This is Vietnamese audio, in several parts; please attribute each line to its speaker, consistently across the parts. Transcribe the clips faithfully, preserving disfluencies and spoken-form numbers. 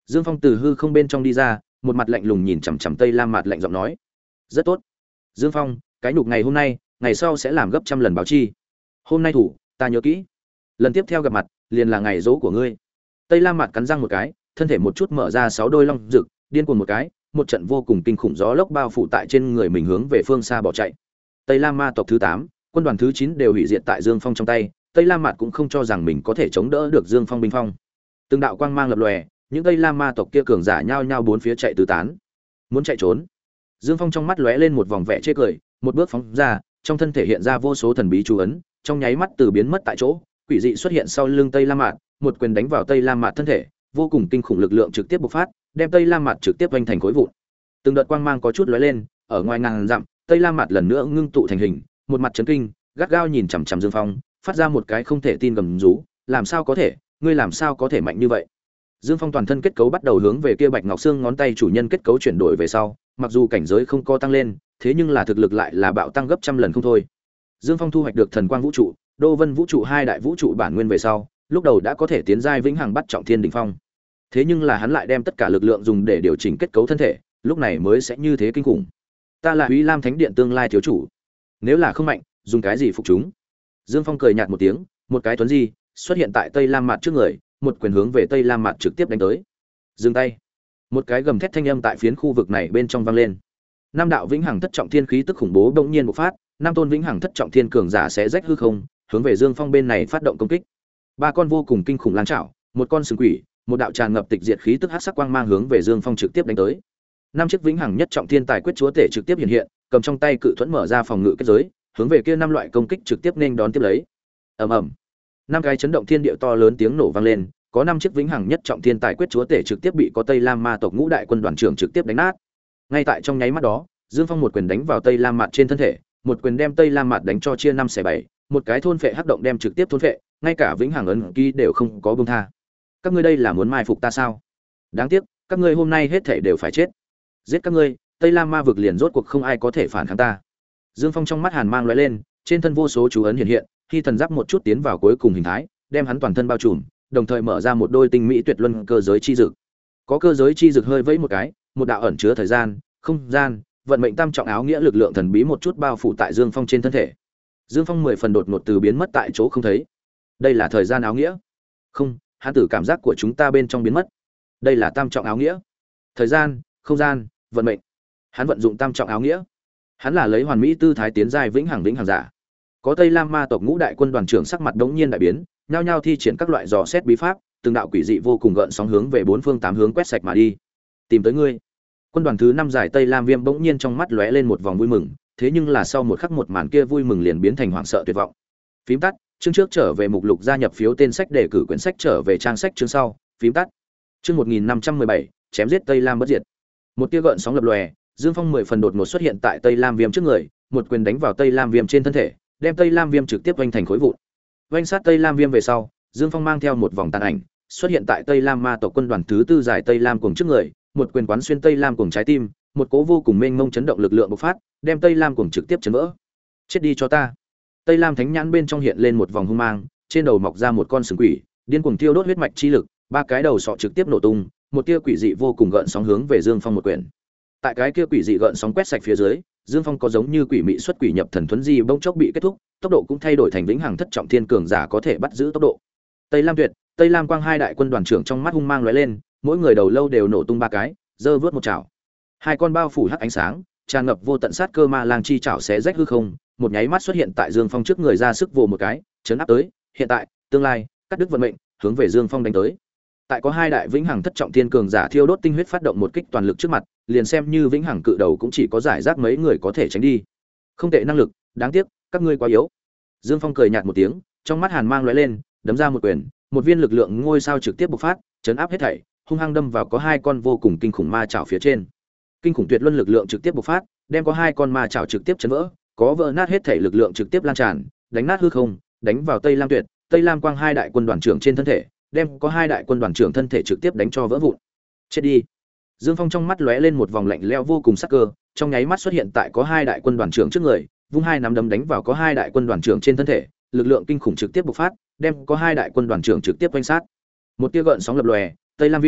Speaker 1: Dương Phong từ hư không bên trong đi ra, một mặt lạnh lùng nhìn chằm chằm Tây Lam Mạt lạnh giọng nói: "Rất tốt. Dương Phong, cái nhục ngày hôm nay, ngày sau sẽ làm gấp trăm lần báo chi. Hôm nay thủ, ta nhớ kỹ. Lần tiếp theo gặp mặt, liền là ngày dỗ của ngươi." Tây Lam Mạt cắn răng một cái, thân thể một chút mở ra sáu đôi long rực, điên cuồng một cái, một trận vô cùng kinh khủng gió lốc bao phủ tại trên người mình hướng về phương xa bỏ chạy. Tây Lam Ma tộc thứ tám, quân đoàn thứ chín đều hủy diệt tại Dương Phong trong tay, Tây Lam Mạt cũng không cho rằng mình có thể chống đỡ được Dương Phong binh phong. Từng đạo quang mang lập lòe, những Tây Lam Ma tộc kia cường giả nhao nhao bốn phía chạy tứ tán. Muốn chạy trốn. Dương Phong trong mắt lóe lên một vòng vẻ chê cười, một bước phóng ra, trong thân thể hiện ra vô số thần bí chú ấn, trong nháy mắt từ biến mất tại chỗ, quỷ dị xuất hiện sau lưng Tây Lam Mạt, một quyền đánh vào Tây Lam Mạt thân thể, vô cùng kinh khủng lực lượng trực tiếp bộc phát, đem Tây Lam Mạt trực tiếp vênh thành khối vụn. Từng đợt quang mang có chút lóe lên, ở ngoài ngàn dặm, Tây Lam Mạt lần nữa ngưng tụ thành hình, một mặt chấn kinh, gắt gao nhìn chằm chằm Dương Phong, phát ra một cái không thể tin gầm rú, làm sao có thể, ngươi làm sao có thể mạnh như vậy? Dương Phong toàn thân kết cấu bắt đầu hướng về kia Bạch Ngọc Xương ngón tay chủ nhân kết cấu chuyển đổi về sau, mặc dù cảnh giới không có tăng lên, thế nhưng là thực lực lại là bạo tăng gấp trăm lần không thôi. Dương Phong thu hoạch được Thần Quang Vũ trụ, Đô Vân Vũ trụ hai đại vũ trụ bản nguyên về sau, lúc đầu đã có thể tiến giai vĩnh hằng bắt trọng thiên đỉnh phong. Thế nhưng là hắn lại đem tất cả lực lượng dùng để điều chỉnh kết cấu thân thể, lúc này mới sẽ như thế kinh khủng. Ta là Úy Lam Thánh Điện tương lai thiếu chủ, nếu là không mạnh, dùng cái gì phục chúng? Dương Phong cười nhạt một tiếng, một cái tuấn di xuất hiện tại Tây Lam Mạt trước người, một quyền hướng về Tây Lam Mạt trực tiếp đánh tới. Dừng tay! Một cái gầm thét thanh âm tại phiến khu vực này bên trong vang lên. Năm đạo vĩnh hằng thất trọng thiên khí tức khủng bố bỗng nhiên bộc phát, năm tôn vĩnh hằng thất trọng thiên cường giả sẽ rách hư không, hướng về Dương Phong bên này phát động công kích. Ba con vô cùng kinh khủng lang chảo, một con sừng quỷ, một đạo tràn ngập tịch diệt khí tức hắc sắc quang mang hướng về Dương Phong trực tiếp đánh tới. Năm chiếc vĩnh hằng nhất trọng thiên tài quyết chúa tể trực tiếp hiện hiện, cầm trong tay cự thuẫn mở ra phòng ngự kết giới, hướng về kia năm loại công kích trực tiếp nên đón tiếp lấy. Ầm ầm. Năm cái chấn động thiên địa to lớn tiếng nổ vang lên, có năm chiếc vĩnh hằng nhất trọng thiên tài quyết chúa tể trực tiếp bị có Tây Lam Ma tộc ngũ đại quân đoàn trưởng trực tiếp đánh nát. Ngay tại trong nháy mắt đó, Dương Phong một quyền đánh vào Tây Lam Mạt trên thân thể, một quyền đem Tây Lam Mạt đánh cho chia năm xẻ bảy, một cái thôn phệ hắc động đem trực tiếp thôn phệ, ngay cả vĩnh hằng ấn ký đều không có buông tha. Các ngươi đây là muốn mai phục ta sao? Đáng tiếc, các ngươi hôm nay hết thảy đều phải chết. Giết các ngươi, Tây Lam Ma vực liền rốt cuộc không ai có thể phản kháng ta. Dương Phong trong mắt hàn mang lóe lên, trên thân vô số chú ấn hiện hiện, khi thần giáp một chút tiến vào cuối cùng hình thái, đem hắn toàn thân bao trùm, đồng thời mở ra một đôi tinh mỹ tuyệt luân cơ giới chi dực. Có cơ giới chi dực hơi vẫy một cái, một đạo ẩn chứa thời gian, không gian, vận mệnh tam trọng áo nghĩa lực lượng thần bí một chút bao phủ tại Dương Phong trên thân thể. Dương Phong mười phần đột ngột từ biến mất tại chỗ không thấy. Đây là thời gian áo nghĩa. Không, hắn tử cảm giác của chúng ta bên trong biến mất. Đây là tam trọng áo nghĩa. Thời gian, không gian, vận mệnh. Hắn vận dụng tam trọng áo nghĩa. Hắn là lấy hoàn mỹ tư thái tiến giai vĩnh hằng vĩnh hằng giả. Có Tây Lam Ma tộc ngũ đại quân đoàn trưởng sắc mặt đống nhiên đại biến, nhao nhao thi triển các loại dò xét bí pháp, từng đạo quỷ dị vô cùng gợn sóng hướng về bốn phương tám hướng quét sạch mà đi. Tìm tới ngươi. Quân đoàn thứ năm giải Tây Lam Viêm bỗng nhiên trong mắt lóe lên một vòng vui mừng, thế nhưng là sau một khắc một màn kia vui mừng liền biến thành hoảng sợ tuyệt vọng. Phím tắt, chương trước trở về mục lục gia nhập phiếu tên sách để cử quyển sách trở về trang sách chương sau, phím tắt. Chương một nghìn năm trăm mười bảy, chém giết Tây Lam bất diệt. Một tia gợn sóng lập lòe, Dương Phong mười phần đột ngột xuất hiện tại Tây Lam Viêm trước người, một quyền đánh vào Tây Lam Viêm trên thân thể, đem Tây Lam Viêm trực tiếp vênh thành khối vụn. Vênh sát Tây Lam Viêm về sau, Dương Phong mang theo một vòng tàn ảnh, xuất hiện tại Tây Lam Ma tộc quân đoàn thứ tư giải Tây Lam cuồng trước người, một quyền quán xuyên Tây Lam cuồng trái tim, một cỗ vô cùng mênh mông chấn động lực lượng bộc phát, đem Tây Lam cuồng trực tiếp chấn vỡ. Chết đi cho ta. Tây Lam thánh nhãn bên trong hiện lên một vòng hung mang, trên đầu mọc ra một con sừng quỷ, điên cuồng thiêu đốt huyết mạch chi lực, ba cái đầu sọ trực tiếp nổ tung, một tia quỷ dị vô cùng gợn sóng hướng về Dương Phong một quyền. Tại cái kia quỷ dị gợn sóng quét sạch phía dưới, Dương Phong có giống như quỷ mị xuất quỷ nhập thần thuấn di bỗng chốc bị kết thúc, tốc độ cũng thay đổi thành vĩnh hằng thất trọng thiên cường giả có thể bắt giữ tốc độ. Tây Lam Tuyệt, Tây Lam Quang hai đại quân đoàn trưởng trong mắt hung mang lóe lên, mỗi người đầu lâu đều nổ tung ba cái, giơ vớt một chảo. Hai con bao phủ hắc ánh sáng, tràn ngập vô tận sát cơ ma lang chi chảo xé rách hư không, một nháy mắt xuất hiện tại Dương Phong trước người ra sức vồ một cái, chấn áp tới, hiện tại, tương lai, cắt đứt vận mệnh, hướng về Dương Phong đánh tới. Tại có hai đại vĩnh hằng thất trọng thiên cường giả thiêu đốt tinh huyết phát động một kích toàn lực trước mặt, liền xem như vĩnh hằng cự đầu cũng chỉ có giải rác mấy người có thể tránh đi. Không tệ năng lực, đáng tiếc, các ngươi quá yếu. Dương Phong cười nhạt một tiếng, trong mắt hàn mang lóe lên, đấm ra một quyền, một viên lực lượng ngôi sao trực tiếp bộc phát, chấn áp hết thảy, hung hăng đâm vào có hai con vô cùng kinh khủng ma chảo phía trên. Kinh khủng tuyệt luân lực lượng trực tiếp bộc phát, đem có hai con ma chảo trực tiếp chấn vỡ, có vỡ nát hết thảy lực lượng trực tiếp lan tràn, đánh nát hư không, đánh vào Tây Lam Tuyệt, Tây Lam Quang hai đại quân đoàn trưởng trên thân thể, đem có hai đại quân đoàn trưởng thân thể trực tiếp đánh cho vỡ vụn. Chết đi. Dương Phong trong mắt lóe lên một vòng lạnh lẽo vô cùng sắc cơ, trong nháy mắt xuất hiện tại có hai đại quân đoàn trưởng trước người, vung hai nắm đấm đánh vào có hai đại quân đoàn trưởng trên thân thể, lực lượng kinh khủng trực tiếp bộc phát, đem có hai đại quân đoàn trưởng trực tiếp quanh sát. Một tia gợn sóng lập lòe, Tây Lam Viêm,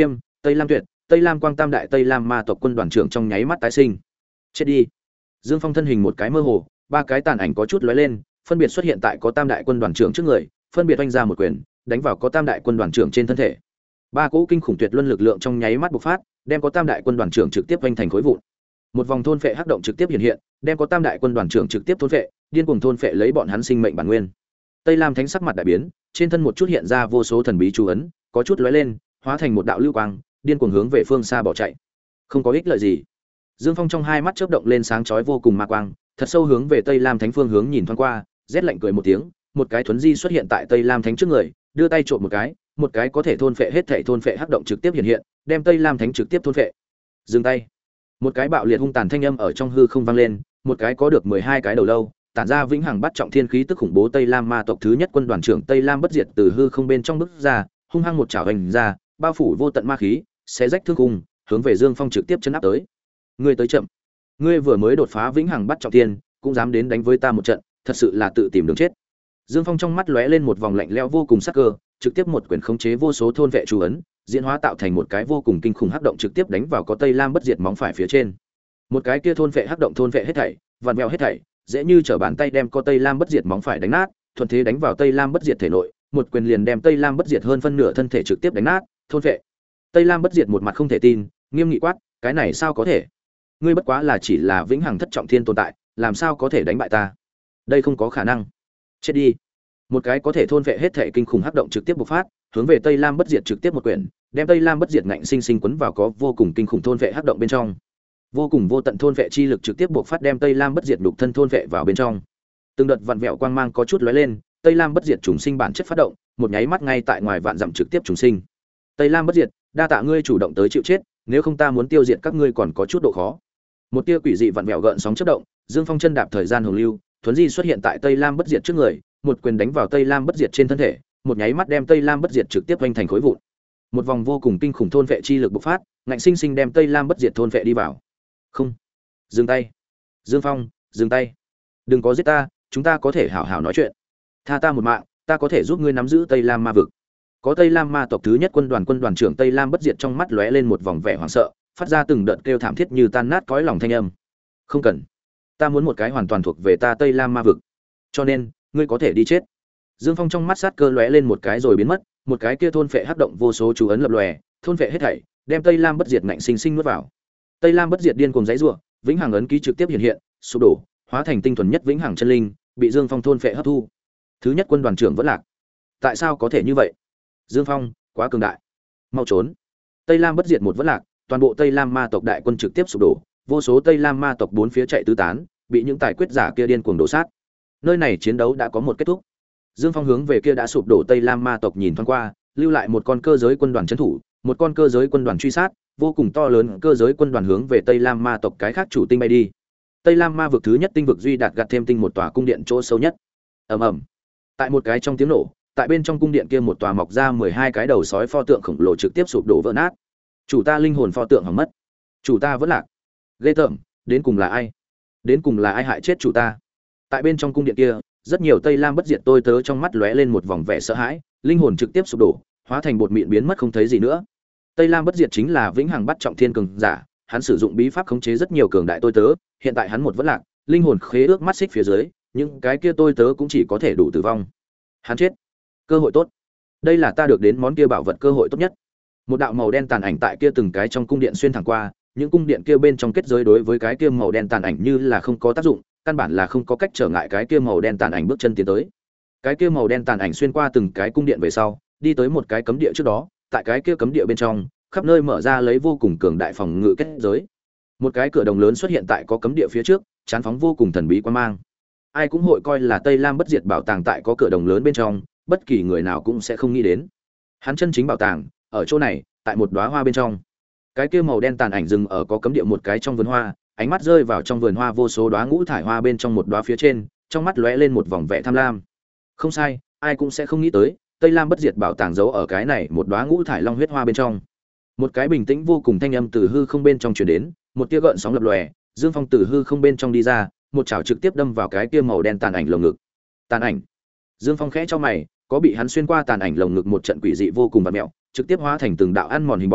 Speaker 1: Tây Lam Tuyệt, Tây Lam Quang tam đại Tây Lam ma tộc quân đoàn trưởng trong nháy mắt tái sinh. Chết đi. Dương Phong thân hình một cái mơ hồ, ba cái tàn ảnh có chút lóe lên, phân biệt xuất hiện tại có tam đại quân đoàn trưởng trước người, phân biệt oanh ra một quyền, đánh vào có tam đại quân đoàn trưởng trên thân thể. Ba cỗ kinh khủng tuyệt luân lực lượng trong nháy mắt bộc phát, đem có tam đại quân đoàn trưởng trực tiếp oanh thành khối vụn. Một vòng thôn phệ hắc động trực tiếp hiện hiện, đem có tam đại quân đoàn trưởng trực tiếp thôn phệ, điên cuồng thôn phệ lấy bọn hắn sinh mệnh bản nguyên. Tây Lam Thánh sắc mặt đại biến, trên thân một chút hiện ra vô số thần bí chú ấn, có chút lóe lên, hóa thành một đạo lưu quang, điên cuồng hướng về phương xa bỏ chạy. Không có ích lợi gì. Dương Phong trong hai mắt chớp động lên sáng chói vô cùng ma quang, thật sâu hướng về Tây Lam Thánh phương hướng nhìn thoáng qua, rét lạnh cười một tiếng, một cái thuấn di xuất hiện tại Tây Lam Thánh trước người, đưa tay trộm một cái, một cái có thể thôn phệ hết thảy thôn phệ hắc động trực tiếp hiện hiện, đem Tây Lam Thánh trực tiếp thôn phệ. Dừng tay. Một cái bạo liệt hung tàn thanh âm ở trong hư không vang lên, một cái có được mười hai cái đầu lâu, tản ra vĩnh hằng bắt trọng thiên khí tức khủng bố Tây Lam ma tộc thứ nhất quân đoàn trưởng Tây Lam bất diệt từ hư không bên trong bước ra, hung hăng một chảo hành ra, bao phủ vô tận ma khí, xé rách thương khung, hướng về Dương Phong trực tiếp chấn áp tới. Ngươi tới chậm. Ngươi vừa mới đột phá vĩnh hằng bắt trọng thiên, cũng dám đến đánh với ta một trận, thật sự là tự tìm đường chết. Dương Phong trong mắt lóe lên một vòng lạnh lẽo vô cùng sắc cơ, trực tiếp một quyền khống chế vô số thôn vệ chú ấn, diễn hóa tạo thành một cái vô cùng kinh khủng hắc động trực tiếp đánh vào có Tây Lam bất diệt móng phải phía trên. Một cái kia thôn vệ hắc động thôn vệ hết thảy, vặn vẹo hết thảy, dễ như trở bàn tay đem có Tây Lam bất diệt móng phải đánh nát, thuận thế đánh vào Tây Lam bất diệt thể nội, một quyền liền đem Tây Lam bất diệt hơn phân nửa thân thể trực tiếp đánh nát, thôn vệ. Tây Lam bất diệt một mặt không thể tin, nghiêm nghị quát, cái này sao có thể? Ngươi bất quá là chỉ là vĩnh hằng thất trọng thiên tồn tại, làm sao có thể đánh bại ta? Đây không có khả năng. Chết đi. Một cái có thể thôn vệ hết thể kinh khủng hắc động trực tiếp bộc phát, hướng về Tây Lam bất diệt trực tiếp một quyền, đem Tây Lam bất diệt ngạnh sinh sinh quấn vào có vô cùng kinh khủng thôn vệ hắc động bên trong. Vô cùng vô tận thôn vệ chi lực trực tiếp bộc phát đem Tây Lam bất diệt đục thân thôn vệ vào bên trong. Từng đợt vặn vẹo quang mang có chút lóe lên, Tây Lam bất diệt trùng sinh bản chất phát động, một nháy mắt ngay tại ngoài vạn dặm trực tiếp trùng sinh. Tây Lam bất diệt, đa tạ ngươi chủ động tới chịu chết, nếu không ta muốn tiêu diệt các ngươi còn có chút độ khó. Một tia quỷ dị vặn vẹo gợn sóng chớp động, Dương Phong chân đạp thời gian hồng lưu, thuấn di xuất hiện tại Tây Lam bất diệt trước người, một quyền đánh vào Tây Lam bất diệt trên thân thể, một nháy mắt đem Tây Lam bất diệt trực tiếp vênh thành khối vụn. Một vòng vô cùng kinh khủng thôn vệ chi lực bộc phát, ngạnh sinh sinh đem Tây Lam bất diệt thôn vệ đi vào. Không, dừng tay. Dương Phong, dừng tay. Đừng có giết ta, chúng ta có thể hảo hảo nói chuyện. Tha ta một mạng, ta có thể giúp ngươi nắm giữ Tây Lam ma vực. Có Tây Lam ma tộc thứ nhất quân đoàn quân đoàn trưởng Tây Lam bất diệt trong mắt lóe lên một vòng vẻ hoảng sợ, phát ra từng đợt kêu thảm thiết như tan nát cõi lòng thanh âm. Không cần, ta muốn một cái hoàn toàn thuộc về ta Tây Lam ma vực. Cho nên, ngươi có thể đi chết. Dương Phong trong mắt sát cơ lóe lên một cái rồi biến mất, một cái kia thôn phệ hắc động vô số chú ấn lập lòe, thôn phệ hết thảy, đem Tây Lam bất diệt ngạnh sinh sinh nuốt vào. Tây Lam bất diệt điên cuồng giãy giụa, vĩnh hằng ấn ký trực tiếp hiện hiện, sụp đổ, hóa thành tinh thuần nhất vĩnh hằng chân linh, bị Dương Phong thôn phệ hấp thu. Thứ nhất quân đoàn trưởng vẫn lạc. Tại sao có thể như vậy? Dương Phong, quá cường đại. Mau trốn. Tây Lam bất diệt một vẫn lạc, toàn bộ Tây Lam ma tộc đại quân trực tiếp sụp đổ, vô số Tây Lam ma tộc bốn phía chạy tứ tán, bị những tài quyết giả kia điên cuồng đổ sát. Nơi này chiến đấu đã có một kết thúc. Dương Phong hướng về kia đã sụp đổ Tây Lam ma tộc nhìn thoáng qua, lưu lại một con cơ giới quân đoàn trấn thủ, một con cơ giới quân đoàn truy sát, vô cùng to lớn cơ giới quân đoàn hướng về Tây Lam ma tộc cái khác chủ tinh bay đi. Tây Lam ma vực thứ nhất tinh vực duy đạt gặt thêm tinh một tòa cung điện chỗ sâu nhất. Ầm ầm. Tại một cái trong tiếng nổ, tại bên trong cung điện kia một tòa mọc ra mười hai cái đầu sói pho tượng khổng lồ trực tiếp sụp đổ vỡ nát. Chủ ta linh hồn pho tượng hỏng mất. Chủ ta vẫn lạc. Ghê tởm, đến cùng là ai? Đến cùng là ai hại chết chủ ta? Tại bên trong cung điện kia, rất nhiều Tây Lam bất diệt tôi tớ trong mắt lóe lên một vòng vẻ sợ hãi, linh hồn trực tiếp sụp đổ, hóa thành bột mịn biến mất không thấy gì nữa. Tây Lam bất diệt chính là vĩnh hằng bắt trọng thiên cường giả, hắn sử dụng bí pháp khống chế rất nhiều cường đại tôi tớ, hiện tại hắn một vẫn lạc, linh hồn khế ước mắt xích phía dưới, những cái kia tôi tớ cũng chỉ có thể đủ tử vong. Hắn chết. Cơ hội tốt. Đây là ta được đến món kia bảo vật cơ hội tốt nhất. Một đạo màu đen tàn ảnh tại kia từng cái trong cung điện xuyên thẳng qua, những cung điện kia bên trong kết giới đối với cái kia màu đen tàn ảnh như là không có tác dụng, căn bản là không có cách trở ngại cái kia màu đen tàn ảnh bước chân tiến tới. Cái kia màu đen tàn ảnh xuyên qua từng cái cung điện về sau, đi tới một cái cấm địa trước đó, tại cái kia cấm địa bên trong, khắp nơi mở ra lấy vô cùng cường đại phòng ngự kết giới. Một cái cửa đồng lớn xuất hiện tại có cấm địa phía trước, chán phóng vô cùng thần bí quan mang. Ai cũng hội coi là Tây Lam bất diệt bảo tàng tại có cửa đồng lớn bên trong, bất kỳ người nào cũng sẽ không nghĩ đến. Hắn chân chính bảo tàng ở chỗ này, tại một đóa hoa bên trong. Cái kia màu đen tàn ảnh dừng ở có cấm địa một cái trong vườn hoa, ánh mắt rơi vào trong vườn hoa vô số đóa ngũ thải hoa bên trong một đóa phía trên, trong mắt lóe lên một vòng vẻ tham lam. Không sai, ai cũng sẽ không nghĩ tới, Tây Lam bất diệt bảo tàng giấu ở cái này một đóa ngũ thải long huyết hoa bên trong. Một cái bình tĩnh vô cùng thanh âm từ hư không bên trong truyền đến, một tia gợn sóng lập lòe, Dương Phong từ hư không bên trong đi ra, một chảo trực tiếp đâm vào cái kia màu đen tàn ảnh lồng ngực. Tàn ảnh. Dương Phong khẽ cho mày, có bị hắn xuyên qua tàn ảnh lồng ngực một trận quỷ dị vô cùng vặn mèo, trực tiếp hóa thành từng đạo ăn mòn hình bóng,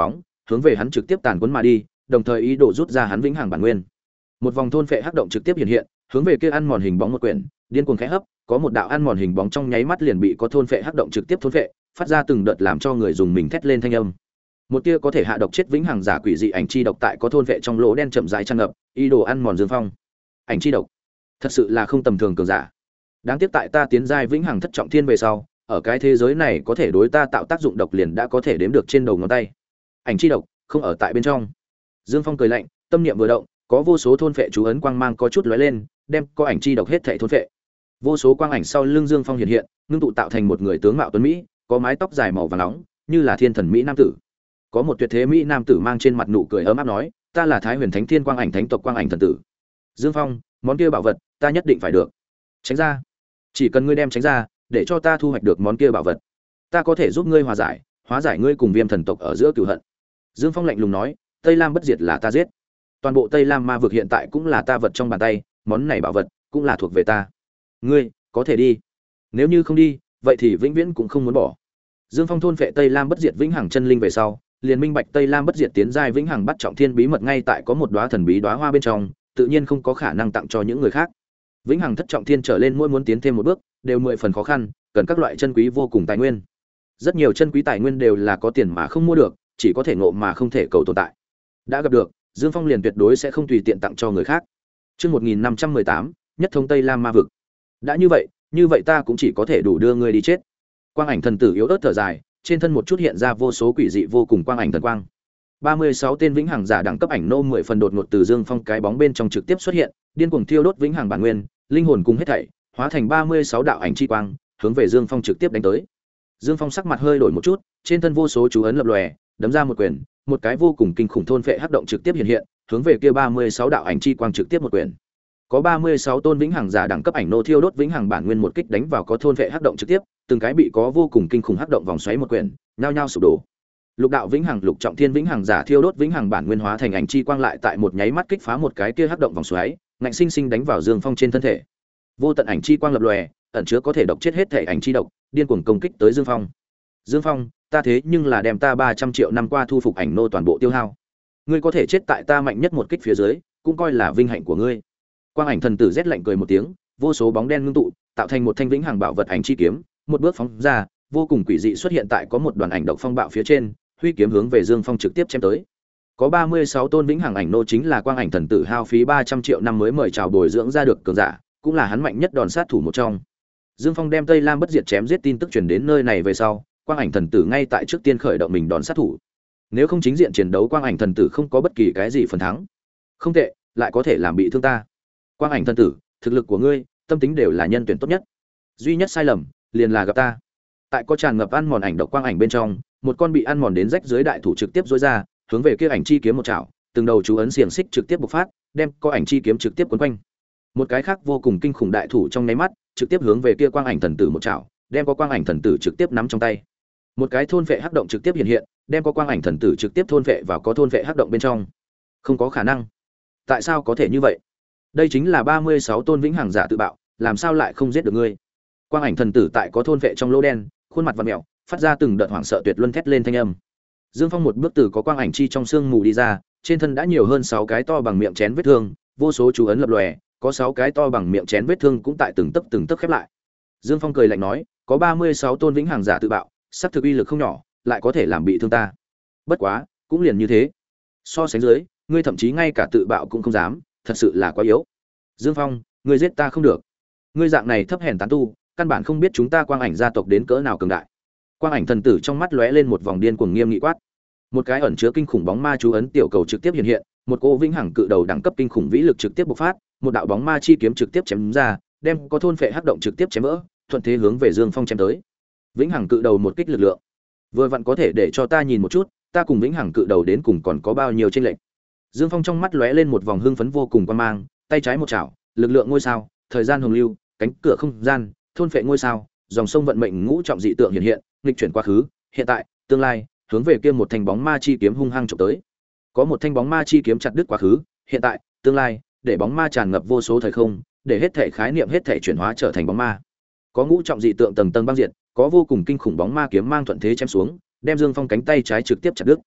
Speaker 1: hướng về hắn trực tiếp tàn cuốn mà đi, đồng thời ý đồ rút ra hắn vĩnh hằng bản nguyên. Một vòng thôn phệ hắc động trực tiếp hiện hiện, hướng về kia ăn mòn hình bóng một quyển, điên cuồng khẽ hấp, có một đạo ăn mòn hình bóng trong nháy mắt liền bị có thôn phệ hắc động trực tiếp thôn phệ, phát ra từng đợt làm cho người dùng mình thét lên thanh âm. Một tia có thể hạ độc chết vĩnh hằng giả quỷ dị ảnh chi độc tại có thôn phệ trong lỗ đen chậm rãi tràn ngập, ý đồ ăn mòn Dương Phong. Ảnh chi độc, thật sự là không tầm thường cường giả. Đáng tiếc tại ta tiến giai vĩnh hằng thất trọng thiên về sau, ở cái thế giới này có thể đối ta tạo tác dụng độc liền đã có thể đếm được trên đầu ngón tay. Ảnh chi độc không ở tại bên trong. Dương Phong cười lạnh, tâm niệm vừa động, có vô số thôn phệ chú ấn quang mang có chút lóe lên, đem có ảnh chi độc hết thảy thôn phệ. Vô số quang ảnh sau lưng Dương Phong hiện hiện, ngưng tụ tạo thành một người tướng mạo tuấn mỹ, có mái tóc dài màu vàng nóng, như là thiên thần mỹ nam tử. Có một tuyệt thế mỹ nam tử mang trên mặt nụ cười ấm áp nói, ta là Thái Huyền Thánh Thiên Quang Ảnh Thánh tộc Quang Ảnh thần tử. Dương Phong, món kia bảo vật, ta nhất định phải được. Tránh ra. Chỉ cần ngươi đem tránh ra, để cho ta thu hoạch được món kia bảo vật, ta có thể giúp ngươi hòa giải, hóa giải ngươi cùng Viêm thần tộc ở giữa cừu hận. Dương Phong lạnh lùng nói, Tây Lam bất diệt là ta giết. Toàn bộ Tây Lam ma vực hiện tại cũng là ta vật trong bàn tay, món này bảo vật cũng là thuộc về ta. Ngươi có thể đi. Nếu như không đi, vậy thì vĩnh viễn cũng không muốn bỏ. Dương Phong thôn phệ Tây Lam bất diệt vĩnh hằng chân linh về sau, liền minh bạch Tây Lam bất diệt tiến giai vĩnh hằng bắt trọng thiên bí mật ngay tại có một đóa thần bí đóa hoa bên trong, tự nhiên không có khả năng tặng cho những người khác. Vĩnh hằng thất trọng thiên trở lên mỗi muốn tiến thêm một bước, đều mười phần khó khăn, cần các loại chân quý vô cùng tài nguyên. Rất nhiều chân quý tài nguyên đều là có tiền mà không mua được, chỉ có thể ngộ mà không thể cầu tồn tại. Đã gặp được, Dương Phong liền tuyệt đối sẽ không tùy tiện tặng cho người khác. Chương một nghìn năm trăm mười tám, nhất thống Tây Lam ma vực. Đã như vậy, như vậy ta cũng chỉ có thể đủ đưa ngươi đi chết. Quang ảnh thần tử yếu ớt thở dài, trên thân một chút hiện ra vô số quỷ dị vô cùng quang ảnh thần quang. ba mươi sáu tên vĩnh hằng giả đẳng cấp ảnh nô mười phần đột ngột từ Dương Phong cái bóng bên trong trực tiếp xuất hiện, điên cuồng thiêu đốt vĩnh hằng bản nguyên, linh hồn cùng hết thảy, hóa thành ba mươi sáu đạo ảnh chi quang, hướng về Dương Phong trực tiếp đánh tới. Dương Phong sắc mặt hơi đổi một chút, trên thân vô số chú ấn lập lòe, đấm ra một quyền, một cái vô cùng kinh khủng thôn phệ hắc động trực tiếp hiện hiện, hướng về kia ba mươi sáu đạo ảnh chi quang trực tiếp một quyền. Có ba mươi sáu tôn vĩnh hằng giả đẳng cấp ảnh nô thiêu đốt vĩnh hằng bản nguyên một kích đánh vào có thôn phệ hắc động trực tiếp, từng cái bị có vô cùng kinh khủng hắc động vòng xoáy một quyền, nhao nhao sụp đổ. Lục đạo vĩnh hằng lục trọng thiên vĩnh hằng giả thiêu đốt vĩnh hằng bản nguyên hóa thành ảnh chi quang lại tại một nháy mắt kích phá một cái kia hắc động vòng xoáy, ngạnh sinh sinh đánh vào Dương Phong trên thân thể. Vô tận ảnh chi quang lập lòe, ẩn chứa có thể độc chết hết thể ảnh chi độc, điên cuồng công kích tới Dương Phong. Dương Phong, ta thế nhưng là đem ta ba trăm triệu năm qua thu phục ảnh nô toàn bộ tiêu hao. Ngươi có thể chết tại ta mạnh nhất một kích phía dưới, cũng coi là vinh hạnh của ngươi. Quang ảnh thần tử rét lạnh cười một tiếng, vô số bóng đen ngưng tụ, tạo thành một thanh vĩnh hằng bảo vật ảnh chi kiếm, một bước phóng ra, vô cùng quỷ dị xuất hiện tại có một đoàn ảnh độc phong bạo phía trên, huy kiếm hướng về Dương Phong trực tiếp chém tới. Có ba mươi sáu tôn vĩnh hằng ảnh nô chính là Quang ảnh thần tử hao phí ba trăm triệu năm mới mời chào bồi dưỡng ra được cường giả, cũng là hắn mạnh nhất đòn sát thủ một trong. Dương Phong đem Tây Lam bất diệt chém giết tin tức truyền đến nơi này về sau, Quang ảnh thần tử ngay tại trước tiên khởi động mình đòn sát thủ. Nếu không chính diện chiến đấu, Quang ảnh thần tử không có bất kỳ cái gì phần thắng. Không tệ, lại có thể làm bị thương ta. Quang ảnh thần tử, thực lực của ngươi, tâm tính đều là nhân tuyển tốt nhất. Duy nhất sai lầm, liền là gặp ta. Tại có tràn ngập ăn mòn ảnh độc quang ảnh bên trong, một con bị ăn mòn đến rách dưới đại thủ trực tiếp rối ra, hướng về kia ảnh chi kiếm một chảo, từng đầu chú ấn xiềng xích trực tiếp bộc phát, đem có ảnh chi kiếm trực tiếp quấn quanh. Một cái khác vô cùng kinh khủng đại thủ trong nháy mắt, trực tiếp hướng về kia quang ảnh thần tử một chảo, đem có quang ảnh thần tử trực tiếp nắm trong tay. Một cái thôn vệ hắc động trực tiếp hiện hiện, đem có quang ảnh thần tử trực tiếp thôn vệ vào có thôn vệ hắc động bên trong. Không có khả năng. Tại sao có thể như vậy? Đây chính là ba mươi sáu tôn vĩnh hằng giả tự bạo, làm sao lại không giết được ngươi? Quang ảnh thần tử tại có thôn vệ trong lỗ đen, khuôn mặt vặn mèo, phát ra từng đợt hoảng sợ tuyệt luân thét lên thanh âm. Dương Phong một bước từ có quang ảnh chi trong xương mù đi ra, trên thân đã nhiều hơn sáu cái to bằng miệng chén vết thương, vô số chú ấn lập lòe, có sáu cái to bằng miệng chén vết thương cũng tại từng tấc từng tấc khép lại. Dương Phong cười lạnh nói, có ba mươi sáu tôn vĩnh hằng giả tự bạo, sắp thực uy lực không nhỏ, lại có thể làm bị thương ta. Bất quá, cũng liền như thế. So sánh dưới, ngươi thậm chí ngay cả tự bạo cũng không dám, thật sự là quá yếu. Dương Phong, ngươi giết ta không được. Ngươi dạng này thấp hèn tán tu, căn bản không biết chúng ta quang ảnh gia tộc đến cỡ nào cường đại. Quang ảnh thần tử trong mắt lóe lên một vòng điên cuồng nghiêm nghị quát. Một cái ẩn chứa kinh khủng bóng ma chú ấn tiểu cầu trực tiếp hiện hiện, một cô vĩnh hằng cự đầu đẳng cấp kinh khủng vĩ lực trực tiếp bộc phát, một đạo bóng ma chi kiếm trực tiếp chém ra, đem có thôn phệ hắc động trực tiếp chém vỡ, thuận thế hướng về Dương Phong chém tới. Vĩnh hằng cự đầu một kích lực lượng, vừa vặn có thể để cho ta nhìn một chút, ta cùng vĩnh hằng cự đầu đến cùng còn có bao nhiêu chênh lệch. Dương Phong trong mắt lóe lên một vòng hưng phấn vô cùng quan mang, tay trái một chảo, lực lượng ngôi sao, thời gian hồng lưu, cánh cửa không gian, thôn phệ ngôi sao, dòng sông vận mệnh ngũ trọng dị tượng hiện hiện, nghịch chuyển quá khứ, hiện tại, tương lai, hướng về kia một thanh bóng ma chi kiếm hung hăng chụp tới. Có một thanh bóng ma chi kiếm chặt đứt quá khứ, hiện tại, tương lai, để bóng ma tràn ngập vô số thời không, để hết thể khái niệm hết thể chuyển hóa trở thành bóng ma. Có ngũ trọng dị tượng tầng tầng băng diệt, có vô cùng kinh khủng bóng ma kiếm mang thuận thế chém xuống, đem Dương Phong cánh tay trái trực tiếp chặt đứt.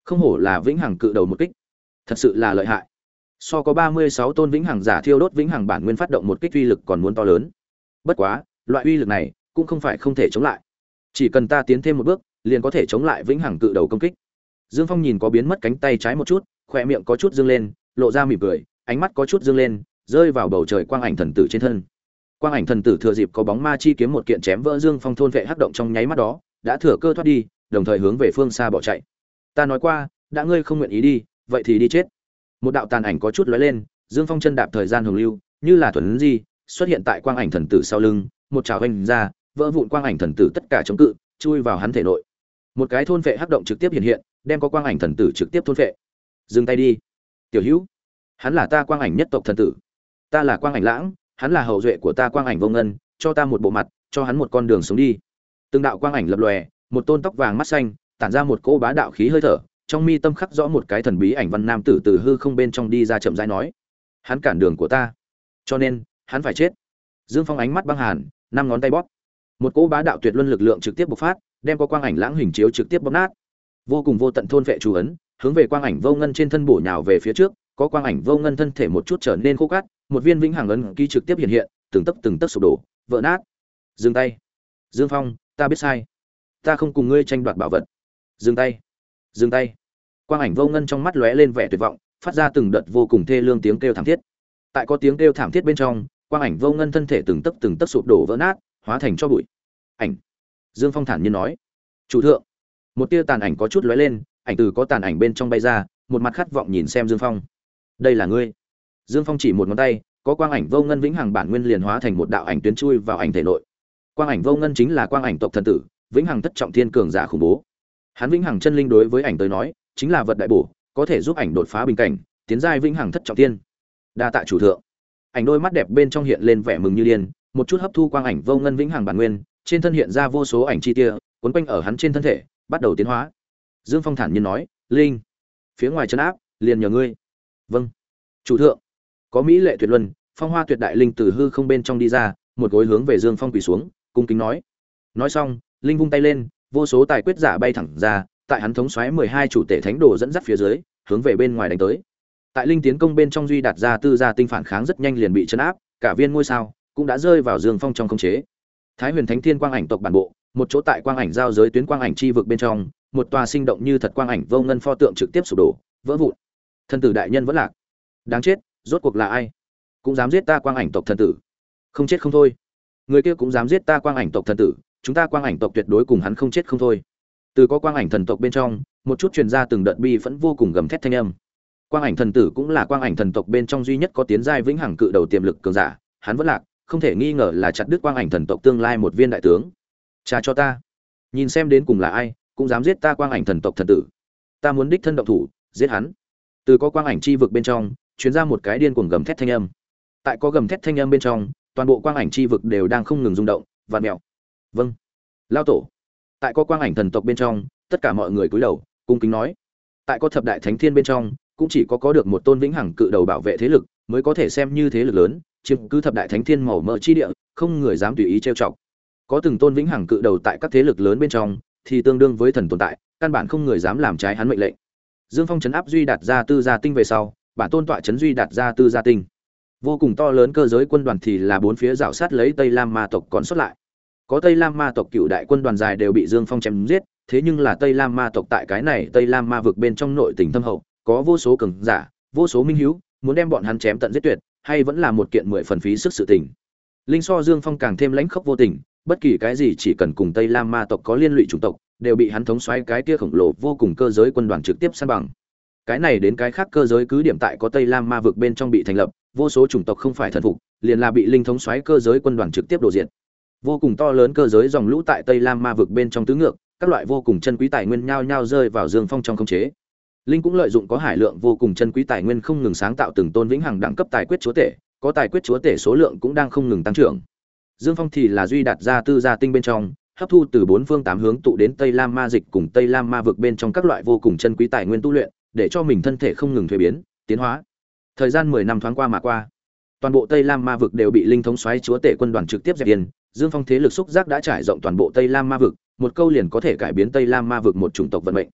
Speaker 1: Không hổ là vĩnh hằng cự đầu một kích, thật sự là lợi hại. So có ba mươi sáu tôn vĩnh hằng giả thiêu đốt vĩnh hằng bản nguyên phát động một kích uy lực còn muốn to lớn. Bất quá, loại uy lực này cũng không phải không thể chống lại. Chỉ cần ta tiến thêm một bước, liền có thể chống lại vĩnh hằng cự đầu công kích. Dương Phong nhìn có biến mất cánh tay trái một chút, khóe miệng có chút dương lên, lộ ra mỉm cười, ánh mắt có chút dương lên, rơi vào bầu trời quang ảnh thần tử trên thân. Quang ảnh thần tử thừa dịp có bóng ma chi kiếm một kiện chém vỡ Dương Phong thôn vệ hắc động trong nháy mắt đó, đã thừa cơ thoát đi, đồng thời hướng về phương xa bỏ chạy. Ta nói qua, đã ngươi không nguyện ý đi, vậy thì đi chết. Một đạo tàn ảnh có chút lóe lên, Dương Phong chân đạp thời gian hồng lưu, như là thuần di, xuất hiện tại quang ảnh thần tử sau lưng, một trảo vung ra, vỡ vụn quang ảnh thần tử tất cả chống cự, chui vào hắn thể nội. Một cái thôn vệ hắc động trực tiếp hiện hiện, đem có quang ảnh thần tử trực tiếp thôn vệ. Dừng tay đi, tiểu hữu. Hắn là ta quang ảnh nhất tộc thần tử, ta là quang ảnh lãng, hắn là hậu duệ của ta quang ảnh vô ngân, cho ta một bộ mặt, cho hắn một con đường sống đi. Từng đạo quang ảnh lập lòe, một tôn tóc vàng mắt xanh, tản ra một cỗ bá đạo khí hơi thở, trong mi tâm khắc rõ một cái thần bí ảnh văn nam tử từ hư không bên trong đi ra chậm rãi nói: hắn cản đường của ta, cho nên hắn phải chết. Dương Phong ánh mắt băng hàn, năm ngón tay bóp, một cỗ bá đạo tuyệt luân lực lượng trực tiếp bộc phát, đem có quang ảnh lãng hình chiếu trực tiếp bóp nát. Vô cùng vô tận thôn vệ chú ấn, hướng về quang ảnh vô ngân trên thân bổ nhào về phía trước, có quang ảnh vô ngân thân thể một chút trở nên khô cát, một viên vĩnh hằng ấn ký trực tiếp hiện hiện, từng tấc từng tấc sụp đổ, vỡ nát. Dừng tay, Dương Phong, ta biết sai, ta không cùng ngươi tranh đoạt bảo vật. Dừng tay, dừng tay. Quang ảnh vô ngân trong mắt lóe lên vẻ tuyệt vọng, phát ra từng đợt vô cùng thê lương tiếng kêu thảm thiết. Tại có tiếng kêu thảm thiết bên trong, quang ảnh vô ngân thân thể từng tấc từng tấc sụp đổ vỡ nát, hóa thành cho bụi. Ảnh. Dương Phong thản nhiên nói: "Chủ thượng." Một tia tàn ảnh có chút lóe lên, ảnh từ có tàn ảnh bên trong bay ra, một mặt khát vọng nhìn xem Dương Phong. "Đây là ngươi?" Dương Phong chỉ một ngón tay, có quang ảnh vô ngân vĩnh hằng bản nguyên liền hóa thành một đạo ảnh tuyến chui vào ảnh thể nội. Quang ảnh vô ngân chính là quang ảnh tộc thần tử, vĩnh hằng thất trọng thiên cường giả khủng bố. Hắn vĩnh hằng chân linh đối với ảnh tới nói, chính là vật đại bổ, có thể giúp ảnh đột phá bình cảnh, tiến giai vĩnh hằng thất trọng thiên. Đa tạ chủ thượng. Ảnh đôi mắt đẹp bên trong hiện lên vẻ mừng như điên, một chút hấp thu quang ảnh vô ngân vĩnh hằng bản nguyên, trên thân hiện ra vô số ảnh chi tia, cuốn quanh ở hắn trên thân thể, bắt đầu tiến hóa. Dương Phong thản nhiên nói: "Linh, phía ngoài trấn áp, liền nhờ ngươi." "Vâng, chủ thượng." Có mỹ lệ tuyệt luân, phong hoa tuyệt đại linh từ hư không bên trong đi ra, một gối hướng về Dương Phong quỳ xuống, cung kính nói. Nói xong, linh vung tay lên, vô số tài quyết giả bay thẳng ra, tại hắn thống soái mười hai chủ tể thánh đồ dẫn dắt phía dưới, hướng về bên ngoài đánh tới. Tại linh tiến công bên trong duy đạt ra tư gia tinh phản kháng rất nhanh liền bị trấn áp, cả viên ngôi sao cũng đã rơi vào Dương Phong trong khống chế. Thái Huyền Thánh Thiên Quang Ảnh tộc bản bộ, một chỗ tại quang ảnh giao giới tuyến quang ảnh chi vực bên trong, một tòa sinh động như thật quang ảnh vô ngân pho tượng trực tiếp sụp đổ, vỡ vụn. Thân tử đại nhân vẫn lạc. Đáng chết, rốt cuộc là ai? Cũng dám giết ta quang ảnh tộc thần tử. Không chết không thôi. Người kia cũng dám giết ta quang ảnh tộc thần tử, chúng ta quang ảnh tộc tuyệt đối cùng hắn không chết không thôi. Từ có quang ảnh thần tộc bên trong, một chút truyền ra từng đợt bi phẫn vô cùng gầm thét thanh âm. Quang ảnh thần tử cũng là quang ảnh thần tộc bên trong duy nhất có tiến giai vĩnh hằng cự đầu tiềm lực cường giả, hắn vẫn lạc, không thể nghi ngờ là chặt đứt quang ảnh thần tộc tương lai một viên đại tướng. Cha cho ta, nhìn xem đến cùng là ai, cũng dám giết ta quang ảnh thần tộc thần tử. Ta muốn đích thân động thủ, giết hắn. Từ có quang ảnh chi vực bên trong, truyền ra một cái điên cuồng gầm thét thanh âm. Tại có gầm thét thanh âm bên trong, toàn bộ quang ảnh chi vực đều đang không ngừng rung động, vặn mèo. Vâng, lao tổ. Tại có quang ảnh thần tộc bên trong, tất cả mọi người cúi đầu, cung kính nói. Tại có thập đại thánh thiên bên trong, cũng chỉ có có được một tôn vĩnh hằng cự đầu bảo vệ thế lực, mới có thể xem như thế lực lớn, chiếm cứ thập đại thánh thiên màu mỡ chi địa, không người dám tùy ý trêu chọc. Có từng tôn vĩnh hằng cự đầu tại các thế lực lớn bên trong, thì tương đương với thần tồn tại, căn bản không người dám làm trái hắn mệnh lệnh. Dương Phong trấn áp duy đạt ra tư gia tinh về sau, bản tôn tọa trấn duy đạt ra tư gia tinh. Vô cùng to lớn cơ giới quân đoàn thì là bốn phía rảo sát lấy Tây Lam ma tộc còn sót lại. Có Tây Lam ma tộc cựu đại quân đoàn dài đều bị Dương Phong chém giết, thế nhưng là Tây Lam ma tộc tại cái này Tây Lam ma vực bên trong nội tình thâm hậu, có vô số cường giả, vô số minh hữu, muốn đem bọn hắn chém tận giết tuyệt, hay vẫn là một kiện mười phần phí sức sự tình. Linh so Dương Phong càng thêm lãnh khốc vô tình, bất kỳ cái gì chỉ cần cùng Tây Lam ma tộc có liên lụy chủng tộc, đều bị hắn thống soái cái kia khổng lồ vô cùng cơ giới quân đoàn trực tiếp san bằng. Cái này đến cái khác cơ giới cứ điểm tại có Tây Lam ma vực bên trong bị thành lập, vô số chủng tộc không phải thần phục, liền là bị Linh thống soái cơ giới quân đoàn trực tiếp đổ diệt. Vô cùng to lớn cơ giới dòng lũ tại Tây Lam ma vực bên trong tứ ngược, các loại vô cùng chân quý tài nguyên nhao nhao rơi vào Dương Phong trong khống chế. Linh cũng lợi dụng có hải lượng vô cùng chân quý tài nguyên không ngừng sáng tạo từng tôn vĩnh hằng đẳng cấp tài quyết chúa tể, có tài quyết chúa tể số lượng cũng đang không ngừng tăng trưởng. Dương Phong thì là duy đạt ra tư gia tinh bên trong, hấp thu từ bốn phương tám hướng tụ đến Tây Lam ma dịch cùng Tây Lam ma vực bên trong các loại vô cùng chân quý tài nguyên tu luyện, để cho mình thân thể không ngừng thuế biến, tiến hóa. Thời gian mười năm thoáng qua mà qua, toàn bộ Tây Lam ma vực đều bị Linh thống soái chúa tể quân đoàn trực tiếp dẹp điên, Dương Phong thế lực xúc giác đã trải rộng toàn bộ Tây Lam ma vực, một câu liền có thể cải biến Tây Lam ma vực một chủng tộc vận mệnh.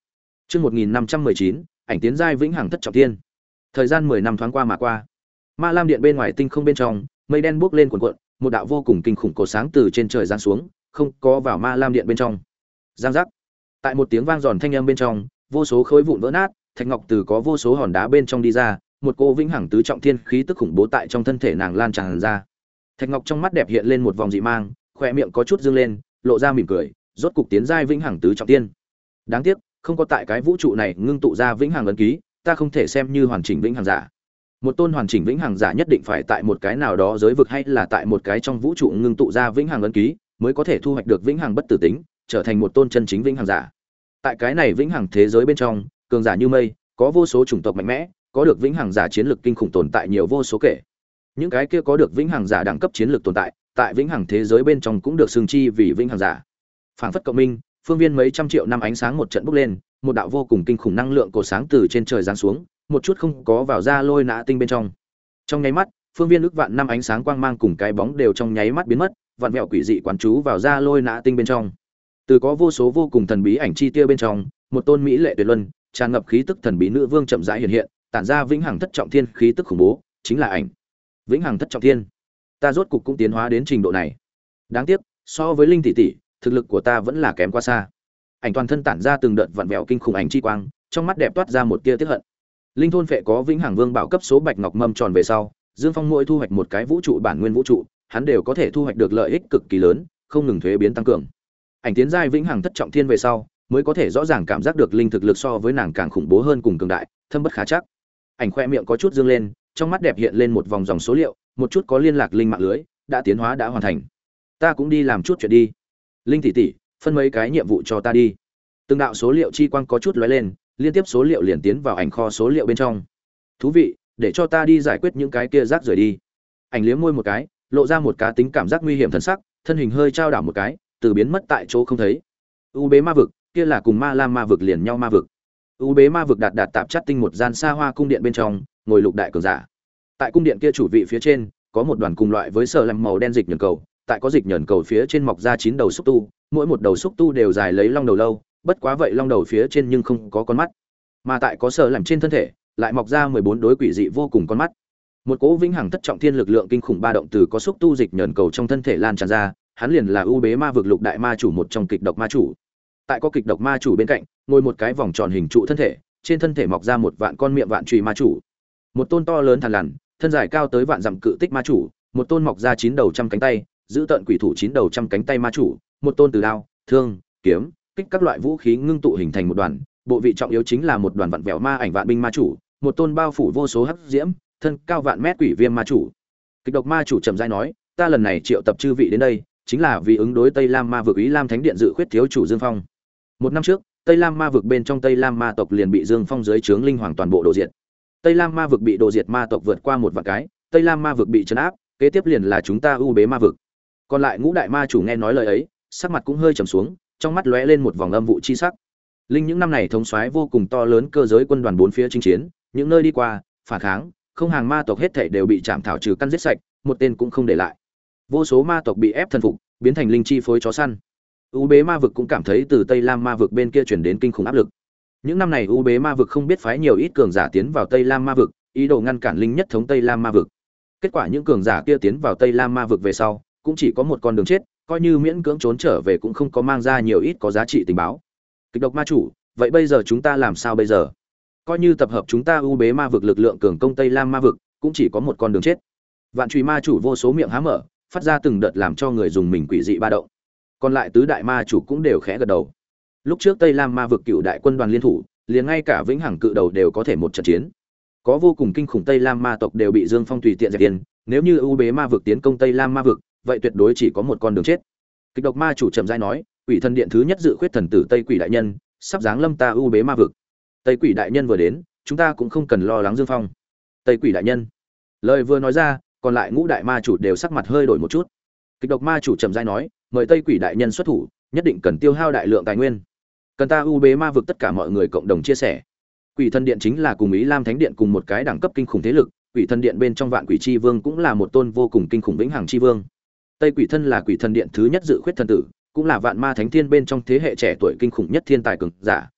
Speaker 1: Chương một nghìn năm trăm mười chín, ảnh tiến giai vĩnh hằng thất trọng thiên. Thời gian mười năm thoáng qua mà qua. Ma Lam điện bên ngoài tinh không bên trong, mây đen bốc lên cuồn cuộn, một đạo vô cùng kinh khủng cột sáng từ trên trời giáng xuống, không có vào Ma Lam điện bên trong. Giang giác. Tại một tiếng vang giòn thanh âm bên trong, vô số khối vụn vỡ nát, thạch ngọc từ có vô số hòn đá bên trong đi ra, một cô vĩnh hằng tứ trọng thiên khí tức khủng bố tại trong thân thể nàng lan tràn ra. Thạch ngọc trong mắt đẹp hiện lên một vòng dị mang, khóe miệng có chút dương lên, lộ ra mỉm cười, rốt cục tiến giai vĩnh hằng tứ trọng thiên. Đáng tiếc, không có tại cái vũ trụ này ngưng tụ ra vĩnh hằng ấn ký, ta không thể xem như hoàn chỉnh vĩnh hằng giả. Một tôn hoàn chỉnh vĩnh hằng giả nhất định phải tại một cái nào đó giới vực hay là tại một cái trong vũ trụ ngưng tụ ra vĩnh hằng ấn ký, mới có thể thu hoạch được vĩnh hằng bất tử tính, trở thành một tôn chân chính vĩnh hằng giả. Tại cái này vĩnh hằng thế giới bên trong, cường giả như mây, có vô số chủng tộc mạnh mẽ, có được vĩnh hằng giả chiến lược kinh khủng tồn tại nhiều vô số kể. Những cái kia có được vĩnh hằng giả đẳng cấp chiến lược tồn tại, tại vĩnh hằng thế giới bên trong cũng được xưng chi vì vĩnh hằng giả. Phảng phất cộng minh, phương viên mấy trăm triệu năm ánh sáng một trận bốc lên, một đạo vô cùng kinh khủng năng lượng cổ sáng từ trên trời giáng xuống, một chút không có vào ra lôi nã tinh bên trong. Trong nháy mắt, phương viên ức vạn năm ánh sáng quang mang cùng cái bóng đều trong nháy mắt biến mất, vạn vẹo quỷ dị quán chú vào ra lôi nã tinh bên trong. Từ có vô số vô cùng thần bí ảnh chi tiêu bên trong, một tôn mỹ lệ tuyệt luân, tràn ngập khí tức thần bí nữ vương chậm rãi hiện hiện, tản ra vĩnh hằng thất trọng thiên khí tức khủng bố, chính là ảnh. Vĩnh hằng thất trọng thiên. Ta rốt cục cũng tiến hóa đến trình độ này. Đáng tiếc, so với Linh tỷ tỷ, thực lực của ta vẫn là kém quá xa. Ảnh toàn thân tản ra từng đợt vặn vẹo kinh khủng ảnh chi quang, trong mắt đẹp toát ra một tia tiếc hận. Linh thôn phệ có vĩnh hằng vương bảo cấp số bạch ngọc mâm tròn về sau, Dương Phong mỗi thu hoạch một cái vũ trụ bản nguyên vũ trụ, hắn đều có thể thu hoạch được lợi ích cực kỳ lớn, không ngừng thuế biến tăng cường. Ảnh tiến giai vĩnh hằng thất trọng thiên về sau, mới có thể rõ ràng cảm giác được linh thực lực so với nàng càng khủng bố hơn cùng cường đại, thâm bất khả chắc. Ảnh khoe miệng có chút dương lên, trong mắt đẹp hiện lên một vòng dòng số liệu, một chút có liên lạc linh mạng lưới, đã tiến hóa đã hoàn thành. Ta cũng đi làm chút chuyện đi. Linh tỷ tỷ, phân mấy cái nhiệm vụ cho ta đi. Từng đạo số liệu chi quang có chút lóe lên, liên tiếp số liệu liền tiến vào ảnh kho số liệu bên trong. Thú vị, để cho ta đi giải quyết những cái kia rác rưởi đi. Ảnh liếm môi một cái, lộ ra một cá tính cảm giác nguy hiểm thần sắc, thân hình hơi trao đảo một cái, từ biến mất tại chỗ không thấy. U bế ma vực, kia là cùng Ma Lam ma vực liền nhau ma vực. U bế ma vực đạt đạt tạp chất tinh một gian xa hoa cung điện bên trong, ngồi lục đại cường giả. Tại cung điện kia chủ vị phía trên, có một đoàn cùng loại với sở làm màu đen dịch nhẫn cầu, tại có dịch nhẫn cầu phía trên mọc ra chín đầu xúc tu, mỗi một đầu xúc tu đều dài lấy long đầu lâu, bất quá vậy long đầu phía trên nhưng không có con mắt. Mà tại có sở làm trên thân thể, lại mọc ra mười bốn đối quỷ dị vô cùng con mắt. Một cỗ vĩnh hằng thất trọng thiên lực lượng kinh khủng ba động từ có xúc tu dịch nhẫn cầu trong thân thể lan tràn ra, hắn liền là U bế ma vực lục đại ma chủ một trong kịch độc ma chủ. Tại có kịch độc ma chủ bên cạnh, ngồi một cái vòng tròn hình trụ thân thể, trên thân thể mọc ra một vạn con miệng vạn chùy ma chủ. Một tôn to lớn thằn lằn, thân dài cao tới vạn dặm cự tích ma chủ, một tôn mọc ra chín đầu trăm cánh tay, giữ tận quỷ thủ chín đầu trăm cánh tay ma chủ, một tôn từ đao, thương, kiếm, kích các loại vũ khí ngưng tụ hình thành một đoàn, bộ vị trọng yếu chính là một đoàn vạn vẹo ma ảnh vạn binh ma chủ, một tôn bao phủ vô số hắc diễm, thân cao vạn mét quỷ viêm ma chủ. Kịch độc ma chủ trầm rãi nói, ta lần này triệu tập chư vị đến đây, chính là vì ứng đối Tây Lam ma vực Ý Lam Thánh điện dự khuyết thiếu chủ Dương Phong. Một năm trước, Tây Lam ma vực bên trong Tây Lam ma tộc liền bị Dương Phong dưới trướng linh hoàng toàn bộ đổ diệt. Tây Lam ma vực bị đổ diệt ma tộc vượt qua một vạn cái, Tây Lam ma vực bị trấn áp, kế tiếp liền là chúng ta U bế ma vực. Còn lại ngũ đại ma chủ nghe nói lời ấy, sắc mặt cũng hơi trầm xuống, trong mắt lóe lên một vòng âm vụ chi sắc. Linh những năm này thống soái vô cùng to lớn cơ giới quân đoàn bốn phía chinh chiến, những nơi đi qua, phản kháng, không hàng ma tộc hết thảy đều bị chạm thảo trừ căn giết sạch, một tên cũng không để lại. Vô số ma tộc bị ép thần phục, biến thành linh chi phối chó săn. U bế ma vực cũng cảm thấy từ Tây Lam ma vực bên kia truyền đến kinh khủng áp lực. Những năm này U bế ma vực không biết phái nhiều ít cường giả tiến vào Tây Lam ma vực, ý đồ ngăn cản linh nhất thống Tây Lam ma vực. Kết quả những cường giả kia tiến vào Tây Lam ma vực về sau, cũng chỉ có một con đường chết, coi như miễn cưỡng trốn trở về cũng không có mang ra nhiều ít có giá trị tình báo. Kịch độc ma chủ, vậy bây giờ chúng ta làm sao bây giờ? Coi như tập hợp chúng ta U bế ma vực lực lượng cường công Tây Lam ma vực, cũng chỉ có một con đường chết. Vạn Trùy ma chủ vô số miệng há mở, phát ra từng đợt làm cho người dùng mình quỷ dị ba động. Còn lại tứ đại ma chủ cũng đều khẽ gật đầu. Lúc trước Tây Lam ma vực cựu đại quân đoàn liên thủ, liền ngay cả vĩnh hằng cự đầu đều có thể một trận chiến. Có vô cùng kinh khủng Tây Lam ma tộc đều bị Dương Phong tùy tiện dẹp yên, nếu như U bế ma vực tiến công Tây Lam ma vực, vậy tuyệt đối chỉ có một con đường chết. Kịch độc ma chủ trầm rãi nói, Quỷ thần điện thứ nhất dự khuyết thần tử Tây Quỷ đại nhân, sắp giáng lâm ta U bế ma vực. Tây Quỷ đại nhân vừa đến, chúng ta cũng không cần lo lắng Dương Phong. Tây Quỷ đại nhân. Lời vừa nói ra, còn lại ngũ đại ma chủ đều sắc mặt hơi đổi một chút. Kịch độc ma chủ trầm rãi nói, mời Tây Quỷ đại nhân xuất thủ, nhất định cần tiêu hao đại lượng tài nguyên. Cần ta U bế ma vực tất cả mọi người cộng đồng chia sẻ. Quỷ thần điện chính là cùng Ý Lam Thánh điện cùng một cái đẳng cấp kinh khủng thế lực, Quỷ thần điện bên trong Vạn Quỷ chi vương cũng là một tôn vô cùng kinh khủng vĩnh hằng chi vương. Tây Quỷ thân là Quỷ thần điện thứ nhất dự khuyết thần tử, cũng là Vạn Ma Thánh Thiên bên trong thế hệ trẻ tuổi kinh khủng nhất thiên tài cường giả,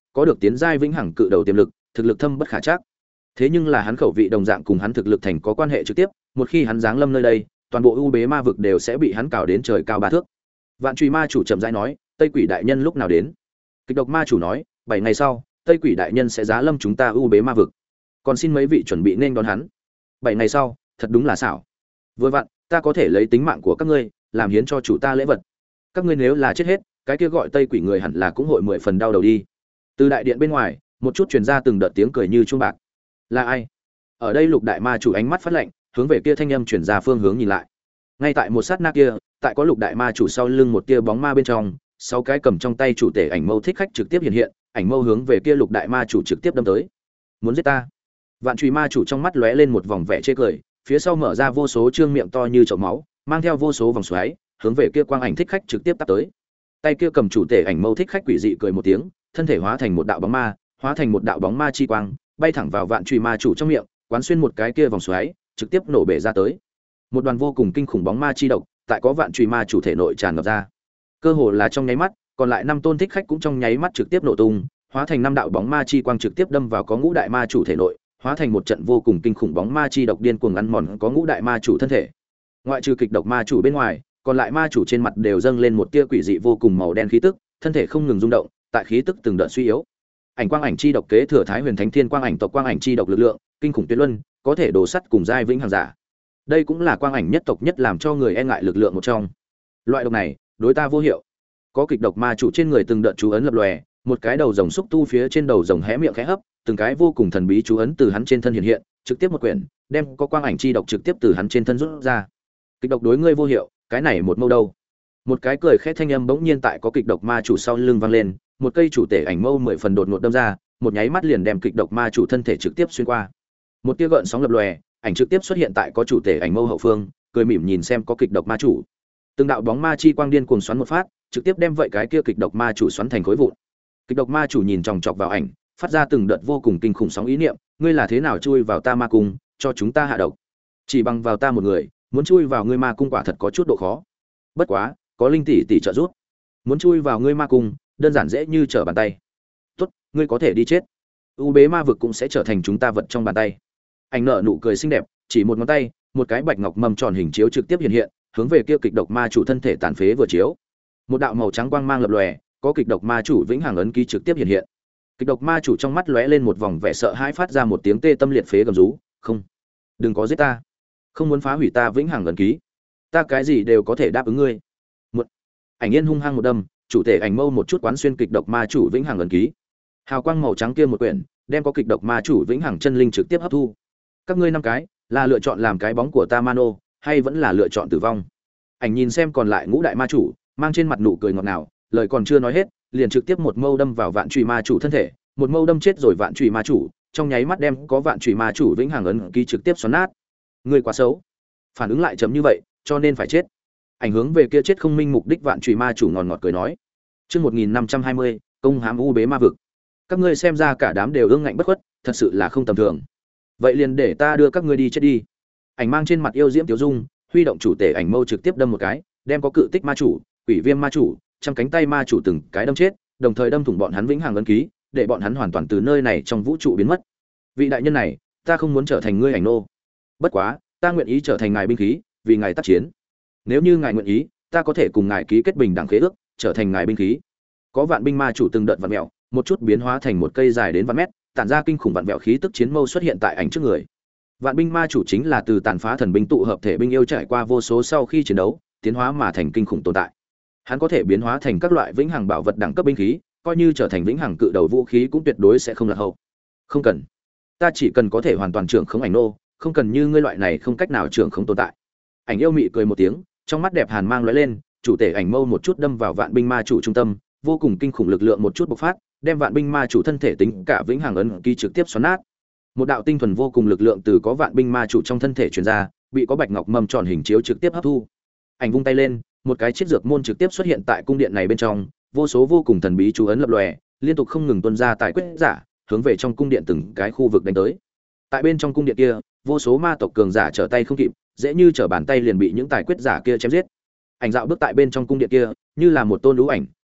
Speaker 1: có được tiến giai vĩnh hằng cự đầu tiềm lực, thực lực thâm bất khả trắc. Thế nhưng là hắn khẩu vị đồng dạng cùng hắn thực lực thành có quan hệ trực tiếp, một khi hắn giáng lâm nơi đây, toàn bộ u bế ma vực đều sẽ bị hắn cào đến trời cao ba thước. Vạn Truy ma chủ chậm rãi nói, Tây Quỷ đại nhân lúc nào đến? Kịch độc ma chủ nói, bảy ngày sau, Tây Quỷ đại nhân sẽ giá lâm chúng ta u bế ma vực. Còn xin mấy vị chuẩn bị nên đón hắn. Bảy ngày sau, thật đúng là xảo. Vừa vặn, ta có thể lấy tính mạng của các ngươi, làm hiến cho chủ ta lễ vật. Các ngươi nếu là chết hết, cái kia gọi Tây Quỷ người hẳn là cũng hội mười phần đau đầu đi. Từ đại điện bên ngoài, một chút truyền ra từng đợt tiếng cười như chuông bạc. Là ai? Ở đây Lục đại ma chủ ánh mắt phát lạnh, hướng về kia thanh âm truyền ra phương hướng nhìn lại. Ngay tại một sát na kia, tại có Lục đại ma chủ sau lưng một tia bóng ma bên trong, sáu cái cầm trong tay chủ tể ảnh mâu thích khách trực tiếp hiện hiện, ảnh mâu hướng về kia Lục đại ma chủ trực tiếp đâm tới. Muốn giết ta? Vạn Truy ma chủ trong mắt lóe lên một vòng vẻ chê cười, phía sau mở ra vô số trương miệng to như chậu máu, mang theo vô số vòng xoáy, hướng về kia quang ảnh thích khách trực tiếp tát tới. Tay kia cầm chủ tể ảnh mâu thích khách quỷ dị cười một tiếng, thân thể hóa thành một đạo bóng ma, hóa thành một đạo bóng ma chi quang, bay thẳng vào Vạn Truy ma chủ trong miệng, quán xuyên một cái kia vòng xoáy, trực tiếp nổ bể ra tới. Một đoàn vô cùng kinh khủng bóng ma chi độc, tại có Vạn Truy ma chủ thể nội tràn ngập ra. Cơ hồ là trong nháy mắt, còn lại năm tôn thích khách cũng trong nháy mắt trực tiếp nổ tung, hóa thành năm đạo bóng ma chi quang trực tiếp đâm vào có ngũ đại ma chủ thể nội, hóa thành một trận vô cùng kinh khủng bóng ma chi độc điên cuồng ăn mòn có ngũ đại ma chủ thân thể. Ngoại trừ kịch độc ma chủ bên ngoài, còn lại ma chủ trên mặt đều dâng lên một tia quỷ dị vô cùng màu đen khí tức, thân thể không ngừng rung động, tại khí tức từng đợt suy yếu. Ảnh quang ảnh chi độc kế thừa Thái Huyền Thánh Thiên quang ảnh tộc quang ảnh chi độc lực lượng, kinh khủng tuyệt luân, có thể đổ sắt cùng giai vĩnh hằng giả. Đây cũng là quang ảnh nhất tộc nhất làm cho người e ngại lực lượng một trong. Loại độc này, đối ta vô hiệu. Có kịch độc ma chủ trên người từng đợt chú ấn lập lòe, một cái đầu rồng xúc tu phía trên đầu rồng hé miệng khẽ hấp, từng cái vô cùng thần bí chú ấn từ hắn trên thân hiện hiện, trực tiếp một quyển, đem có quang ảnh chi độc trực tiếp từ hắn trên thân rút ra. Kịch độc đối ngươi vô hiệu, cái này một mâu đâu? Một cái cười khẽ thanh âm bỗng nhiên tại có kịch độc ma chủ sau lưng vang lên, một cây chủ tể ảnh mâu mười phần đột ngột đâm ra, một nháy mắt liền đem kịch độc ma chủ thân thể trực tiếp xuyên qua. Một tia gợn sóng lập lòe, ảnh trực tiếp xuất hiện tại có chủ tể ảnh mâu hậu phương, cười mỉm nhìn xem có kịch độc ma chủ. Từng đạo bóng ma chi quang điên cuồng xoắn một phát, trực tiếp đem vậy cái kia kịch độc ma chủ xoắn thành khối vụn. Kịch độc ma chủ nhìn chòng chọc vào ảnh, phát ra từng đợt vô cùng kinh khủng sóng ý niệm, ngươi là thế nào chui vào ta ma cung, cho chúng ta hạ độc? Chỉ bằng vào ta một người, muốn chui vào ngươi ma cung quả thật có chút độ khó. Bất quá, có linh tỷ tỷ trợ giúp, muốn chui vào ngươi ma cung, đơn giản dễ như trở bàn tay. Tốt, ngươi có thể đi chết. U bế ma vực cũng sẽ trở thành chúng ta vật trong bàn tay. Anh nở nụ cười xinh đẹp, chỉ một ngón tay, một cái bạch ngọc mầm tròn hình chiếu trực tiếp hiện hiện, hướng về kia kịch độc ma chủ thân thể tàn phế vừa chiếu. Một đạo màu trắng quang mang lập lòe, có kịch độc ma chủ vĩnh hằng ấn ký trực tiếp hiện hiện. Kịch độc ma chủ trong mắt lóe lên một vòng vẻ sợ hãi, phát ra một tiếng tê tâm liệt phế gầm rú, "Không, đừng có giết ta, không muốn phá hủy ta vĩnh hằng ấn ký, ta cái gì đều có thể đáp ứng ngươi." Một ảnh yên hung hăng một đâm, chủ thể ảnh mâu một chút quán xuyên kịch độc ma chủ vĩnh hằng ấn ký. Hào quang màu trắng kia một quyển, đem có kịch độc ma chủ vĩnh hằng chân linh trực tiếp hấp thu. Các ngươi năm cái, là lựa chọn làm cái bóng của ta Mano, hay vẫn là lựa chọn tử vong? Ảnh nhìn xem còn lại ngũ đại ma chủ, mang trên mặt nụ cười ngọt ngào, lời còn chưa nói hết, liền trực tiếp một mâu đâm vào Vạn Truy ma chủ thân thể, một mâu đâm chết rồi Vạn Truy ma chủ, trong nháy mắt đem có Vạn Truy ma chủ vĩnh hằng ấn ký trực tiếp xoắn nát. Ngươi quá xấu, phản ứng lại chấm như vậy, cho nên phải chết. Ảnh hướng về kia chết không minh mục đích Vạn Truy ma chủ ngọt ngọt cười nói. Chương một nghìn năm trăm hai mươi, công hám u bế ma vực. Các ngươi xem ra cả đám đều ương ngạnh bất khuất, thật sự là không tầm thường. Vậy liền để ta đưa các ngươi đi chết đi. Ảnh mang trên mặt yêu diễm tiểu dung, huy động chủ tể ảnh mâu trực tiếp đâm một cái, đem có cự tích ma chủ, quỷ viêm ma chủ, trăm cánh tay ma chủ từng cái đâm chết, đồng thời đâm thủng bọn hắn vĩnh hằng ấn ký, để bọn hắn hoàn toàn từ nơi này trong vũ trụ biến mất. Vị đại nhân này, ta không muốn trở thành ngươi ảnh nô. Bất quá, ta nguyện ý trở thành ngài binh khí, vì ngài tác chiến. Nếu như ngài nguyện ý, ta có thể cùng ngài ký kết bình đẳng khế ước, trở thành ngài binh khí. Có vạn binh ma chủ từng đợt vặn mèo, một chút biến hóa thành một cây dài đến vạn mét, tản ra kinh khủng vạn vẹo khí tức chiến mâu xuất hiện tại ảnh trước người. Vạn binh ma chủ chính là từ tàn phá thần binh tụ hợp thể binh yêu trải qua vô số sau khi chiến đấu, tiến hóa mà thành kinh khủng tồn tại. Hắn có thể biến hóa thành các loại vĩnh hằng bảo vật đẳng cấp binh khí, coi như trở thành vĩnh hằng cự đầu vũ khí cũng tuyệt đối sẽ không lạc hậu. Không cần, ta chỉ cần có thể hoàn toàn trưởng khống ảnh nô, không cần như ngươi loại này không cách nào trưởng khống tồn tại. Ảnh yêu mị cười một tiếng, trong mắt đẹp hàn mang lóe lên, chủ thể ảnh mâu một chút đâm vào vạn binh ma chủ trung tâm, vô cùng kinh khủng lực lượng một chút bộc phát, đem vạn binh ma chủ thân thể tính cả vĩnh hằng ấn ký trực tiếp xoắn nát. Một đạo tinh thuần vô cùng lực lượng từ có vạn binh ma chủ trong thân thể truyền ra, bị có bạch ngọc mầm tròn hình chiếu trực tiếp hấp thu. Ảnh vung tay lên, một cái chiếc dược môn trực tiếp xuất hiện tại cung điện này bên trong, vô số vô cùng thần bí chú ấn lập lòe, liên tục không ngừng tuôn ra tài quyết giả, hướng về trong cung điện từng cái khu vực đánh tới. Tại bên trong cung điện kia, vô số ma tộc cường giả trở tay không kịp, dễ như trở bàn tay liền bị những tài quyết giả kia chém giết. Ảnh dạo bước tại bên trong cung điện kia, như là một tôn lũ ảnh,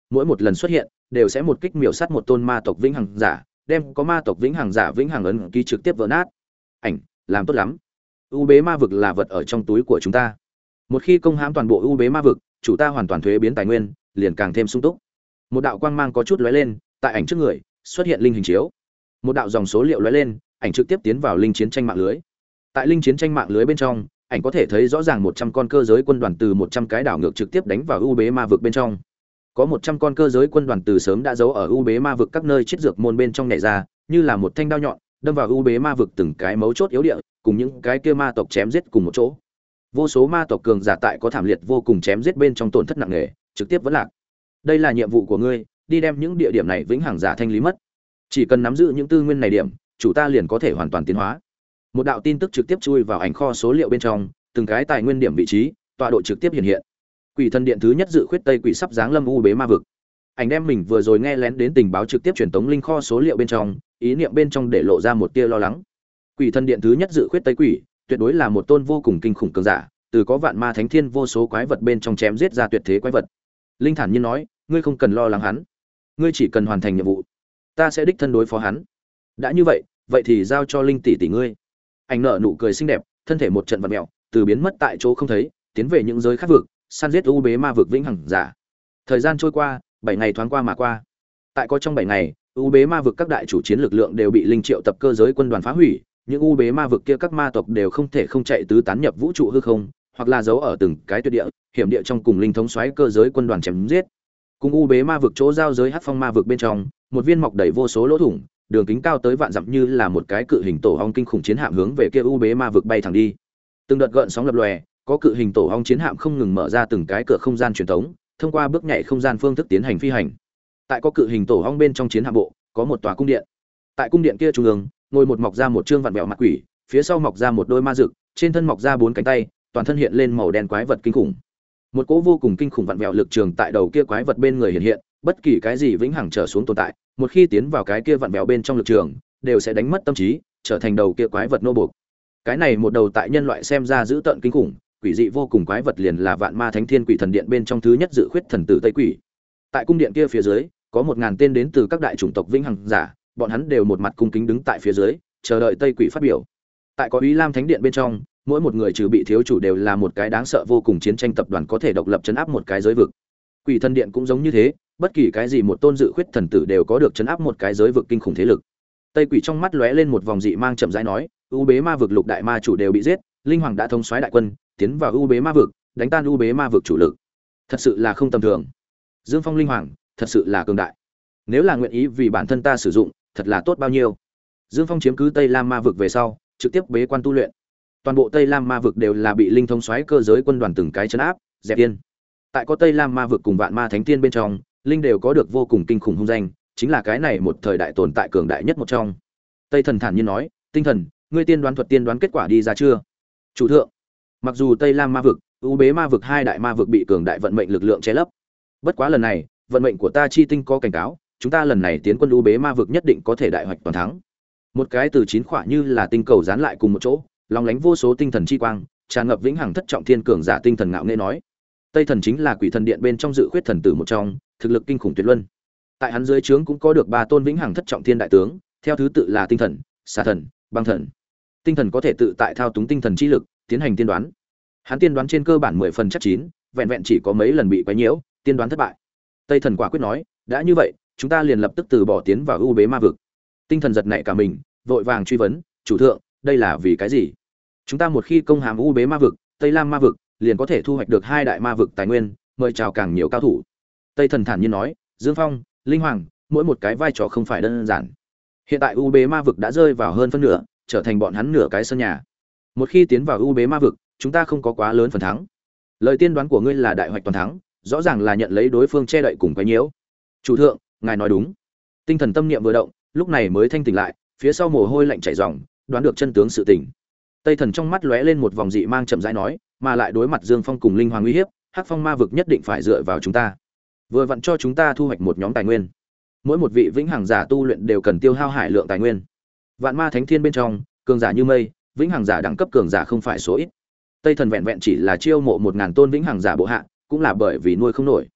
Speaker 1: mỗi một lần xuất hiện đều sẽ một kích miểu sát một tôn ma tộc vĩnh hằng giả, đem có ma tộc vĩnh hằng giả vĩnh hằng ấn ký trực tiếp vỡ nát. Ảnh, làm tốt lắm. U bế ma vực là vật ở trong túi của chúng ta. Một khi công hãm toàn bộ u bế ma vực, chủ ta hoàn toàn thuế biến tài nguyên, liền càng thêm sung túc. Một đạo quang mang có chút lóe lên, tại ảnh trước người xuất hiện linh hình chiếu. Một đạo dòng số liệu lóe lên, ảnh trực tiếp tiến vào linh chiến tranh mạng lưới. Tại linh chiến tranh mạng lưới bên trong, ảnh có thể thấy rõ ràng một trăm con cơ giới quân đoàn từ một trăm cái đảo ngược trực tiếp đánh vào u bế ma vực bên trong. Có một trăm con cơ giới quân đoàn từ sớm đã giấu ở u bế ma vực các nơi chết dược môn bên trong nhảy ra, như là một thanh đao nhọn, đâm vào u bế ma vực từng cái mấu chốt yếu địa, cùng những cái kia ma tộc chém giết cùng một chỗ. Vô số ma tộc cường giả tại có thảm liệt vô cùng chém giết bên trong tổn thất nặng nề, trực tiếp vẫn lạc. Đây là nhiệm vụ của ngươi, đi đem những địa điểm này vĩnh hằng giả thanh lý mất. Chỉ cần nắm giữ những tư nguyên này điểm, chủ ta liền có thể hoàn toàn tiến hóa. Một đạo tin tức trực tiếp chui vào ảnh kho số liệu bên trong, từng cái tài nguyên điểm vị trí, tọa độ trực tiếp hiện hiện. Quỷ thần điện thứ nhất dự khuyết tây quỷ sắp giáng lâm u bế ma vực. Ảnh đem mình vừa rồi nghe lén đến tình báo trực tiếp truyền tống linh kho số liệu bên trong, ý niệm bên trong để lộ ra một tia lo lắng. Quỷ thần điện thứ nhất dự khuyết tây quỷ, tuyệt đối là một tôn vô cùng kinh khủng cường giả, từ có vạn ma thánh thiên vô số quái vật bên trong chém giết ra tuyệt thế quái vật. Linh thản nhiên nói, ngươi không cần lo lắng hắn, ngươi chỉ cần hoàn thành nhiệm vụ, ta sẽ đích thân đối phó hắn. Đã như vậy, vậy thì giao cho Linh tỷ tỷ ngươi. Anh nở nụ cười xinh đẹp, thân thể một trận vặn mèo, từ biến mất tại chỗ không thấy, tiến về những giới khác vực, săn giết u bế ma vực vĩnh hằng giả. Thời gian trôi qua, bảy ngày thoáng qua mà qua. Tại có trong bảy ngày, u bế ma vực các đại chủ chiến lực lượng đều bị linh triệu tập cơ giới quân đoàn phá hủy, những u bế ma vực kia các ma tộc đều không thể không chạy tứ tán nhập vũ trụ hư không, hoặc là giấu ở từng cái tuyệt địa, hiểm địa trong cùng linh thống soái cơ giới quân đoàn chém giết. Cùng u bế ma vực chỗ giao giới hắc phong ma vực bên trong, một viên mọc đầy vô số lỗ thủng, đường kính cao tới vạn dặm như là một cái cự hình tổ ong kinh khủng chiến hạm hướng về kia u bế ma vực bay thẳng đi. Từng đợt gợn sóng lập lòe, có cự hình tổ ong chiến hạm không ngừng mở ra từng cái cửa không gian truyền thống, thông qua bước nhảy không gian phương thức tiến hành phi hành. Tại có cự hình tổ ong bên trong chiến hạm bộ, có một tòa cung điện. Tại cung điện kia trung ương, ngồi một mọc ra một trương vặn vẹo mặt quỷ, phía sau mọc ra một đôi ma rực, trên thân mọc ra bốn cánh tay, toàn thân hiện lên màu đen quái vật kinh khủng. Một cỗ vô cùng kinh khủng vặn vẹo lực trường tại đầu kia quái vật bên người hiện hiện, bất kỳ cái gì vĩnh hằng trở xuống tồn tại, một khi tiến vào cái kia vặn vẹo bên trong lực trường, đều sẽ đánh mất tâm trí, trở thành đầu kia quái vật nô buộc. Cái này một đầu tại nhân loại xem ra dữ tợn kinh khủng, quỷ dị vô cùng quái vật liền là Vạn Ma Thánh Thiên Quỷ Thần Điện bên trong thứ nhất dự khuyết thần tử Tây Quỷ. Tại cung điện kia phía dưới, có một ngàn tên đến từ các đại chủng tộc vĩnh hằng giả, bọn hắn đều một mặt cung kính đứng tại phía dưới, chờ đợi Tây Quỷ phát biểu. Tại có Úy Lam Thánh Điện bên trong, mỗi một người trừ bị thiếu chủ đều là một cái đáng sợ vô cùng chiến tranh tập đoàn có thể độc lập chấn áp một cái giới vực. Quỷ Thần Điện cũng giống như thế, bất kỳ cái gì một tôn dự khuyết thần tử đều có được chấn áp một cái giới vực kinh khủng thế lực. Tây Quỷ trong mắt lóe lên một vòng dị mang chậm rãi nói, U Bế Ma vực lục đại ma chủ đều bị giết, linh hoàng đã thống soái đại quân, tiến vào U Bế Ma vực, đánh tan U Bế Ma vực chủ lực. Thật sự là không tầm thường. Dương Phong linh hoàng, thật sự là cường đại. Nếu là nguyện ý vì bản thân ta sử dụng, thật là tốt bao nhiêu. Dương Phong chiếm cứ Tây Lam Ma vực về sau, trực tiếp bế quan tu luyện. Toàn bộ Tây Lam Ma vực đều là bị linh thống soái cơ giới quân đoàn từng cái trấn áp, dẹp yên. Tại có Tây Lam Ma vực cùng Vạn Ma Thánh Tiên bên trong, linh đều có được vô cùng kinh khủng hung danh, chính là cái này một thời đại tồn tại cường đại nhất một trong. Tây Thần thản nhiên nói, Tinh Thần, ngươi tiên đoán thuật tiên đoán kết quả đi ra chưa? Chủ thượng, mặc dù Tây Lam Ma vực, U Bế Ma vực hai đại ma vực bị cường đại vận mệnh lực lượng che lấp, bất quá lần này, vận mệnh của ta chi tinh có cảnh cáo, chúng ta lần này tiến quân U Bế Ma vực nhất định có thể đại hoạch toàn thắng. Một cái từ chín khỏa như là tinh cầu dán lại cùng một chỗ, long lánh vô số tinh thần chi quang, tràn ngập vĩnh hằng thất trọng thiên cường giả tinh thần ngạo nghễ nói. Tây Thần chính là Quỷ Thần Điện bên trong dự khuyết thần tử một trong, thực lực kinh khủng tuyệt luân. Tại hắn dưới trướng cũng có được ba tôn vĩnh hằng thất trọng thiên đại tướng, theo thứ tự là Tinh Thần, Xà Thần, Băng Thần. Tinh Thần có thể tự tại thao túng tinh thần chi lực, tiến hành tiên đoán. Hắn tiên đoán trên cơ bản mười phần chắc chín, vẹn vẹn chỉ có mấy lần bị quấy nhiễu, tiên đoán thất bại. Tây Thần quả quyết nói, đã như vậy, chúng ta liền lập tức từ bỏ tiến vào U Bế Ma vực. Tinh Thần giật nảy cả mình, vội vàng truy vấn, chủ thượng, đây là vì cái gì? Chúng ta một khi công hàm U Bế Ma vực, Tây Lam Ma vực, liền có thể thu hoạch được hai đại ma vực tài nguyên, mời chào càng nhiều cao thủ. Tây Thần thản nhiên nói, Dương Phong, Linh Hoàng, mỗi một cái vai trò không phải đơn giản. Hiện tại U Bế Ma vực đã rơi vào hơn phân nửa, trở thành bọn hắn nửa cái sân nhà. Một khi tiến vào U Bế Ma vực, chúng ta không có quá lớn phần thắng. Lời tiên đoán của ngươi là đại hoạch toàn thắng, rõ ràng là nhận lấy đối phương che đậy cùng quấy nhiễu. Chủ thượng, ngài nói đúng. Tinh Thần tâm niệm vừa động, lúc này mới thanh tỉnh lại, phía sau mồ hôi lạnh chảy ròng, đoán được chân tướng sự tình. Tây Thần trong mắt lóe lên một vòng dị mang chậm rãi nói, mà lại đối mặt Dương Phong cùng Linh Hoàng uy hiếp, Hắc Phong Ma vực nhất định phải dựa vào chúng ta. Vừa vặn cho chúng ta thu hoạch một nhóm tài nguyên. Mỗi một vị vĩnh hằng giả tu luyện đều cần tiêu hao hải lượng tài nguyên. Vạn Ma Thánh Thiên bên trong, cường giả như mây, vĩnh hằng giả đẳng cấp cường giả không phải số ít. Tây Thần vẹn vẹn chỉ là chiêu mộ một ngàn tôn vĩnh hằng giả bộ hạ, cũng là bởi vì nuôi không nổi.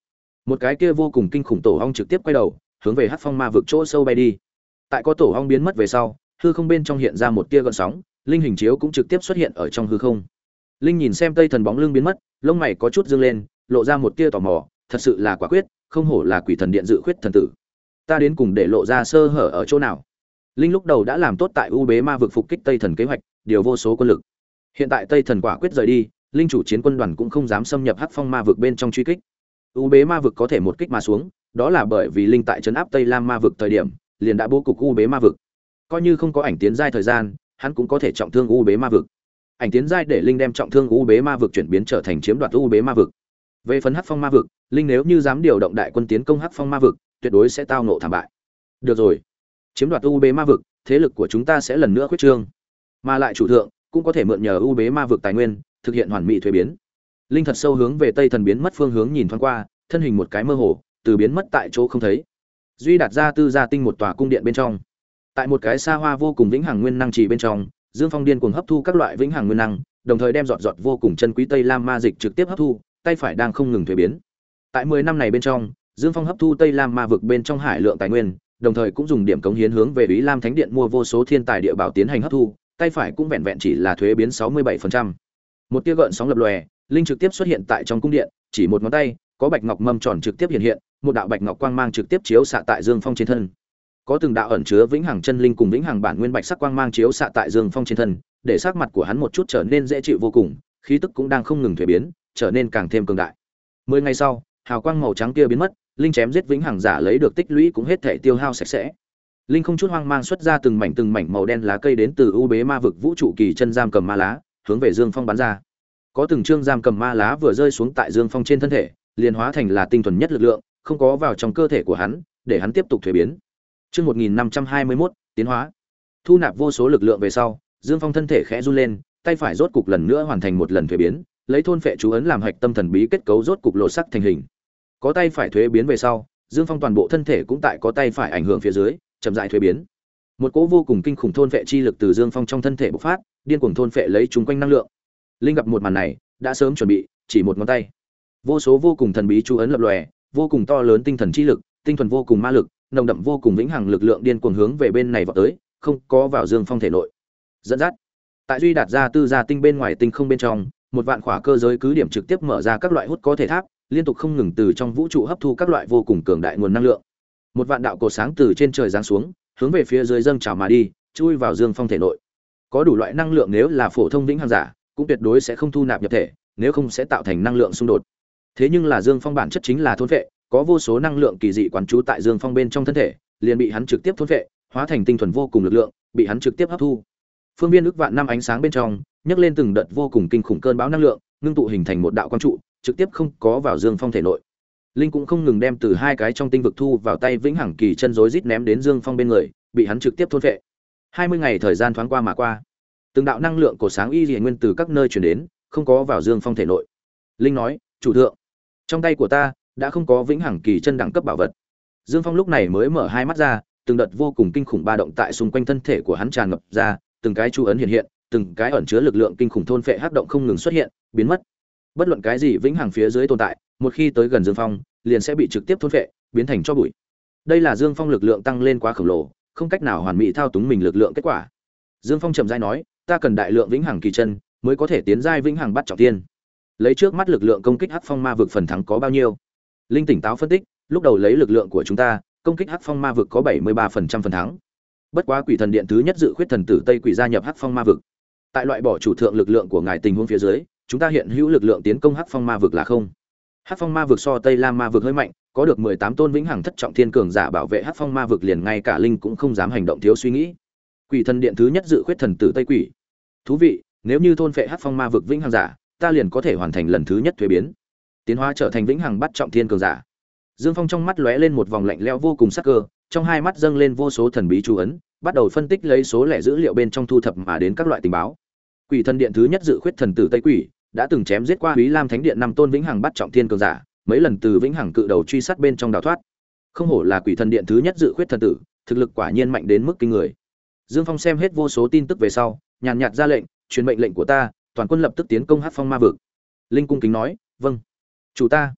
Speaker 1: Một cái kia vô cùng kinh khủng tổ ong trực tiếp quay đầu hướng về hắc phong ma vực chỗ sâu bay đi. Tại có tổ ong biến mất về sau, hư không bên trong hiện ra một tia gợn sóng, linh hình chiếu cũng trực tiếp xuất hiện ở trong hư không. Linh nhìn xem Tây Thần bóng lưng biến mất, lông mày có chút dương lên, lộ ra một tia tò mò, thật sự là quả quyết, không hổ là Quỷ Thần Điện dự khuyết thần tử. Ta đến cùng để lộ ra sơ hở ở chỗ nào? Linh lúc đầu đã làm tốt tại U Bế Ma vực phục kích Tây Thần kế hoạch, điều vô số quân lực. Hiện tại Tây Thần quả quyết rời đi, linh chủ chiến quân đoàn cũng không dám xâm nhập Hắc Phong Ma vực bên trong truy kích. U Bế Ma vực có thể một kích mà xuống, đó là bởi vì linh tại trấn áp Tây Lam Ma vực thời điểm, liền đã bố cục U Bế Ma vực. Coi như không có ảnh tiến giai thời gian, hắn cũng có thể trọng thương U Bế Ma vực. Ảnh tiến giai để linh đem trọng thương U Bế Ma vực chuyển biến trở thành chiếm đoạt U Bế Ma vực. Về phần Hắc Phong Ma vực, linh nếu như dám điều động đại quân tiến công Hắc Phong Ma vực, tuyệt đối sẽ tao ngộ thảm bại. Được rồi, chiếm đoạt U Bế Ma vực, thế lực của chúng ta sẽ lần nữa khuyết trương, mà lại chủ thượng cũng có thể mượn nhờ U Bế Ma vực tài nguyên, thực hiện hoàn mỹ thuế biến. Linh thật sâu hướng về Tây Thần biến mất phương hướng nhìn thoáng qua, thân hình một cái mơ hồ, từ biến mất tại chỗ không thấy. Duy đạt ra tư gia tinh một tòa cung điện bên trong. Tại một cái xa hoa vô cùng vĩnh hằng nguyên năng trì bên trong, Dương Phong điên cuồng hấp thu các loại vĩnh hằng nguyên năng, đồng thời đem giọt giọt vô cùng chân quý Tây Lam ma dịch trực tiếp hấp thu, tay phải đang không ngừng thuế biến. Tại mười năm này bên trong, Dương Phong hấp thu Tây Lam ma vực bên trong hải lượng tài nguyên, đồng thời cũng dùng điểm cống hiến hướng về Úy Lam Thánh Điện mua vô số thiên tài địa bảo tiến hành hấp thu, tay phải cũng vẹn vẹn chỉ là thuế biến sáu mươi bảy phần trăm. Một tia gợn sóng lập lòe, linh trực tiếp xuất hiện tại trong cung điện, chỉ một ngón tay, có bạch ngọc mâm tròn trực tiếp hiện hiện, một đạo bạch ngọc quang mang trực tiếp chiếu xạ tại Dương Phong trên thân. Có từng đạo ẩn chứa vĩnh hằng chân linh cùng vĩnh hằng bản nguyên bạch sắc quang mang chiếu xạ tại Dương Phong trên thân, để sắc mặt của hắn một chút trở nên dễ chịu vô cùng, khí tức cũng đang không ngừng thuế biến, trở nên càng thêm cường đại. Mười ngày sau, hào quang màu trắng kia biến mất, linh chém giết vĩnh hằng giả lấy được tích lũy cũng hết thể tiêu hao sạch sẽ. Linh không chút hoang mang xuất ra từng mảnh từng mảnh màu đen lá cây đến từ U Bế Ma vực vũ trụ kỳ chân giam cầm ma lá, hướng về Dương Phong bắn ra. Có từng chương giam cầm ma lá vừa rơi xuống tại Dương Phong trên thân thể, liền hóa thành là tinh thuần nhất lực lượng, không có vào trong cơ thể của hắn, để hắn tiếp tục thuế biến. Chương một nghìn năm trăm hai mươi mốt, tiến hóa. Thu nạp vô số lực lượng về sau, Dương Phong thân thể khẽ run lên, tay phải rốt cục lần nữa hoàn thành một lần thuế biến, lấy thôn phệ chú ấn làm hạch tâm thần bí kết cấu rốt cục lột sắc thành hình. Có tay phải thuế biến về sau, Dương Phong toàn bộ thân thể cũng tại có tay phải ảnh hưởng phía dưới, chậm rãi thuế biến. Một cỗ vô cùng kinh khủng thôn phệ chi lực từ Dương Phong trong thân thể bộc phát, điên cuồng thôn phệ lấy chúng quanh năng lượng. Linh gặp một màn này, đã sớm chuẩn bị, chỉ một ngón tay. Vô số vô cùng thần bí chú ấn lập lòe, vô cùng to lớn tinh thần chi lực, tinh thuần vô cùng ma lực, nồng đậm vô cùng vĩnh hằng lực lượng điên cuồng hướng về bên này vọt tới, không có vào Dương Phong thể nội. Dẫn dắt. Tại Duy đạt ra tư gia tinh bên ngoài tinh không bên trong, một vạn khỏa cơ giới cứ điểm trực tiếp mở ra các loại hút có thể tháp, liên tục không ngừng từ trong vũ trụ hấp thu các loại vô cùng cường đại nguồn năng lượng. Một vạn đạo cột sáng từ trên trời giáng xuống, hướng về phía dưới dâng trào mà đi, chui vào Dương Phong thể nội. Có đủ loại năng lượng nếu là phổ thông vĩnh hằng giả, cũng tuyệt đối sẽ không thu nạp nhập thể, nếu không sẽ tạo thành năng lượng xung đột. Thế nhưng là Dương Phong bản chất chính là thôn phệ, có vô số năng lượng kỳ dị quán trú tại Dương Phong bên trong thân thể, liền bị hắn trực tiếp thôn phệ, hóa thành tinh thuần vô cùng lực lượng, bị hắn trực tiếp hấp thu. Phương viên ức vạn năm ánh sáng bên trong, nhấc lên từng đợt vô cùng kinh khủng cơn bão năng lượng, ngưng tụ hình thành một đạo quang trụ, trực tiếp không có vào Dương Phong thể nội. Linh cũng không ngừng đem từ hai cái trong tinh vực thu vào tay vĩnh hằng kỳ chân rối rít ném đến Dương Phong bên người, bị hắn trực tiếp thôn phệ. hai mươi ngày thời gian thoáng qua mà qua. Từng đạo năng lượng của sáng y liễu nguyên từ các nơi truyền đến, không có vào Dương Phong thể nội. Linh nói: "Chủ thượng, trong tay của ta đã không có vĩnh hằng kỳ chân đẳng cấp bảo vật." Dương Phong lúc này mới mở hai mắt ra, từng đợt vô cùng kinh khủng ba động tại xung quanh thân thể của hắn tràn ngập ra, từng cái chú ấn hiện hiện, từng cái ẩn chứa lực lượng kinh khủng thôn phệ hắc động không ngừng xuất hiện, biến mất. Bất luận cái gì vĩnh hằng phía dưới tồn tại, một khi tới gần Dương Phong, liền sẽ bị trực tiếp thôn phệ, biến thành tro bụi. Đây là Dương Phong lực lượng tăng lên quá khổng lồ, không cách nào hoàn mỹ thao túng mình lực lượng kết quả. Dương Phong chậm rãi nói: "Ta cần đại lượng vĩnh hằng kỳ chân, mới có thể tiến giai vĩnh hằng bắt trọng tiên." Lấy trước mắt lực lượng công kích Hắc Phong Ma vực phần thắng có bao nhiêu? Linh tỉnh táo phân tích, lúc đầu lấy lực lượng của chúng ta, công kích Hắc Phong Ma vực có bảy mươi ba phần trăm phần thắng. Bất quá Quỷ Thần Điện thứ nhất dự khuyết thần tử Tây Quỷ gia nhập Hắc Phong Ma vực. Tại loại bỏ chủ thượng lực lượng của ngài tình huống phía dưới, chúng ta hiện hữu lực lượng tiến công Hắc Phong Ma vực là không. Hắc Phong Ma vực so Tây Lam Ma vực hơi mạnh, có được mười tám tôn vĩnh hằng thất trọng thiên cường giả bảo vệ Hắc Phong Ma vực, liền ngay cả Linh cũng không dám hành động thiếu suy nghĩ. Quỷ Thần Điện thứ nhất dự khuyết thần tử Tây Quỷ. Thú vị, nếu như thôn phệ Hắc Phong Ma vực vĩnh hằng giả, ta liền có thể hoàn thành lần thứ nhất thuế biến, tiến hóa trở thành vĩnh hằng bắt trọng thiên cường giả. Dương Phong trong mắt lóe lên một vòng lạnh lẽo vô cùng sắc cơ, trong hai mắt dâng lên vô số thần bí chú ấn, bắt đầu phân tích lấy số lẻ dữ liệu bên trong thu thập mà đến các loại tình báo. Quỷ Thần Điện thứ nhất dự khuyết thần tử Tây Quỷ đã từng chém giết qua Úy Lam Thánh Điện năm tôn vĩnh hằng bắt trọng thiên cường giả, mấy lần từ vĩnh hằng cự đầu truy sát bên trong đào thoát. Không hổ là Quỷ Thần Điện thứ nhất dự khuyết thần tử, thực lực quả nhiên mạnh đến mức kinh người. Dương Phong xem hết vô số tin tức về sau, nhàn nhạt ra lệnh: "Truyền mệnh lệnh của ta, toàn quân lập tức tiến công Hắc Phong Ma vực." Linh cung kính nói: "Vâng, chủ ta."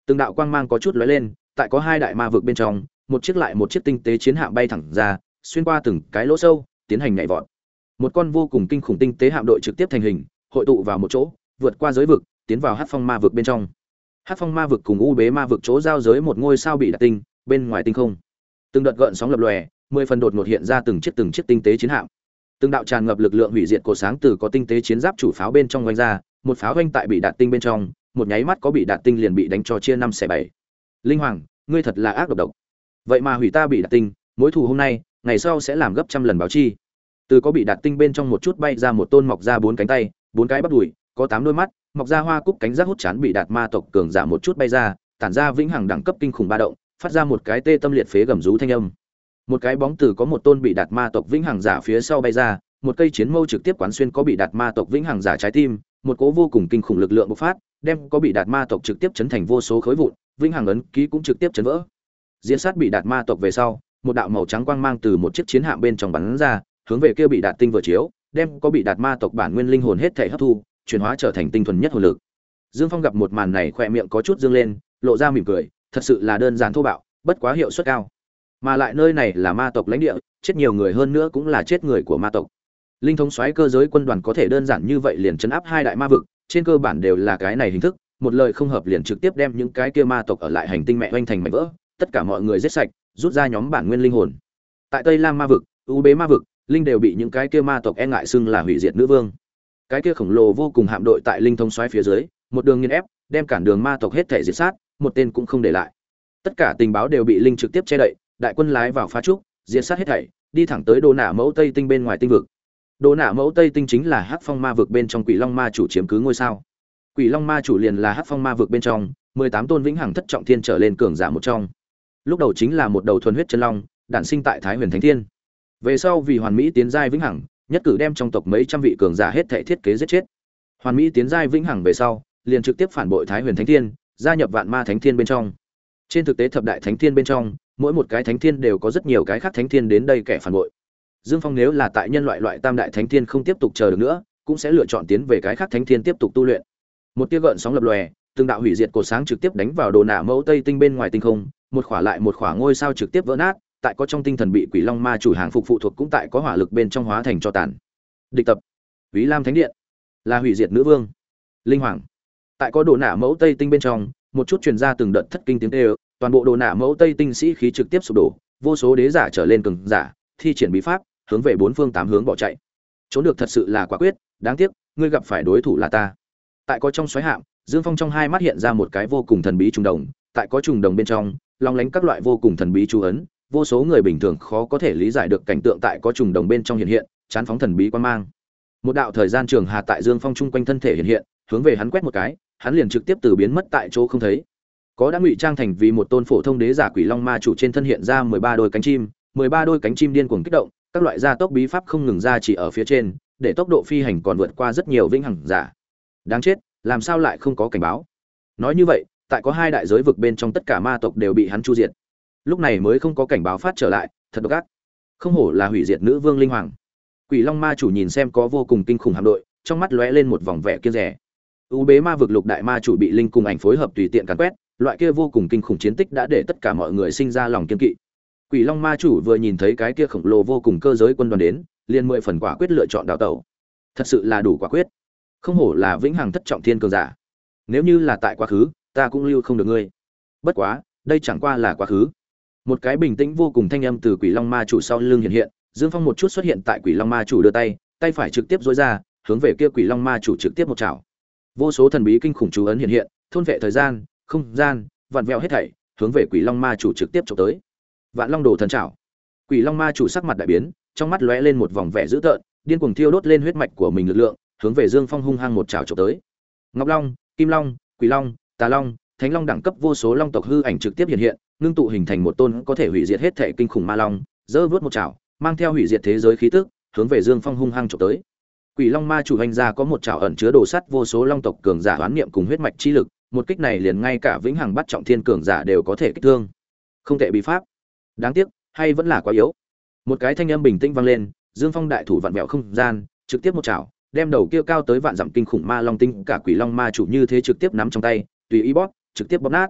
Speaker 1: Từng đạo quang mang có chút lóe lên, tại có hai đại ma vực bên trong, một chiếc lại một chiếc tinh tế chiến hạm bay thẳng ra, xuyên qua từng cái lỗ sâu, tiến hành nhảy vọt. Một con vô cùng kinh khủng tinh tế hạm đội trực tiếp thành hình, hội tụ vào một chỗ, vượt qua giới vực, tiến vào Hắc Phong ma vực bên trong. Hắc Phong ma vực cùng U Bế ma vực chỗ giao giới một ngôi sao bị đạt tinh, bên ngoài tinh không. Từng đợt gợn sóng lập lòe, mười phần đột ngột hiện ra từng chiếc từng chiếc tinh tế chiến hạm. Từng đạo tràn ngập lực lượng hủy diệt cổ sáng từ có tinh tế chiến giáp chủ pháo bên trong vành ra, một pháo vành tại bị đạt tinh bên trong, một nháy mắt có bị đạt tinh liền bị đánh cho chia năm xẻ bảy. Linh Hoàng, ngươi thật là ác độc độc. Vậy mà hủy ta bị đạt tinh, mối thù hôm nay, ngày sau sẽ làm gấp trăm lần báo chi. Từ có bị đạt tinh bên trong một chút bay ra một tôn mọc ra bốn cánh tay, bốn cái bắp đùi, có tám đôi mắt, mọc ra hoa cúc cánh giác hút chán bị đạt ma tộc cường giả một chút bay ra, tản ra vĩnh hằng đẳng cấp kinh khủng ba động, phát ra một cái tê tâm liệt phế gầm rú thanh âm. Một cái bóng từ có một tôn bị đạt ma tộc vĩnh hằng giả phía sau bay ra, một cây chiến mâu trực tiếp quán xuyên có bị đạt ma tộc vĩnh hằng giả trái tim, một cỗ vô cùng kinh khủng lực lượng bộc phát, đem có bị đạt ma tộc trực tiếp chấn thành vô số khối vụn, vĩnh hằng ấn ký cũng trực tiếp chấn vỡ. Diễn sát bị đạt ma tộc về sau, một đạo màu trắng quang mang từ một chiếc chiến hạm bên trong bắn ra, hướng về kia bị đạt tinh vừa chiếu, đem có bị đạt ma tộc bản nguyên linh hồn hết thể hấp thu, chuyển hóa trở thành tinh thuần nhất hồn lực. Dương Phong gặp một màn này khỏe miệng có chút dương lên, lộ ra mỉm cười, thật sự là đơn giản thô bạo, bất quá hiệu suất cao. Mà lại nơi này là ma tộc lãnh địa, chết nhiều người hơn nữa cũng là chết người của ma tộc. Linh thống soái cơ giới quân đoàn có thể đơn giản như vậy liền trấn áp hai đại ma vực, trên cơ bản đều là cái này hình thức, một lời không hợp liền trực tiếp đem những cái kia ma tộc ở lại hành tinh mẹ oanh thành mảnh vỡ, tất cả mọi người giết sạch, rút ra nhóm bản nguyên linh hồn. Tại Tây Lam ma vực, U Bế ma vực, linh đều bị những cái kia ma tộc e ngại xưng là hủy diệt nữ vương. Cái kia khổng lồ vô cùng hạm đội tại linh thống soái phía dưới, một đường nghiền ép, đem cản đường ma tộc hết thể diệt sát, một tên cũng không để lại. Tất cả tình báo đều bị linh trực tiếp che đậy, đại quân lái vào phá trúc, diệt sát hết thảy, đi thẳng tới Đồ Nạ Mẫu Tây Tinh bên ngoài tinh vực. Đồ Nạ Mẫu Tây Tinh chính là Hắc Phong ma vực bên trong Quỷ Long ma chủ chiếm cứ ngôi sao. Quỷ Long ma chủ liền là Hắc Phong ma vực bên trong mười tám tôn vĩnh hằng thất trọng thiên trở lên cường giả một trong. Lúc đầu chính là một đầu thuần huyết chân long, đản sinh tại Thái Huyền Thánh Thiên. Về sau vì hoàn mỹ tiến giai vĩnh hằng, nhất cử đem trong tộc mấy trăm vị cường giả hết thảy thiết kế giết chết. Hoàn mỹ tiến giai vĩnh hằng về sau, liền trực tiếp phản bội Thái Huyền Thánh Thiên, gia nhập Vạn Ma Thánh Thiên bên trong. Trên thực tế thập đại thánh thiên bên trong, mỗi một cái thánh thiên đều có rất nhiều cái khác thánh thiên đến đây kẻ phản bội. Dương Phong nếu là tại nhân loại loại tam đại thánh thiên không tiếp tục chờ được nữa, cũng sẽ lựa chọn tiến về cái khác thánh thiên tiếp tục tu luyện. Một tia gợn sóng lập lòe, từng đạo hủy diệt cột sáng trực tiếp đánh vào Đồ Nạ Mẫu Tây Tinh bên ngoài tinh không, một khỏa lại một khỏa ngôi sao trực tiếp vỡ nát, tại có trong tinh thần bị Quỷ Long ma chủ hàng phục phụ thuộc cũng tại có hỏa lực bên trong hóa thành cho tàn. Địch tập, Úy Lam Thánh Điện, là hủy diệt nữ vương, linh hoàng. Tại có Đồ Nạ Mẫu Tây Tinh bên trong, một chút truyền ra từng đợt thất kinh tiếng kêu, toàn bộ Đồ Nạ Mẫu Tây Tinh sĩ khí trực tiếp sụp đổ, vô số đế giả trở lên cường giả, thi triển bí pháp, hướng về bốn phương tám hướng bỏ chạy. Trốn được thật sự là quả quyết, đáng tiếc, ngươi gặp phải đối thủ là ta. Tại có trong xoáy hạm, Dương Phong trong hai mắt hiện ra một cái vô cùng thần bí trùng đồng, tại có trùng đồng bên trong, long lánh các loại vô cùng thần bí chú ấn, vô số người bình thường khó có thể lý giải được cảnh tượng tại có trùng đồng bên trong hiện hiện, chán phóng thần bí quan mang. Một đạo thời gian trường hà tại Dương Phong trung quanh thân thể hiện hiện, hướng về hắn quét một cái, hắn liền trực tiếp từ biến mất tại chỗ không thấy. Có đã ngụy trang thành vì một tôn phổ thông đế giả Quỷ Long ma chủ trên thân hiện ra mười ba đôi cánh chim, mười ba đôi cánh chim điên cuồng kích động, các loại gia tốc bí pháp không ngừng ra chỉ ở phía trên, để tốc độ phi hành còn vượt qua rất nhiều vĩnh hằng giả. Đáng chết, làm sao lại không có cảnh báo? Nói như vậy, tại có hai đại giới vực bên trong tất cả ma tộc đều bị hắn chu diệt. Lúc này mới không có cảnh báo phát trở lại, thật độc ác. Không hổ là hủy diệt nữ vương linh hoàng. Quỷ Long ma chủ nhìn xem có vô cùng kinh khủng hạm đội, trong mắt lóe lên một vòng vẻ kiêng dè. U Bế ma vực lục đại ma chủ bị linh cùng ảnh phối hợp tùy tiện càn quét, loại kia vô cùng kinh khủng chiến tích đã để tất cả mọi người sinh ra lòng kiên kỵ. Quỷ Long ma chủ vừa nhìn thấy cái kia khổng lồ vô cùng cơ giới quân đoàn đến, liền mười phần quả quyết lựa chọn đào tẩu. Thật sự là đủ quả quyết. Không hổ là vĩnh hằng thất trọng thiên cường giả. Nếu như là tại quá khứ, ta cũng lưu không được ngươi. Bất quá, đây chẳng qua là quá khứ. Một cái bình tĩnh vô cùng thanh âm từ Quỷ Long ma chủ sau lưng hiện hiện, Dương Phong một chút xuất hiện tại Quỷ Long ma chủ đưa tay, tay phải trực tiếp duỗi ra, hướng về kia Quỷ Long ma chủ trực tiếp một chảo. Vô số thần bí kinh khủng chú ấn hiện hiện, thôn vệ thời gian, không gian, vặn vẹo hết thảy, hướng về Quỷ Long ma chủ trực tiếp chụp tới. Vạn Long Đồ thần chảo. Quỷ Long ma chủ sắc mặt đại biến, trong mắt lóe lên một vòng vẻ dữ tợn, điên cuồng thiêu đốt lên huyết mạch của mình lực lượng, hướng về Dương Phong hung hăng một chảo chụp tới. Ngọc Long, Kim Long, Quỷ Long, Tà Long, Thánh Long đẳng cấp vô số long tộc hư ảnh trực tiếp hiện hiện, ngưng tụ hình thành một tôn có thể hủy diệt hết thể kinh khủng ma long, giơ vút một chảo, mang theo hủy diệt thế giới khí tức, hướng về Dương Phong hung hăng chụp tới. Quỷ Long ma chủ hành ra có một chảo ẩn chứa đồ sắt vô số long tộc cường giả hoán niệm cùng huyết mạch chi lực, một kích này liền ngay cả vĩnh hằng bắt trọng thiên cường giả đều có thể kích thương. Không tệ bí pháp. Đáng tiếc, hay vẫn là quá yếu. Một cái thanh âm bình tĩnh vang lên, Dương Phong đại thủ vặn vẹo không gian, trực tiếp một chảo, đem đầu kia cao tới vạn dặm kinh khủng ma long tinh cả Quỷ Long ma chủ như thế trực tiếp nắm trong tay, tùy ý bóp, trực tiếp bóp nát.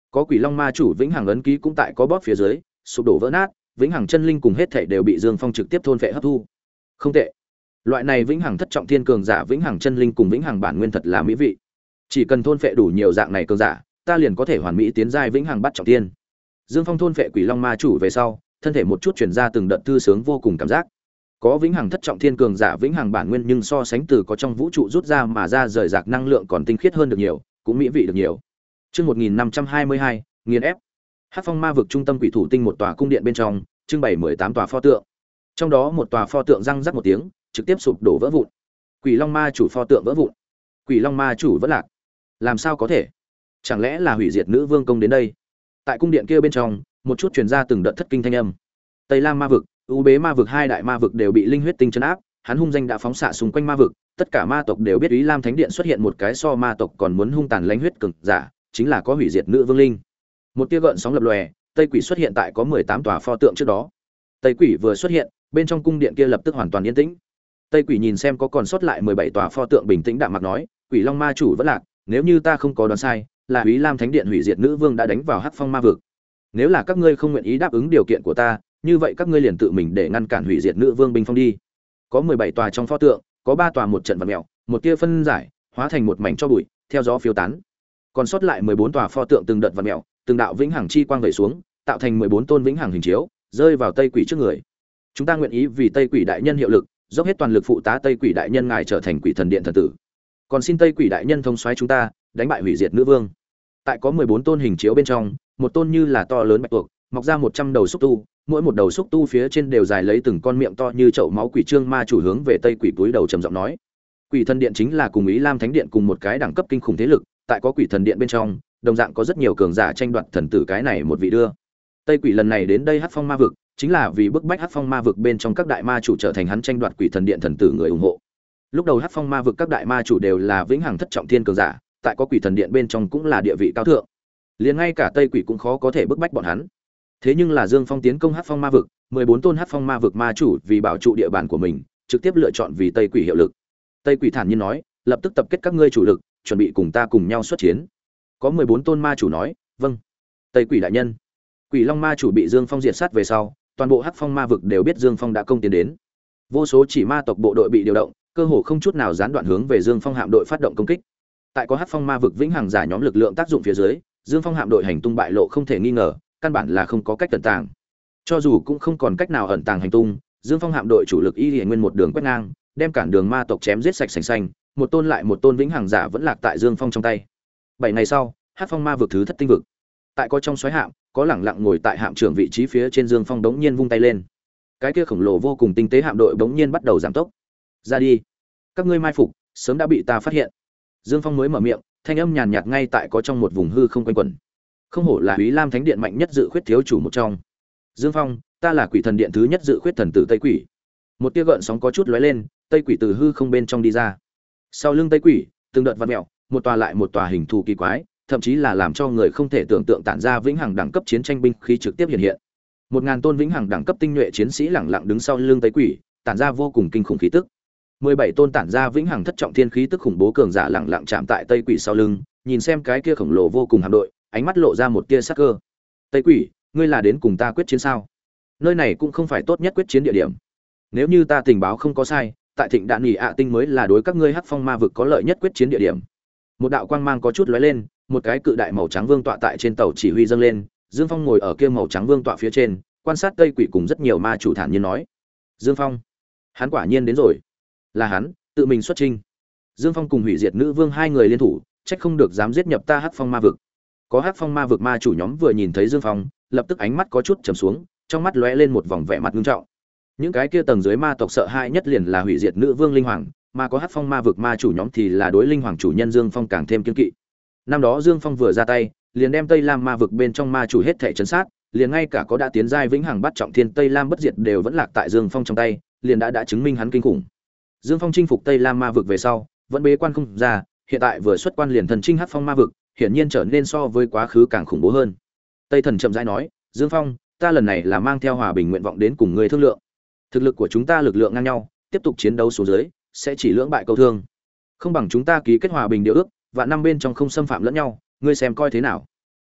Speaker 1: Có Quỷ Long ma chủ vĩnh hằng ấn ký cũng tại có bóp phía dưới, sụp đổ vỡ nát, vĩnh hằng chân linh cùng hết thảy đều bị Dương Phong trực tiếp thôn phệ hấp thu. Không tệ. Loại này vĩnh hằng thất trọng thiên cường giả vĩnh hằng chân linh cùng vĩnh hằng bản nguyên thật là mỹ vị. Chỉ cần thôn phệ đủ nhiều dạng này cường giả, ta liền có thể hoàn mỹ tiến giai vĩnh hằng bắt trọng thiên. Dương Phong thôn phệ Quỷ Long ma chủ về sau, thân thể một chút truyền ra từng đợt thư sướng vô cùng cảm giác. Có vĩnh hằng thất trọng thiên cường giả vĩnh hằng bản nguyên nhưng so sánh từ có trong vũ trụ rút ra mà ra rời rạc năng lượng còn tinh khiết hơn được nhiều, cũng mỹ vị được nhiều. Chương một nghìn năm trăm hai mươi hai, nghiền ép. Hắc Phong ma vực trung tâm quỷ thủ tinh một tòa cung điện bên trong, trưng bày mười tám tòa pho tượng. Trong đó một tòa pho tượng răng rắc một tiếng, trực tiếp sụp đổ vỡ vụn. Quỷ Long ma chủ pho tượng vỡ vụn. Quỷ Long ma chủ vẫn lạc. Làm sao có thể? Chẳng lẽ là hủy diệt nữ vương công đến đây? Tại cung điện kia bên trong, một chút truyền ra từng đợt thất kinh thanh âm. Tây Lam ma vực, U Bế ma vực hai đại ma vực đều bị linh huyết tinh trấn áp, hắn hung danh đã phóng xạ xung quanh ma vực, tất cả ma tộc đều biết Úy Lam Thánh Điện xuất hiện một cái so ma tộc còn muốn hung tàn lãnh huyết cường giả, chính là có hủy diệt nữ vương linh. Một tia gợn sóng lập lòe, Tây Quỷ xuất hiện tại có mười tám tòa pho tượng trước đó. Tây Quỷ vừa xuất hiện, bên trong cung điện kia lập tức hoàn toàn yên tĩnh. Tây Quỷ nhìn xem có còn sót lại mười bảy tòa pho tượng bình tĩnh đạm mạc nói, Quỷ Long ma chủ vẫn lạc, nếu như ta không có đoán sai, là Úy Lam Thánh Điện hủy diệt nữ vương đã đánh vào Hắc Phong ma vực. Nếu là các ngươi không nguyện ý đáp ứng điều kiện của ta, như vậy các ngươi liền tự mình để ngăn cản hủy diệt nữ vương binh phong đi. Có mười bảy tòa trong pho tượng, có ba tòa một trận vặn mèo, một tia phân giải, hóa thành một mảnh cho bụi, theo gió phiêu tán. Còn sót lại mười bốn tòa pho tượng từng đợt vặn mèo, từng đạo vĩnh hằng chi quang vẩy xuống, tạo thành mười bốn tôn vĩnh hằng hình chiếu, rơi vào Tây Quỷ trước người. Chúng ta nguyện ý vì Tây Quỷ đại nhân hiệu lực, dốc hết toàn lực phụ tá Tây Quỷ đại nhân ngài trở thành Quỷ Thần Điện thần tử. Còn xin Tây Quỷ đại nhân thông soái chúng ta, đánh bại hủy diệt nữ vương. Tại có mười bốn tôn hình chiếu bên trong, một tôn như là to lớn bạch tuộc, mọc ra một trăm đầu xúc tu, mỗi một đầu xúc tu phía trên đều dài lấy từng con miệng to như chậu máu. Quỷ trương ma chủ hướng về Tây Quỷ túi đầu trầm giọng nói, Quỷ Thần Điện chính là cùng Ý Lam Thánh Điện cùng một cái đẳng cấp kinh khủng thế lực, tại có Quỷ Thần Điện bên trong, đồng dạng có rất nhiều cường giả tranh đoạt thần tử cái này một vị đưa. Tây Quỷ lần này đến đây Hắc Phong ma vực, chính là vì bức bách Hắc Phong ma vực bên trong các đại ma chủ trở thành hắn tranh đoạt Quỷ Thần Điện thần tử người ủng hộ. Lúc đầu Hắc Phong ma vực các đại ma chủ đều là vĩnh hằng thất trọng thiên cường giả, tại có Quỷ Thần Điện bên trong cũng là địa vị cao thượng. Liền ngay cả Tây Quỷ cũng khó có thể bức bách bọn hắn. Thế nhưng là Dương Phong tiến công Hắc Phong ma vực, mười bốn tôn Hắc Phong ma vực ma chủ vì bảo trụ địa bàn của mình, trực tiếp lựa chọn vì Tây Quỷ hiệu lực. Tây Quỷ thản nhiên nói, lập tức tập kết các ngươi chủ lực, chuẩn bị cùng ta cùng nhau xuất chiến. Có mười bốn tôn ma chủ nói, vâng. Tây Quỷ đại nhân. Quỷ Long ma chủ bị Dương Phong diệt sát về sau, toàn bộ Hắc Phong ma vực đều biết Dương Phong đã công tiến đến. Vô số chỉ ma tộc bộ đội bị điều động, cơ hồ không chút nào gián đoạn hướng về Dương Phong hạm đội phát động công kích. Tại có Hắc Phong ma vực vĩnh hằng giả nhóm lực lượng tác dụng phía dưới, Dương Phong hạm đội hành tung bại lộ không thể nghi ngờ, căn bản là không có cách ẩn tàng. Cho dù cũng không còn cách nào ẩn tàng hành tung, Dương Phong hạm đội chủ lực y liền nguyên một đường quét ngang, đem cản đường ma tộc chém giết sạch sành xanh, một tôn lại một tôn vĩnh hằng giả vẫn lạc tại Dương Phong trong tay. Bảy ngày sau, Hắc Phong ma vực thứ thất tinh vực. Tại có trong xoáy hạm, có lẳng lặng ngồi tại hạm trưởng vị trí phía trên Dương Phong đống nhiên vung tay lên. Cái kia khổng lồ vô cùng tinh tế hạm đội đống nhiên bắt đầu giảm tốc. Ra đi, các ngươi mai phục, sớm đã bị ta phát hiện. Dương Phong mới mở miệng, thanh âm nhàn nhạt ngay tại có trong một vùng hư không quanh quẩn. Không hổ là Úy Lam Thánh Điện mạnh nhất dự khuyết thiếu chủ một trong. Dương Phong, ta là Quỷ Thần Điện thứ nhất dự khuyết thần tử Tây Quỷ. Một tia gợn sóng có chút lóe lên, Tây Quỷ từ hư không bên trong đi ra. Sau lưng Tây Quỷ, từng đợt vặn mèo, một tòa lại một tòa hình thù kỳ quái, thậm chí là làm cho người không thể tưởng tượng tản ra vĩnh hằng đẳng cấp chiến tranh binh khí trực tiếp hiện hiện. Một ngàn tôn vĩnh hằng đẳng cấp tinh nhuệ chiến sĩ lẳng lặng đứng sau lưng Tây Quỷ, tản ra vô cùng kinh khủng khí tức. mười bảy tôn tản ra vĩnh hằng thất trọng thiên khí tức khủng bố cường giả lẳng lặng chạm tại Tây Quỷ sau lưng, nhìn xem cái kia khổng lồ vô cùng hạm đội, ánh mắt lộ ra một tia sắc cơ. Tây Quỷ, ngươi là đến cùng ta quyết chiến sao? Nơi này cũng không phải tốt nhất quyết chiến địa điểm. Nếu như ta tình báo không có sai, tại Thịnh Đạn Nghỉ ạ tinh mới là đối các ngươi Hắc Phong ma vực có lợi nhất quyết chiến địa điểm. Một đạo quang mang có chút lóe lên, một cái cự đại màu trắng vương tọa tại trên tàu chỉ huy dâng lên, Dương Phong ngồi ở kia màu trắng vương tọa phía trên, quan sát Tây Quỷ cùng rất nhiều ma chủ thản nhiên nói: "Dương Phong, hắn quả nhiên đến rồi." Là hắn, tự mình xuất chinh. Dương Phong cùng hủy diệt nữ vương hai người liên thủ, trách không được dám giết nhập ta Hắc Phong ma vực. Có Hắc Phong ma vực ma chủ nhóm vừa nhìn thấy Dương Phong, lập tức ánh mắt có chút trầm xuống, trong mắt lóe lên một vòng vẻ mặt nghiêm trọng. Những cái kia tầng dưới ma tộc sợ hãi nhất liền là hủy diệt nữ vương linh hoàng, mà có Hắc Phong ma vực ma chủ nhóm thì là đối linh hoàng chủ nhân Dương Phong càng thêm kiên kỵ. Năm đó Dương Phong vừa ra tay, liền đem Tây Lam ma vực bên trong ma chủ hết thảy trấn sát, liền ngay cả có đã tiến giai vĩnh hằng bắt trọng thiên Tây Lam bất diệt đều vẫn lạc tại Dương Phong trong tay, liền đã đã chứng minh hắn kinh khủng. Dương Phong chinh phục Tây Lam ma vực về sau, vẫn bế quan không ra, hiện tại vừa xuất quan liền thần chinh Hắc Phong ma vực, hiển nhiên trở nên so với quá khứ càng khủng bố hơn. Tây Thần chậm rãi nói: "Dương Phong, ta lần này là mang theo hòa bình nguyện vọng đến cùng ngươi thương lượng. Thực lực của chúng ta lực lượng ngang nhau, tiếp tục chiến đấu xuống dưới, sẽ chỉ lưỡng bại câu thương. Không bằng chúng ta ký kết hòa bình điều ước, và năm bên trong không xâm phạm lẫn nhau, ngươi xem coi thế nào?"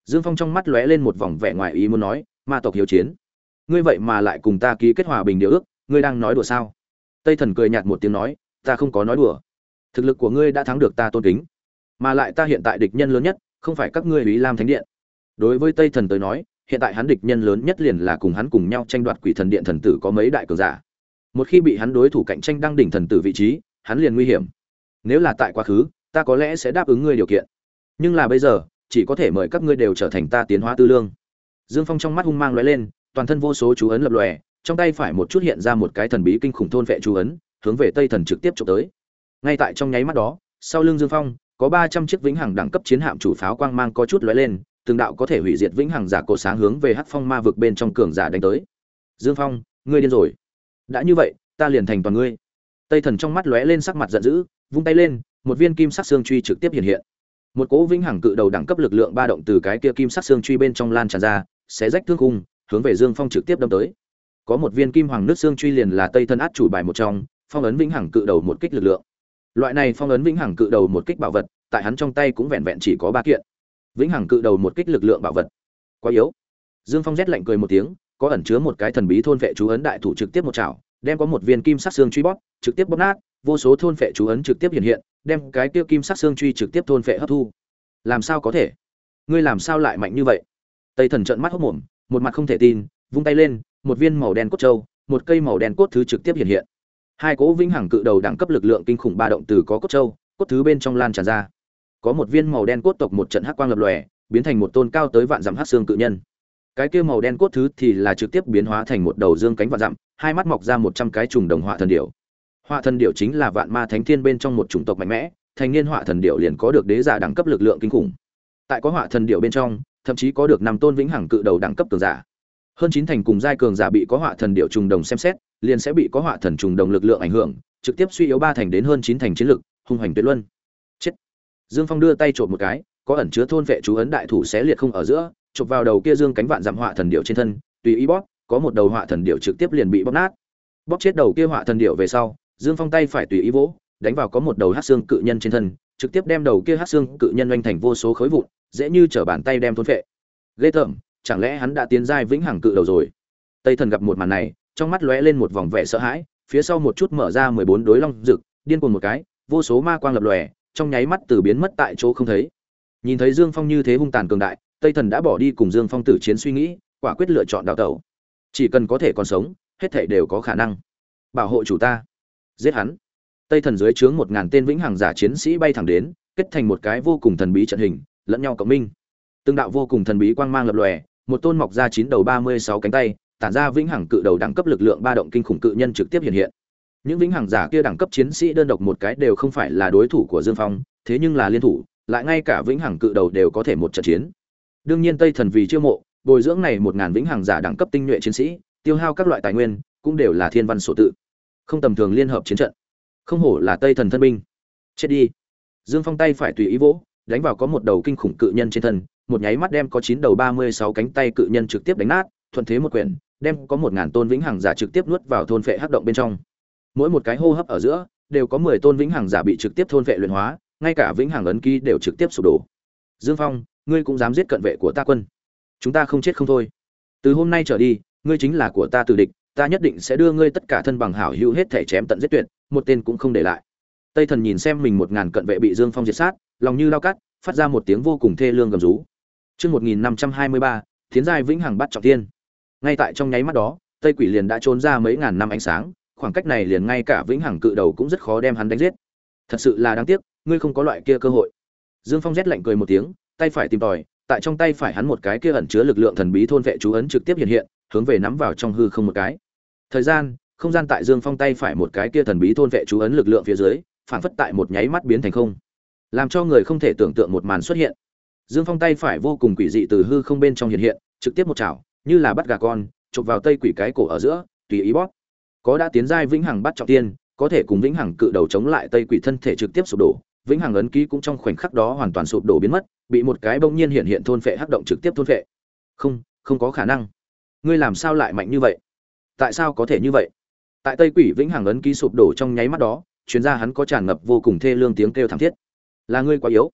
Speaker 1: Dương Phong trong mắt lóe lên một vòng vẻ ngoài ý muốn nói, ma tộc hiếu chiến, ngươi vậy mà lại cùng ta ký kết hòa bình điều ước, ngươi đang nói đùa sao? Tây Thần cười nhạt một tiếng nói, ta không có nói đùa, thực lực của ngươi đã thắng được ta tôn kính, mà lại ta hiện tại địch nhân lớn nhất không phải các ngươi Úy Lam Thánh Điện. Đối với Tây Thần tới nói, hiện tại hắn địch nhân lớn nhất liền là cùng hắn cùng nhau tranh đoạt Quỷ Thần Điện thần tử có mấy đại cường giả. Một khi bị hắn đối thủ cạnh tranh đăng đỉnh thần tử vị trí, hắn liền nguy hiểm. Nếu là tại quá khứ, ta có lẽ sẽ đáp ứng ngươi điều kiện, nhưng là bây giờ, chỉ có thể mời các ngươi đều trở thành ta tiến hóa tư lương. Dương Phong trong mắt hung mang lóe lên, toàn thân vô số chú ấn lập lòe, trong tay phải một chút hiện ra một cái thần bí kinh khủng thôn vệ chú ấn, hướng về Tây Thần trực tiếp chụp tới. Ngay tại trong nháy mắt đó, sau lưng Dương Phong, có ba trăm chiếc vĩnh hằng đẳng cấp chiến hạm chủ pháo quang mang có chút lóe lên, từng đạo có thể hủy diệt vĩnh hằng giả cổ sáng hướng về Hắc Phong ma vực bên trong cường giả đánh tới. Dương Phong, ngươi điên rồi. Đã như vậy, ta liền thành toàn ngươi. Tây Thần trong mắt lóe lên sắc mặt giận dữ, vung tay lên, một viên kim sắc xương truy trực tiếp hiện hiện. Một cỗ vĩnh hằng cự đầu đẳng cấp lực lượng ba động từ cái kia kim sắc xương truy bên trong lan tràn ra, xé rách thương khung, hướng về Dương Phong trực tiếp đâm tới. Có một viên kim hoàng nước xương truy liền là Tây Thân át chủ bài một trong, phong ấn vĩnh hằng cự đầu một kích lực lượng. Loại này phong ấn vĩnh hằng cự đầu một kích bảo vật, tại hắn trong tay cũng vẹn vẹn chỉ có ba kiện. Vĩnh hằng cự đầu một kích lực lượng bảo vật, quá yếu. Dương Phong rét lạnh cười một tiếng, có ẩn chứa một cái thần bí thôn vệ chú ấn đại thủ trực tiếp một chảo, đem có một viên kim sắc xương truy bóp, trực tiếp bóp nát, vô số thôn vệ chú ấn trực tiếp hiện hiện, đem cái kia kim sắc xương truy trực tiếp thôn vệ hấp thu. Làm sao có thể? Ngươi làm sao lại mạnh như vậy? Tây Thần trợn mắt hốt mồm, một mặt không thể tin, vung tay lên, một viên màu đen cốt châu, một cây màu đen cốt thứ trực tiếp hiện hiện. Hai cỗ vĩnh hằng cự đầu đẳng cấp lực lượng kinh khủng ba động từ có cốt châu, cốt thứ bên trong lan tràn ra. Có một viên màu đen cốt tộc một trận hắc quang lập lòe, biến thành một tôn cao tới vạn dặm hắc xương cự nhân. Cái kia màu đen cốt thứ thì là trực tiếp biến hóa thành một đầu dương cánh vạn dặm, hai mắt mọc ra một trăm cái trùng đồng họa thần điểu. Họa thần điểu chính là vạn ma thánh thiên bên trong một chủng tộc mạnh mẽ, thành niên họa thần điểu liền có được đế giả đẳng cấp lực lượng kinh khủng. Tại có họa thần điểu bên trong, thậm chí có được năm tôn vĩnh hằng cự đầu đẳng cấp cường giả. Hơn chín thành cùng giai cường giả bị có họa thần điểu trùng đồng xem xét, liền sẽ bị có họa thần trùng đồng lực lượng ảnh hưởng, trực tiếp suy yếu ba thành đến hơn chín thành chiến lực, hung hành tuyệt luân. Chết. Dương Phong đưa tay chộp một cái, có ẩn chứa thôn vệ chú ấn đại thủ xé liệt không ở giữa, chộp vào đầu kia dương cánh vạn dặm họa thần điểu trên thân, tùy ý bóp, có một đầu họa thần điểu trực tiếp liền bị bóp nát. Bóp chết đầu kia họa thần điểu về sau, Dương Phong tay phải tùy ý vỗ, đánh vào có một đầu hắc xương cự nhân trên thân, trực tiếp đem đầu kia hắc xương cự nhân oanh thành vô số khối vụn, dễ như trở bàn tay đem thôn phệ. Ghê tởm, chẳng lẽ hắn đã tiến giai vĩnh hằng cự đầu rồi? Tây Thần gặp một màn này, trong mắt lóe lên một vòng vẻ sợ hãi, phía sau một chút mở ra mười bốn đối long rực, điên cuồng một cái, vô số ma quang lập lòe, trong nháy mắt từ biến mất tại chỗ không thấy. Nhìn thấy Dương Phong như thế hung tàn cường đại, Tây Thần đã bỏ đi cùng Dương Phong tử chiến suy nghĩ, quả quyết lựa chọn đào tẩu. Chỉ cần có thể còn sống, hết thảy đều có khả năng. Bảo hộ chủ ta, giết hắn. Tây Thần dưới trướng một ngàn tên vĩnh hằng giả chiến sĩ bay thẳng đến, kết thành một cái vô cùng thần bí trận hình, lẫn nhau cộng minh. Từng đạo vô cùng thần bí quang mang lập lòe, một tôn mọc ra chín đầu ba mươi sáu cánh tay, tản ra vĩnh hằng cự đầu đẳng cấp lực lượng ba động kinh khủng cự nhân trực tiếp hiện hiện. Những vĩnh hằng giả kia đẳng cấp chiến sĩ đơn độc một cái đều không phải là đối thủ của Dương Phong, thế nhưng là liên thủ, lại ngay cả vĩnh hằng cự đầu đều có thể một trận chiến. Đương nhiên Tây Thần vì chiêu mộ, bồi dưỡng này một ngàn vĩnh hằng giả đẳng cấp tinh nhuệ chiến sĩ, tiêu hao các loại tài nguyên, cũng đều là thiên văn sổ tự. Không tầm thường liên hợp chiến trận. Không hổ là Tây Thần thân binh. Chết đi. Dương Phong tay phải tùy ý vỗ, đánh vào có một đầu kinh khủng cự nhân trên thân, một nháy mắt đem có chín đầu ba mươi sáu cánh tay cự nhân trực tiếp đánh nát, thuận thế một quyền, đem có một ngàn tôn vĩnh hằng giả trực tiếp nuốt vào thôn phệ hắc động bên trong. Mỗi một cái hô hấp ở giữa, đều có mười tôn vĩnh hằng giả bị trực tiếp thôn phệ luyện hóa, ngay cả vĩnh hằng ấn ký đều trực tiếp sụp đổ. Dương Phong, ngươi cũng dám giết cận vệ của ta quân? Chúng ta không chết không thôi. Từ hôm nay trở đi, ngươi chính là của ta tử địch, ta nhất định sẽ đưa ngươi tất cả thân bằng hảo hữu hết thể chém tận giết tuyệt, một tên cũng không để lại. Tây Thần nhìn xem mình một ngàn cận vệ bị Dương Phong diệt sát, lòng như dao cắt, phát ra một tiếng vô cùng thê lương gầm rú. Chương một nghìn năm trăm hai mươi ba, Thiến giai vĩnh hằng bắt trọng thiên. Ngay tại trong nháy mắt đó, Tây Quỷ liền đã trốn ra mấy ngàn năm ánh sáng, khoảng cách này liền ngay cả vĩnh hằng cự đầu cũng rất khó đem hắn đánh giết. Thật sự là đáng tiếc, ngươi không có loại kia cơ hội. Dương Phong rét lạnh cười một tiếng, tay phải tìm tòi, tại trong tay phải hắn một cái kia ẩn chứa lực lượng thần bí thôn vệ chú ấn trực tiếp hiện hiện, hướng về nắm vào trong hư không một cái. Thời gian, không gian tại Dương Phong tay phải một cái kia thần bí thôn vệ chú ấn lực lượng phía dưới, phản phất tại một nháy mắt biến thành không, làm cho người không thể tưởng tượng một màn xuất hiện. Dương Phong tay phải vô cùng quỷ dị từ hư không bên trong hiện hiện, trực tiếp một chảo, như là bắt gà con, chụp vào Tây Quỷ cái cổ ở giữa, tùy ý bóp. Có đã tiến giai vĩnh hằng bắt trọng tiên, có thể cùng vĩnh hằng cự đầu chống lại Tây Quỷ thân thể trực tiếp sụp đổ, vĩnh hằng ấn ký cũng trong khoảnh khắc đó hoàn toàn sụp đổ biến mất, bị một cái bỗng nhiên hiện hiện thôn phệ hắc động trực tiếp thôn phệ. Không, không có khả năng. Ngươi làm sao lại mạnh như vậy? Tại sao có thể như vậy? Tại Tây Quỷ vĩnh hằng ấn ký sụp đổ trong nháy mắt đó, chuyên gia hắn có tràn ngập vô cùng thê lương tiếng kêu thảm thiết. Là ngươi quá yếu.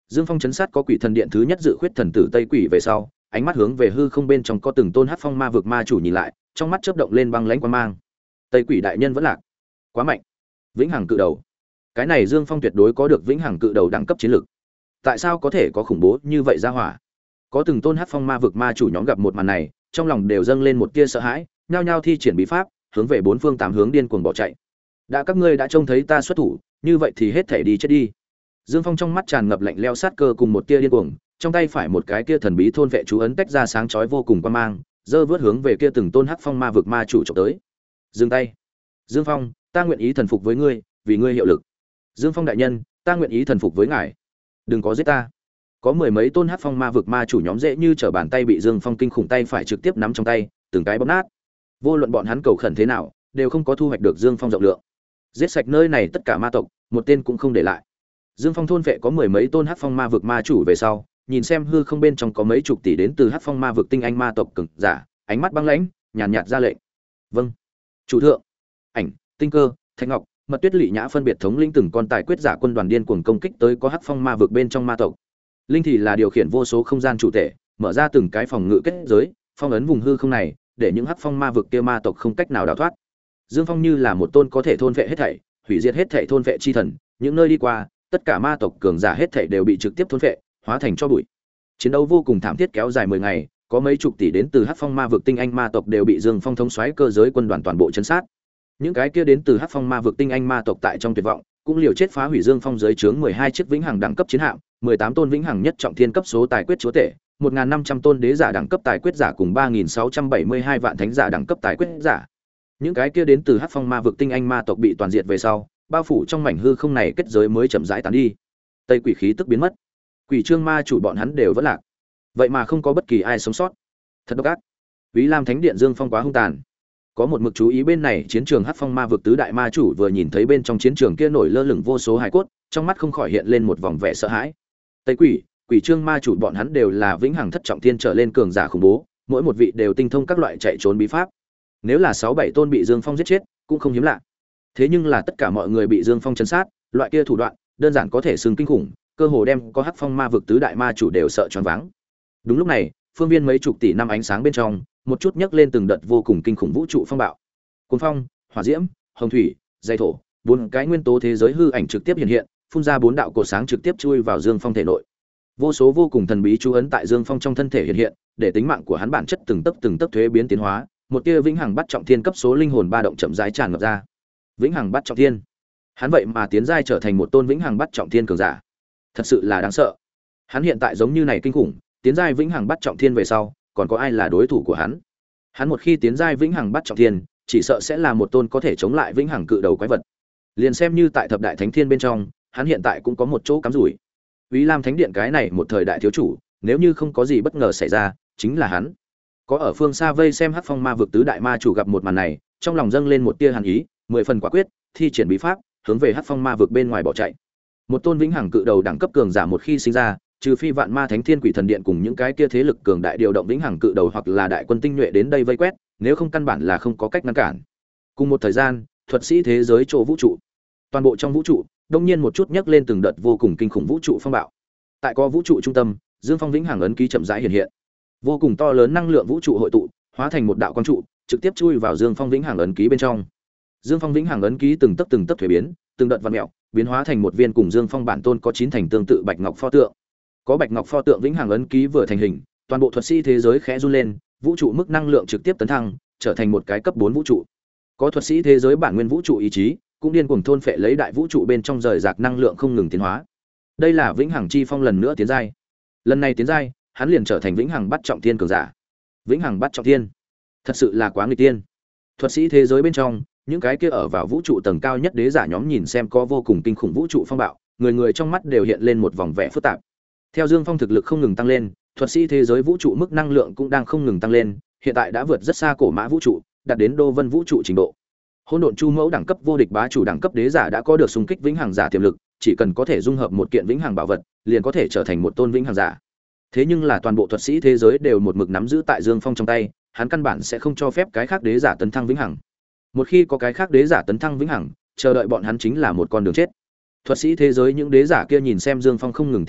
Speaker 1: Dương Phong chấn sát có quỷ thần điện thứ nhất dự khuyết thần tử Tây Quỷ về sau, ánh mắt hướng về hư không bên trong có từng tôn hắc phong ma vực ma chủ nhìn lại, trong mắt chớp động lên băng lãnh quang mang. Tây Quỷ đại nhân vẫn lạc, quá mạnh. Vĩnh hằng cự đầu. Cái này Dương Phong tuyệt đối có được vĩnh hằng cự đầu đẳng cấp chiến lực. Tại sao có thể có khủng bố như vậy ra hỏa? Có từng tôn hắc phong ma vực ma chủ nhóm gặp một màn này, trong lòng đều dâng lên một tia sợ hãi, nhao nhao thi triển bí pháp, hướng về bốn phương tám hướng điên cuồng bỏ chạy. Đã các ngươi đã trông thấy ta xuất thủ, như vậy thì hết thể đi chết đi. Dương Phong trong mắt tràn ngập lạnh lẽo sát cơ cùng một tia điên cuồng, trong tay phải một cái kia thần bí thôn vệ chú ấn tách ra sáng chói vô cùng quang mang, giơ vớt hướng về kia từng tôn hắc phong ma vực ma chủ chụp tới. Dừng tay. Dương Phong, ta nguyện ý thần phục với ngươi, vì ngươi hiệu lực. Dương Phong đại nhân, ta nguyện ý thần phục với ngài. Đừng có giết ta. Có mười mấy tôn hắc phong ma vực ma chủ nhóm dễ như trở bàn tay bị Dương Phong kinh khủng tay phải trực tiếp nắm trong tay, từng cái bóp nát. Vô luận bọn hắn cầu khẩn thế nào, đều không có thu hoạch được Dương Phong rộng lượng. Giết sạch nơi này tất cả ma tộc, một tên cũng không để lại. Dương Phong thôn vệ có mười mấy tôn hắc phong ma vực ma chủ về sau, nhìn xem hư không bên trong có mấy chục tỷ đến từ hắc phong ma vực tinh anh ma tộc cường giả, ánh mắt băng lãnh, nhàn nhạt ra lệnh. Vâng. Chủ thượng. Ảnh, Tinh Cơ, Thạch Ngọc, Mật Tuyết Lệ Nhã phân biệt thống lĩnh từng con tài quyết giả quân đoàn điên cuồng công kích tới có hắc phong ma vực bên trong ma tộc. Linh thì là điều khiển vô số không gian chủ thể, mở ra từng cái phòng ngự kết giới, phong ấn vùng hư không này, để những hắc phong ma vực kia ma tộc không cách nào đào thoát. Dương Phong như là một tôn có thể thôn vệ hết thảy, hủy diệt hết thảy thôn vệ chi thần, những nơi đi qua, tất cả ma tộc cường giả hết thảy đều bị trực tiếp thôn vệ, hóa thành tro bụi. Chiến đấu vô cùng thảm thiết kéo dài mười ngày, có mấy chục tỷ đến từ hắc phong ma vực tinh anh ma tộc đều bị Dương Phong thống soái cơ giới quân đoàn toàn bộ chấn sát. Những cái kia đến từ hắc phong ma vực tinh anh ma tộc tại trong tuyệt vọng, cũng liều chết phá hủy Dương Phong dưới trướng mười hai chiếc vĩnh hằng đẳng cấp chiến hạm, mười tám tôn vĩnh hằng nhất trọng thiên cấp số tài quyết chúa tể, một nghìn năm trăm tôn đế giả đẳng cấp tài quyết giả cùng ba nghìn sáu trăm bảy mươi hai vạn thánh giả đẳng cấp tài quyết giả. Những cái kia đến từ hắc phong ma vực tinh anh ma tộc bị toàn diệt về sau, bao phủ trong mảnh hư không này kết giới mới chậm rãi tán đi. Tây quỷ khí tức biến mất. Quỷ trương ma chủ bọn hắn đều vẫn lạc. Vậy mà không có bất kỳ ai sống sót. Thật độc ác. Úy Lam Thánh Điện Dương Phong quá hung tàn. Có một mực chú ý bên này chiến trường hắc phong ma vực tứ đại ma chủ vừa nhìn thấy bên trong chiến trường kia nổi lơ lửng vô số hài cốt, trong mắt không khỏi hiện lên một vòng vẻ sợ hãi. Tây quỷ, quỷ trương ma chủ bọn hắn đều là vĩnh hằng thất trọng thiên trở lên cường giả khủng bố, mỗi một vị đều tinh thông các loại chạy trốn bí pháp. Nếu là sáu bảy tôn bị Dương Phong giết chết, cũng không hiếm lạ. Thế nhưng là tất cả mọi người bị Dương Phong chấn sát, loại kia thủ đoạn, đơn giản có thể xưng kinh khủng, cơ hồ đem có hắc phong ma vực tứ đại ma chủ đều sợ choáng váng. Đúng lúc này, phương viên mấy chục tỷ năm ánh sáng bên trong, một chút nhấc lên từng đợt vô cùng kinh khủng vũ trụ phong bạo. Cuồng phong, hỏa diễm, hồng thủy, dây thổ, bốn cái nguyên tố thế giới hư ảnh trực tiếp hiện hiện, phun ra bốn đạo cột sáng trực tiếp chui vào Dương Phong thể nội. Vô số vô cùng thần bí chú ấn tại Dương Phong trong thân thể hiện hiện, để tính mạng của hắn bản chất từng tấc từng tấc thuế biến tiến hóa, một tia vĩnh hằng bắt trọng thiên cấp số linh hồn ba động chậm rãi tràn ngập ra. Vĩnh hằng bắt trọng thiên, hắn vậy mà tiến giai trở thành một tôn vĩnh hằng bắt trọng thiên cường giả, thật sự là đáng sợ. Hắn hiện tại giống như này kinh khủng, tiến giai vĩnh hằng bắt trọng thiên về sau, còn có ai là đối thủ của hắn? Hắn một khi tiến giai vĩnh hằng bắt trọng thiên, chỉ sợ sẽ là một tôn có thể chống lại vĩnh hằng cự đầu quái vật. Liền xem như tại thập đại thánh thiên bên trong, hắn hiện tại cũng có một chỗ cắm rủi. Úy Lam Thánh Điện cái này một thời đại thiếu chủ, nếu như không có gì bất ngờ xảy ra, chính là hắn. Có ở phương xa vây xem hắc phong ma vực tứ đại ma chủ gặp một màn này, trong lòng dâng lên một tia hàn ý, mười phần quả quyết, thi triển bí pháp, hướng về hắc phong ma vực bên ngoài bỏ chạy. Một tôn vĩnh hằng cự đầu đẳng cấp cường giả một khi sinh ra, trừ phi vạn ma thánh thiên quỷ thần điện cùng những cái kia thế lực cường đại điều động vĩnh hằng cự đầu hoặc là đại quân tinh nhuệ đến đây vây quét, nếu không căn bản là không có cách ngăn cản. Cùng một thời gian, thuật sĩ thế giới chỗ vũ trụ, toàn bộ trong vũ trụ, đông nhiên một chút nhấc lên từng đợt vô cùng kinh khủng vũ trụ phong bạo. Tại có vũ trụ trung tâm, Dương Phong vĩnh hằng ấn ký chậm rãi hiện hiện. Vô cùng to lớn năng lượng vũ trụ hội tụ, hóa thành một đạo quang trụ, trực tiếp chui vào Dương Phong vĩnh hằng ấn ký bên trong. Dương Phong vĩnh hằng ấn ký từng tấc từng tấc thuế biến, từng đợt vặn mèo, biến hóa thành một viên cùng Dương Phong bản tôn có chín thành tương tự bạch ngọc pho tượng. Có bạch ngọc pho tượng vĩnh hằng ấn ký vừa thành hình, toàn bộ thuật sĩ thế giới khẽ run lên, vũ trụ mức năng lượng trực tiếp tấn thăng, trở thành một cái cấp bốn vũ trụ. Có thuật sĩ thế giới bản nguyên vũ trụ ý chí, cũng điên cuồng thôn phệ lấy đại vũ trụ bên trong rời rạc năng lượng không ngừng tiến hóa. Đây là vĩnh hằng chi phong lần nữa tiến giai. Lần này tiến giai, hắn liền trở thành vĩnh hằng bắt trọng thiên cường giả. Vĩnh hằng bắt trọng thiên, thật sự là quá nghịch tiên. Thuật sĩ thế giới bên trong, những cái kia ở vào vũ trụ tầng cao nhất đế giả nhóm nhìn xem có vô cùng kinh khủng vũ trụ phong bạo, người người trong mắt đều hiện lên một vòng vẻ phức tạp. Theo Dương Phong thực lực không ngừng tăng lên, thuật sĩ thế giới vũ trụ mức năng lượng cũng đang không ngừng tăng lên, hiện tại đã vượt rất xa cổ mã vũ trụ, đạt đến đô vân vũ trụ trình độ. Hỗn độn chu mẫu đẳng cấp vô địch bá chủ đẳng cấp đế giả đã có được xung kích vĩnh hằng giả tiềm lực, chỉ cần có thể dung hợp một kiện vĩnh hằng bảo vật, liền có thể trở thành một tôn vĩnh hằng giả. Thế nhưng là toàn bộ thuật sĩ thế giới đều một mực nắm giữ tại Dương Phong trong tay, hắn căn bản sẽ không cho phép cái khác đế giả tấn thăng vĩnh hằng. Một khi có cái khác đế giả tấn thăng vĩnh hằng, chờ đợi bọn hắn chính là một con đường chết. Thuật sĩ thế giới những đế giả kia nhìn xem Dương Phong không ngừng tiến giai,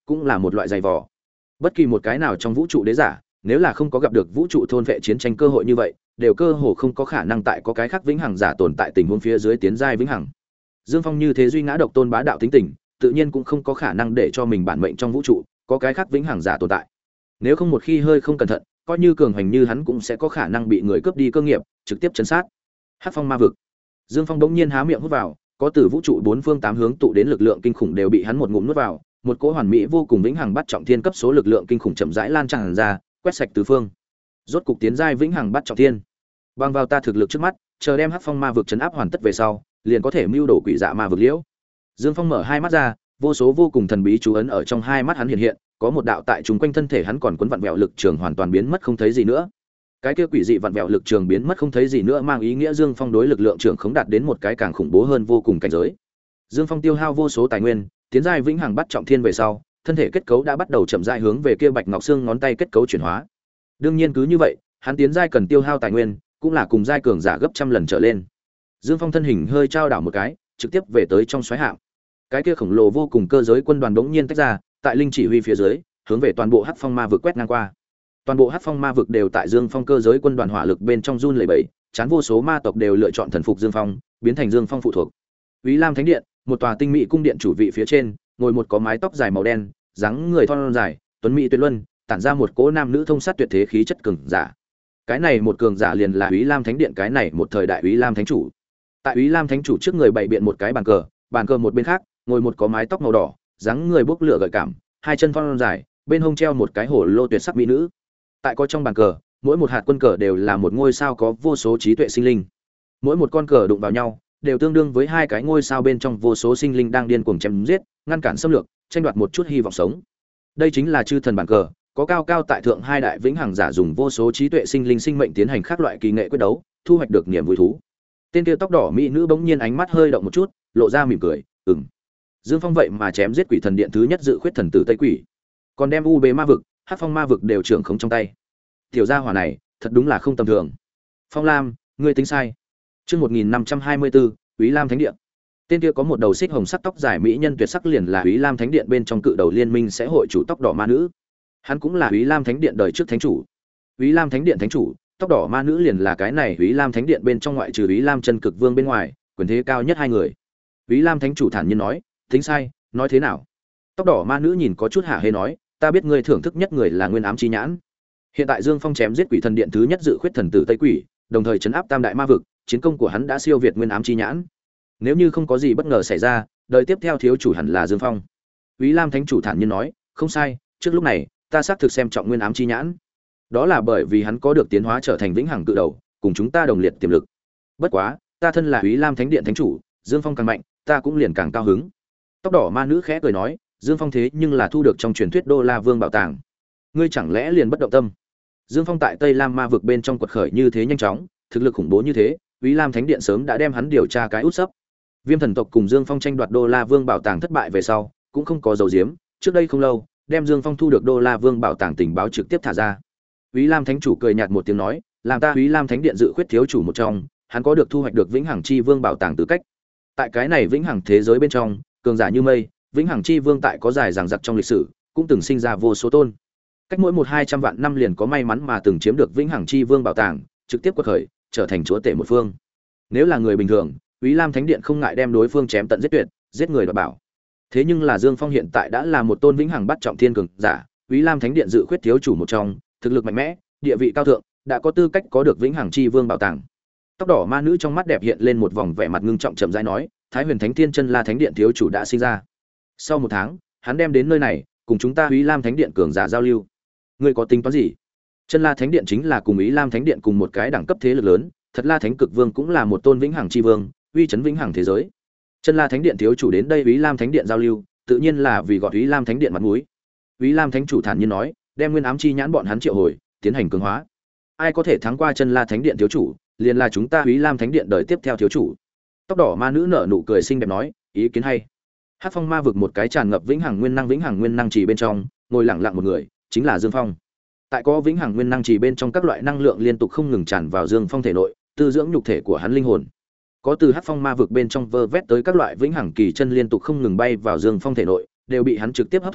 Speaker 1: cũng là một loại dày vò. Bất kỳ một cái nào trong vũ trụ đế giả, nếu là không có gặp được vũ trụ thôn vệ chiến tranh cơ hội như vậy, đều cơ hồ không có khả năng tại có cái khác vĩnh hằng giả tồn tại tình huống phía dưới tiến giai vĩnh hằng. Dương Phong như thế duy ngã độc tôn bá đạo tính tình, tự nhiên cũng không có khả năng để cho mình bản mệnh trong vũ trụ có cái khác vĩnh hằng giả tồn tại. Nếu không một khi hơi không cẩn thận, coi như cường hành như hắn cũng sẽ có khả năng bị người cướp đi cơ nghiệp, trực tiếp chấn sát. Hắc phong ma vực. Dương Phong đống nhiên há miệng hút vào, có từ vũ trụ bốn phương tám hướng tụ đến lực lượng kinh khủng đều bị hắn một ngụm nuốt vào, một cỗ hoàn mỹ vô cùng vĩnh hằng bắt trọng thiên cấp số lực lượng kinh khủng chậm rãi lan tràn ra, quét sạch tứ phương. Rốt cục tiến giai vĩnh hằng bắt trọng thiên. Bằng vào ta thực lực trước mắt, chờ đem Hắc phong ma vực trấn áp hoàn tất về sau, liền có thể mưu đồ quỷ dạ ma vực liễu. Dương Phong mở hai mắt ra, vô số vô cùng thần bí chú ấn ở trong hai mắt hắn hiện hiện, có một đạo tại chúng quanh thân thể hắn còn quấn vặn vẹo lực trường hoàn toàn biến mất không thấy gì nữa. Cái kia quỷ dị vặn vẹo lực trường biến mất không thấy gì nữa mang ý nghĩa Dương Phong đối lực lượng trường khống đạt đến một cái càng khủng bố hơn vô cùng cảnh giới. Dương Phong tiêu hao vô số tài nguyên, tiến giai vĩnh hằng bắt trọng thiên về sau, thân thể kết cấu đã bắt đầu chậm rãi hướng về kia bạch ngọc xương ngón tay kết cấu chuyển hóa. Đương nhiên cứ như vậy, hắn tiến giai cần tiêu hao tài nguyên, cũng là cùng giai cường giả gấp trăm lần trở lên. Dương Phong thân hình hơi trao đảo một cái, trực tiếp về tới trong xoáy hạm. Cái kia khổng lồ vô cùng cơ giới quân đoàn đống nhiên tách ra, tại linh chỉ huy phía dưới, hướng về toàn bộ Hắc phong ma vực quét ngang qua. Toàn bộ Hắc phong ma vực đều tại Dương Phong cơ giới quân đoàn hỏa lực bên trong run lẩy bẩy, chán vô số ma tộc đều lựa chọn thần phục Dương Phong, biến thành Dương Phong phụ thuộc. Úy Lam Thánh Điện, một tòa tinh mỹ cung điện chủ vị phía trên, ngồi một có mái tóc dài màu đen, dáng người thon dài, tuấn mỹ tuyệt luân, tản ra một cỗ nam nữ thông sát tuyệt thế khí chất cường giả. Cái này một cường giả liền là Úy Lam Thánh Điện cái này một thời đại Úy Lam Thánh chủ. Tại Úy Lam Thánh chủ trước người bày biện một cái bàn cờ, bàn cờ một bên khác, ngồi một có mái tóc màu đỏ, dáng người bốc lửa gợi cảm, hai chân thon dài, bên hông treo một cái hổ lô tuyệt sắc mỹ nữ. Tại có trong bàn cờ, mỗi một hạt quân cờ đều là một ngôi sao có vô số trí tuệ sinh linh. Mỗi một con cờ đụng vào nhau, đều tương đương với hai cái ngôi sao bên trong vô số sinh linh đang điên cuồng chém giết, ngăn cản xâm lược, tranh đoạt một chút hy vọng sống. Đây chính là chư thần bàn cờ, có cao cao tại thượng hai đại vĩnh hằng giả dùng vô số trí tuệ sinh linh sinh mệnh tiến hành các loại kỳ nghệ quyết đấu, thu hoạch được niềm vui thú. Tên kia tóc đỏ mỹ nữ bỗng nhiên ánh mắt hơi động một chút, lộ ra mỉm cười, "Ừm." Dương Phong vậy mà chém giết quỷ thần điện thứ nhất dự khuyết thần tử Tây Quỷ, còn đem U Bế ma vực, Hắc phong ma vực đều trưởng khống trong tay. Tiểu gia hỏa này, thật đúng là không tầm thường. Phong Lam, ngươi tính sai. Chương một nghìn năm trăm hai mươi bốn, Úy Lam Thánh Điện. Tên kia có một đầu xích hồng sắc tóc dài mỹ nhân tuyệt sắc liền là Úy Lam Thánh Điện bên trong cự đầu liên minh sẽ hội chủ tóc đỏ ma nữ. Hắn cũng là Úy Lam Thánh Điện đời trước thánh chủ. Úy Lam Thánh Điện thánh chủ, tóc đỏ ma nữ liền là cái này Úy Lam Thánh Điện bên trong ngoại trừ Úy Lam chân cực vương bên ngoài, quyền thế cao nhất hai người. Úy Lam thánh chủ thản nhiên nói, tính sai, nói thế nào? Tóc đỏ ma nữ nhìn có chút hạ hê nói, ta biết ngươi thưởng thức nhất người là Nguyên Ám Chi Nhãn. Hiện tại Dương Phong chém giết quỷ thần điện thứ nhất dự khuyết thần tử Tây Quỷ, đồng thời chấn áp tam đại ma vực, chiến công của hắn đã siêu việt Nguyên Ám Chi Nhãn. Nếu như không có gì bất ngờ xảy ra, đời tiếp theo thiếu chủ hẳn là Dương Phong. Úy Lam thánh chủ thản nhiên nói, không sai, trước lúc này, ta xác thực xem trọng Nguyên Ám Chi Nhãn. Đó là bởi vì hắn có được tiến hóa trở thành vĩnh hằng cự đầu, cùng chúng ta đồng liệt tiềm lực. Bất quá, ta thân là Úy Lam Thánh Điện thánh chủ, Dương Phong càng mạnh, ta cũng liền càng cao hứng. Tóc đỏ ma nữ khẽ cười nói, Dương Phong thế nhưng là thu được trong truyền thuyết Đô La Vương bảo tàng, ngươi chẳng lẽ liền bất động tâm? Dương Phong tại Tây Lam ma vực bên trong quật khởi như thế nhanh chóng, thực lực khủng bố như thế, Úy Lam Thánh Điện sớm đã đem hắn điều tra cái út sấp. Viêm thần tộc cùng Dương Phong tranh đoạt Đô La Vương bảo tàng thất bại về sau, cũng không có dầu diếm, trước đây không lâu, đem Dương Phong thu được Đô La Vương bảo tàng tình báo trực tiếp thả ra. Úy Lam thánh chủ cười nhạt một tiếng nói, làm ta Úy Lam Thánh Điện dự khuyết thiếu chủ một trong, hắn có được thu hoạch được Vĩnh Hằng Chi Vương bảo tàng tư cách. Tại cái này Vĩnh Hằng thế giới bên trong, cường giả như mây, Vĩnh Hằng Chi Vương tại có dài dằng dặc trong lịch sử, cũng từng sinh ra vô số tôn. Cách mỗi một hai trăm vạn năm liền có may mắn mà từng chiếm được Vĩnh Hằng Chi Vương bảo tàng, trực tiếp quật khởi, trở thành chúa tể một phương. Nếu là người bình thường, Úy Lam Thánh Điện không ngại đem đối phương chém tận giết tuyệt, giết người đoạt bảo. Thế nhưng là Dương Phong hiện tại đã là một tôn Vĩnh Hằng bắt trọng thiên cường giả, Úy Lam Thánh Điện dự khuyết thiếu chủ một trong, thực lực mạnh mẽ, địa vị cao thượng, đã có tư cách có được Vĩnh Hằng Chi Vương bảo tàng. Tóc đỏ ma nữ trong mắt đẹp hiện lên một vòng vẻ mặt ngưng trọng chậm rãi nói, Thái Huyền Thánh Thiên Chân La Thánh Điện thiếu chủ đã sinh ra. Sau một tháng, hắn đem đến nơi này, cùng chúng ta Úy Lam Thánh Điện cường giả giao lưu. Ngươi có tính toán gì? Chân La Thánh Điện chính là cùng Úy Lam Thánh Điện cùng một cái đẳng cấp thế lực lớn, Thật La Thánh Cực Vương cũng là một tôn Vĩnh Hằng Chi Vương, uy chấn Vĩnh Hằng thế giới. Chân La Thánh Điện thiếu chủ đến đây Úy Lam Thánh Điện giao lưu, tự nhiên là vì gọi Úy Lam Thánh Điện mặt mũi. Úy Lam Thánh chủ thản nhiên nói, đem Nguyên Ám Chi Nhãn bọn hắn triệu hồi, tiến hành cường hóa. Ai có thể thắng qua Chân La Thánh Điện thiếu chủ, liền là chúng ta Úy Lam Thánh Điện đời tiếp theo thiếu chủ. Tóc đỏ ma nữ nở nụ cười xinh đẹp nói, ý kiến hay. Hắc Phong ma vực một cái tràn ngập vĩnh hằng nguyên năng vĩnh hằng nguyên năng chỉ bên trong, ngồi lặng lặng một người, chính là Dương Phong. Tại có vĩnh hằng nguyên năng chỉ bên trong các loại năng lượng liên tục không ngừng tràn vào Dương Phong thể nội, tư dưỡng nhục thể của hắn linh hồn. Có từ Hắc Phong ma vực bên trong vơ vét tới các loại vĩnh hằng kỳ chân liên tục không ngừng bay vào Dương Phong thể nội, đều bị hắn trực tiếp hấp thu,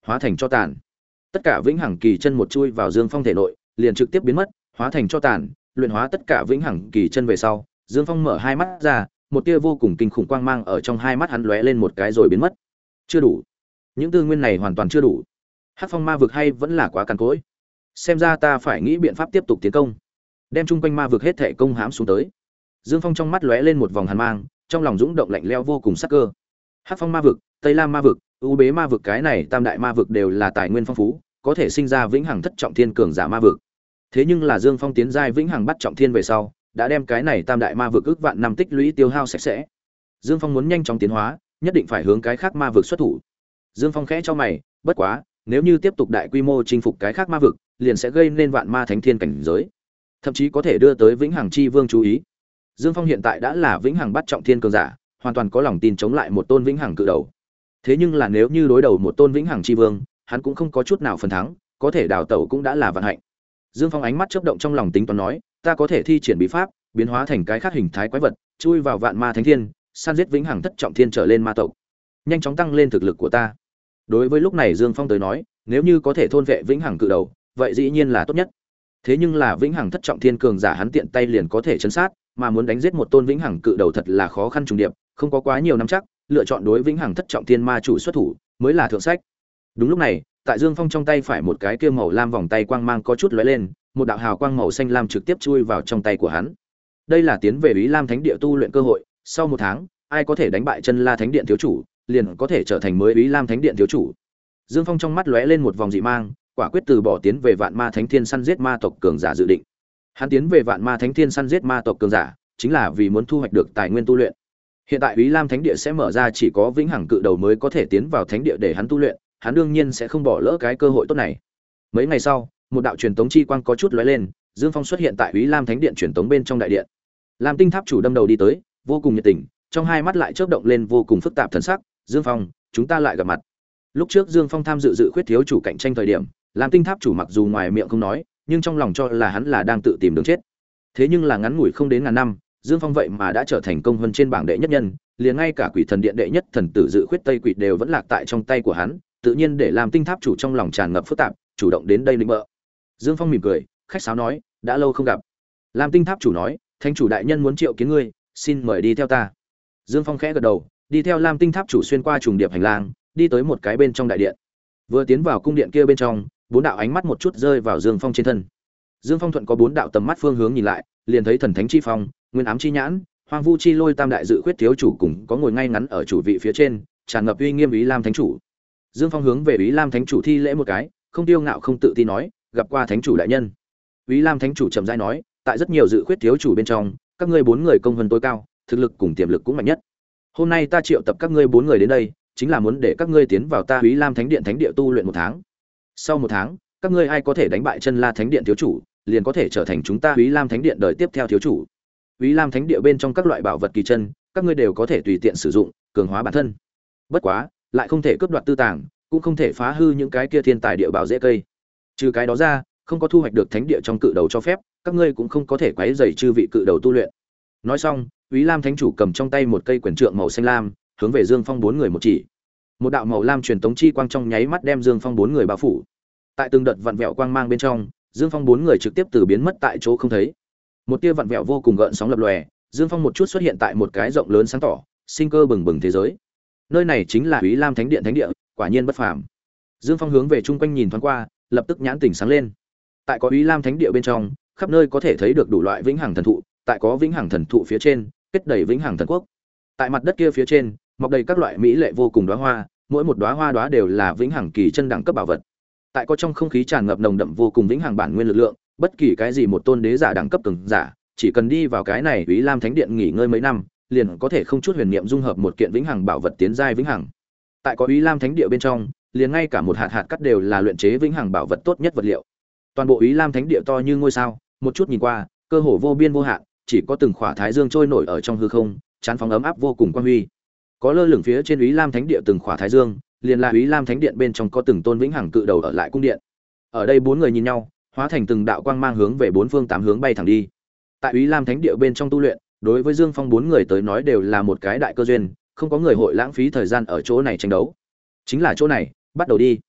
Speaker 1: hóa thành cho tàn. Tất cả vĩnh hằng kỳ chân một chui vào Dương Phong thể nội, liền trực tiếp biến mất, hóa thành cho tàn, luyện hóa tất cả vĩnh hằng kỳ chân về sau, Dương Phong mở hai mắt ra, một tia vô cùng kinh khủng quang mang ở trong hai mắt hắn lóe lên một cái rồi biến mất. Chưa đủ. Những tư nguyên này hoàn toàn chưa đủ. Hắc Phong ma vực hay vẫn là quá cằn cỗi. Xem ra ta phải nghĩ biện pháp tiếp tục tiến công, đem chung quanh ma vực hết thảy công hãm xuống tới. Dương Phong trong mắt lóe lên một vòng hàn mang, trong lòng dũng động lạnh lẽo vô cùng sắc cơ. Hắc Phong ma vực, Tây Lam ma vực, U Bế ma vực, cái này tam đại ma vực đều là tài nguyên phong phú, có thể sinh ra vĩnh hằng thất trọng thiên cường giả ma vực. Thế nhưng là Dương Phong tiến giai vĩnh hằng bắt trọng thiên về sau, đã đem cái này tam đại ma vực ước vạn năm tích lũy tiêu hao sạch sẽ. Dương Phong muốn nhanh chóng tiến hóa, nhất định phải hướng cái khác ma vực xuất thủ. Dương Phong khẽ cho mày, bất quá, nếu như tiếp tục đại quy mô chinh phục cái khác ma vực, liền sẽ gây nên vạn ma thánh thiên cảnh giới, thậm chí có thể đưa tới vĩnh hằng chi vương chú ý. Dương Phong hiện tại đã là vĩnh hằng bắt trọng thiên cường giả, hoàn toàn có lòng tin chống lại một tôn vĩnh hằng cự đầu. Thế nhưng là nếu như đối đầu một tôn vĩnh hằng chi vương, hắn cũng không có chút nào phần thắng, có thể đào tẩu cũng đã là vận hạnh. Dương Phong ánh mắt chớp động trong lòng tính toán nói, ta có thể thi triển bí pháp, biến hóa thành cái khác hình thái quái vật, chui vào vạn ma thánh thiên, săn giết vĩnh hằng thất trọng thiên trở lên ma tộc, nhanh chóng tăng lên thực lực của ta. Đối với lúc này Dương Phong tới nói, nếu như có thể thôn vệ vĩnh hằng cự đầu, vậy dĩ nhiên là tốt nhất. Thế nhưng là vĩnh hằng thất trọng thiên cường giả hắn tiện tay liền có thể chấn sát, mà muốn đánh giết một tôn vĩnh hằng cự đầu thật là khó khăn trùng điệp, không có quá nhiều nắm chắc, lựa chọn đối vĩnh hằng thất trọng thiên ma chủ xuất thủ mới là thượng sách. Đúng lúc này, tại Dương Phong trong tay phải một cái kia màu lam vòng tay quang mang có chút lóe lên, một đạo hào quang màu xanh lam trực tiếp chui vào trong tay của hắn. Đây là tiến về Úy Lam Thánh Địa tu luyện cơ hội, sau một tháng, ai có thể đánh bại Chân La Thánh Điện thiếu chủ, liền có thể trở thành mới Úy Lam Thánh Điện thiếu chủ. Dương Phong trong mắt lóe lên một vòng dị mang, quả quyết từ bỏ tiến về Vạn Ma Thánh Thiên săn giết ma tộc cường giả dự định. Hắn tiến về Vạn Ma Thánh Thiên săn giết ma tộc cường giả, chính là vì muốn thu hoạch được tài nguyên tu luyện. Hiện tại Úy Lam Thánh Địa sẽ mở ra chỉ có vĩnh hằng cự đầu mới có thể tiến vào thánh địa để hắn tu luyện, hắn đương nhiên sẽ không bỏ lỡ cái cơ hội tốt này. Mấy ngày sau, một đạo truyền tống chi quang có chút lóe lên, Dương Phong xuất hiện tại Úy Lam Thánh Điện truyền tống bên trong đại điện. Lam Tinh Tháp chủ đâm đầu đi tới, vô cùng nhiệt tình, trong hai mắt lại chớp động lên vô cùng phức tạp thần sắc, "Dương Phong, chúng ta lại gặp mặt." Lúc trước Dương Phong tham dự dự khuyết thiếu chủ cạnh tranh thời điểm, Lam Tinh Tháp chủ mặc dù ngoài miệng không nói, nhưng trong lòng cho là hắn là đang tự tìm đường chết. Thế nhưng là ngắn ngủi không đến ngàn năm, Dương Phong vậy mà đã trở thành công hơn trên bảng đệ nhất nhân, liền ngay cả Quỷ Thần Điện đệ nhất thần tử dự khuyết Tây Quỷ đều vẫn lạc tại trong tay của hắn, tự nhiên để Lam Tinh Tháp chủ trong lòng tràn ngập phức tạp, chủ động đến đây lĩnh bợ. Dương Phong mỉm cười, khách sáo nói, đã lâu không gặp. Lam Tinh Tháp chủ nói, Thánh chủ đại nhân muốn triệu kiến ngươi, xin mời đi theo ta. Dương Phong khẽ gật đầu, đi theo Lam Tinh Tháp chủ xuyên qua trùng điệp hành lang, đi tới một cái bên trong đại điện. Vừa tiến vào cung điện kia bên trong, bốn đạo ánh mắt một chút rơi vào Dương Phong trên thân. Dương Phong thuận có bốn đạo tầm mắt phương hướng nhìn lại, liền thấy thần thánh chi phong, nguyên ám chi nhãn, hoang vu chi lôi tam đại dự khuyết thiếu chủ cùng có ngồi ngay ngắn ở chủ vị phía trên, tràn ngập uy nghiêm Úy Lam thánh chủ. Dương Phong hướng về Úy Lam thánh chủ thi lễ một cái, không tiêu ngạo không tự ti nói, gặp qua thánh chủ đại nhân. Úy Lam thánh chủ trầm rãi nói, tại rất nhiều dự khuyết thiếu chủ bên trong, các ngươi bốn người công hơn tối cao, thực lực cùng tiềm lực cũng mạnh nhất. Hôm nay ta triệu tập các ngươi bốn người đến đây, chính là muốn để các ngươi tiến vào ta Úy Lam Thánh Điện thánh địa tu luyện một tháng. Sau một tháng, các ngươi ai có thể đánh bại Chân La Thánh Điện thiếu chủ, liền có thể trở thành chúng ta Úy Lam Thánh Điện đời tiếp theo thiếu chủ. Úy Lam Thánh Địa bên trong các loại bảo vật kỳ chân, các ngươi đều có thể tùy tiện sử dụng, cường hóa bản thân. Bất quá, lại không thể cướp đoạt tư tàng, cũng không thể phá hư những cái kia thiên tài địa bảo dễ cây. Trừ cái đó ra, không có thu hoạch được thánh địa trong cự đầu cho phép, các ngươi cũng không có thể quấy rầy chư vị cự đầu tu luyện. Nói xong, Úy Lam Thánh chủ cầm trong tay một cây quyền trượng màu xanh lam, hướng về Dương Phong bốn người một chỉ. Một đạo màu lam truyền tống chi quang trong nháy mắt đem Dương Phong bốn người bao phủ. Tại từng đợt vặn vẹo quang mang bên trong, Dương Phong bốn người trực tiếp từ biến mất tại chỗ không thấy. Một tia vặn vẹo vô cùng gợn sóng lập lòe, Dương Phong một chút xuất hiện tại một cái rộng lớn sáng tỏ, sinh cơ bừng bừng thế giới. Nơi này chính là Úy Lam Thánh Điện thánh địa, quả nhiên bất phàm. Dương Phong hướng về chung quanh nhìn thoáng qua, lập tức nhãn tỉnh sáng lên. Tại có Úy Lam Thánh Địa bên trong, khắp nơi có thể thấy được đủ loại vĩnh hằng thần thụ, tại có vĩnh hằng thần thụ phía trên, kết đầy vĩnh hằng thần quốc. Tại mặt đất kia phía trên, mọc đầy các loại mỹ lệ vô cùng đóa hoa, mỗi một đóa hoa đóa đều là vĩnh hằng kỳ chân đẳng cấp bảo vật. Tại có trong không khí tràn ngập nồng đậm vô cùng vĩnh hằng bản nguyên lực lượng, bất kỳ cái gì một tôn đế giả đẳng cấp cường giả, chỉ cần đi vào cái này Úy Lam Thánh Điện nghỉ ngơi mấy năm, liền có thể không chút huyền niệm dung hợp một kiện vĩnh hằng bảo vật tiến giai vĩnh hằng. Tại có Úy Lam Thánh Địa bên trong, liền ngay cả một hạt hạt cắt đều là luyện chế vĩnh hằng bảo vật tốt nhất vật liệu. Toàn bộ Úy Lam Thánh Địa to như ngôi sao, một chút nhìn qua, cơ hồ vô biên vô hạn, chỉ có từng khỏa thái dương trôi nổi ở trong hư không, chán phóng ấm áp vô cùng quang huy. Có lơ lửng phía trên Úy Lam Thánh Địa từng khỏa thái dương, liền là Úy Lam Thánh Điện bên trong có từng tôn vĩnh hằng cự đầu ở lại cung điện. Ở đây bốn người nhìn nhau, hóa thành từng đạo quang mang hướng về bốn phương tám hướng bay thẳng đi. Tại Úy Lam Thánh Địa bên trong tu luyện, đối với Dương Phong bốn người tới nói đều là một cái đại cơ duyên, không có người hội lãng phí thời gian ở chỗ này tranh đấu. Chính là chỗ này, bắt đầu đi.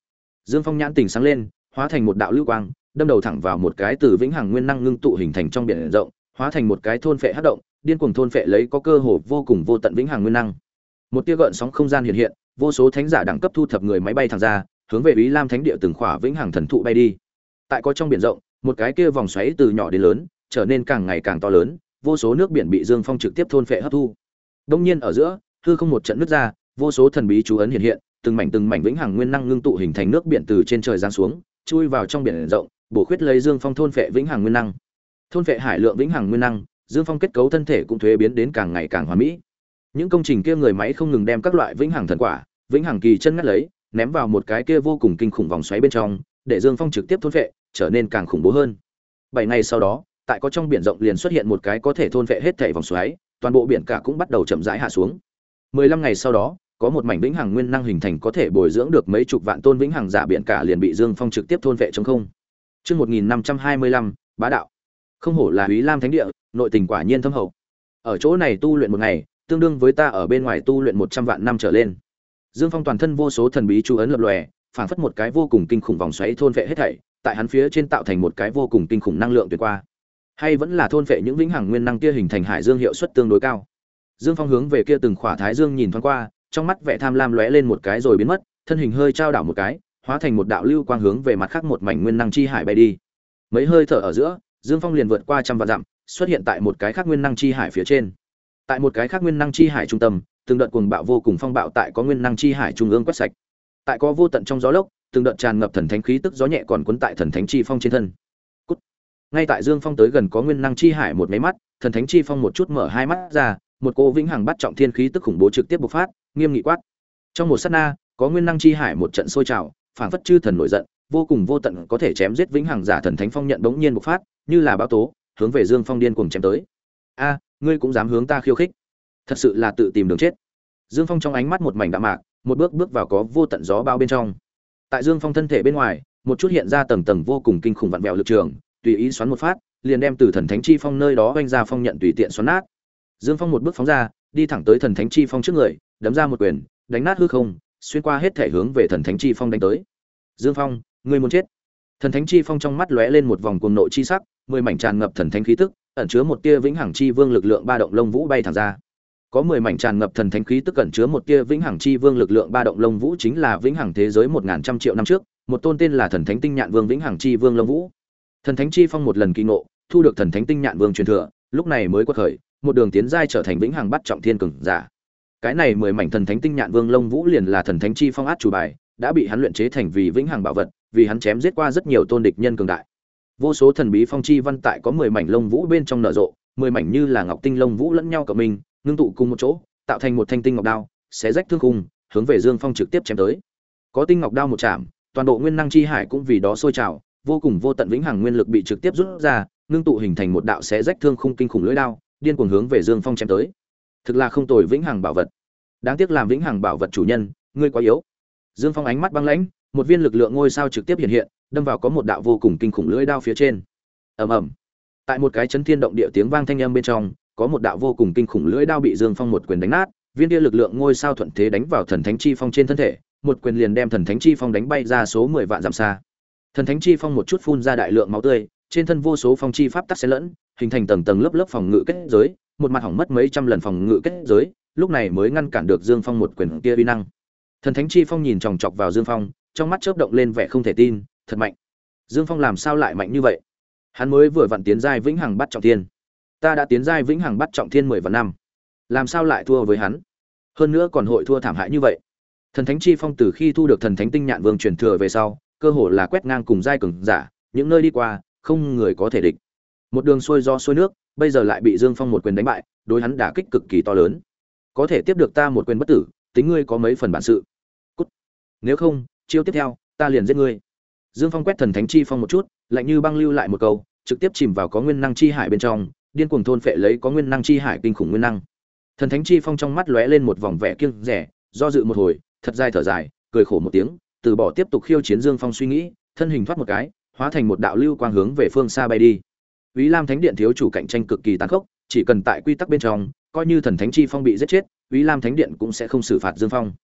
Speaker 1: Dương Phong nhãn tình sáng lên, hóa thành một đạo lưu quang, đâm đầu thẳng vào một cái từ vĩnh hằng nguyên năng ngưng tụ hình thành trong biển rộng, hóa thành một cái thôn phệ hắc động, điên cuồng thôn phệ lấy có cơ hồ vô cùng vô tận vĩnh hằng nguyên năng. Một tia gợn sóng không gian hiện hiện, vô số thánh giả đẳng cấp thu thập người máy bay thẳng ra, hướng về Úy Lam Thánh địa từng khỏa vĩnh hằng thần thụ bay đi. Tại có trong biển rộng, một cái kia vòng xoáy từ nhỏ đến lớn, trở nên càng ngày càng to lớn, vô số nước biển bị Dương Phong trực tiếp thôn phệ hấp thu. Đông nhiên ở giữa, hư không một trận nứt ra, vô số thần bí chú ấn hiện hiện, từng mảnh từng mảnh vĩnh hằng nguyên năng ngưng tụ hình thành nước biển từ trên trời giáng xuống, chui vào trong biển rộng, bổ khuyết lấy Dương Phong thôn phệ vĩnh hằng nguyên năng. Thôn phệ hải lượng vĩnh hằng nguyên năng, Dương Phong kết cấu thân thể cũng thuế biến đến càng ngày càng hoàn mỹ. Những công trình kia người máy không ngừng đem các loại vĩnh hằng thần quả, vĩnh hằng kỳ chân ngắt lấy, ném vào một cái kia vô cùng kinh khủng vòng xoáy bên trong, để Dương Phong trực tiếp thôn phệ, trở nên càng khủng bố hơn. Bảy ngày sau đó, tại có trong biển rộng liền xuất hiện một cái có thể thôn phệ hết thảy vòng xoáy, toàn bộ biển cả cũng bắt đầu chậm rãi hạ xuống. Mười lăm ngày sau đó, có một mảnh vĩnh hằng nguyên năng hình thành có thể bồi dưỡng được mấy chục vạn tôn vĩnh hằng giả biển cả liền bị Dương Phong trực tiếp thôn vệ trong không. Chương một nghìn năm trăm hai mươi lăm, bá đạo. Không hổ là Úy Lam Thánh địa, nội tình quả nhiên thâm hậu. Ở chỗ này tu luyện một ngày, tương đương với ta ở bên ngoài tu luyện một trăm vạn năm trở lên. Dương Phong toàn thân vô số thần bí chú ấn lập lòe, phảng phất một cái vô cùng kinh khủng vòng xoáy thôn vệ hết thảy, tại hắn phía trên tạo thành một cái vô cùng kinh khủng năng lượng tuyệt qua. Hay vẫn là thôn vệ những vĩnh hằng nguyên năng kia hình thành hải dương hiệu suất tương đối cao. Dương Phong hướng về kia từng khỏa thái dương nhìn thoáng qua, trong mắt vẻ tham lam lóe lên một cái rồi biến mất, thân hình hơi trao đảo một cái, hóa thành một đạo lưu quang hướng về mặt khác một mảnh nguyên năng chi hải bay đi. Mấy hơi thở ở giữa, Dương Phong liền vượt qua trăm vạn dặm, xuất hiện tại một cái khác nguyên năng chi hải phía trên. Tại một cái khác nguyên năng chi hải trung tâm, từng đợt cuồng bạo vô cùng phong bạo tại có nguyên năng chi hải trung ương quét sạch. Tại có vô tận trong gió lốc, từng đợt tràn ngập thần thánh khí tức gió nhẹ còn cuốn tại thần thánh chi phong trên thân. Cút. Ngay tại Dương Phong tới gần có nguyên năng chi hải một mấy mắt, thần thánh chi phong một chút mở hai mắt ra, một cô vĩnh hằng bắt trọng thiên khí tức khủng bố trực tiếp bộc phát, nghiêm nghị quát. Trong một sát na, có nguyên năng chi hải một trận sôi trào, phảng phất chư thần nổi giận, vô cùng vô tận có thể chém giết vĩnh hằng giả thần thánh phong nhận bỗng nhiên bộc phát, như là bão tố, hướng về Dương Phong điên cuồng chém tới. A, ngươi cũng dám hướng ta khiêu khích? Thật sự là tự tìm đường chết. Dương Phong trong ánh mắt một mảnh đạm mạc, một bước bước vào có vô tận gió bao bên trong. Tại Dương Phong thân thể bên ngoài, một chút hiện ra tầng tầng vô cùng kinh khủng vặn vẹo lực trường, tùy ý xoắn một phát, liền đem từ thần thánh chi phong nơi đó vung ra phong nhận tùy tiện xoắn nát. Dương Phong một bước phóng ra, đi thẳng tới thần thánh chi phong trước người, đấm ra một quyền, đánh nát hư không, xuyên qua hết thể hướng về thần thánh chi phong đánh tới. Dương Phong, ngươi muốn chết. Thần thánh chi phong trong mắt lóe lên một vòng cuồng nộ chi sắc, mười mảnh tràn ngập thần thánh khí tức, ẩn chứa một tia vĩnh hằng chi vương lực lượng ba động lông vũ bay thẳng ra. Có mười mảnh tràn ngập thần thánh khí tức ẩn chứa một tia vĩnh hằng chi vương lực lượng ba động lông vũ chính là vĩnh hằng thế giới một nghìn trăm triệu năm trước, một tôn tên là thần thánh tinh nhạn vương vĩnh hằng chi vương lông vũ. Thần thánh chi phong một lần kỳ ngộ, thu được thần thánh tinh nhạn vương truyền thừa, lúc này mới quật khởi, một đường tiến giai trở thành vĩnh hằng bắt trọng thiên cường giả. Cái này mười mảnh thần thánh tinh nhạn vương lông vũ liền là thần thánh chi phong át chủ bài, đã bị hắn luyện chế thành vì vĩnh hằng bảo vật, vì hắn chém giết qua rất nhiều tôn địch nhân cường đại. Vô số thần bí phong chi văn tại có mười mảnh lông vũ bên trong nở rộ, mười mảnh như là ngọc tinh lông vũ lẫn nhau cộng mình, ngưng tụ cùng một chỗ, tạo thành một thanh tinh ngọc đao, xé rách thương khung, hướng về Dương Phong trực tiếp chém tới. Có tinh ngọc đao một chạm, toàn bộ nguyên năng chi hải cũng vì đó sôi trào, vô cùng vô tận vĩnh hằng nguyên lực bị trực tiếp rút ra, ngưng tụ hình thành một đạo xé rách thương khung kinh khủng lưỡi đao, điên cuồng hướng về Dương Phong chém tới. Thực là không tồi vĩnh hằng bảo vật. Đáng tiếc làm vĩnh hằng bảo vật chủ nhân, ngươi quá yếu. Dương Phong ánh mắt băng lãnh, một viên lực lượng ngôi sao trực tiếp hiện hiện, đâm vào có một đạo vô cùng kinh khủng lưỡi đao phía trên. Ầm ầm. Tại một cái chấn thiên động địa tiếng vang thanh âm bên trong, có một đạo vô cùng kinh khủng lưỡi đao bị Dương Phong một quyền đánh nát, viên kia lực lượng ngôi sao thuận thế đánh vào thần thánh chi phong trên thân thể, một quyền liền đem thần thánh chi phong đánh bay ra số mười vạn dặm xa. Thần thánh chi phong một chút phun ra đại lượng máu tươi, trên thân vô số phong chi pháp tắc xen lẫn, hình thành tầng tầng lớp lớp phòng ngự kết giới, một mặt hỏng mất mấy trăm lần phòng ngự kết giới, lúc này mới ngăn cản được Dương Phong một quyền kia uy năng. Thần thánh chi phong nhìn chòng chọc vào Dương Phong, trong mắt chớp động lên vẻ không thể tin, thật mạnh. Dương Phong làm sao lại mạnh như vậy? Hắn mới vừa vặn tiến giai vĩnh hằng bắt trọng thiên. Ta đã tiến giai vĩnh hằng bắt trọng thiên mười vạn năm, làm sao lại thua với hắn? Hơn nữa còn hội thua thảm hại như vậy. Thần thánh chi phong từ khi thu được thần thánh tinh nhạn vương truyền thừa về sau, cơ hồ là quét ngang cùng giai cường giả, những nơi đi qua, không người có thể địch. Một đường xuôi do xuôi nước, bây giờ lại bị Dương Phong một quyền đánh bại, đối hắn đả kích cực kỳ to lớn. Có thể tiếp được ta một quyền bất tử, tính ngươi có mấy phần bản sự. Cút. Nếu không, chiêu tiếp theo, ta liền giết ngươi. Dương Phong quét thần thánh chi phong một chút, lạnh như băng lưu lại một câu, trực tiếp chìm vào có nguyên năng chi hải bên trong, điên cuồng thôn phệ lấy có nguyên năng chi hải kinh khủng nguyên năng. Thần thánh chi phong trong mắt lóe lên một vòng vẻ kiêng dè, do dự một hồi, thật dài thở dài, cười khổ một tiếng, từ bỏ tiếp tục khiêu chiến Dương Phong suy nghĩ, thân hình thoát một cái, hóa thành một đạo lưu quang hướng về phương xa bay đi. Úy Lam Thánh Điện thiếu chủ cạnh tranh cực kỳ tàn khốc, chỉ cần tại quy tắc bên trong, coi như thần thánh chi phong bị giết chết, Úy Lam Thánh Điện cũng sẽ không xử phạt Dương Phong.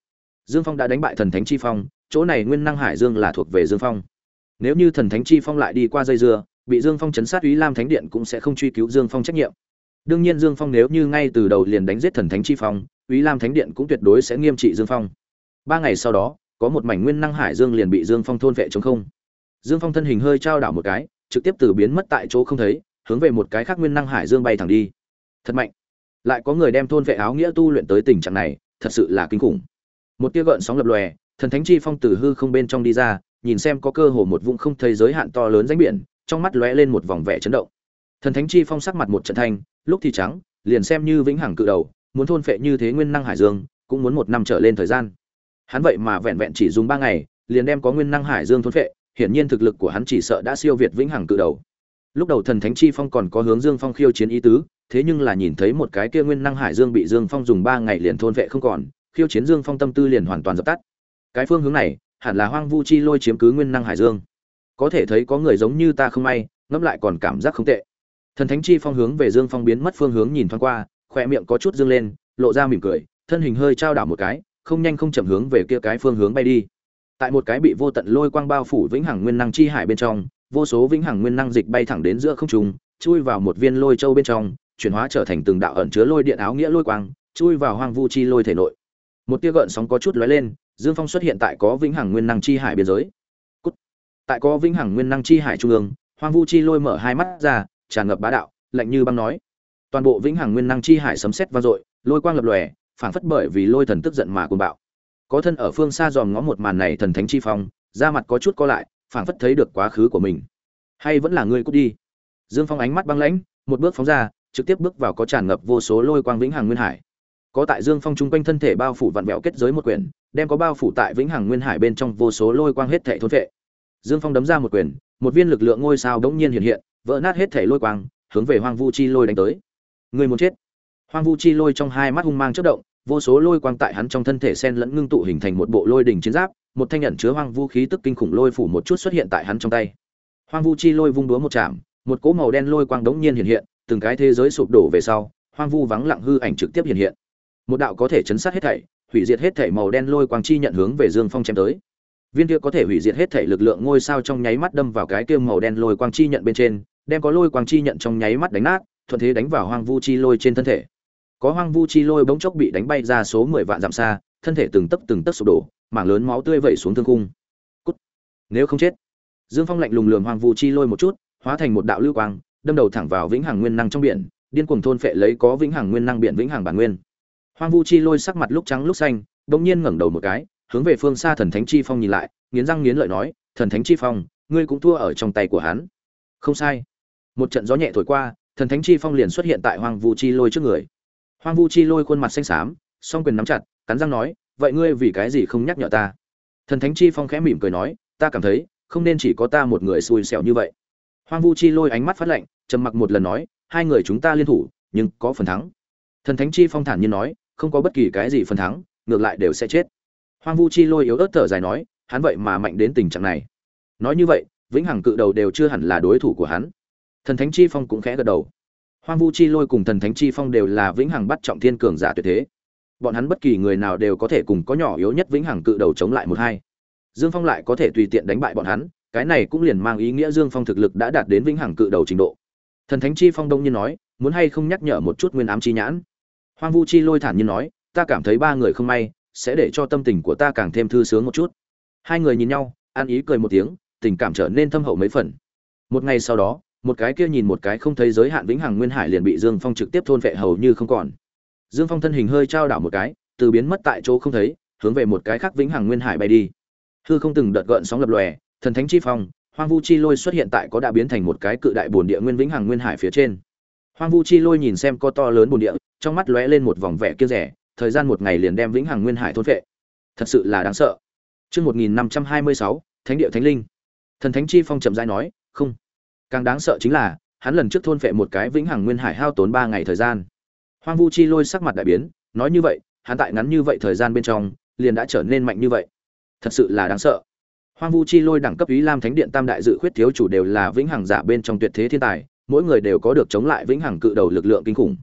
Speaker 1: Dương Phong đã đánh bại thần thánh chi phong, chỗ này nguyên năng hải dương là thuộc về Dương Phong. Nếu như thần thánh chi phong lại đi qua dây dưa, bị Dương Phong chấn sát, Úy Lam Thánh Điện cũng sẽ không truy cứu Dương Phong trách nhiệm. Đương nhiên Dương Phong nếu như ngay từ đầu liền đánh giết thần thánh chi phong, Úy Lam Thánh Điện cũng tuyệt đối sẽ nghiêm trị Dương Phong. Ba ngày sau đó, có một mảnh nguyên năng hải dương liền bị Dương Phong thôn vệ trống không. Dương Phong thân hình hơi trao đảo một cái, trực tiếp từ biến mất tại chỗ không thấy, hướng về một cái khác nguyên năng hải dương bay thẳng đi. Thật mạnh. Lại có người đem thôn vệ áo nghĩa tu luyện tới tình trạng này, thật sự là kinh khủng. Một tia gợn sóng lập lòe, thần thánh chi phong từ hư không bên trong đi ra, nhìn xem có cơ hồ một vùng không thấy giới hạn to lớn rãnh biển, trong mắt lóe lên một vòng vẻ chấn động. Thần thánh chi phong sắc mặt một trận thanh, lúc thì trắng, liền xem như vĩnh hằng cự đầu, muốn thôn phệ như thế nguyên năng hải dương, cũng muốn một năm trở lên thời gian. Hắn vậy mà vẹn vẹn chỉ dùng ba ngày, liền đem có nguyên năng hải dương thôn phệ, hiển nhiên thực lực của hắn chỉ sợ đã siêu việt vĩnh hằng cự đầu. Lúc đầu thần thánh chi phong còn có hướng Dương Phong khiêu chiến ý tứ, thế nhưng là nhìn thấy một cái kia nguyên năng hải dương bị Dương Phong dùng ba ngày liền thôn phệ không còn, khiêu chiến Dương Phong tâm tư liền hoàn toàn dập tắt. Cái phương hướng này, hẳn là Hoang Vu Chi Lôi chiếm cứ nguyên năng hải dương. Có thể thấy có người giống như ta không may, ngẫm lại còn cảm giác không tệ. Thần thánh chi phong hướng về Dương Phong biến mất phương hướng nhìn thoáng qua, khóe miệng có chút dương lên, lộ ra mỉm cười, thân hình hơi trao đảo một cái, không nhanh không chậm hướng về kia cái phương hướng bay đi. Tại một cái bị vô tận lôi quang bao phủ vĩnh hằng nguyên năng chi hải bên trong, vô số vĩnh hằng nguyên năng dịch bay thẳng đến giữa không trung, chui vào một viên lôi châu bên trong, chuyển hóa trở thành từng đạo ẩn chứa lôi điện áo nghĩa lôi quang, chui vào Hoang Vu Chi Lôi thể nội. Một tia gợn sóng có chút lóe lên, Dương Phong xuất hiện tại có vĩnh hằng nguyên năng chi hải biên giới. Cút. Tại có vĩnh hằng nguyên năng chi hải trung ương, Hoang Vu Chi Lôi mở hai mắt ra, tràn ngập bá đạo, lạnh như băng nói. Toàn bộ vĩnh hằng nguyên năng chi hải sấm sét vang dội, lôi quang lập lòe, phảng phất bởi vì lôi thần tức giận mà cuồng bạo. Có thân ở phương xa dòm ngó một màn này thần thánh chi phong, da mặt có chút co lại, phảng phất thấy được quá khứ của mình. Hay vẫn là ngươi cút đi. Dương Phong ánh mắt băng lãnh, một bước phóng ra, trực tiếp bước vào có tràn ngập vô số lôi quang vĩnh hằng nguyên hải. Có tại Dương Phong trung quanh thân thể bao phủ vặn vẹo kết giới một quyền, đem có bao phủ tại vĩnh hằng nguyên hải bên trong vô số lôi quang hết thảy thôn phệ. Dương Phong đấm ra một quyền, một viên lực lượng ngôi sao đống nhiên hiện hiện, vỡ nát hết thảy lôi quang, hướng về Hoang Vu Chi Lôi đánh tới. Người muốn chết. Hoang Vu Chi Lôi trong hai mắt hung mang chớp động, vô số lôi quang tại hắn trong thân thể xen lẫn ngưng tụ hình thành một bộ lôi đỉnh chiến giáp, một thanh nhận chứa hoang vu khí tức kinh khủng lôi phủ một chút xuất hiện tại hắn trong tay. Hoang Vu Chi Lôi vung đúa một chạm, một cỗ màu đen lôi quang đống nhiên hiện hiện, từng cái thế giới sụp đổ về sau, hoang vu vắng lặng hư ảnh trực tiếp hiện hiện. Một đạo có thể chấn sát hết thảy, hủy diệt hết thảy màu đen lôi quang chi nhận hướng về Dương Phong chém tới. Viên kia có thể hủy diệt hết thảy lực lượng ngôi sao trong nháy mắt đâm vào cái kia màu đen lôi quang chi nhận bên trên, đem có lôi quang chi nhận trong nháy mắt đánh nát, thuận thế đánh vào Hoang Vu Chi Lôi trên thân thể. Có Hoang Vu Chi Lôi bỗng chốc bị đánh bay ra số mười vạn dặm xa, thân thể từng tấc từng tấc sụp đổ, mảng lớn máu tươi vẩy xuống thương khung. Cút. Nếu không chết. Dương Phong lạnh lùng lườm Hoang Vu Chi Lôi một chút, hóa thành một đạo lưu quang, đâm đầu thẳng vào vĩnh hằng nguyên năng trong biển, điên cuồng thôn phệ lấy có vĩnh hằng nguyên năng biển vĩnh hằng bản nguyên. Hoang Vu Chi Lôi sắc mặt lúc trắng lúc xanh, bỗng nhiên ngẩng đầu một cái, hướng về phương xa thần thánh chi phong nhìn lại, nghiến răng nghiến lợi nói, "Thần thánh chi phong, ngươi cũng thua ở trong tay của hắn." Không sai. Một trận gió nhẹ thổi qua, thần thánh chi phong liền xuất hiện tại Hoang Vu Chi Lôi trước người. Hoang Vu Chi Lôi khuôn mặt xanh xám, song quyền nắm chặt, cắn răng nói, "Vậy ngươi vì cái gì không nhắc nhở ta?" Thần thánh chi phong khẽ mỉm cười nói, "Ta cảm thấy, không nên chỉ có ta một người xui xẻo như vậy." Hoang Vu Chi Lôi ánh mắt phát lạnh, trầm mặc một lần nói, "Hai người chúng ta liên thủ, nhưng có phần thắng." Thần thánh chi phong thản nhiên nói, "Không có bất kỳ cái gì phần thắng, ngược lại đều sẽ chết." Hoang Vu Chi Lôi yếu ớt thở dài nói, "Hắn vậy mà mạnh đến tình trạng này." Nói như vậy, vĩnh hằng cự đầu đều chưa hẳn là đối thủ của hắn. Thần thánh chi phong cũng khẽ gật đầu. Hoang Vu Chi Lôi cùng thần thánh chi phong đều là vĩnh hằng bắt trọng thiên cường giả tuyệt thế. Bọn hắn bất kỳ người nào đều có thể cùng có nhỏ yếu nhất vĩnh hằng cự đầu chống lại một hai. Dương Phong lại có thể tùy tiện đánh bại bọn hắn, cái này cũng liền mang ý nghĩa Dương Phong thực lực đã đạt đến vĩnh hằng cự đầu trình độ. Thần thánh chi phong đông nhiên nói, "Muốn hay không nhắc nhở một chút nguyên ám chi nhãn?" Hoang Vu Chi Lôi thản nhiên nói, "Ta cảm thấy ba người không may, sẽ để cho tâm tình của ta càng thêm thư sướng một chút." Hai người nhìn nhau, ăn ý cười một tiếng, tình cảm trở nên thâm hậu mấy phần. Một ngày sau đó, một cái kia nhìn một cái không thấy giới hạn vĩnh hằng nguyên hải liền bị Dương Phong trực tiếp thôn phệ hầu như không còn. Dương Phong thân hình hơi trao đảo một cái, từ biến mất tại chỗ không thấy, hướng về một cái khác vĩnh hằng nguyên hải bay đi. Hư không từng đợt gợn sóng lập lòe, thần thánh chi phong, Hoang Vu Chi Lôi xuất hiện tại có đã biến thành một cái cự đại bồn địa nguyên vĩnh hằng nguyên hải phía trên. Hoang Vu Chi Lôi nhìn xem có to lớn bồn địa, trong mắt lóe lên một vòng vẻ kiêu rẻ, thời gian một ngày liền đem vĩnh hằng nguyên hải thôn phệ. Thật sự là đáng sợ. Chương một nghìn năm trăm hai mươi sáu, Thánh địa Thánh linh. Thần thánh chi phong chậm rãi nói, "Không, càng đáng sợ chính là, hắn lần trước thôn phệ một cái vĩnh hằng nguyên hải hao tốn ba ngày thời gian." Hoang Vu Chi Lôi sắc mặt đại biến, nói như vậy, hắn tại ngắn như vậy thời gian bên trong, liền đã trở nên mạnh như vậy. Thật sự là đáng sợ. Hoang Vu Chi Lôi đẳng cấp Úy Lam Thánh Điện tam đại dự khuyết thiếu chủ đều là vĩnh hằng giả bên trong tuyệt thế thiên tài, mỗi người đều có được chống lại vĩnh hằng cự đầu lực lượng kinh khủng.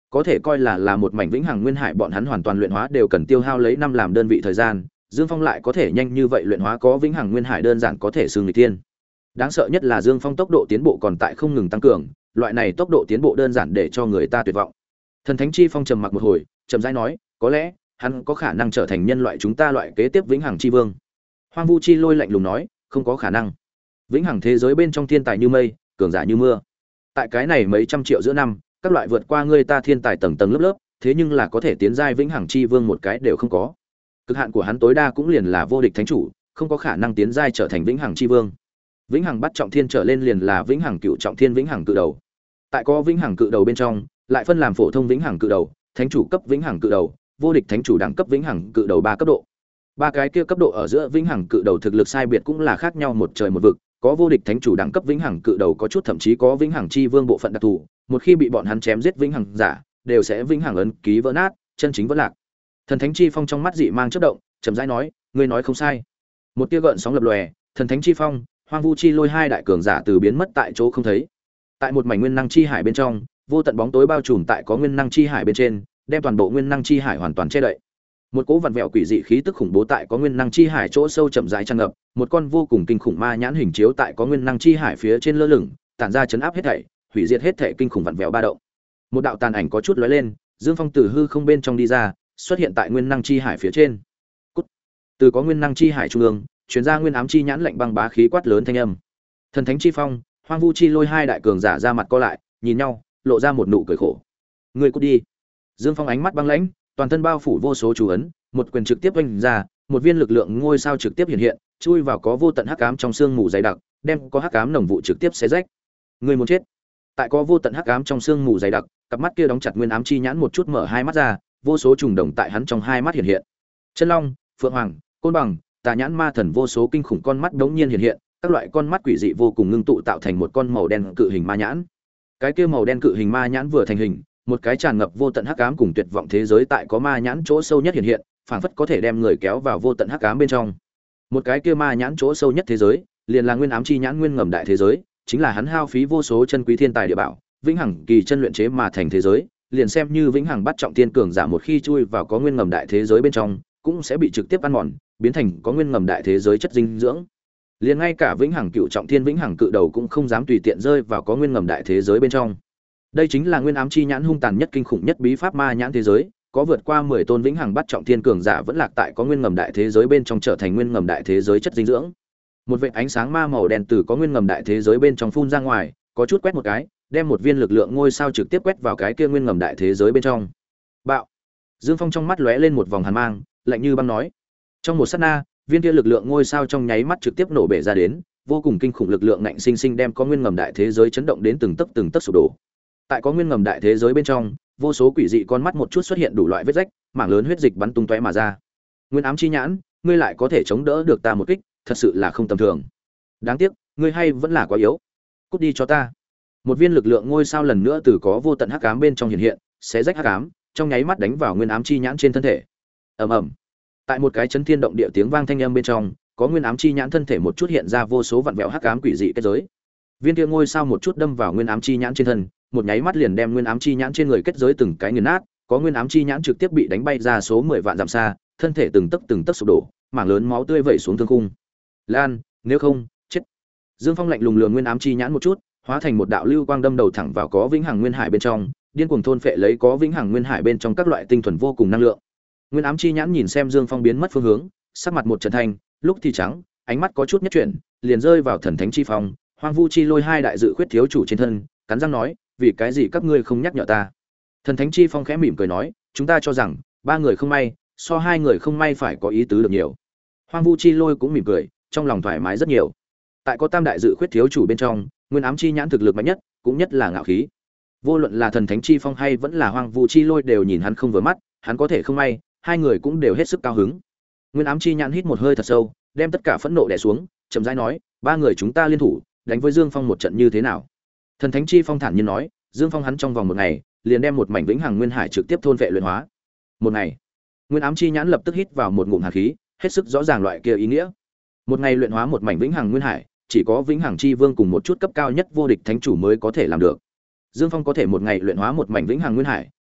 Speaker 1: có thể coi là là một mảnh vĩnh hằng nguyên hải, bọn hắn hoàn toàn luyện hóa đều cần tiêu hao lấy năm làm đơn vị thời gian, Dương Phong lại có thể nhanh như vậy luyện hóa có vĩnh hằng nguyên hải, đơn giản có thể xưng nghịch thiên. Đáng sợ nhất là Dương Phong tốc độ tiến bộ còn tại không ngừng tăng cường, loại này tốc độ tiến bộ đơn giản để cho người ta tuyệt vọng. Thần Thánh Chi Phong trầm mặc một hồi, chậm rãi nói, có lẽ hắn có khả năng trở thành nhân loại chúng ta loại kế tiếp vĩnh hằng chi vương. Hoang Vu Chi Lôi lạnh lùng nói, không có khả năng. Vĩnh hằng thế giới bên trong thiên tài như mây, cường giả như mưa. Tại cái này mấy trăm triệu giữa năm, các loại vượt qua ngươi ta thiên tài tầng tầng lớp lớp, thế nhưng là có thể tiến giai vĩnh hằng chi vương một cái đều không có. Cực hạn của hắn tối đa cũng liền là vô địch thánh chủ, không có khả năng tiến giai trở thành vĩnh hằng chi vương. Vĩnh hằng bắt trọng thiên trở lên liền là vĩnh hằng cựu trọng thiên, vĩnh hằng cự đầu. Tại có vĩnh hằng cự đầu bên trong, lại phân làm phổ thông vĩnh hằng cự đầu, thánh chủ cấp vĩnh hằng cự đầu, vô địch thánh chủ đẳng cấp vĩnh hằng cự đầu ba cấp độ. Ba cái kia cấp độ ở giữa vĩnh hằng cự đầu thực lực sai biệt cũng là khác nhau một trời một vực, có vô địch thánh chủ đẳng cấp vĩnh hằng cự đầu, có chút thậm chí có vĩnh hằng chi vương bộ phận đặc thù, một khi bị bọn hắn chém giết vĩnh hằng giả, đều sẽ vĩnh hằng ấn ký vỡ nát, chân chính vỡ lạc. Thần Thánh Chi Phong trong mắt dị mang chớp động, chậm rãi nói, ngươi nói không sai. Một tia gợn sóng lập lòe, Thần Thánh Chi Phong, Hoang Vu Chi Lôi hai đại cường giả từ biến mất tại chỗ không thấy. Tại một mảnh nguyên năng chi hải bên trong, vô tận bóng tối bao trùm tại có nguyên năng chi hải bên trên, đem toàn bộ nguyên năng chi hải hoàn toàn che đậy. Một cỗ vặn vẹo quỷ dị khí tức khủng bố tại có nguyên năng chi hải chỗ sâu chậm rãi tràn ngập, một con vô cùng kinh khủng ma nhãn hình chiếu tại có nguyên năng chi hải phía trên lơ lửng, tản ra chấn áp hết thảy, hủy diệt hết thảy kinh khủng vặn vẹo ba động. Một đạo tàn ảnh có chút lóe lên, Dương Phong từ hư không bên trong đi ra, xuất hiện tại nguyên năng chi hải phía trên. Cút. Từ có nguyên năng chi hải trung ương, truyền ra nguyên ám chi nhãn lạnh băng bá khí quát lớn thanh âm. Thần Thánh Chi Phong, Hoang Vu Chi Lôi hai đại cường giả ra mặt co lại, nhìn nhau, lộ ra một nụ cười khổ. Ngươi cút đi. Dương Phong ánh mắt băng lãnh, toàn thân bao phủ vô số chú ấn, một quyền trực tiếp vung ra, một viên lực lượng ngôi sao trực tiếp hiện hiện, chui vào có vô tận hắc ám trong xương mù dày đặc, đem có hắc ám nồng vụ trực tiếp xé rách. Ngươi muốn chết. Tại có vô tận hắc ám trong xương mù dày đặc, cặp mắt kia đóng chặt nguyên ám chi nhãn một chút mở hai mắt ra, vô số trùng đồng tại hắn trong hai mắt hiện hiện. Chân long, phượng hoàng, côn bằng, tà nhãn ma thần, vô số kinh khủng con mắt đống nhiên hiện hiện, các loại con mắt quỷ dị vô cùng ngưng tụ tạo thành một con màu đen cự hình ma nhãn. Cái kia màu đen cự hình ma nhãn vừa thành hình, một cái tràn ngập vô tận hắc ám cùng tuyệt vọng thế giới tại có ma nhãn chỗ sâu nhất hiện hiện, phảng phất có thể đem người kéo vào vô tận hắc ám bên trong. Một cái kia ma nhãn chỗ sâu nhất thế giới, liền là nguyên ám chi nhãn nguyên ngầm đại thế giới, chính là hắn hao phí vô số chân quý thiên tài địa bảo, vĩnh hằng kỳ chân luyện chế mà thành thế giới, liền xem như vĩnh hằng bắt trọng thiên cường giả một khi chui vào có nguyên ngầm đại thế giới bên trong, cũng sẽ bị trực tiếp ăn mòn, biến thành có nguyên ngầm đại thế giới chất dinh dưỡng. Liền ngay cả vĩnh hằng cựu trọng thiên vĩnh hằng cự đầu cũng không dám tùy tiện rơi vào có nguyên ngầm đại thế giới bên trong. Đây chính là nguyên ám chi nhãn hung tàn nhất kinh khủng nhất bí pháp ma nhãn thế giới, có vượt qua mười tôn vĩnh hằng bắt trọng thiên cường giả vẫn lạc tại có nguyên ngầm đại thế giới bên trong, trở thành nguyên ngầm đại thế giới chất dinh dưỡng. Một vệt ánh sáng ma màu đen từ có nguyên ngầm đại thế giới bên trong phun ra ngoài, có chút quét một cái, đem một viên lực lượng ngôi sao trực tiếp quét vào cái kia nguyên ngầm đại thế giới bên trong. Bạo. Dương Phong trong mắt lóe lên một vòng hàn mang, lạnh như băng nói. Trong một sát na, viên kia lực lượng ngôi sao trong nháy mắt trực tiếp nổ bể ra đến, vô cùng kinh khủng lực lượng ngạnh sinh sinh đem có nguyên ngầm đại thế giới chấn động đến từng tấc từng tấc sụp đổ. Tại có nguyên ngầm đại thế giới bên trong, vô số quỷ dị con mắt một chút xuất hiện đủ loại vết rách, mảng lớn huyết dịch bắn tung tóe mà ra. Nguyên ám chi nhãn, ngươi lại có thể chống đỡ được ta một kích, thật sự là không tầm thường. Đáng tiếc, ngươi hay vẫn là quá yếu. Cút đi cho ta. Một viên lực lượng ngôi sao lần nữa từ có vô tận hắc ám bên trong hiện hiện, xé rách hắc ám, trong nháy mắt đánh vào nguyên ám chi nhãn trên thân thể. Ầm ầm. Tại một cái chấn thiên động địa tiếng vang thanh âm bên trong, có nguyên ám chi nhãn thân thể một chút hiện ra vô số vặn vẹo hắc ám quỷ dị kết giới. Viên kia ngôi sao một chút đâm vào nguyên ám chi nhãn trên thân, một nháy mắt liền đem nguyên ám chi nhãn trên người kết giới từng cái nghiền nát, có nguyên ám chi nhãn trực tiếp bị đánh bay ra số mười vạn dặm xa, thân thể từng tấc từng tấc sụp đổ, mảng lớn máu tươi vẩy xuống thương khung. Lan, nếu không, chết. Dương Phong lạnh lùng lườm nguyên ám chi nhãn một chút, hóa thành một đạo lưu quang đâm đầu thẳng vào có vĩnh hằng nguyên hải bên trong, điên cuồng thôn phệ lấy có vĩnh hằng nguyên hải bên trong các loại tinh thuần vô cùng năng lượng. Nguyên ám chi nhãn nhìn xem Dương Phong biến mất phương hướng, sắc mặt một trận thanh, lúc thì trắng, ánh mắt có chút nhất chuyển, liền rơi vào thần thánh chi phong, Hoang Vu Chi Lôi hai đại dự khuyết thiếu chủ trên thân, cắn răng nói, vì cái gì các ngươi không nhắc nhở ta? Thần thánh chi phong khẽ mỉm cười nói, chúng ta cho rằng ba người không may, so hai người không may phải có ý tứ được nhiều. Hoang Vu Chi Lôi cũng mỉm cười, trong lòng thoải mái rất nhiều. Tại có tam đại dự khuyết thiếu chủ bên trong, nguyên ám chi nhãn thực lực mạnh nhất, cũng nhất là ngạo khí. Vô luận là thần thánh chi phong hay vẫn là Hoang Vu Chi Lôi đều nhìn hắn không vừa mắt, hắn có thể không may, hai người cũng đều hết sức cao hứng. Nguyên ám chi nhãn hít một hơi thật sâu, đem tất cả phẫn nộ đè xuống, chậm rãi nói, ba người chúng ta liên thủ, đánh với Dương Phong một trận như thế nào? Thần thánh chi phong thản nhiên nói, Dương Phong hắn trong vòng một ngày, liền đem một mảnh vĩnh hằng nguyên hải trực tiếp thôn vệ luyện hóa. Một ngày. Nguyên ám chi nhãn lập tức hít vào một ngụm hàn khí, hết sức rõ ràng loại kia ý nghĩa. Một ngày luyện hóa một mảnh vĩnh hằng nguyên hải, chỉ có vĩnh hằng chi vương cùng một chút cấp cao nhất vô địch thánh chủ mới có thể làm được. Dương Phong có thể một ngày luyện hóa một mảnh vĩnh hằng nguyên hải,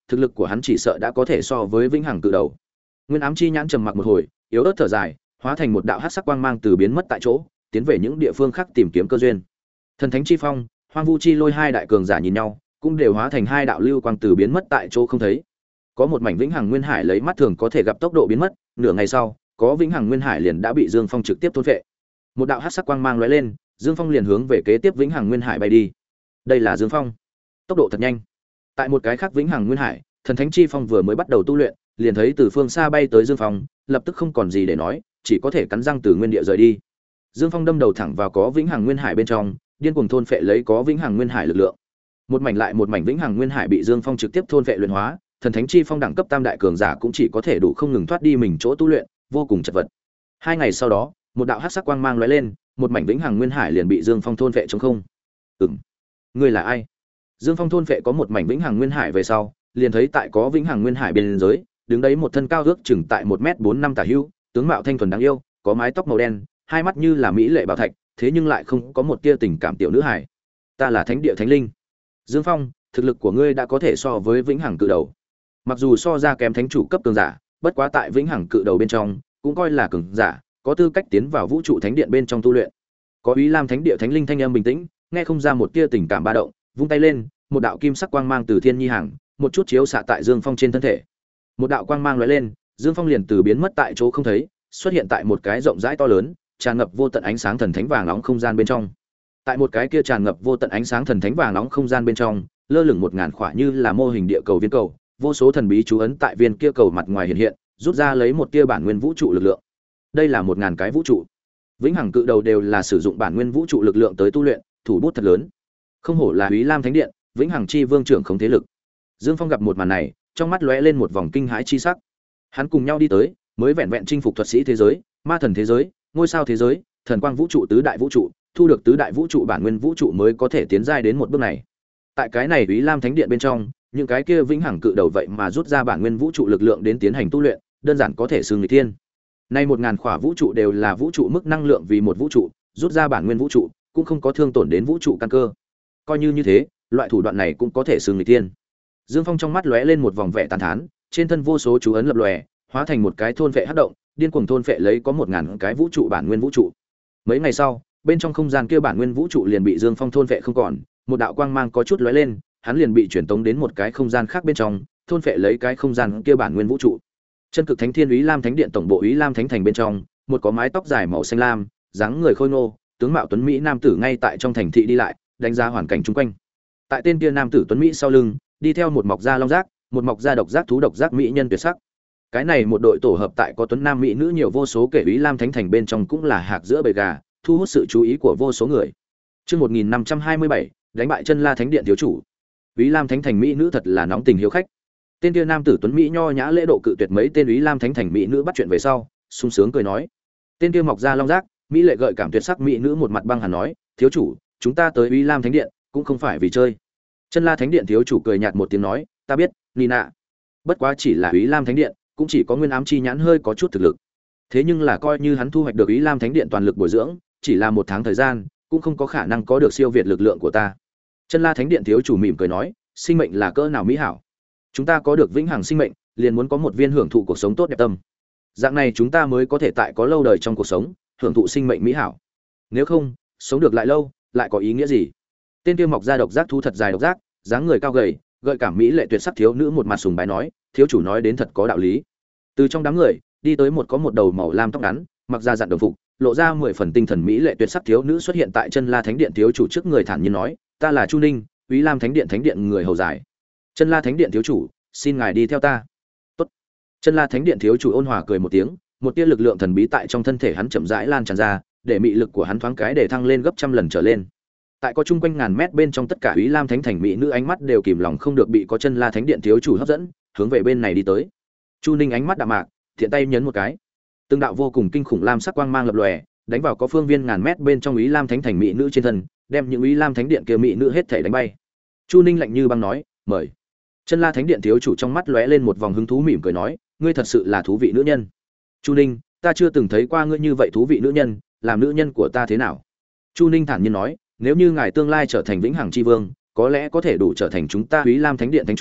Speaker 1: thực lực của hắn chỉ sợ đã có thể so với vĩnh hằng cự đầu. Nguyên ám chi nhãn trầm mặc một hồi, yếu ớt thở dài, hóa thành một đạo hắc sắc quang mang từ biến mất tại chỗ, tiến về những địa phương khác tìm kiếm cơ duyên. Thần thánh chi phong, hoang vu chi lôi hai đại cường giả nhìn nhau, cũng đều hóa thành hai đạo lưu quang từ biến mất tại chỗ không thấy. Có một mảnh vĩnh hằng nguyên hải lấy mắt thường có thể gặp tốc độ biến mất, nửa ngày sau, có vĩnh hằng nguyên hải liền đã bị Dương Phong trực tiếp thôn phệ. Một đạo hắc sắc quang mang lóe lên, Dương Phong liền hướng về kế tiếp vĩnh hằng nguyên hải bay đi. Đây là Dương Phong, tốc độ thật nhanh. Tại một cái khác vĩnh hằng nguyên hải, thần thánh chi phong vừa mới bắt đầu tu luyện, liền thấy từ phương xa bay tới Dương Phong, lập tức không còn gì để nói, chỉ có thể cắn răng từ nguyên địa rời đi. Dương Phong đâm đầu thẳng vào có vĩnh hằng nguyên hải bên trong, điên cuồng thôn phệ lấy có vĩnh hằng nguyên hải lực lượng. Một mảnh lại một mảnh vĩnh hằng nguyên hải bị Dương Phong trực tiếp thôn phệ luyện hóa, thần thánh chi phong đẳng cấp tam đại cường giả cũng chỉ có thể đủ không ngừng thoát đi mình chỗ tu luyện, vô cùng chật vật. Hai ngày sau đó, một đạo hắc sắc quang mang lóe lên, một mảnh vĩnh hằng nguyên hải liền bị Dương Phong thôn phệ trống không. Ừm, ngươi là ai? Dương Phong thôn phệ có một mảnh vĩnh hằng nguyên hải về sau, liền thấy tại có vĩnh hằng nguyên hải bên dưới, đứng đấy một thân cao ước chừng tại một mét bốn năm tả hữu, tướng mạo thanh thuần đáng yêu, có mái tóc màu đen, hai mắt như là mỹ lệ bảo thạch, thế nhưng lại không có một tia tình cảm tiểu nữ hải. Ta là Thánh Địa Thánh Linh. Dương Phong, thực lực của ngươi đã có thể so với vĩnh hằng cự đầu. Mặc dù so ra kém thánh chủ cấp cường giả, bất quá tại vĩnh hằng cự đầu bên trong, cũng coi là cường giả, có tư cách tiến vào vũ trụ thánh điện bên trong tu luyện. Có Úy Lam Thánh Địa Thánh Linh thanh âm bình tĩnh, nghe không ra một tia tình cảm ba động, vung tay lên, một đạo kim sắc quang mang từ thiên nhi hàng, một chút chiếu xạ tại Dương Phong trên thân thể. Một đạo quang mang lóe lên, Dương Phong liền từ biến mất tại chỗ không thấy, xuất hiện tại một cái rộng rãi to lớn, tràn ngập vô tận ánh sáng thần thánh vàng nóng không gian bên trong. Tại một cái kia tràn ngập vô tận ánh sáng thần thánh vàng nóng không gian bên trong, lơ lửng một ngàn khỏa như là mô hình địa cầu viên cầu, vô số thần bí chú ấn tại viên kia cầu mặt ngoài hiện hiện, rút ra lấy một tia bản nguyên vũ trụ lực lượng. Đây là một ngàn cái vũ trụ. Vĩnh hằng cự đầu đều là sử dụng bản nguyên vũ trụ lực lượng tới tu luyện, thủ bút thật lớn. Không hổ là Úy Lam Thánh Điện, Vĩnh Hằng Chi Vương trưởng không thế lực. Dương Phong gặp một màn này, trong mắt lóe lên một vòng kinh hãi chi sắc. Hắn cùng nhau đi tới, mới vẹn vẹn chinh phục thuật sĩ thế giới, ma thần thế giới, ngôi sao thế giới, thần quang vũ trụ tứ đại vũ trụ, thu được tứ đại vũ trụ bản nguyên vũ trụ mới có thể tiến giai đến một bước này. Tại cái này Úy Lam Thánh Điện bên trong, những cái kia vĩnh hằng cự đầu vậy mà rút ra bản nguyên vũ trụ lực lượng đến tiến hành tu luyện, đơn giản có thể xưng nghịch thiên. Nay một ngàn khỏa vũ trụ đều là vũ trụ mức năng lượng vì một vũ trụ, rút ra bản nguyên vũ trụ, cũng không có thương tổn đến vũ trụ căn cơ. Coi như như thế, loại thủ đoạn này cũng có thể xưng nghịch thiên. Dương Phong trong mắt lóe lên một vòng vẻ tàn thán, trên thân vô số chú ấn lập lòe, hóa thành một cái thôn vệ hắc động, điên cuồng thôn vệ lấy có một ngàn cái vũ trụ bản nguyên vũ trụ. Mấy ngày sau, bên trong không gian kia bản nguyên vũ trụ liền bị Dương Phong thôn vệ không còn, một đạo quang mang có chút lóe lên, hắn liền bị chuyển tống đến một cái không gian khác bên trong, thôn vệ lấy cái không gian kia bản nguyên vũ trụ. Chân cực thánh thiên Úy Lam Thánh Điện tổng bộ Úy Lam Thánh thành bên trong, một có mái tóc dài màu xanh lam, dáng người khôi ngô, tướng mạo tuấn mỹ nam tử ngay tại trong thành thị đi lại, đánh giá hoàn cảnh chung quanh. Tại tên kia nam tử tuấn mỹ sau lưng, đi theo một mọc da long giác, một mọc da độc giác thú độc giác mỹ nhân tuyệt sắc. Cái này một đội tổ hợp tại có tuấn nam mỹ nữ nhiều vô số kể Úy Lam Thánh thành bên trong cũng là hạc giữa bầy gà, thu hút sự chú ý của vô số người. Chương một nghìn năm trăm hai mươi bảy, đánh bại Chân La Thánh Điện thiếu chủ. Úy Lam Thánh thành mỹ nữ thật là nóng tình hiếu khách. Tên kia nam tử tuấn mỹ nho nhã lễ độ cự tuyệt mấy tên Úy Lam Thánh thành mỹ nữ bắt chuyện về sau, sung sướng cười nói. Tên kia mọc da long giác, mỹ lệ gợi cảm tuyệt sắc mỹ nữ một mặt băng hàn nói, thiếu chủ, chúng ta tới Úy Lam Thánh Điện cũng không phải vì chơi. Chân La Thánh Điện thiếu chủ cười nhạt một tiếng nói, ta biết, Nina. Bất quá chỉ là Úy Lam Thánh Điện, cũng chỉ có Nguyên Ám chi nhãn hơi có chút thực lực. Thế nhưng là coi như hắn thu hoạch được Úy Lam Thánh Điện toàn lực bồi dưỡng, chỉ là một tháng thời gian, cũng không có khả năng có được siêu việt lực lượng của ta. Chân La Thánh Điện thiếu chủ mỉm cười nói, sinh mệnh là cỡ nào mỹ hảo. Chúng ta có được vĩnh hằng sinh mệnh, liền muốn có một viên hưởng thụ cuộc sống tốt đẹp tâm. Dạng này chúng ta mới có thể tại có lâu đời trong cuộc sống, hưởng thụ sinh mệnh mỹ hảo. Nếu không, sống được lại lâu, lại có ý nghĩa gì? Tên kia mọc ra độc giác thú thật dài độc giác, dáng người cao gầy, gợi cảm mỹ lệ tuyệt sắc thiếu nữ một mặt sùng bái nói, thiếu chủ nói đến thật có đạo lý. Từ trong đám người, đi tới một có một đầu màu lam tóc ngắn, mặc ra dặn đồng phục, lộ ra mười phần tinh thần mỹ lệ tuyệt sắc thiếu nữ xuất hiện tại Chân La Thánh Điện thiếu chủ trước người thản nhiên nói, ta là Chu Ninh, Úy Lam Thánh Điện Thánh Điện người hầu giải. Chân La Thánh Điện thiếu chủ, xin ngài đi theo ta. Tốt. Chân La Thánh Điện thiếu chủ ôn hòa cười một tiếng, một tia lực lượng thần bí tại trong thân thể hắn chậm rãi lan tràn ra, để mị lực của hắn thoáng cái để thăng lên gấp trăm lần trở lên. Tại có chung quanh ngàn mét bên trong tất cả Úy Lam Thánh thành mỹ nữ ánh mắt đều kìm lòng không được bị có Chân La Thánh Điện thiếu chủ hấp dẫn, hướng về bên này đi tới. Chu Ninh ánh mắt đạm mạc, thiện tay nhấn một cái. Từng đạo vô cùng kinh khủng lam sắc quang mang lập lòe, đánh vào có phương viên ngàn mét bên trong Úy Lam Thánh thành mỹ nữ trên thân, đem những Úy Lam Thánh Điện kia mỹ nữ hết thảy đánh bay. Chu Ninh lạnh như băng nói, "Mời." Chân La Thánh Điện thiếu chủ trong mắt lóe lên một vòng hứng thú mỉm cười nói, "Ngươi thật sự là thú vị nữ nhân." "Chu Ninh, ta chưa từng thấy qua ngươi như vậy thú vị nữ nhân, làm nữ nhân của ta thế nào?" Chu Ninh thản nhiên nói, "Nếu như ngài tương lai trở thành vĩnh hằng chi vương, có lẽ có thể đủ trở thành chúng ta Úy Lam Thánh Điện thánh chủ,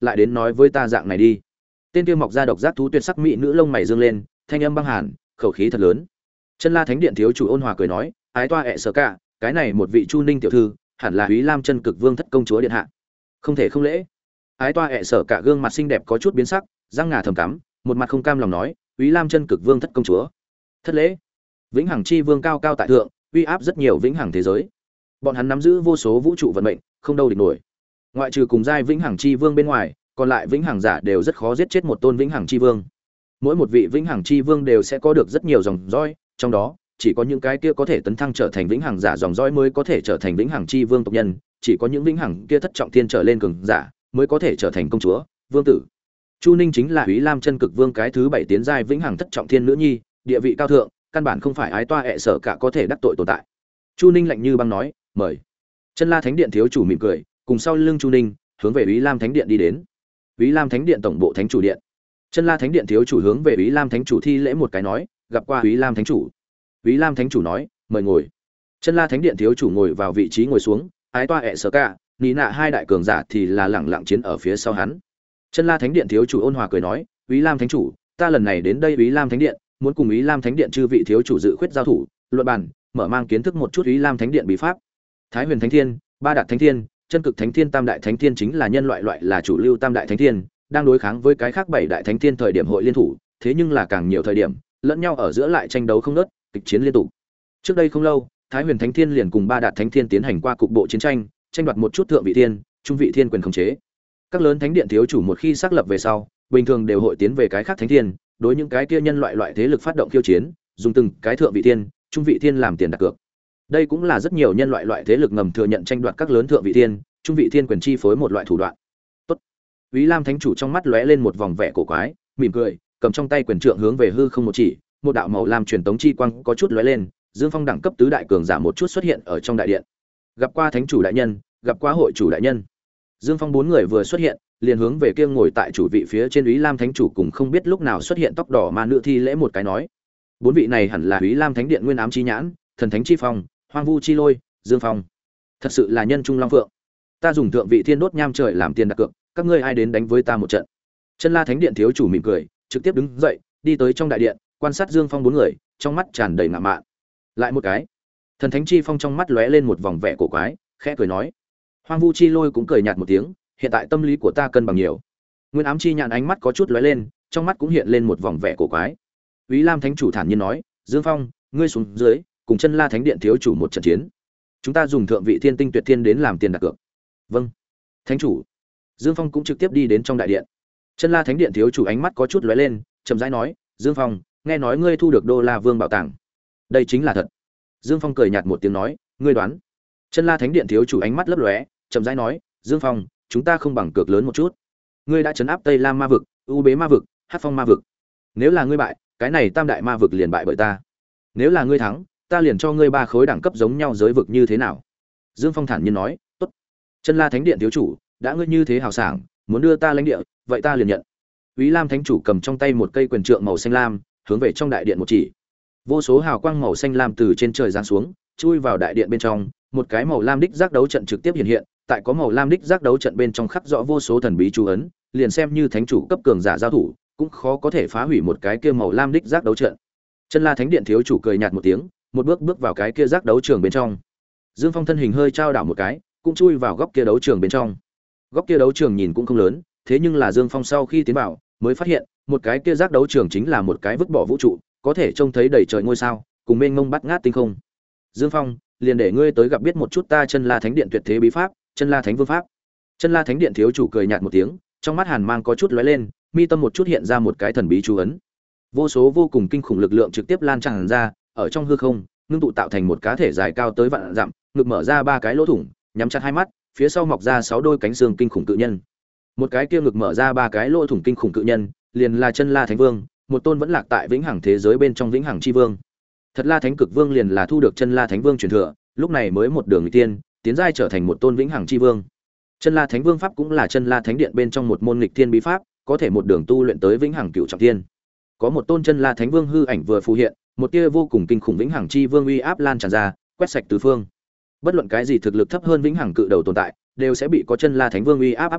Speaker 1: lại đến nói với ta dạng này đi. Tên kia mọc ra độc giác thú tuyệt sắc mỹ nữ lông mày dương lên, thanh âm băng hàn, khẩu khí thật lớn. Chân La Thánh Điện thiếu chủ ôn hòa cười nói, ái toa ẹ sở cả, cái này một vị Chu Ninh tiểu thư, hẳn là Úy Lam Chân Cực Vương thất công chúa điện hạ. Không thể không lễ. Ái toa ẹ sở cả gương mặt xinh đẹp có chút biến sắc, răng ngà thầm cắm, một mặt không cam lòng nói, Úy Lam Chân Cực Vương thất công chúa. Thất lễ. Vĩnh Hằng Chi Vương cao cao tại thượng, uy áp rất nhiều vĩnh hằng thế giới. Bọn hắn nắm giữ vô số vũ trụ vận mệnh, không đâu địch nổi. Ngoại trừ cùng giai Vĩnh Hằng Chi Vương bên ngoài, còn lại Vĩnh Hằng giả đều rất khó giết chết một tôn Vĩnh Hằng Chi Vương. Mỗi một vị Vĩnh Hằng Chi Vương đều sẽ có được rất nhiều dòng dõi, trong đó chỉ có những cái kia có thể tấn thăng trở thành Vĩnh Hằng giả dòng dõi mới có thể trở thành Vĩnh Hằng Chi Vương tộc nhân, chỉ có những Vĩnh Hằng kia thất trọng thiên trở lên cường giả mới có thể trở thành công chúa, vương tử. Chu Ninh chính là Úy Lam Chân Cực Vương cái thứ bảy tiến giai Vĩnh Hằng thất trọng thiên nữ nhi, địa vị cao thượng, căn bản không phải ái toa ẹ sở cả có thể đắc tội tồn tại. Chu Ninh lạnh như băng nói, mời. Chân La Thánh Điện thiếu chủ mỉm cười, cùng sau lưng Chu Ninh, hướng về Úy Lam Thánh Điện đi đến. Úy Lam Thánh Điện tổng bộ thánh chủ điện. Chân La Thánh Điện thiếu chủ hướng về Úy Lam Thánh chủ thi lễ một cái nói, gặp qua Úy Lam Thánh chủ. Úy Lam Thánh chủ nói, mời ngồi. Chân La Thánh Điện thiếu chủ ngồi vào vị trí ngồi xuống, ái toa ẹ sở cả, ní nạ hai đại cường giả thì là lẳng lặng chiến ở phía sau hắn. Chân La Thánh Điện thiếu chủ ôn hòa cười nói, Úy Lam Thánh chủ, ta lần này đến đây Úy Lam Thánh Điện, muốn cùng Úy Lam Thánh Điện chư vị thiếu chủ dự khuyết giao thủ, luận bàn, mở mang kiến thức một chút Úy Lam Thánh Điện bí pháp. Thái Huyền Thánh Thiên, Ba Đạt Thánh Thiên, Chân Cực Thánh Thiên, Tam Đại Thánh Thiên chính là nhân loại loại là chủ lưu Tam Đại Thánh Thiên, đang đối kháng với cái khác bảy Đại Thánh Thiên thời điểm hội liên thủ, thế nhưng là càng nhiều thời điểm, lẫn nhau ở giữa lại tranh đấu không ngớt, kịch chiến liên tục. Trước đây không lâu, Thái Huyền Thánh Thiên liền cùng Ba Đạt Thánh Thiên tiến hành qua cục bộ chiến tranh, tranh đoạt một chút thượng vị thiên, trung vị thiên quyền khống chế. Các lớn thánh điện thiếu chủ một khi xác lập về sau, bình thường đều hội tiến về cái khác thánh thiên, đối những cái kia nhân loại loại thế lực phát động khiêu chiến, dùng từng cái thượng vị thiên, trung vị thiên làm tiền đặt cược. Đây cũng là rất nhiều nhân loại loại thế lực ngầm thừa nhận tranh đoạt các lớn thượng vị thiên, trung vị thiên quyền chi phối một loại thủ đoạn. Tốt. Úy Lam Thánh chủ trong mắt lóe lên một vòng vẻ cổ quái, mỉm cười, cầm trong tay quyền trượng hướng về hư không một chỉ, một đạo màu lam truyền tống chi quang có chút lóe lên, Dương Phong đẳng cấp tứ đại cường giả một chút xuất hiện ở trong đại điện. Gặp qua Thánh chủ đại nhân, gặp qua hội chủ đại nhân. Dương Phong bốn người vừa xuất hiện, liền hướng về kia ngồi tại chủ vị phía trên Úy Lam Thánh chủ cùng không biết lúc nào xuất hiện tóc đỏ ma nữ thi lễ một cái nói: bốn vị này hẳn là Úy Lam Thánh Điện Nguyên Ám Chi Nhãn, Thần Thánh Chi Phong, Hoang Vu Chi Lôi, Dương Phong. Thật sự là nhân trung long phượng. Ta dùng thượng vị thiên đốt nham trời làm tiền đặt cược, các ngươi ai đến đánh với ta một trận? Chân La Thánh Điện thiếu chủ mỉm cười, trực tiếp đứng dậy, đi tới trong đại điện, quan sát Dương Phong bốn người, trong mắt tràn đầy ngạo mạn. Lại một cái. Thần Thánh Chi Phong trong mắt lóe lên một vòng vẻ cổ quái, khẽ cười nói: Hoang Vu Chi Lôi cũng cười nhạt một tiếng, hiện tại tâm lý của ta cân bằng nhiều. Nguyên Ám Chi Nhãn ánh mắt có chút lóe lên, trong mắt cũng hiện lên một vòng vẻ cổ quái. Úy Lam Thánh chủ thản nhiên nói: Dương Phong, ngươi xuống dưới, cùng Chân La Thánh Điện thiếu chủ một trận chiến. Chúng ta dùng thượng vị thiên tinh tuyệt thiên đến làm tiền đặt cược. Vâng, Thánh chủ. Dương Phong cũng trực tiếp đi đến trong đại điện. Chân La Thánh Điện thiếu chủ ánh mắt có chút lóe lên, chậm rãi nói: Dương Phong, nghe nói ngươi thu được Đô La Vương bảo tàng. Đây chính là thật. Dương Phong cười nhạt một tiếng nói: ngươi đoán. Chân La Thánh Điện thiếu chủ ánh mắt lấp lóe, chậm rãi nói: Dương Phong, chúng ta không bằng cược lớn một chút. Ngươi đã trấn áp Tây Lam ma vực, U Bế ma vực, Hắc Phong ma vực. Nếu là ngươi bại, cái này tam đại ma vực liền bại bởi ta. Nếu là ngươi thắng, ta liền cho ngươi ba khối đẳng cấp giống nhau giới vực như thế nào? Dương Phong thản nhiên nói: tốt. Chân La Thánh Điện thiếu chủ, đã ngươi như thế hào sảng, muốn đưa ta lãnh địa, vậy ta liền nhận. Úy Lam Thánh chủ cầm trong tay một cây quyền trượng màu xanh lam, hướng về trong đại điện một chỉ. Vô số hào quang màu xanh lam từ trên trời giáng xuống, chui vào đại điện bên trong, một cái màu lam đích giác đấu trận trực tiếp hiện hiện, tại có màu lam đích giác đấu trận bên trong khắc rõ vô số thần bí chú ấn, liền xem như thánh chủ cấp cường giả giao thủ, cũng khó có thể phá hủy một cái kia màu lam đích giác đấu trận. Chân La Thánh Điện thiếu chủ cười nhạt một tiếng, một bước bước vào cái kia giác đấu trường bên trong. Dương Phong thân hình hơi trao đảo một cái, cũng chui vào góc kia đấu trường bên trong. Góc kia đấu trường nhìn cũng không lớn, thế nhưng là Dương Phong sau khi tiến vào, mới phát hiện, một cái kia giác đấu trường chính là một cái vứt bỏ vũ trụ, có thể trông thấy đầy trời ngôi sao, cùng mênh mông bát ngát tinh không. Dương Phong, liền để ngươi tới gặp biết một chút ta Chân La Thánh Điện tuyệt thế bí pháp, Chân La Thánh Vương pháp. Chân La Thánh Điện thiếu chủ cười nhạt một tiếng, trong mắt hàn mang có chút lóe lên, mi tâm một chút hiện ra một cái thần bí chú ấn. Vô số vô cùng kinh khủng lực lượng trực tiếp lan tràn ra, ở trong hư không, ngưng tụ tạo thành một cá thể dài cao tới vạn dặm, ngực mở ra ba cái lỗ thủng, nhắm chặt hai mắt, phía sau mọc ra sáu đôi cánh xương kinh khủng cự nhân. Một cái kia ngực mở ra ba cái lỗ thủng kinh khủng cự nhân, liền là Chân La Thánh Vương, một tôn vẫn lạc tại vĩnh hằng thế giới bên trong vĩnh hằng chi vương. Thật La Thánh Cực Vương liền là thu được Chân La Thánh Vương truyền thừa, lúc này mới một đường nghịch tiên, tiến giai trở thành một tôn vĩnh hằng chi vương. Chân La Thánh Vương pháp cũng là Chân La Thánh Điện bên trong một môn nghịch thiên bí pháp, có thể một đường tu luyện tới vĩnh hằng cửu trọng thiên. Có một tôn Chân La Thánh Vương hư ảnh vừa phù hiện, một tia vô cùng kinh khủng vĩnh hằng chi vương uy áp lan tràn ra, quét sạch tứ phương. Bất luận cái gì thực lực thấp hơn vĩnh hằng cự đầu tồn tại, đều sẽ bị có Chân La Thánh Vương uy áp áp bách,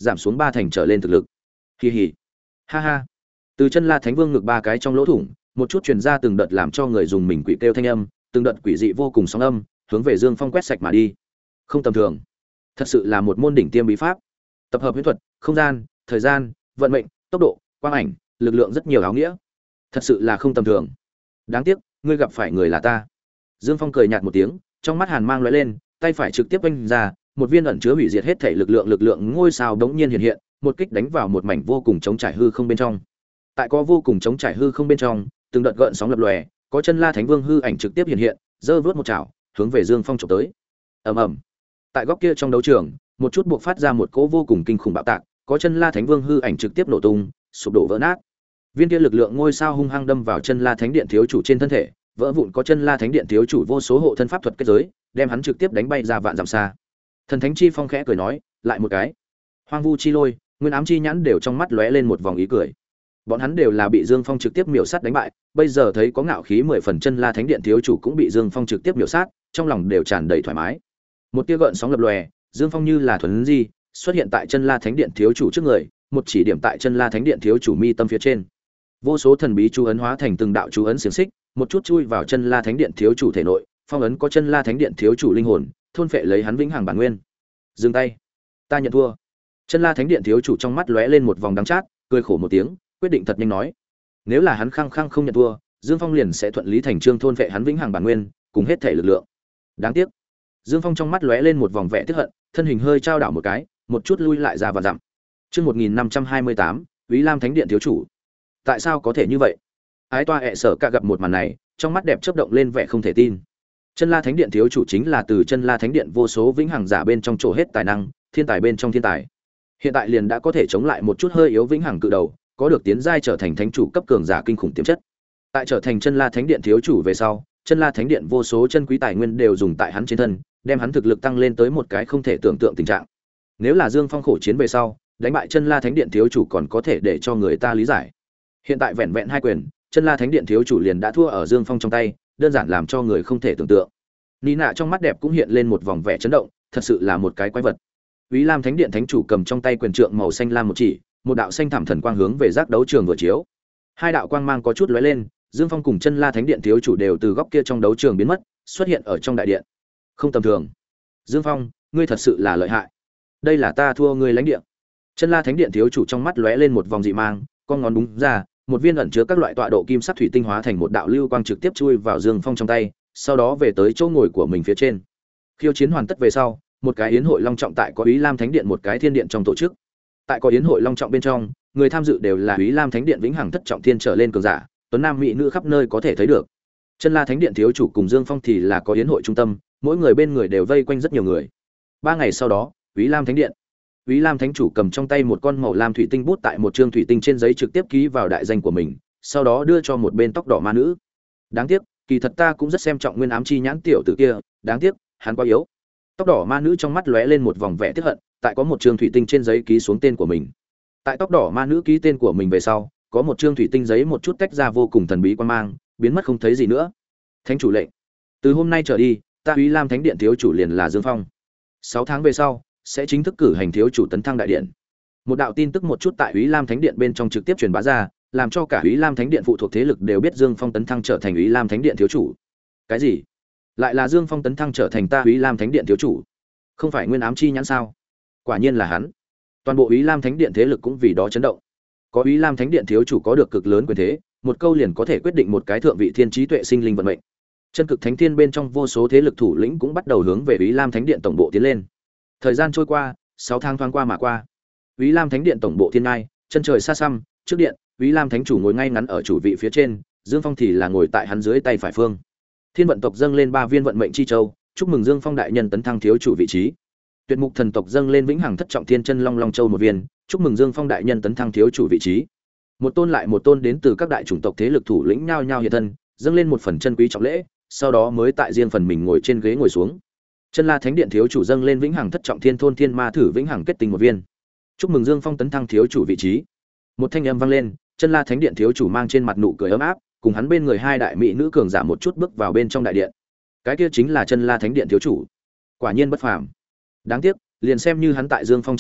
Speaker 1: giảm xuống ba thành trở lên thực lực. Kỳ hỉ. Ha ha. Từ chân La Thánh Vương ngực ba cái trong lỗ thủng, một chút truyền ra từng đợt làm cho người dùng mình quỷ kêu thanh âm, từng đợt quỷ dị vô cùng sóng âm, hướng về Dương Phong quét sạch mà đi. Không tầm thường, thật sự là một môn đỉnh tiêm bí pháp. Tập hợp huyễn thuật, không gian, thời gian, vận mệnh, tốc độ, quang ảnh, lực lượng rất nhiều áo nghĩa. Thật sự là không tầm thường. Đáng tiếc, ngươi gặp phải người là ta. Dương Phong cười nhạt một tiếng, trong mắt hàn mang lóe lên, tay phải trực tiếp vung ra, một viên ẩn chứa hủy diệt hết thể lực lượng lực lượng ngôi sao đống nhiên hiện hiện, một kích đánh vào một mảnh vô cùng chống trải hư không bên trong. Tại có vô cùng chống trải hư không bên trong, từng đợt gợn sóng lập lòe, có chân La Thánh Vương hư ảnh trực tiếp hiện hiện, giơ vớt một chảo, hướng về Dương Phong chụp tới. Ầm ầm. Tại góc kia trong đấu trường, một chút buộc phát ra một cỗ vô cùng kinh khủng bạo tạc, có chân La Thánh Vương hư ảnh trực tiếp nổ tung, sụp đổ vỡ nát. Viên kia lực lượng ngôi sao hung hăng đâm vào chân La Thánh Điện thiếu chủ trên thân thể, vỡ vụn có chân La Thánh Điện thiếu chủ vô số hộ thân pháp thuật kết giới, đem hắn trực tiếp đánh bay ra vạn dặm xa. Thần Thánh Chi Phong khẽ cười nói, lại một cái. Hoang Vu Chi Lôi, Nguyên Ám Chi Nhãn đều trong mắt lóe lên một vòng ý cười. Bọn hắn đều là bị Dương Phong trực tiếp miểu sát đánh bại, bây giờ thấy có ngạo khí mười phần chân La Thánh Điện thiếu chủ cũng bị Dương Phong trực tiếp miểu sát, trong lòng đều tràn đầy thoải mái. Một tia gợn sóng lập lòe, Dương Phong như là thuần di, xuất hiện tại chân La Thánh Điện thiếu chủ trước người, một chỉ điểm tại chân La Thánh Điện thiếu chủ mi tâm phía trên. Vô số thần bí chú ấn hóa thành từng đạo chú ấn xiềng xích, một chút chui vào chân La Thánh Điện thiếu chủ thể nội, phong ấn có chân La Thánh Điện thiếu chủ linh hồn, thôn phệ lấy hắn vĩnh hằng bản nguyên. Dừng tay, ta nhận thua. Chân La Thánh Điện thiếu chủ trong mắt lóe lên một vòng đắng chát, cười khổ một tiếng, quyết định thật nhanh nói, nếu là hắn khăng khăng không nhận thua, Dương Phong liền sẽ thuận lý thành chương thôn phệ hắn vĩnh hằng bản nguyên, cùng hết thể lực lượng. Đáng tiếc, Dương Phong trong mắt lóe lên một vòng vẻ tức hận, thân hình hơi trao đảo một cái, một chút lui lại ra và dặm. Chương một nghìn năm trăm hai mươi tám, Úy Lam Thánh Điện thiếu chủ. Tại sao có thể như vậy? Ái toa ẹ sở cả gặp một màn này, trong mắt đẹp chớp động lên vẻ không thể tin. Chân La Thánh Điện thiếu chủ chính là từ Chân La Thánh Điện vô số vĩnh hằng giả bên trong chỗ hết tài năng, thiên tài bên trong thiên tài. Hiện tại liền đã có thể chống lại một chút hơi yếu vĩnh hằng cự đầu, có được tiến giai trở thành thánh chủ cấp cường giả kinh khủng tiềm chất. Tại trở thành Chân La Thánh Điện thiếu chủ về sau, Chân La Thánh Điện vô số chân quý tài nguyên đều dùng tại hắn trên thân, đem hắn thực lực tăng lên tới một cái không thể tưởng tượng tình trạng. Nếu là Dương Phong khổ chiến về sau, đánh bại Chân La Thánh Điện thiếu chủ còn có thể để cho người ta lý giải. Hiện tại vẹn vẹn hai quyền, Chân La Thánh Điện thiếu chủ liền đã thua ở Dương Phong trong tay, đơn giản làm cho người không thể tưởng tượng. Nina trong mắt đẹp cũng hiện lên một vòng vẻ chấn động, thật sự là một cái quái vật. Úy Lam Thánh Điện thánh chủ cầm trong tay quyền trượng màu xanh lam một chỉ, một đạo xanh thảm thần quang hướng về giác đấu trường vừa chiếu. Hai đạo quang mang có chút lóe lên, Dương Phong cùng Chân La Thánh Điện thiếu chủ đều từ góc kia trong đấu trường biến mất, xuất hiện ở trong đại điện. Không tầm thường. Dương Phong, ngươi thật sự là lợi hại. Đây là ta thua ngươi lãnh địa. Chân La Thánh Điện thiếu chủ trong mắt lóe lên một vòng dị mang, con ngón đúng ra, một viên ẩn chứa các loại tọa độ kim sắc thủy tinh hóa thành một đạo lưu quang trực tiếp chui vào Dương Phong trong tay, sau đó về tới chỗ ngồi của mình phía trên. Khiêu chiến hoàn tất về sau, một cái yến hội long trọng tại có Úy Lam Thánh Điện một cái thiên điện trong tổ chức. Tại có yến hội long trọng bên trong, người tham dự đều là Úy Lam Thánh Điện vĩnh hằng thất trọng thiên trở lên cường giả, tuấn nam mỹ nữ khắp nơi có thể thấy được. Chân La Thánh Điện thiếu chủ cùng Dương Phong thì là có yến hội trung tâm, mỗi người bên người đều vây quanh rất nhiều người. Ba ngày sau đó, Úy Lam Thánh Điện, Úy Lam Thánh chủ cầm trong tay một con màu lam thủy tinh bút tại một trương thủy tinh trên giấy trực tiếp ký vào đại danh của mình, sau đó đưa cho một bên tóc đỏ ma nữ. Đáng tiếc, kỳ thật ta cũng rất xem trọng Nguyên Ám Chi Nhãn tiểu tử kia, đáng tiếc, hắn quá yếu. Tóc đỏ ma nữ trong mắt lóe lên một vòng vẻ tiếc hận, tại có một trương thủy tinh trên giấy ký xuống tên của mình. Tại tóc đỏ ma nữ ký tên của mình về sau, có một trương thủy tinh giấy một chút tách ra vô cùng thần bí quan mang, biến mất không thấy gì nữa. Thánh chủ lệnh, từ hôm nay trở đi, ta Úy Lam Thánh Điện thiếu chủ liền là Dương Phong. Sáu tháng về sau, sẽ chính thức cử hành thiếu chủ tấn thăng đại điện. Một đạo tin tức một chút tại Úy Lam Thánh Điện bên trong trực tiếp truyền bá ra, làm cho cả Úy Lam Thánh Điện phụ thuộc thế lực đều biết Dương Phong tấn thăng trở thành Úy Lam Thánh Điện thiếu chủ. Cái gì? Lại là Dương Phong tấn thăng trở thành ta Úy Lam Thánh Điện thiếu chủ? Không phải Nguyên Ám Chi Nhãn sao? Quả nhiên là hắn. Toàn bộ Úy Lam Thánh Điện thế lực cũng vì đó chấn động. Có Úy Lam Thánh Điện thiếu chủ có được cực lớn quyền thế, một câu liền có thể quyết định một cái thượng vị thiên trí tuệ sinh linh vận mệnh. Chân cực thánh thiên bên trong vô số thế lực thủ lĩnh cũng bắt đầu hướng về Úy Lam Thánh Điện tổng bộ tiến lên. Thời gian trôi qua, sáu tháng thoáng qua mà qua. Úy Lam Thánh Điện tổng bộ thiên ngai, chân trời xa xăm, trước điện, Úy Lam Thánh chủ ngồi ngay ngắn ở chủ vị phía trên, Dương Phong thì là ngồi tại hắn dưới tay phải phương. Thiên vận tộc dâng lên ba viên vận mệnh chi châu, chúc mừng Dương Phong đại nhân tấn thăng thiếu chủ vị trí. Tuyệt mục thần tộc dâng lên vĩnh hằng thất trọng thiên chân long long châu một viên, chúc mừng Dương Phong đại nhân tấn thăng thiếu chủ vị trí. Một tôn lại một tôn đến từ các đại chủng tộc thế lực thủ lĩnh nhao nhao hiện thân, dâng lên một phần chân quý trọng lễ, sau đó mới tại riêng phần mình ngồi trên ghế ngồi xuống. Chân La Thánh Điện thiếu chủ dâng lên vĩnh hằng thất trọng thiên thôn thiên ma thử vĩnh hằng kết tinh một viên. Chúc mừng Dương Phong tấn thăng thiếu chủ vị trí. Một thanh âm vang lên, Chân La Thánh Điện thiếu chủ mang trên mặt nụ cười ấm áp, cùng hắn bên người hai đại mỹ nữ cường giả một chút bước vào bên trong đại điện. Cái kia chính là Chân La Thánh Điện thiếu chủ. Quả nhiên bất phàm. Đáng tiếc, liền xem như hắn tại Dương Phong trong tay,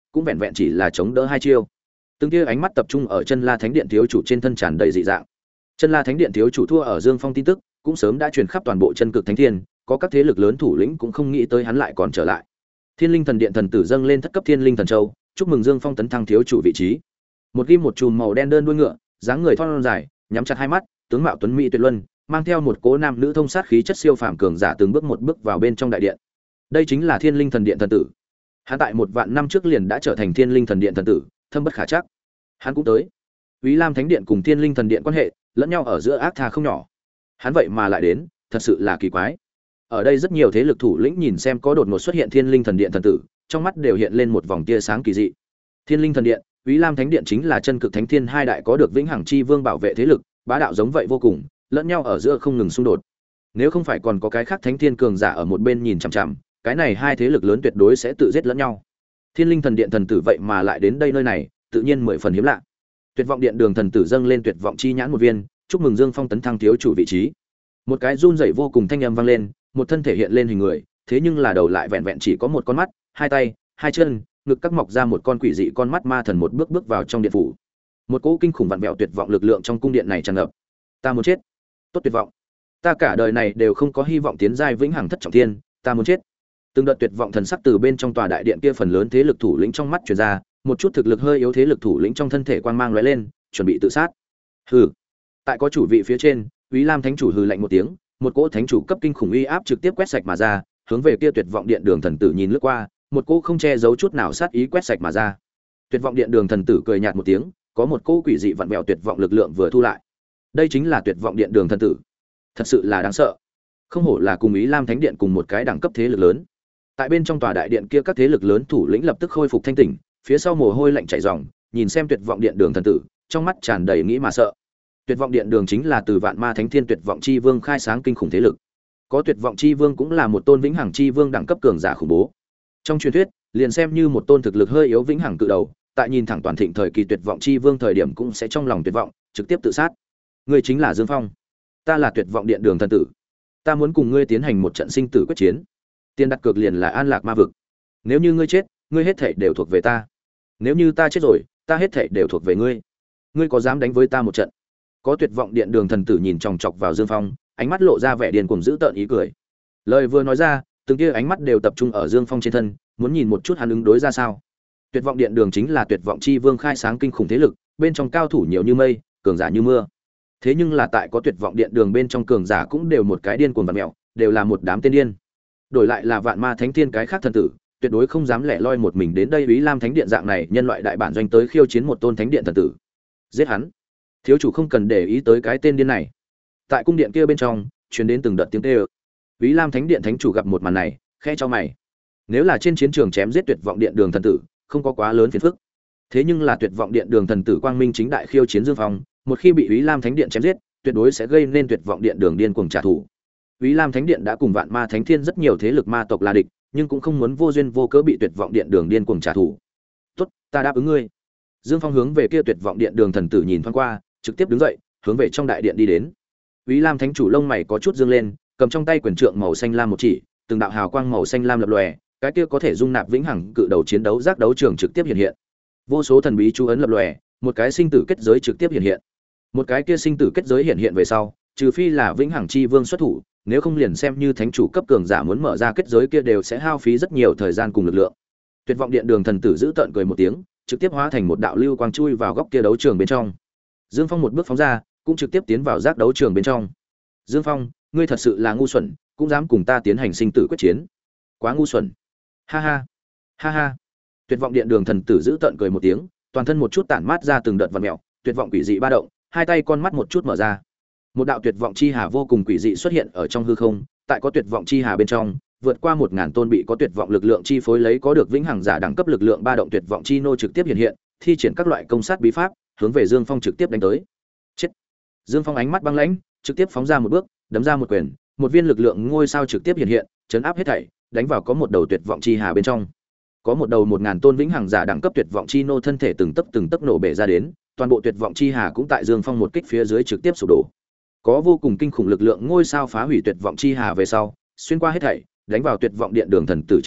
Speaker 1: cũng vẹn vẹn chỉ là chống đỡ hai chiêu. Từng kia ánh mắt tập trung ở Chân La Thánh Điện thiếu chủ trên thân tràn đầy dị dạng. Chân La Thánh Điện thiếu chủ thua ở Dương Phong tin tức cũng sớm đã truyền khắp toàn bộ Chân Cực Thánh Thiên, có các thế lực lớn thủ lĩnh cũng không nghĩ tới hắn lại còn trở lại. Thiên Linh Thần Điện thần tử dâng lên thất cấp Thiên Linh Thần Châu, chúc mừng Dương Phong tấn thăng thiếu chủ vị trí. Một ghim một chùm màu đen đơn đuôi ngựa, dáng người thon dài, nhắm chặt hai mắt, tướng mạo tuấn mỹ tuyệt luân, mang theo một cố nam nữ thông sát khí chất siêu phàm cường giả từng bước một bước vào bên trong đại điện. Đây chính là Thiên Linh Thần Điện thần tử. Hắn tại một vạn năm trước liền đã trở thành Thiên Linh Thần Điện thần tử, thâm bất khả trắc. Hắn cũng tới. Úy Lam Thánh Điện cùng Thiên Linh Thần Điện quan hệ lẫn nhau ở giữa ác tha không nhỏ. Hắn vậy mà lại đến, thật sự là kỳ quái. Ở đây rất nhiều thế lực thủ lĩnh nhìn xem có đột ngột xuất hiện Thiên Linh Thần Điện thần tử, trong mắt đều hiện lên một vòng tia sáng kỳ dị. Thiên Linh Thần Điện, Úy Lam Thánh Điện chính là Chân Cực Thánh Thiên hai đại có được Vĩnh Hằng Chi Vương bảo vệ thế lực, bá đạo giống vậy vô cùng, lẫn nhau ở giữa không ngừng xung đột. Nếu không phải còn có cái khác Thánh Thiên cường giả ở một bên nhìn chằm chằm, cái này hai thế lực lớn tuyệt đối sẽ tự giết lẫn nhau. Thiên Linh Thần Điện thần tử vậy mà lại đến đây nơi này, tự nhiên mười phần hiếm lạ. Tuyệt vọng điện đường thần tử dâng lên tuyệt vọng chi nhãn một viên, chúc mừng Dương Phong tấn thăng thiếu chủ vị trí. Một cái run rẩy vô cùng thanh âm vang lên, một thân thể hiện lên hình người, thế nhưng là đầu lại vẹn vẹn chỉ có một con mắt, hai tay, hai chân, ngực các mọc ra một con quỷ dị con mắt ma thần một bước bước vào trong điện phủ. Một cỗ kinh khủng vặn vẹo tuyệt vọng lực lượng trong cung điện này tràn ngập. Ta muốn chết. Tốt tuyệt vọng. Ta cả đời này đều không có hy vọng tiến giai vĩnh hằng thất trọng thiên, ta muốn chết. Từng đợt tuyệt vọng thần sắc từ bên trong tòa đại điện kia phần lớn thế lực thủ lĩnh trong mắt truyền ra, một chút thực lực hơi yếu thế lực thủ lĩnh trong thân thể quang mang lóe lên, chuẩn bị tự sát. Hừ. Tại có chủ vị phía trên, Úy Lam Thánh chủ hừ lạnh một tiếng, một cỗ thánh chủ cấp kinh khủng uy áp trực tiếp quét sạch mà ra, hướng về kia tuyệt vọng điện đường thần tử nhìn lướt qua, một cỗ không che giấu chút nào sát ý quét sạch mà ra. Tuyệt vọng điện đường thần tử cười nhạt một tiếng, có một cỗ quỷ dị vặn vẹo tuyệt vọng lực lượng vừa thu lại. Đây chính là tuyệt vọng điện đường thần tử. Thật sự là đáng sợ. Không hổ là cùng Úy Lam Thánh Điện cùng một cái đẳng cấp thế lực lớn. Tại bên trong tòa đại điện kia các thế lực lớn thủ lĩnh lập tức khôi phục thanh tỉnh, phía sau mồ hôi lạnh chảy ròng, nhìn xem tuyệt vọng điện đường thần tử, trong mắt tràn đầy nghĩ mà sợ. Tuyệt vọng điện đường chính là từ Vạn Ma Thánh Thiên Tuyệt vọng chi vương khai sáng kinh khủng thế lực. Có Tuyệt vọng chi vương cũng là một tôn vĩnh hằng chi vương đẳng cấp cường giả khủng bố. Trong truyền thuyết, liền xem như một tôn thực lực hơi yếu vĩnh hằng cự đầu, tại nhìn thẳng toàn thịnh thời kỳ Tuyệt vọng chi vương thời điểm cũng sẽ trong lòng tuyệt vọng, trực tiếp tự sát. Ngươi chính là Dương Phong. Ta là Tuyệt vọng điện đường thần tử. Ta muốn cùng ngươi tiến hành một trận sinh tử quyết chiến. Tiền đặt cược liền là An Lạc Ma vực. Nếu như ngươi chết, ngươi hết thảy đều thuộc về ta. Nếu như ta chết rồi, ta hết thảy đều thuộc về ngươi. Ngươi có dám đánh với ta một trận? Có Tuyệt vọng điện đường thần tử nhìn chòng chọc vào Dương Phong, ánh mắt lộ ra vẻ điên cuồng dữ tợn ý cười. Lời vừa nói ra, từng kia ánh mắt đều tập trung ở Dương Phong trên thân, muốn nhìn một chút hắn ứng đối ra sao. Tuyệt vọng điện đường chính là Tuyệt vọng chi vương khai sáng kinh khủng thế lực, bên trong cao thủ nhiều như mây, cường giả như mưa. Thế nhưng là tại có Tuyệt vọng điện đường bên trong cường giả cũng đều một cái điên cuồng vặn mèo, đều là một đám tên điên. Đổi lại là Vạn Ma Thánh Thiên cái khác thần tử, tuyệt đối không dám lẻ loi một mình đến đây Úy Lam Thánh Điện dạng này nhân loại đại bản doanh tới khiêu chiến một tôn thánh điện thần tử. Giết hắn. Thiếu chủ không cần để ý tới cái tên điên này. Tại cung điện kia bên trong, truyền đến từng đợt tiếng kêu. Úy Lam Thánh Điện thánh chủ gặp một màn này, khẽ cho mày. Nếu là trên chiến trường chém giết Tuyệt vọng điện đường thần tử, không có quá lớn phiền phức. Thế nhưng là Tuyệt vọng điện đường thần tử quang minh chính đại khiêu chiến Dương Phong, một khi bị Úy Lam Thánh Điện chém giết, tuyệt đối sẽ gây nên Tuyệt vọng điện đường điên cuồng trả thù. Úy Lam Thánh Điện đã cùng Vạn Ma Thánh Thiên rất nhiều thế lực ma tộc là địch, nhưng cũng không muốn vô duyên vô cớ bị Tuyệt vọng điện đường điên cuồng trả thù. "Tốt, ta đáp ứng ngươi." Dương Phong hướng về kia Tuyệt vọng điện đường thần tử nhìn thoáng qua, trực tiếp đứng dậy, hướng về trong đại điện đi đến. Úy Lam Thánh chủ lông mày có chút dương lên, cầm trong tay quyền trượng màu xanh lam một chỉ, từng đạo hào quang màu xanh lam lập lòe, cái kia có thể dung nạp vĩnh hằng cự đầu chiến đấu giác đấu trường trực tiếp hiện hiện. Vô số thần bí chú ấn lập lòe, một cái sinh tử kết giới trực tiếp hiện hiện. Một cái kia sinh tử kết giới hiện hiện về sau, trừ phi là vĩnh hằng chi vương xuất thủ, nếu không liền xem như thánh chủ cấp cường giả muốn mở ra kết giới kia đều sẽ hao phí rất nhiều thời gian cùng lực lượng. Tuyệt vọng điện đường thần tử giữ tợn cười một tiếng, trực tiếp hóa thành một đạo lưu quang chui vào góc kia đấu trường bên trong. Dương Phong một bước phóng ra, cũng trực tiếp tiến vào giác đấu trường bên trong. Dương Phong, ngươi thật sự là ngu xuẩn, cũng dám cùng ta tiến hành sinh tử quyết chiến. Quá ngu xuẩn. Ha ha. Ha ha. Tuyệt vọng điện đường thần tử giữ tợn cười một tiếng, toàn thân một chút tản mát ra từng đợt vặn mèo, tuyệt vọng quỷ dị ba động, hai tay con mắt một chút mở ra. Một đạo tuyệt vọng chi hà vô cùng quỷ dị xuất hiện ở trong hư không, tại có tuyệt vọng chi hà bên trong, vượt qua một ngàn tôn bị có tuyệt vọng lực lượng chi phối lấy có được vĩnh hằng giả đẳng cấp lực lượng ba động tuyệt vọng chi nô trực tiếp hiện hiện, thi triển các loại công sát bí pháp, hướng về Dương Phong trực tiếp đánh tới. Chết. Dương Phong ánh mắt băng lãnh, trực tiếp phóng ra một bước, đấm ra một quyền, một viên lực lượng ngôi sao trực tiếp hiện hiện, chấn áp hết thảy, đánh vào có một đầu tuyệt vọng chi hà bên trong. Có một đầu một ngàn tôn vĩnh hằng giả đẳng cấp tuyệt vọng chi nô thân thể từng tấc từng tấc nổ bể ra đến, toàn bộ tuyệt vọng chi hà cũng tại Dương Phong một kích phía dưới trực tiếp sụp đổ. Có vô cùng kinh khủng lực lượng ngôi sao phá hủy tuyệt vọng chi hà về sau, xuyên qua hết thảy, đánh vào tuyệt vọng điện đường thần tử trên thân,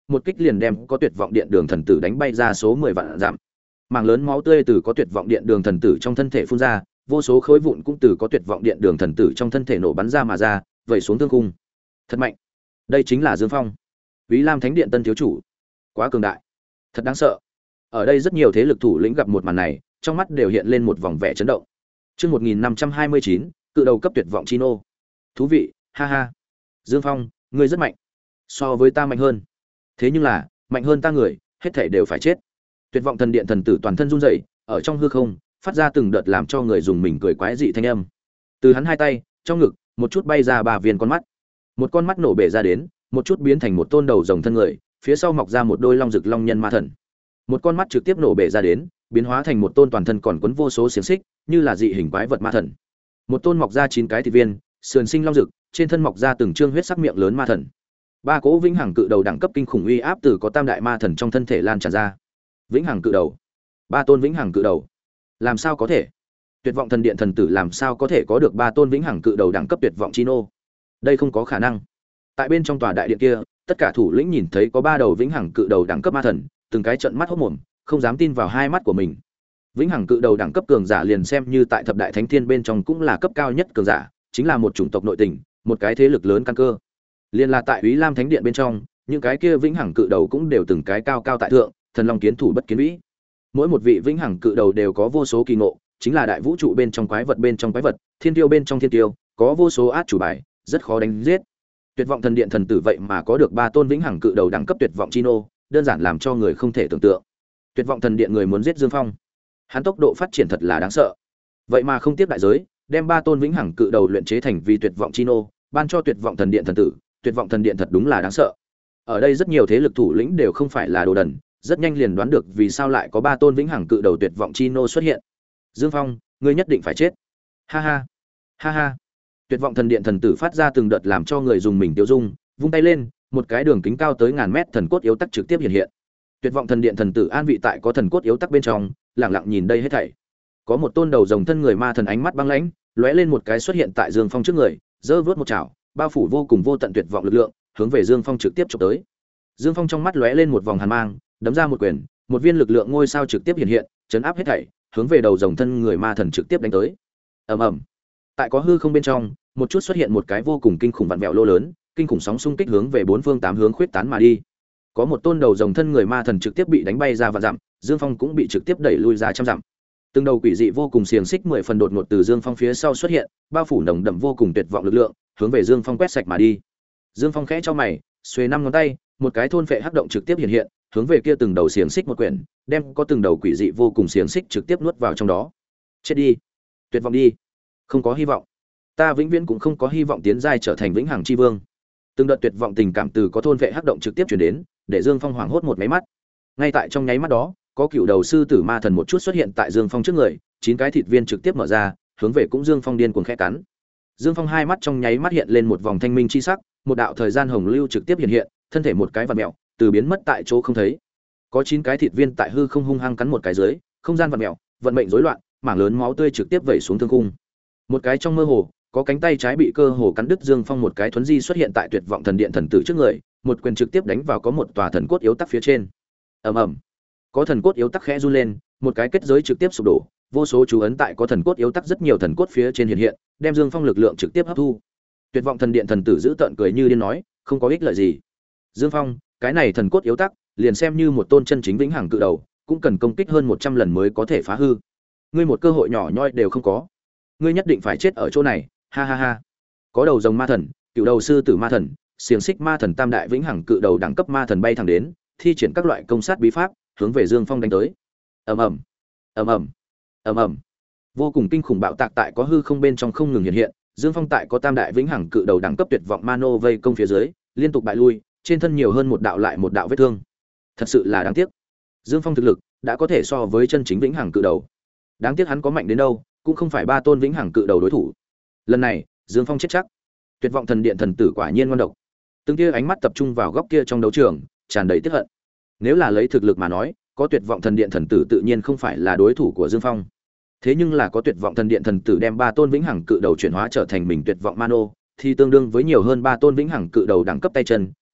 Speaker 1: một kích liền đem có tuyệt vọng điện đường thần tử đánh bay ra số mười vạn dặm. Mảng lớn máu tươi từ có tuyệt vọng điện đường thần tử trong thân thể phun ra, vô số khối vụn cũng từ có tuyệt vọng điện đường thần tử trong thân thể nổ bắn ra mà ra, vẩy xuống thương cung. Thật mạnh. Đây chính là Dương Phong, Úy Lam Thánh Điện tân thiếu chủ. Quá cường đại, thật đáng sợ. Ở đây rất nhiều thế lực thủ lĩnh gặp một màn này, trong mắt đều hiện lên một vòng vẻ chấn động. Chương một nghìn năm trăm hai mươi chín, cự đầu cấp tuyệt vọng Chino. Thú vị, ha ha. Dương Phong, ngươi rất mạnh. So với ta mạnh hơn. Thế nhưng là, mạnh hơn ta người, hết thảy đều phải chết. Tuyệt vọng thần điện thần tử toàn thân run rẩy, ở trong hư không, phát ra từng đợt làm cho người dùng mình cười quái dị thanh âm. Từ hắn hai tay, trong ngực, một chút bay ra ba viên con mắt. Một con mắt nổ bể ra đến, một chút biến thành một tôn đầu rồng thân người, phía sau mọc ra một đôi long rực long nhân ma thần. Một con mắt trực tiếp nổ bể ra đến, biến hóa thành một tôn toàn thân còn quấn vô số xiềng xích, như là dị hình quái vật ma thần. Một tôn mọc ra chín cái thịt viên, sườn sinh long rực, trên thân mọc ra từng trương huyết sắc miệng lớn ma thần. Ba cỗ vĩnh hằng cự đầu đẳng cấp kinh khủng uy áp từ có tam đại ma thần trong thân thể lan tràn ra. Vĩnh hằng cự đầu, ba tôn vĩnh hằng cự đầu, làm sao có thể? Tuyệt vọng thần điện thần tử làm sao có thể có được ba tôn vĩnh hằng cự đầu đẳng cấp tuyệt vọng Chino? Đây không có khả năng. Tại bên trong tòa đại điện kia, tất cả thủ lĩnh nhìn thấy có ba đầu vĩnh hằng cự đầu đẳng cấp ma thần, từng cái trợn mắt hốt mồm, không dám tin vào hai mắt của mình. Vĩnh hằng cự đầu đẳng cấp cường giả liền xem như tại thập đại thánh thiên bên trong cũng là cấp cao nhất cường giả, chính là một chủng tộc nội tình, một cái thế lực lớn căn cơ. Liên là tại Úy Lam Thánh Điện bên trong, những cái kia vĩnh hằng cự đầu cũng đều từng cái cao cao tại thượng, thần long kiến thủ bất kiến vĩ. Mỗi một vị vĩnh hằng cự đầu đều có vô số kỳ ngộ, chính là đại vũ trụ bên trong quái vật bên trong quái vật, thiên tiêu bên trong thiên tiêu, có vô số át chủ bài, rất khó đánh giết. Tuyệt vọng thần điện thần tử vậy mà có được ba tôn vĩnh hằng cự đầu đẳng cấp tuyệt vọng Chino, đơn giản làm cho người không thể tưởng tượng. Tuyệt vọng thần điện người muốn giết Dương Phong, hắn tốc độ phát triển thật là đáng sợ. Vậy mà không tiếc đại giới, đem ba tôn vĩnh hằng cự đầu luyện chế thành vì tuyệt vọng Chino, ban cho tuyệt vọng thần điện thần tử. Tuyệt vọng thần điện thật đúng là đáng sợ. Ở đây rất nhiều thế lực thủ lĩnh đều không phải là đồ đần, rất nhanh liền đoán được vì sao lại có ba tôn vĩnh hằng cự đầu tuyệt vọng Chino xuất hiện. Dương Phong, ngươi nhất định phải chết. Ha ha, ha ha. Tuyệt vọng thần điện thần tử phát ra từng đợt làm cho người dùng mình tiêu dung, vung tay lên, một cái đường kính cao tới ngàn mét thần cốt yếu tắc trực tiếp hiện hiện. Tuyệt vọng thần điện thần tử an vị tại có thần cốt yếu tắc bên trong, lặng lặng nhìn đây hết thảy. Có một tôn đầu rồng thân người ma thần ánh mắt băng lãnh, lóe lên một cái xuất hiện tại Dương Phong trước người, giơ vớt một chảo, bao phủ vô cùng vô tận tuyệt vọng lực lượng, hướng về Dương Phong trực tiếp chụp tới. Dương Phong trong mắt lóe lên một vòng hàn mang, đấm ra một quyền, một viên lực lượng ngôi sao trực tiếp hiện hiện, chấn áp hết thảy, hướng về đầu rồng thân người ma thần trực tiếp đánh tới. Ầm ầm. Tại có hư không bên trong, một chút xuất hiện một cái vô cùng kinh khủng vặn vẹo lô lớn, kinh khủng sóng xung kích hướng về bốn phương tám hướng khuyết tán mà đi. Có một tôn đầu rồng thân người ma thần trực tiếp bị đánh bay ra vạn dặm, Dương Phong cũng bị trực tiếp đẩy lui ra trăm dặm. Từng đầu quỷ dị vô cùng xiềng xích mười phần đột ngột từ Dương Phong phía sau xuất hiện, bao phủ nồng đậm vô cùng tuyệt vọng lực lượng, hướng về Dương Phong quét sạch mà đi. Dương Phong khẽ cho mày, xuề năm ngón tay, một cái thôn phệ hắc động trực tiếp hiện hiện, hướng về kia từng đầu xiềng xích một quyển, đem có từng đầu quỷ dị vô cùng xiềng xích trực tiếp nuốt vào trong đó. Chết đi, tuyệt vọng đi, không có hy vọng. Ta vĩnh viễn cũng không có hy vọng tiến giai trở thành vĩnh hằng chi vương. Từng đợt tuyệt vọng tình cảm từ có thôn vệ hắc động trực tiếp truyền đến, để Dương Phong hoảng hốt một máy mắt. Ngay tại trong nháy mắt đó, có cựu đầu sư tử ma thần một chút xuất hiện tại Dương Phong trước người, chín cái thịt viên trực tiếp mở ra, hướng về cũng Dương Phong điên cuồng khẽ cắn. Dương Phong hai mắt trong nháy mắt hiện lên một vòng thanh minh chi sắc, một đạo thời gian hồng lưu trực tiếp hiện hiện, thân thể một cái vặn mèo, từ biến mất tại chỗ không thấy. Có chín cái thịt viên tại hư không hung hăng cắn một cái dưới, không gian vặn mèo, vận mệnh rối loạn, mảng lớn máu tươi trực tiếp vẩy xuống thương khung. Một cái trong mơ hồ, có cánh tay trái bị cơ hồ cắn đứt, Dương Phong một cái thuấn di xuất hiện tại tuyệt vọng thần điện thần tử trước người, một quyền trực tiếp đánh vào có một tòa thần cốt yếu tắc phía trên. Ầm ầm. Có thần cốt yếu tắc khẽ run lên, một cái kết giới trực tiếp sụp đổ, vô số chú ấn tại có thần cốt yếu tắc rất nhiều thần cốt phía trên hiện hiện, đem Dương Phong lực lượng trực tiếp hấp thu. Tuyệt vọng thần điện thần tử giữ tợn cười như điên nói, không có ích lợi gì. Dương Phong, cái này thần cốt yếu tắc, liền xem như một tôn chân chính vĩnh hằng cự đầu, cũng cần công kích hơn một trăm lần mới có thể phá hư. Ngươi một cơ hội nhỏ nhoi đều không có. Ngươi nhất định phải chết ở chỗ này, ha ha ha. Có đầu rồng ma thần, cựu đầu sư tử ma thần, xiềng xích ma thần, tam đại vĩnh hằng cự đầu đẳng cấp ma thần bay thẳng đến, thi triển các loại công sát bí pháp, hướng về Dương Phong đánh tới. Ầm ầm, ầm ầm, ầm ầm. Vô cùng kinh khủng bạo tạc tại có hư không bên trong không ngừng hiện hiện, Dương Phong tại có tam đại vĩnh hằng cự đầu đẳng cấp tuyệt vọng mano vây công phía dưới, liên tục bại lui, trên thân nhiều hơn một đạo lại một đạo vết thương. Thật sự là đáng tiếc. Dương Phong thực lực đã có thể so với chân chính vĩnh hằng cự đầu. Đáng tiếc hắn có mạnh đến đâu, cũng không phải ba tôn vĩnh hằng cự đầu đối thủ. Lần này, Dương Phong chết chắc. Tuyệt vọng thần điện thần tử quả nhiên ngoan độc. Từng kia ánh mắt tập trung vào góc kia trong đấu trường, tràn đầy tiếc hận. Nếu là lấy thực lực mà nói, có tuyệt vọng thần điện thần tử tự nhiên không phải là đối thủ của Dương Phong. Thế nhưng là có tuyệt vọng thần điện thần tử đem ba tôn vĩnh hằng cự đầu chuyển hóa trở thành mình tuyệt vọng mano, thì tương đương với nhiều hơn ba tôn vĩnh hằng cự đầu đẳng cấp tay chân,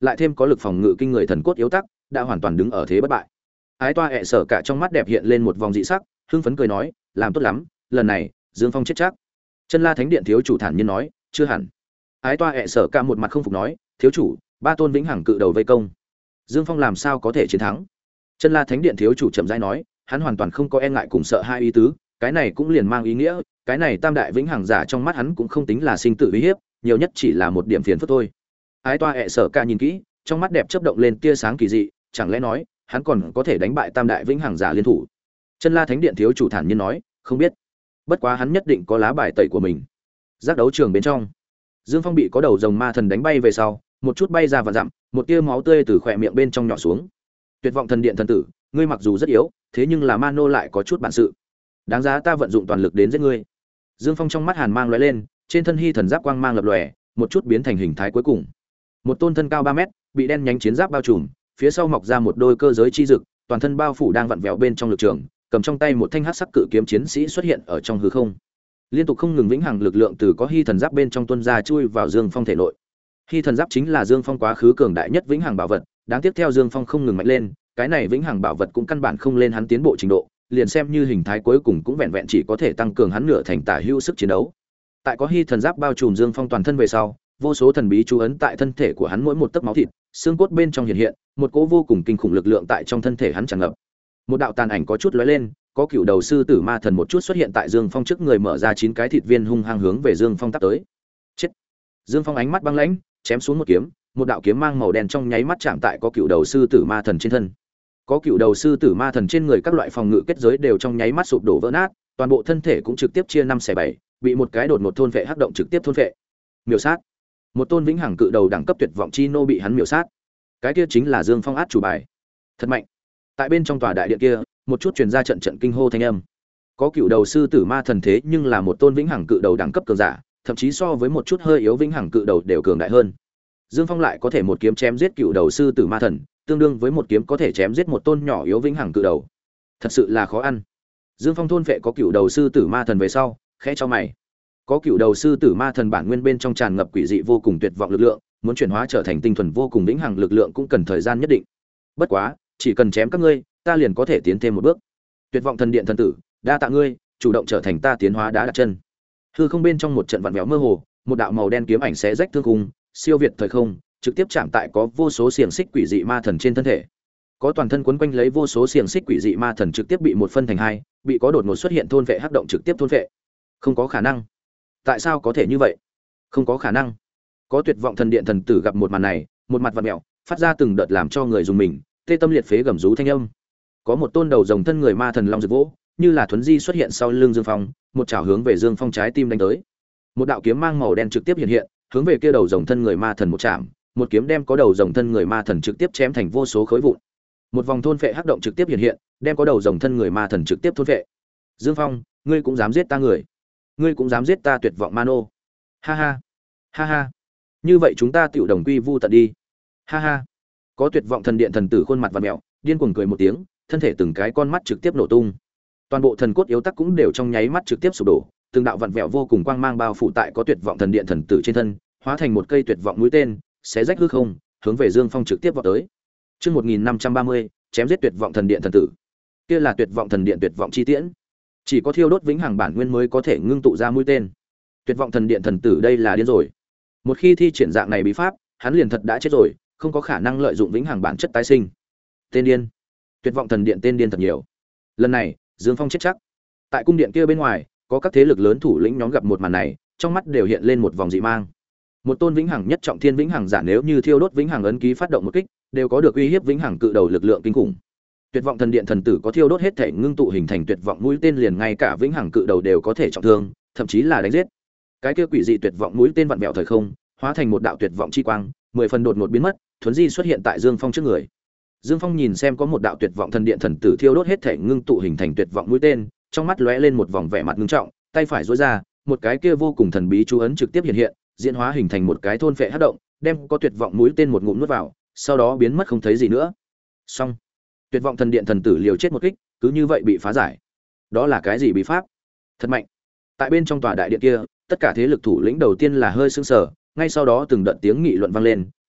Speaker 1: lại thêm có lực phòng ngự kinh người thần cốt yếu tắc, đã hoàn toàn đứng ở thế bất bại. Ái toa ẹ sở cả trong mắt đẹp hiện lên một vòng dị sắc, hưng phấn cười nói, làm tốt lắm, lần này Dương Phong chết chắc. Chân La Thánh Điện thiếu chủ thản nhiên nói, chưa hẳn. Ái toa ẹ sở cả một mặt không phục nói, thiếu chủ, ba tôn vĩnh hằng cự đầu vây công, Dương Phong làm sao có thể chiến thắng? Chân La Thánh Điện thiếu chủ chậm rãi nói, hắn hoàn toàn không có e ngại cùng sợ hai ý tứ, cái này cũng liền mang ý nghĩa, cái này tam đại vĩnh hằng giả trong mắt hắn cũng không tính là sinh tử uy hiếp, nhiều nhất chỉ là một điểm phiền phức thôi. Ái toa ẹ sở cả nhìn kỹ, trong mắt đẹp chớp động lên tia sáng kỳ dị, chẳng lẽ nói, hắn còn có thể đánh bại tam đại vĩnh hằng giả liên thủ? Chân La Thánh Điện thiếu chủ thản nhiên nói, không biết, bất quá hắn nhất định có lá bài tẩy của mình. Giác đấu trường bên trong, Dương Phong bị có đầu rồng ma thần đánh bay về sau, một chút bay ra và dặm, một tia máu tươi từ khỏe miệng bên trong nhỏ xuống. Tuyệt vọng thần điện thần tử, ngươi mặc dù rất yếu, thế nhưng là Mano lại có chút bản sự, đáng giá ta vận dụng toàn lực đến giết ngươi. Dương Phong trong mắt hàn mang lóe lên, trên thân hy thần giáp quang mang lập lòe, một chút biến thành hình thái cuối cùng. Một tôn thân cao ba mét, bị đen nhánh chiến giáp bao trùm, phía sau mọc ra một đôi cơ giới chi dực, toàn thân bao phủ đang vặn vẹo bên trong lực trường, cầm trong tay một thanh hắc sắc cự kiếm chiến sĩ xuất hiện ở trong hư không. Liên tục không ngừng vĩnh hằng lực lượng từ có hy thần giáp bên trong tuôn ra chui vào Dương Phong thể nội. Hy thần giáp chính là Dương Phong quá khứ cường đại nhất vĩnh hằng bảo vật, đáng tiếc theo Dương Phong không ngừng mạnh lên, cái này vĩnh hằng bảo vật cũng căn bản không lên hắn tiến bộ trình độ, liền xem như hình thái cuối cùng cũng vẹn vẹn chỉ có thể tăng cường hắn nửa thành tả hữu sức chiến đấu. Tại có hy thần giáp bao trùm Dương Phong toàn thân về sau, vô số thần bí chú ấn tại thân thể của hắn mỗi một tấc máu thịt, xương cốt bên trong hiện hiện, một cỗ vô cùng kinh khủng lực lượng tại trong thân thể hắn tràn ngập. Một đạo tàn ảnh có chút lóe lên, có cựu đầu sư tử ma thần một chút xuất hiện tại Dương Phong trước người, mở ra chín cái thịt viên hung hăng hướng về Dương Phong tát tới. Chết! Dương Phong ánh mắt băng lãnh, chém xuống một kiếm, một đạo kiếm mang màu đen trong nháy mắt chạm tại có cựu đầu sư tử ma thần trên thân. Có cựu đầu sư tử ma thần trên người các loại phòng ngự kết giới đều trong nháy mắt sụp đổ vỡ nát, toàn bộ thân thể cũng trực tiếp chia năm xẻ bảy, bị một cái đột ngột thôn vệ hắc động trực tiếp thôn vệ. Miểu sát. Một tôn vĩnh hằng cự đầu đẳng cấp tuyệt vọng chi nô bị hắn miểu sát. Cái kia chính là Dương Phong át chủ bài. Thật mạnh. Tại bên trong tòa đại điện kia, một chút truyền ra trận trận kinh hô thanh âm. Có cựu đầu sư tử ma thần thế nhưng là một tôn vĩnh hằng cự đầu đẳng cấp cường giả, thậm chí so với một chút hơi yếu vĩnh hằng cự đầu đều cường đại hơn. Dương Phong lại có thể một kiếm chém giết cựu đầu sư tử ma thần, tương đương với một kiếm có thể chém giết một tôn nhỏ yếu vĩnh hằng cự đầu. Thật sự là khó ăn. Dương Phong thôn vệ có cựu đầu sư tử ma thần về sau, khẽ cho mày. Có cựu đầu sư tử ma thần bản nguyên bên trong tràn ngập quỷ dị vô cùng tuyệt vọng lực lượng, muốn chuyển hóa trở thành tinh thuần vô cùng vĩnh hằng lực lượng cũng cần thời gian nhất định. Bất quá, chỉ cần chém các ngươi, ta liền có thể tiến thêm một bước. Tuyệt vọng thần điện thần tử, đa tạ ngươi, chủ động trở thành ta tiến hóa đá đặt chân. Hư không bên trong một trận vặn vẹo mơ hồ, một đạo màu đen kiếm ảnh xé rách thương khung, siêu việt thời không, trực tiếp chạm tại có vô số xiềng xích quỷ dị ma thần trên thân thể. Có toàn thân quấn quanh lấy vô số xiềng xích quỷ dị ma thần trực tiếp bị một phân thành hai, bị có đột ngột xuất hiện thôn vệ hắc động trực tiếp thôn vệ. Không có khả năng. Tại sao có thể như vậy? Không có khả năng. Có tuyệt vọng thần điện thần tử gặp một màn này, một mặt vặn mèo, phát ra từng đợt làm cho người dùng mình, tê tâm liệt phế gầm rú thanh âm. Có một tôn đầu rồng thân người ma thần long rực vỗ, như là thuấn di xuất hiện sau lưng Dương Phong, một chảo hướng về Dương Phong trái tim đánh tới. Một đạo kiếm mang màu đen trực tiếp hiện hiện, hướng về kia đầu rồng thân người ma thần một chạm, một kiếm đem có đầu rồng thân người ma thần trực tiếp chém thành vô số khối vụn. Một vòng thôn phệ hắc động trực tiếp hiện hiện, đem có đầu rồng thân người ma thần trực tiếp thôn phệ. Dương Phong, ngươi cũng dám giết ta người? Ngươi cũng dám giết ta tuyệt vọng Mano? Ha ha, ha ha. Như vậy chúng ta tiểu đồng quy vu tận đi. Ha ha. Có tuyệt vọng thần điện thần tử khuôn mặt vặn mèo, điên cuồng cười một tiếng, thân thể từng cái con mắt trực tiếp nổ tung. Toàn bộ thần cốt yếu tắc cũng đều trong nháy mắt trực tiếp sụp đổ, từng đạo vặn vẹo vô cùng quang mang bao phủ tại có tuyệt vọng thần điện thần tử trên thân, hóa thành một cây tuyệt vọng mũi tên, xé rách hư không, hướng về Dương Phong trực tiếp vọt tới. Chương một nghìn năm trăm ba mươi, chém giết tuyệt vọng thần điện thần tử. Kia là tuyệt vọng thần điện tuyệt vọng chi tiễn. Chỉ có thiêu đốt vĩnh hằng bản nguyên mới có thể ngưng tụ ra mũi tên. Tuyệt vọng thần điện thần tử đây là điên rồi. Một khi thi triển dạng này bí pháp, hắn liền thật đã chết rồi, không có khả năng lợi dụng vĩnh hằng bản chất tái sinh. Tên điên. Tuyệt vọng thần điện tên điên thật nhiều. Lần này, Dương Phong chết chắc. Tại cung điện kia bên ngoài, có các thế lực lớn thủ lĩnh nhóm gặp một màn này, trong mắt đều hiện lên một vòng dị mang. Một tôn vĩnh hằng nhất trọng thiên vĩnh hằng giả nếu như thiêu đốt vĩnh hằng ấn ký phát động một kích, đều có được uy hiếp vĩnh hằng cự đầu lực lượng kinh khủng. Tuyệt vọng thần điện thần tử có thiêu đốt hết thể ngưng tụ hình thành tuyệt vọng mũi tên, liền ngay cả vĩnh hằng cự đầu đều có thể trọng thương, thậm chí là đánh giết. Cái kia quỷ dị tuyệt vọng mũi tên vặn vẹo thời không, hóa thành một đạo tuyệt vọng chi quang, mười phần đột ngột biến mất, thuấn di xuất hiện tại Dương Phong trước người. Dương Phong nhìn xem có một đạo tuyệt vọng thần điện thần tử thiêu đốt hết thể ngưng tụ hình thành tuyệt vọng mũi tên, trong mắt lóe lên một vòng vẻ mặt ngưng trọng, tay phải duỗi ra, một cái kia vô cùng thần bí chú ấn trực tiếp hiện hiện, diễn hóa hình thành một cái thôn phệ hắc động, đem có tuyệt vọng mũi tên một ngụm nuốt vào, sau đó biến mất không thấy gì nữa. Xong, tuyệt vọng thần điện thần tử liều chết một kích, cứ như vậy bị phá giải. Đó là cái gì bí pháp? Thật mạnh. Tại bên trong tòa đại điện kia, tất cả thế lực thủ lĩnh đầu tiên là hơi sững sờ, ngay sau đó từng đợt tiếng nghị luận vang lên,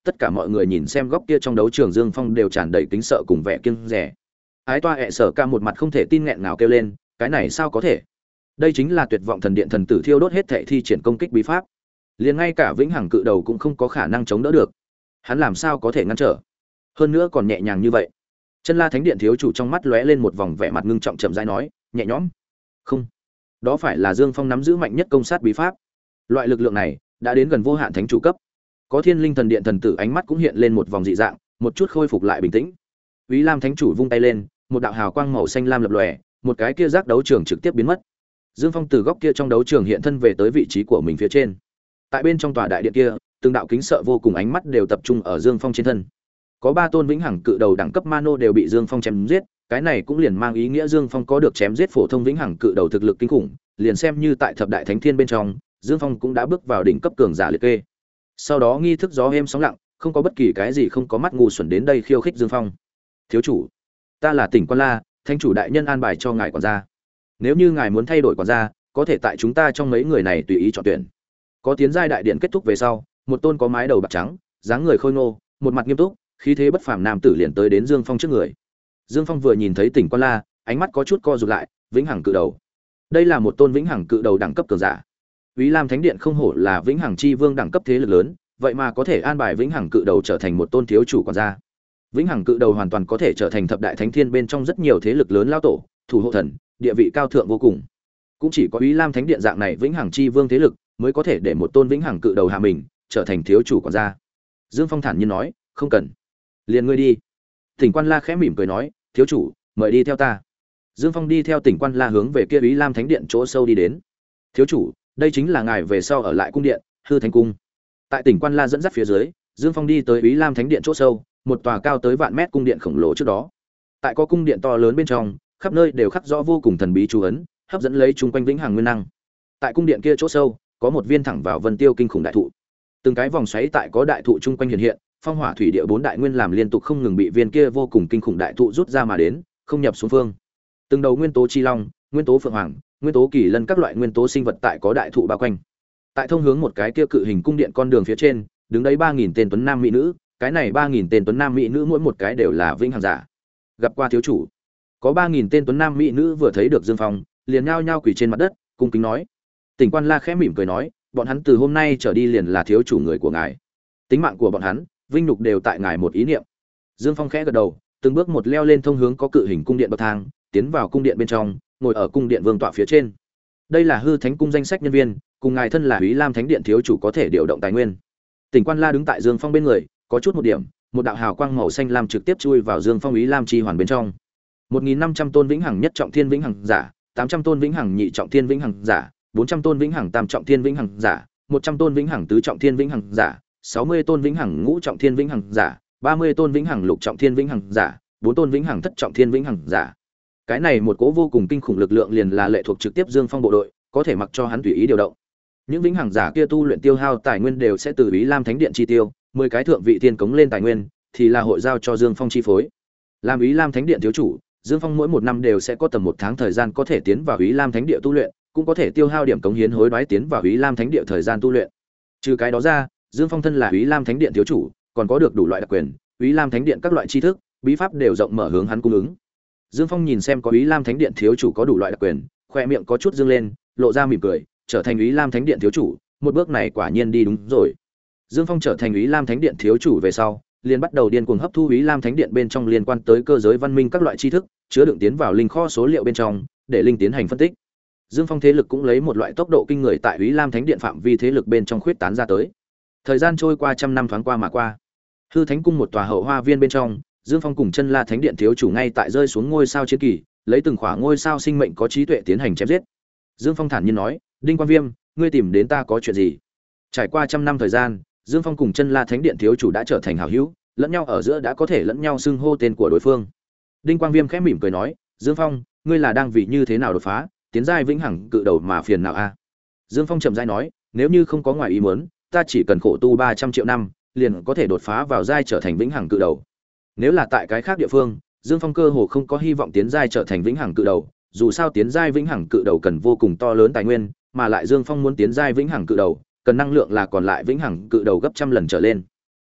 Speaker 1: tất cả mọi người nhìn xem góc kia trong đấu trường Dương Phong đều tràn đầy kính sợ cùng vẻ kiêng dè. Ái toa ẹ sở ca một mặt không thể tin nghẹn ngào kêu lên, cái này sao có thể? Đây chính là tuyệt vọng thần điện thần tử thiêu đốt hết thệ thi triển công kích bí pháp, liền ngay cả vĩnh hằng cự đầu cũng không có khả năng chống đỡ được. Hắn làm sao có thể ngăn trở? Hơn nữa còn nhẹ nhàng như vậy. Chân La Thánh Điện thiếu chủ trong mắt lóe lên một vòng vẻ mặt ngưng trọng chậm rãi nói, nhẹ nhõm. Không, đó phải là Dương Phong nắm giữ mạnh nhất công sát bí pháp. Loại lực lượng này đã đến gần vô hạn thánh chủ cấp. Có Thiên Linh thần điện thần tử ánh mắt cũng hiện lên một vòng dị dạng, một chút khôi phục lại bình tĩnh. Úy Lam thánh chủ vung tay lên, một đạo hào quang màu xanh lam lập lòe, một cái kia giác đấu trường trực tiếp biến mất. Dương Phong từ góc kia trong đấu trường hiện thân về tới vị trí của mình phía trên. Tại bên trong tòa đại điện kia, từng đạo kính sợ vô cùng ánh mắt đều tập trung ở Dương Phong trên thân. Có ba tôn vĩnh hằng cự đầu đẳng cấp Mano đều bị Dương Phong chém giết, cái này cũng liền mang ý nghĩa Dương Phong có được chém giết phổ thông vĩnh hằng cự đầu thực lực kinh khủng, liền xem như tại thập đại thánh thiên bên trong, Dương Phong cũng đã bước vào đỉnh cấp cường giả liệt kê. Sau đó nghi thức gió êm sóng lặng, không có bất kỳ cái gì không có mắt ngu xuẩn đến đây khiêu khích Dương Phong. Thiếu chủ, ta là Tỉnh Quan La, thánh chủ đại nhân an bài cho ngài quản gia. Nếu như ngài muốn thay đổi quản gia, có thể tại chúng ta trong mấy người này tùy ý chọn tuyển. Có tiến giai đại điện kết thúc về sau, một tôn có mái đầu bạc trắng, dáng người khôi ngô, một mặt nghiêm túc, khí thế bất phàm nam tử liền tới đến Dương Phong trước người. Dương Phong vừa nhìn thấy Tỉnh Quan La, ánh mắt có chút co rụt lại, vĩnh hằng cự đầu. Đây là một tôn vĩnh hằng cự đầu đẳng cấp cường giả. Úy Lam Thánh Điện không hổ là vĩnh hằng chi vương đẳng cấp thế lực lớn, vậy mà có thể an bài vĩnh hằng cự đầu trở thành một tôn thiếu chủ quản gia. Vĩnh hằng cự đầu hoàn toàn có thể trở thành thập đại thánh thiên bên trong rất nhiều thế lực lớn lao tổ, thủ hộ thần, địa vị cao thượng vô cùng. Cũng chỉ có Úy Lam Thánh Điện dạng này vĩnh hằng chi vương thế lực mới có thể để một tôn vĩnh hằng cự đầu hạ mình, trở thành thiếu chủ quản gia. Dương Phong thản nhiên nói, không cần, liền ngươi đi. Tỉnh Quan La khẽ mỉm cười nói, thiếu chủ, mời đi theo ta. Dương Phong đi theo Tỉnh Quan La hướng về kia Úy Lam Thánh Điện chỗ sâu đi đến. Thiếu chủ, đây chính là ngài về sau ở lại cung điện Hư Thánh cung. Tại Tỉnh Quan La dẫn dắt phía dưới, Dương Phong đi tới Úy Lam Thánh Điện chỗ sâu, một tòa cao tới vạn mét cung điện khổng lồ trước đó. Tại có cung điện to lớn bên trong, khắp nơi đều khắc rõ vô cùng thần bí chú ấn, hấp dẫn lấy chung quanh vĩnh hằng nguyên năng. Tại cung điện kia chỗ sâu, có một viên thẳng vào vân tiêu kinh khủng đại thụ. Từng cái vòng xoáy tại có đại thụ chung quanh hiện hiện, phong hỏa thủy địa bốn đại nguyên làm liên tục không ngừng bị viên kia vô cùng kinh khủng đại thụ rút ra mà đến, không nhập xuống phương. Từng đầu nguyên tố chi long, nguyên tố phượng hoàng, nguyên tố kỳ lân các loại nguyên tố sinh vật tại có đại thụ bao quanh. Tại thông hướng một cái kia cự hình cung điện con đường phía trên, đứng đấy ba nghìn tên tuấn nam mỹ nữ, cái này ba nghìn tên tuấn nam mỹ nữ mỗi một cái đều là vĩnh hằng giả. Gặp qua thiếu chủ. Có ba nghìn tên tuấn nam mỹ nữ vừa thấy được Dương Phong, liền nhao nhao quỳ trên mặt đất, cung kính nói. Tỉnh Quan La khẽ mỉm cười nói, bọn hắn từ hôm nay trở đi liền là thiếu chủ người của ngài. Tính mạng của bọn hắn, vinh nhục đều tại ngài một ý niệm. Dương Phong khẽ gật đầu, từng bước một leo lên thông hướng có cự hình cung điện bậc thang, tiến vào cung điện bên trong, ngồi ở cung điện vương tọa phía trên. Đây là Hư Thánh cung danh sách nhân viên, cùng ngài thân là Úy Lam Thánh Điện thiếu chủ có thể điều động tài nguyên. Tỉnh Quan La đứng tại Dương Phong bên người, có chút một điểm, một đạo hào quang màu xanh lam trực tiếp chui vào Dương Phong Úy Lam chi hoàn bên trong. một nghìn năm trăm tôn vĩnh hằng nhất trọng thiên vĩnh hằng giả, tám trăm tôn vĩnh hằng nhị trọng thiên vĩnh hằng giả, bốn trăm tôn vĩnh hằng tam trọng thiên vĩnh hằng giả, một trăm tôn vĩnh hằng tứ trọng thiên vĩnh hằng giả, sáu mươi tôn vĩnh hằng ngũ trọng thiên vĩnh hằng giả, ba mươi tôn vĩnh hằng lục trọng thiên vĩnh hằng giả, bốn tôn vĩnh hằng thất trọng thiên vĩnh hằng giả. Cái này một cỗ vô cùng kinh khủng lực lượng liền là lệ thuộc trực tiếp Dương Phong bộ đội, có thể mặc cho hắn tùy ý điều động. Những vĩnh hằng giả kia tu luyện tiêu hao tài nguyên đều sẽ từ Úy Lam Thánh Điện chi tiêu, mười cái thượng vị tiên cống lên tài nguyên thì là hội giao cho Dương Phong chi phối. Làm Úy Lam Thánh Điện thiếu chủ, Dương Phong mỗi một năm đều sẽ có tầm một tháng thời gian có thể tiến vào Úy Lam Thánh Địa tu luyện, cũng có thể tiêu hao điểm cống hiến hối đoái tiến vào Úy Lam Thánh Địa thời gian tu luyện. Trừ cái đó ra, Dương Phong thân là Úy Lam Thánh Điện thiếu chủ, còn có được đủ loại đặc quyền, Úy Lam Thánh Điện các loại tri thức, bí pháp đều rộng mở hướng hắn cung ứng. Dương Phong nhìn xem có Úy Lam Thánh Điện thiếu chủ có đủ loại đặc quyền, khoe miệng có chút dương lên, lộ ra mỉm cười, trở thành Úy Lam Thánh Điện thiếu chủ, một bước này quả nhiên đi đúng rồi. Dương Phong trở thành Úy Lam Thánh Điện thiếu chủ về sau, liền bắt đầu điên cuồng hấp thu Úy Lam Thánh Điện bên trong liên quan tới cơ giới văn minh các loại tri thức, chứa đựng tiến vào linh kho số liệu bên trong, để linh tiến hành phân tích. Dương Phong thế lực cũng lấy một loại tốc độ kinh người tại Úy Lam Thánh Điện phạm vi thế lực bên trong khuyết tán ra tới. Thời gian trôi qua trăm năm thoáng qua mà qua. Hư Thánh cung một tòa hậu hoa viên bên trong, Dương Phong cùng Chân La Thánh Điện thiếu chủ ngay tại rơi xuống ngôi sao chiến kỳ, lấy từng khỏa ngôi sao sinh mệnh có trí tuệ tiến hành chém giết. Dương Phong thản nhiên nói, "Đinh Quan Viêm, ngươi tìm đến ta có chuyện gì?" Trải qua trăm năm thời gian, Dương Phong cùng Chân La Thánh Điện thiếu chủ đã trở thành hảo hữu, lẫn nhau ở giữa đã có thể lẫn nhau xưng hô tên của đối phương. Đinh Quang Viêm khẽ mỉm cười nói, "Dương Phong, ngươi là đang vì như thế nào đột phá, tiến giai vĩnh hằng cự đầu mà phiền nào a?" Dương Phong chậm rãi nói, "Nếu như không có ngoài ý muốn, ta chỉ cần khổ tu ba trăm triệu năm, liền có thể đột phá vào giai trở thành vĩnh hằng cự đầu. Nếu là tại cái khác địa phương, Dương Phong cơ hồ không có hy vọng tiến giai trở thành vĩnh hằng cự đầu, dù sao tiến giai vĩnh hằng cự đầu cần vô cùng to lớn tài nguyên, mà lại Dương Phong muốn tiến giai vĩnh hằng cự đầu, cần năng lượng là còn lại vĩnh hằng cự đầu gấp trăm lần trở lên."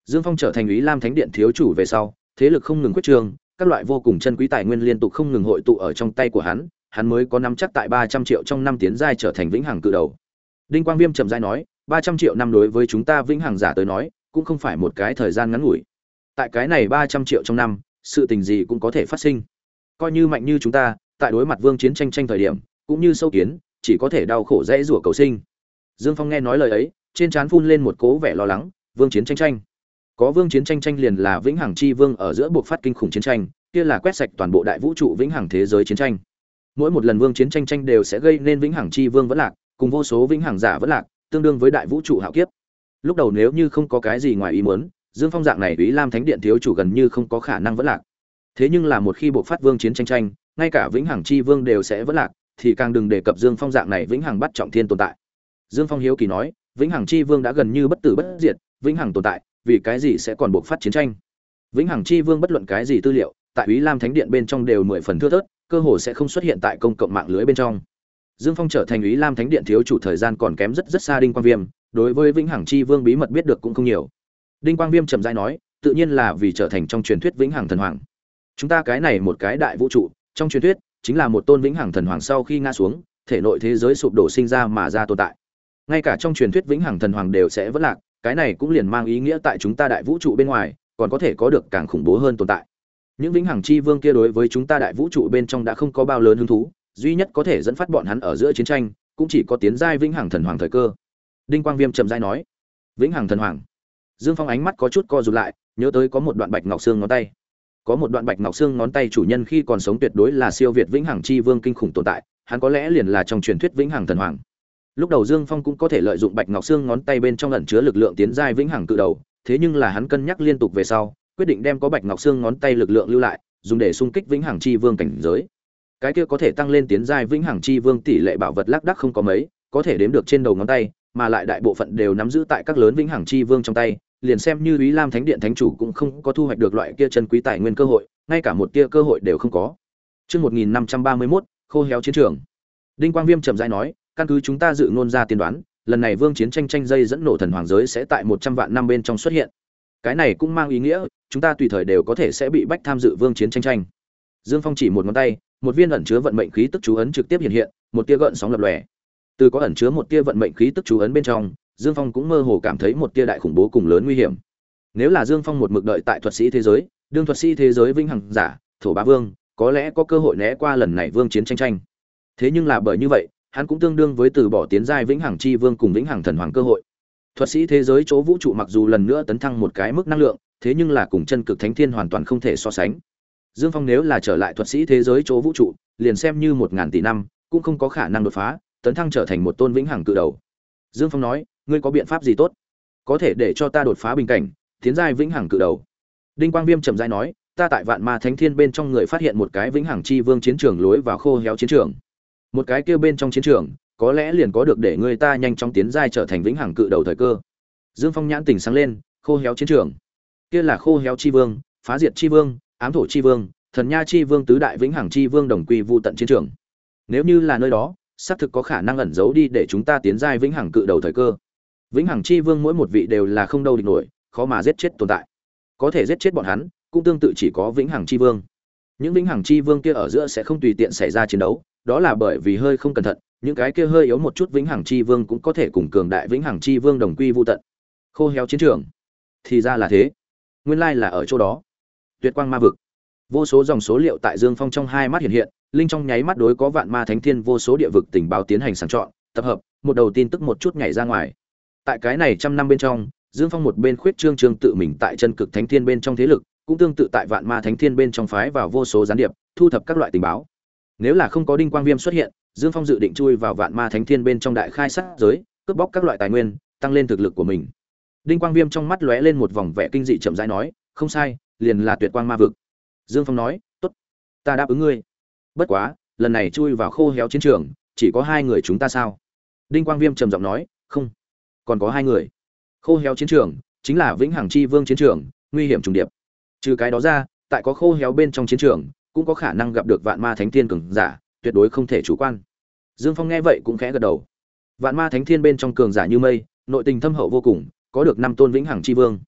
Speaker 1: Dương Phong trở thành Úy Lam Thánh Điện thiếu chủ về sau, thế lực không ngừng quyết trương, các loại vô cùng chân quý tài nguyên liên tục không ngừng hội tụ ở trong tay của hắn, hắn mới có nắm chắc tại ba trăm triệu trong năm tiến giai trở thành vĩnh hằng cự đầu. Đinh Quang Viêm trầm rãi nói, ba trăm triệu năm đối với chúng ta vĩnh hằng giả tới nói, cũng không phải một cái thời gian ngắn ngủi. Tại cái này ba trăm triệu trong năm, sự tình gì cũng có thể phát sinh. Coi như mạnh như chúng ta, tại đối mặt vương chiến tranh tranh thời điểm, cũng như sâu kiến, chỉ có thể đau khổ dễ rủa cầu sinh. Dương Phong nghe nói lời ấy, trên trán phun lên một cố vẻ lo lắng, vương chiến tranh tranh. Có vương chiến tranh tranh liền là vĩnh hằng chi vương ở giữa buộc phát kinh khủng chiến tranh, kia là quét sạch toàn bộ đại vũ trụ vĩnh hằng thế giới chiến tranh. Mỗi một lần vương chiến tranh tranh đều sẽ gây nên vĩnh hằng chi vương vẫn lạc, cùng vô số vĩnh hằng giả vẫn lạc, tương đương với đại vũ trụ hạo kiếp. Lúc đầu nếu như không có cái gì ngoài ý muốn, Dương Phong dạng này Úy Lam Thánh Điện thiếu chủ gần như không có khả năng vẫn lạc. Thế nhưng là một khi buộc phát vương chiến tranh tranh, ngay cả vĩnh hằng chi vương đều sẽ vẫn lạc, thì càng đừng đề cập Dương Phong dạng này vĩnh hằng bắt trọng thiên tồn tại. Dương Phong hiếu kỳ nói, vĩnh hằng chi vương đã gần như bất tử bất diệt, vĩnh hằng tồn tại, vì cái gì sẽ còn buộc phát chiến tranh? Vĩnh hằng chi vương bất luận cái gì tư liệu, tại Úy Lam Thánh Điện bên trong đều mười phần thưa thớt, cơ hồ sẽ không xuất hiện tại công cộng mạng lưới bên trong. Dương Phong trở thành Úy Lam Thánh Điện thiếu chủ thời gian còn kém rất rất xa Đinh Quang Viêm, đối với vĩnh hằng chi vương bí mật biết được cũng không nhiều. Đinh Quang Viêm trầm rãi nói, tự nhiên là vì trở thành trong truyền thuyết vĩnh hằng thần hoàng. Chúng ta cái này một cái đại vũ trụ, trong truyền thuyết chính là một tôn vĩnh hằng thần hoàng sau khi ngã xuống, thể nội thế giới sụp đổ sinh ra mà ra tồn tại. Ngay cả trong truyền thuyết vĩnh hằng thần hoàng đều sẽ vỡ lạc, cái này cũng liền mang ý nghĩa tại chúng ta đại vũ trụ bên ngoài, còn có thể có được càng khủng bố hơn tồn tại. Những vĩnh hằng chi vương kia đối với chúng ta đại vũ trụ bên trong đã không có bao lớn hứng thú, duy nhất có thể dẫn phát bọn hắn ở giữa chiến tranh, cũng chỉ có tiến giai vĩnh hằng thần hoàng thời cơ. Đinh Quang Viêm trầm rãi nói, vĩnh hằng thần hoàng. Dương Phong ánh mắt có chút co rụt lại, nhớ tới có một đoạn bạch ngọc xương ngón tay. Có một đoạn bạch ngọc xương ngón tay chủ nhân khi còn sống tuyệt đối là siêu việt vĩnh hằng chi vương kinh khủng tồn tại, hắn có lẽ liền là trong truyền thuyết vĩnh hằng thần hoàng. Lúc đầu Dương Phong cũng có thể lợi dụng bạch ngọc xương ngón tay bên trong ẩn chứa lực lượng tiến giai vĩnh hằng cự đầu, thế nhưng là hắn cân nhắc liên tục về sau, quyết định đem có bạch ngọc xương ngón tay lực lượng lưu lại, dùng để xung kích vĩnh hằng chi vương cảnh giới. Cái kia có thể tăng lên tiến giai vĩnh hằng chi vương tỷ lệ bảo vật lác đác không có mấy, có thể đếm được trên đầu ngón tay, mà lại đại bộ phận đều nắm giữ tại các lớn vĩnh hằng chi vương trong tay, liền xem như Úy Lam Thánh Điện thánh chủ cũng không có thu hoạch được loại kia chân quý tài nguyên cơ hội, ngay cả một tia cơ hội đều không có. Chương một nghìn năm trăm ba mươi mốt, khô héo chiến trường. Đinh Quang Viêm trầm rãi nói, căn cứ chúng ta dự ngôn ra tiên đoán, lần này vương chiến tranh tranh dây dẫn nổ thần hoàng giới sẽ tại một trăm vạn năm bên trong xuất hiện. Cái này cũng mang ý nghĩa, chúng ta tùy thời đều có thể sẽ bị bách tham dự vương chiến tranh tranh. Dương Phong chỉ một ngón tay, một viên ẩn chứa vận mệnh khí tức chú ấn trực tiếp hiện hiện, một tia gợn sóng lập lòe. Từ có ẩn chứa một tia vận mệnh khí tức chú ấn bên trong, Dương Phong cũng mơ hồ cảm thấy một tia đại khủng bố cùng lớn nguy hiểm. Nếu là Dương Phong một mực đợi tại thuật sĩ thế giới, đương thuật sĩ thế giới vĩnh hằng giả, thổ bá vương, có lẽ có cơ hội né qua lần này vương chiến tranh tranh. Thế nhưng là bởi như vậy, hắn cũng tương đương với từ bỏ tiến giai vĩnh hằng chi vương cùng vĩnh hằng thần hoàng cơ hội. Thuật sĩ thế giới chỗ vũ trụ mặc dù lần nữa tấn thăng một cái mức năng lượng, thế nhưng là cùng chân cực thánh thiên hoàn toàn không thể so sánh. Dương Phong nếu là trở lại thuật sĩ thế giới chỗ vũ trụ, liền xem như một ngàn tỷ năm, cũng không có khả năng đột phá, tấn thăng trở thành một tôn vĩnh hằng cự đầu. Dương Phong nói, ngươi có biện pháp gì tốt, có thể để cho ta đột phá bình cảnh, tiến giai vĩnh hằng cự đầu? Đinh Quang Viêm trầm rãi nói, ta tại Vạn Ma Thánh Thiên bên trong người phát hiện một cái vĩnh hằng chi vương chiến trường lối vào khô héo chiến trường. Một cái kia bên trong chiến trường, có lẽ liền có được để người ta nhanh chóng tiến giai trở thành vĩnh hằng cự đầu thời cơ. Dương Phong nhãn tỉnh sáng lên, khô héo chiến trường. Kia là khô héo chi vương, phá diệt chi vương, ám thổ chi vương, thần nha chi vương tứ đại vĩnh hằng chi vương đồng quy vu tận chiến trường. Nếu như là nơi đó, xác thực có khả năng ẩn giấu đi để chúng ta tiến giai vĩnh hằng cự đầu thời cơ. Vĩnh hằng chi vương mỗi một vị đều là không đâu địch nổi, khó mà giết chết tồn tại. Có thể giết chết bọn hắn, cũng tương tự chỉ có vĩnh hằng chi vương. Những vĩnh hằng chi vương kia ở giữa sẽ không tùy tiện xảy ra chiến đấu, đó là bởi vì hơi không cẩn thận, những cái kia hơi yếu một chút vĩnh hằng chi vương cũng có thể cùng cường đại vĩnh hằng chi vương đồng quy vu tận. Khô héo chiến trường. Thì ra là thế. Nguyên lai là ở chỗ đó. Tuyệt quang ma vực. Vô số dòng số liệu tại Dương Phong trong hai mắt hiện hiện, linh trong nháy mắt đối có Vạn Ma Thánh Thiên vô số địa vực tình báo tiến hành sàng chọn, tập hợp, một đầu tin tức một chút nhảy ra ngoài. Tại cái này trăm năm bên trong, Dương Phong một bên khuyết trương trương tự mình tại chân cực thánh thiên bên trong thế lực, cũng tương tự tại Vạn Ma Thánh Thiên bên trong phái vào vô số gián điệp, thu thập các loại tình báo. Nếu là không có Đinh Quang Viêm xuất hiện, Dương Phong dự định chui vào Vạn Ma Thánh Thiên bên trong đại khai sát giới, cướp bóc các loại tài nguyên, tăng lên thực lực của mình. Đinh Quang Viêm trong mắt lóe lên một vòng vẻ kinh dị chậm rãi nói, "Không sai, liền là Tuyệt Quang Ma vực." Dương Phong nói, "Tốt, ta đáp ứng ngươi. Bất quá, lần này chui vào khô héo chiến trường, chỉ có hai người chúng ta sao?" Đinh Quang Viêm trầm giọng nói, "Không, còn có hai người. Khô héo chiến trường chính là vĩnh hằng chi vương chiến trường, nguy hiểm trùng điệp. Trừ cái đó ra, tại có khô héo bên trong chiến trường, cũng có khả năng gặp được Vạn Ma Thánh Thiên cường giả, tuyệt đối không thể chủ quan." Dương Phong nghe vậy cũng khẽ gật đầu. Vạn Ma Thánh Thiên bên trong cường giả như mây, nội tình thâm hậu vô cùng, có được năm tôn vĩnh hằng chi vương.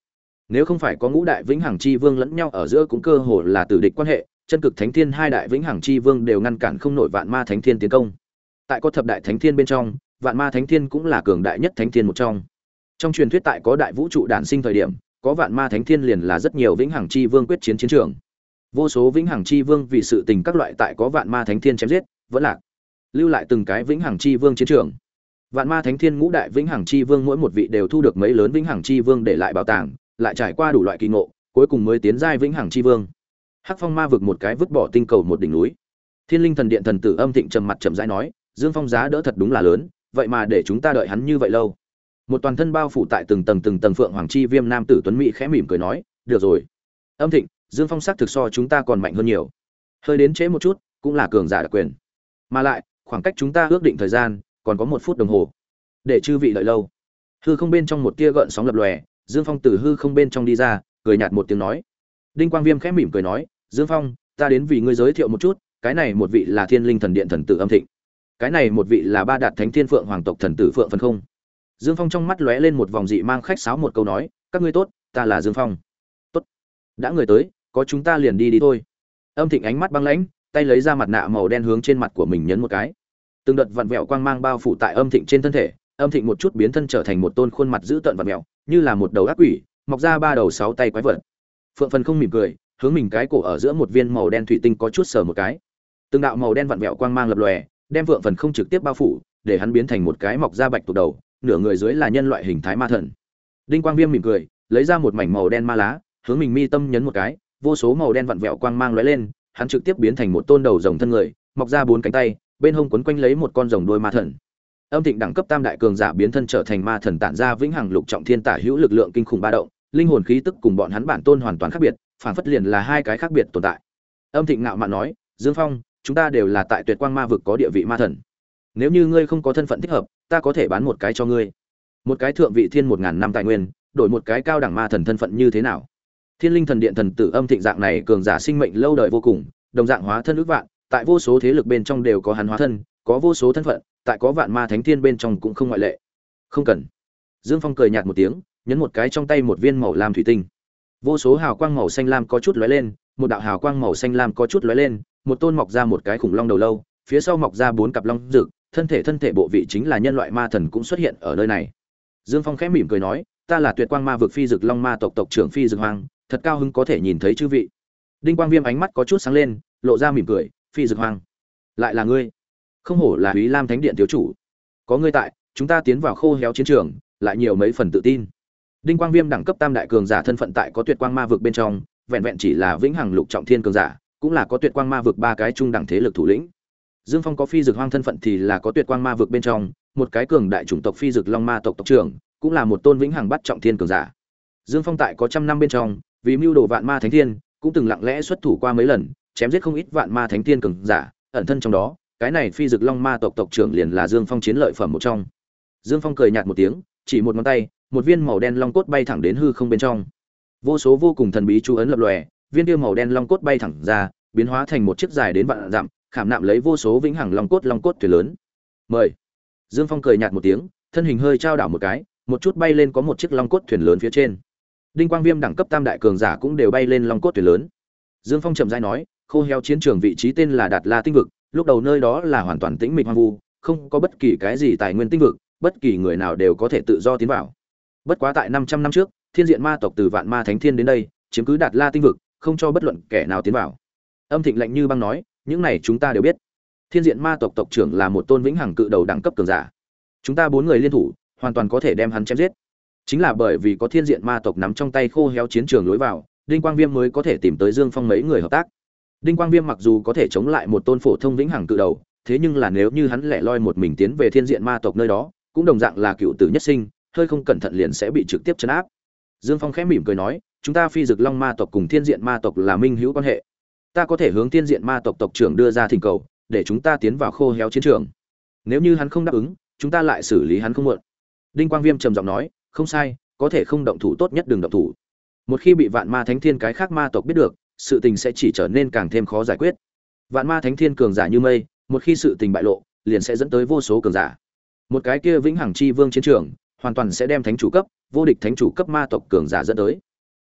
Speaker 1: Nếu không phải có ngũ đại vĩnh hằng chi vương lẫn nhau ở giữa cũng cơ hồ là tử địch quan hệ, chân cực thánh thiên hai đại vĩnh hằng chi vương đều ngăn cản không nổi vạn ma thánh thiên tiến công. Tại có thập đại thánh thiên bên trong, vạn ma thánh thiên cũng là cường đại nhất thánh thiên một trong. Trong truyền thuyết tại có đại vũ trụ đản sinh thời điểm, có vạn ma thánh thiên liền là rất nhiều vĩnh hằng chi vương quyết chiến chiến trường. Vô số vĩnh hằng chi vương vì sự tình các loại tại có vạn ma thánh thiên chém giết, vẫn lạc, lưu lại từng cái vĩnh hằng chi vương chiến trường. Vạn ma thánh thiên ngũ đại vĩnh hằng chi vương mỗi một vị đều thu được mấy lớn vĩnh hằng chi vương để lại bảo tàng, lại trải qua đủ loại kỳ ngộ, cuối cùng mới tiến giai vĩnh hằng chi vương. Hắc Phong ma vực một cái vứt bỏ tinh cầu một đỉnh núi. Thiên Linh thần điện thần tử Âm Thịnh trầm mặt chậm rãi nói, Dương Phong giá đỡ thật đúng là lớn, vậy mà để chúng ta đợi hắn như vậy lâu. Một toàn thân bao phủ tại từng tầng từng tầng phượng hoàng chi viêm nam tử tuấn mỹ khẽ mỉm cười nói, được rồi. Âm Thịnh, Dương Phong sắc thực so chúng ta còn mạnh hơn nhiều. Hơi đến trễ một chút, cũng là cường giả đặc quyền. Mà lại, khoảng cách chúng ta ước định thời gian còn có một phút đồng hồ. Để chư vị đợi lâu. Hư không bên trong một tia gợn sóng lập lòe, Dương Phong từ hư không bên trong đi ra, cười nhạt một tiếng nói. Đinh Quang Viêm khẽ mỉm cười nói, Dương Phong, ta đến vì ngươi giới thiệu một chút, cái này một vị là Thiên Linh thần điện thần tử Âm Thịnh. Cái này một vị là Ba Đạt Thánh Thiên Phượng Hoàng tộc thần tử Phượng Phần Không. Dương Phong trong mắt lóe lên một vòng dị mang khách sáo một câu nói, các ngươi tốt, ta là Dương Phong. Tốt. Đã người tới, có chúng ta liền đi đi thôi. Âm Thịnh ánh mắt băng lãnh, tay lấy ra mặt nạ màu đen hướng trên mặt của mình nhấn một cái. Từng đợt vặn vẹo quang mang bao phủ tại Âm Thịnh trên thân thể, Âm Thịnh một chút biến thân trở thành một tôn khuôn mặt dữ tợn vặn vẹo, như là một đầu ác quỷ, mọc ra ba đầu sáu tay quái vật. Phượng Phần Không mỉm cười, hướng mình cái cổ ở giữa một viên màu đen thủy tinh có chút sờ một cái. Từng đạo màu đen vặn vẹo quang mang lập lòe, đem Phượng Phần Không trực tiếp bao phủ, để hắn biến thành một cái mọc ra bạch tuộc đầu, nửa người dưới là nhân loại hình thái ma thần. Đinh Quang Viêm mỉm cười, lấy ra một mảnh màu đen ma lá, hướng mình mi tâm nhấn một cái, vô số màu đen vặn vẹo quang mang lóe lên, hắn trực tiếp biến thành một tôn đầu rồng thân người, mọc ra bốn cánh tay, bên hông quấn quanh lấy một con rồng đôi ma thần. Âm Thịnh đẳng cấp tam đại cường giả biến thân trở thành ma thần tản ra vĩnh hằng lục trọng thiên tả hữu lực lượng kinh khủng ba động, linh hồn khí tức cùng bọn hắn bản tôn hoàn toàn khác biệt, phản phất liền là hai cái khác biệt tồn tại. Âm Thịnh ngạo mạn nói, Dương Phong, chúng ta đều là tại Tuyệt Quang Ma vực có địa vị ma thần. Nếu như ngươi không có thân phận thích hợp, ta có thể bán một cái cho ngươi. Một cái thượng vị thiên một ngàn năm tài nguyên, đổi một cái cao đẳng ma thần thân phận như thế nào? Thiên Linh thần điện thần tử Âm Thịnh dạng này cường giả sinh mệnh lâu đời vô cùng, đồng dạng hóa thân ước vạn, tại vô số thế lực bên trong đều có hắn hóa thân, có vô số thân phận, tại có vạn ma thánh thiên bên trong cũng không ngoại lệ. Không cần. Dương Phong cười nhạt một tiếng, nhấn một cái trong tay một viên màu lam thủy tinh. Vô số hào quang màu xanh lam có chút lóe lên, một đạo hào quang màu xanh lam có chút lóe lên, một tôn mọc ra một cái khủng long đầu lâu, phía sau mọc ra bốn cặp long rực, thân thể thân thể bộ vị chính là nhân loại ma thần cũng xuất hiện ở nơi này. Dương Phong khẽ mỉm cười nói, ta là Tuyệt Quang Ma vực Phi Dực Long Ma tộc tộc trưởng Phi Dực Hoang, thật cao hứng có thể nhìn thấy chư vị. Đinh Quang Viêm ánh mắt có chút sáng lên, lộ ra mỉm cười, Phi Dực Hoang, lại là ngươi. Không hổ là Úy Lam Thánh Điện thiếu chủ, có ngươi tại, chúng ta tiến vào khô héo chiến trường, lại nhiều mấy phần tự tin. Đinh Quang Viêm đẳng cấp tam đại cường giả thân phận tại có Tuyệt Quang Ma vực bên trong, vẹn vẹn chỉ là vĩnh hằng lục trọng thiên cường giả, cũng là có Tuyệt Quang Ma vực ba cái trung đẳng thế lực thủ lĩnh. Dương Phong có Phi Dực Hoang thân phận thì là có Tuyệt Quang Ma vực bên trong, một cái cường đại chủng tộc Phi Dực Long Ma tộc tộc trưởng, cũng là một tôn vĩnh hằng bắt trọng thiên cường giả. Dương Phong tại có trăm năm bên trong, vì mưu đồ vạn ma thánh thiên, cũng từng lặng lẽ xuất thủ qua mấy lần, chém giết không ít vạn ma thánh thiên cường giả, ẩn thân trong đó, cái này Phi Dực Long Ma tộc tộc trưởng liền là Dương Phong chiến lợi phẩm một trong. Dương Phong cười nhạt một tiếng, chỉ một ngón tay, một viên màu đen long cốt bay thẳng đến hư không bên trong. Vô số vô cùng thần bí chú ấn lập lòe, viên kia màu đen long cốt bay thẳng ra, biến hóa thành một chiếc dài đến vạn dặm, khảm nạm lấy vô số vĩnh hằng long cốt long cốt thuyền lớn. Mời. Dương Phong cười nhạt một tiếng, thân hình hơi trao đảo một cái, một chút bay lên có một chiếc long cốt thuyền lớn phía trên. Đinh Quang Viêm đẳng cấp tam đại cường giả cũng đều bay lên long cốt thuyền lớn. Dương Phong chậm rãi nói, khô héo chiến trường vị trí tên là Đạt La tinh vực, lúc đầu nơi đó là hoàn toàn tĩnh mịch hoang vu, không có bất kỳ cái gì tài nguyên tinh vực, bất kỳ người nào đều có thể tự do tiến vào. Bất quá tại năm trăm năm trước, Thiên Diện Ma tộc từ Vạn Ma Thánh Thiên đến đây, chiếm cứ Đạt La tinh vực, không cho bất luận kẻ nào tiến vào. Âm Thịnh lạnh như băng nói, những này chúng ta đều biết. Thiên Diện Ma tộc tộc trưởng là một tôn vĩnh hằng cự đầu đẳng cấp cường giả. Chúng ta bốn người liên thủ, hoàn toàn có thể đem hắn chém giết. Chính là bởi vì có Thiên Diện Ma tộc nắm trong tay khô héo chiến trường lối vào, Đinh Quang Viêm mới có thể tìm tới Dương Phong mấy người hợp tác. Đinh Quang Viêm mặc dù có thể chống lại một tôn phổ thông vĩnh hằng cự đầu, thế nhưng là nếu như hắn lẻ loi một mình tiến về Thiên Diện Ma tộc nơi đó, cũng đồng dạng là cựu tử nhất sinh, hơi không cẩn thận liền sẽ bị trực tiếp trấn áp. Dương Phong khẽ mỉm cười nói, chúng ta Phi Dực Long Ma tộc cùng Thiên Diện Ma tộc là minh hữu quan hệ. Ta có thể hướng Thiên Diện Ma tộc tộc trưởng đưa ra thỉnh cầu, để chúng ta tiến vào khô héo chiến trường. Nếu như hắn không đáp ứng, chúng ta lại xử lý hắn không muộn. Đinh Quang Viêm trầm giọng nói, không sai, có thể không động thủ tốt nhất đừng động thủ. Một khi bị Vạn Ma Thánh Thiên cái khác ma tộc biết được, sự tình sẽ chỉ trở nên càng thêm khó giải quyết. Vạn Ma Thánh Thiên cường giả như mây, một khi sự tình bại lộ, liền sẽ dẫn tới vô số cường giả. Một cái kia vĩnh hằng chi vương chiến trường, hoàn toàn sẽ đem thánh chủ cấp, vô địch thánh chủ cấp ma tộc cường giả dẫn tới.